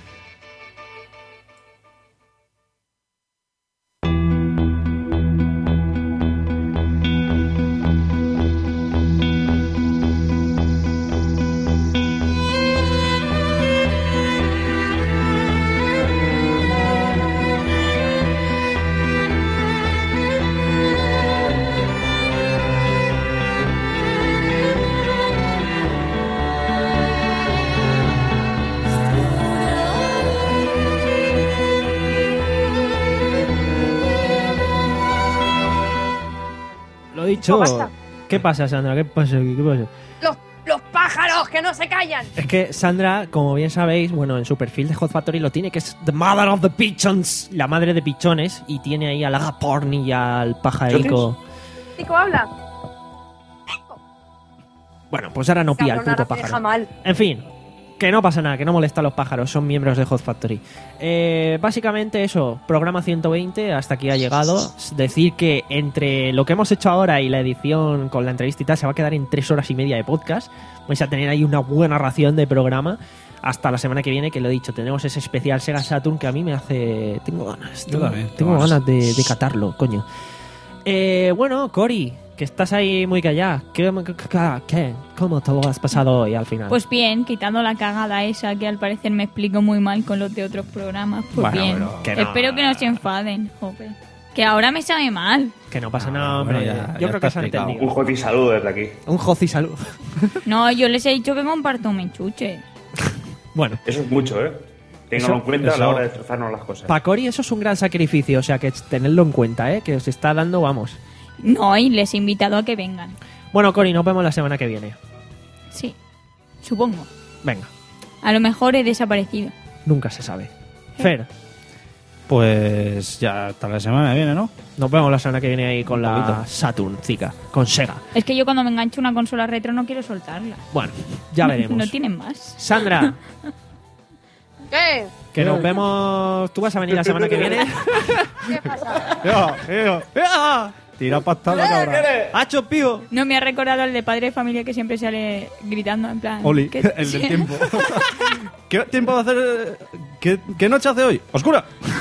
[SPEAKER 2] Dicho. ¿Qué pasa, Sandra? ¿Qué pasa? ¿Qué pasa?
[SPEAKER 6] Los, los pájaros que no se callan.
[SPEAKER 2] Es que Sandra, como bien sabéis, bueno, en su perfil de Hot Factory lo tiene, que es The Mother of the Pigeons, la madre de pichones, y tiene ahí al agaporni y al pajarico.
[SPEAKER 6] Chico, habla.
[SPEAKER 2] Bueno, pues ahora no pilla el puto pájaro.
[SPEAKER 6] Mal.
[SPEAKER 2] En fin, que no pasa nada, que no molesta a los pájaros, son miembros de Hot Factory. Eh, básicamente eso, programa ciento veinte, hasta aquí ha llegado. Es decir que entre lo que hemos hecho ahora y la edición con la entrevista y tal, se va a quedar en tres horas y media de podcast. Vais a tener ahí una buena ración de programa. Hasta la semana que viene, que lo he dicho, tenemos ese especial Sega Saturn que a mí me hace... Tengo ganas, tengo,
[SPEAKER 3] también,
[SPEAKER 2] tengo ganas de, de catarlo, coño. Eh, bueno, Cory, que estás ahí muy callada. ¿Qué, qué, qué? ¿Cómo te lo has pasado hoy al final?
[SPEAKER 4] Pues bien, quitando la cagada esa que al parecer me explico muy mal con los de otros programas. Pues
[SPEAKER 2] Bueno,
[SPEAKER 4] bien.
[SPEAKER 2] bueno, que no.
[SPEAKER 4] Espero que no se enfaden, jope. Que ahora me sabe mal.
[SPEAKER 2] Que no pasa nada, hombre.
[SPEAKER 3] bueno, ya-
[SPEAKER 2] Yo
[SPEAKER 3] ya
[SPEAKER 2] creo que
[SPEAKER 3] está
[SPEAKER 2] se han
[SPEAKER 3] explicado.
[SPEAKER 2] entendido.
[SPEAKER 5] Un joti salud desde aquí.
[SPEAKER 2] Un joci salud.
[SPEAKER 4] No, yo les he dicho que comparto un menchuche.
[SPEAKER 2] Bueno,
[SPEAKER 5] Eso es mucho, ¿eh? Ténganlo
[SPEAKER 2] Eso-
[SPEAKER 5] en cuenta a la
[SPEAKER 2] eso-
[SPEAKER 5] hora de destrozarnos las cosas.
[SPEAKER 2] para Cory eso es un gran sacrificio, o sea que tenedlo en cuenta, ¿eh? Que os está dando, vamos.
[SPEAKER 4] No, y les he invitado a que vengan.
[SPEAKER 2] Bueno, Cory, nos vemos la semana que viene.
[SPEAKER 4] Sí, supongo.
[SPEAKER 2] Venga,
[SPEAKER 4] A lo mejor he desaparecido.
[SPEAKER 2] nunca se sabe. Fer,
[SPEAKER 3] Pues ya hasta la semana que viene, ¿no?
[SPEAKER 2] nos vemos la semana que viene ahí con
[SPEAKER 3] Un
[SPEAKER 2] la
[SPEAKER 3] poquito.
[SPEAKER 2] Saturn, chica, con Sega.
[SPEAKER 4] Es que yo cuando me engancho una consola retro no quiero soltarla.
[SPEAKER 2] Bueno, ya
[SPEAKER 4] No-
[SPEAKER 2] veremos.
[SPEAKER 4] No tienen más.
[SPEAKER 2] Sandra,
[SPEAKER 6] ¿Qué?
[SPEAKER 2] que nos vemos... ¿Tú vas a venir la semana que viene?
[SPEAKER 6] ¿Qué pasa?
[SPEAKER 3] ¡Ya, ya, ya! Tira pastada, cabrón.
[SPEAKER 2] ¡Hacho, pío!
[SPEAKER 4] No me ha recordado el de padre de familia que siempre sale gritando en plan...
[SPEAKER 3] Oli,
[SPEAKER 4] ¿qué-
[SPEAKER 3] el del tiempo. ¿Qué tiempo va a hacer? ¿Qué, qué noche hace hoy? ¡Oscura!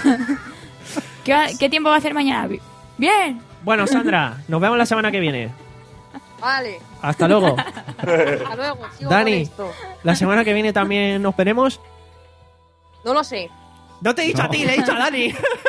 [SPEAKER 4] ¿Qué, va- qué tiempo va a hacer mañana? Bien.
[SPEAKER 2] Bueno, Sandra, nos vemos la semana que viene.
[SPEAKER 6] Vale.
[SPEAKER 2] Hasta luego.
[SPEAKER 6] Hasta luego. Sigo con
[SPEAKER 2] Dani,
[SPEAKER 6] esto.
[SPEAKER 2] la semana que viene también nos veremos.
[SPEAKER 6] No lo sé.
[SPEAKER 2] No te he dicho a ti, le he dicho a Dani.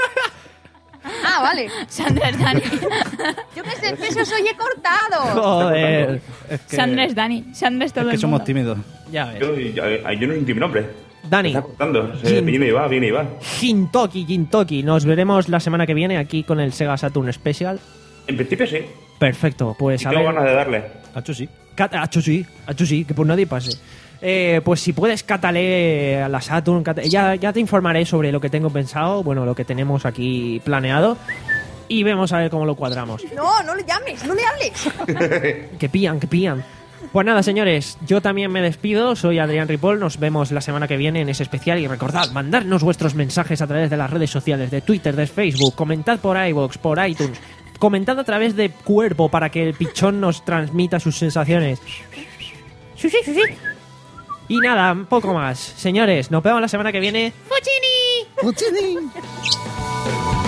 [SPEAKER 6] Ah, vale.
[SPEAKER 4] Sandra es Dani.
[SPEAKER 6] Yo que sé, que eso oye cortado.
[SPEAKER 2] Joder.
[SPEAKER 3] Es que,
[SPEAKER 4] Sandra es Dani. Sandra es todo
[SPEAKER 3] es que
[SPEAKER 4] el
[SPEAKER 3] somos
[SPEAKER 4] mundo.
[SPEAKER 3] tímidos.
[SPEAKER 2] Ya ves.
[SPEAKER 5] Yo, yo, yo no soy un nombre.
[SPEAKER 2] Dani,
[SPEAKER 5] Está cortando. Se
[SPEAKER 2] Jin.
[SPEAKER 5] viene y va, viene y va.
[SPEAKER 2] Gintoki, Gintoki. Nos veremos la semana que viene aquí con el Sega Saturn Special.
[SPEAKER 5] En principio sí.
[SPEAKER 2] Perfecto, pues
[SPEAKER 5] Y
[SPEAKER 2] a
[SPEAKER 5] tengo
[SPEAKER 2] ver.
[SPEAKER 5] ganas de darle.
[SPEAKER 3] Hacho sí.
[SPEAKER 2] Cat- Acho sí, acho sí, que por nadie pase. Eh, pues si puedes, cátale a la Saturn. cata- Ya, ya te informaré sobre lo que tengo pensado, bueno, lo que tenemos aquí planeado. Y vemos a ver cómo lo cuadramos.
[SPEAKER 6] No, no le llames, no le hables.
[SPEAKER 2] Que pillan, que pillan. Pues nada, señores, yo también me despido. Soy Adrián Ripoll. Nos vemos la semana que viene en ese especial. Y recordad, mandarnos vuestros mensajes a través de las redes sociales, de Twitter, de Facebook. Comentad por iVoox, por iTunes. Comentad a través de Cuervo para que el pichón nos transmita sus sensaciones. Sí, sí, sí, sí. Y nada, un poco más. Señores, nos vemos la semana que viene.
[SPEAKER 16] ¡Fuchini! ¡Fuchini!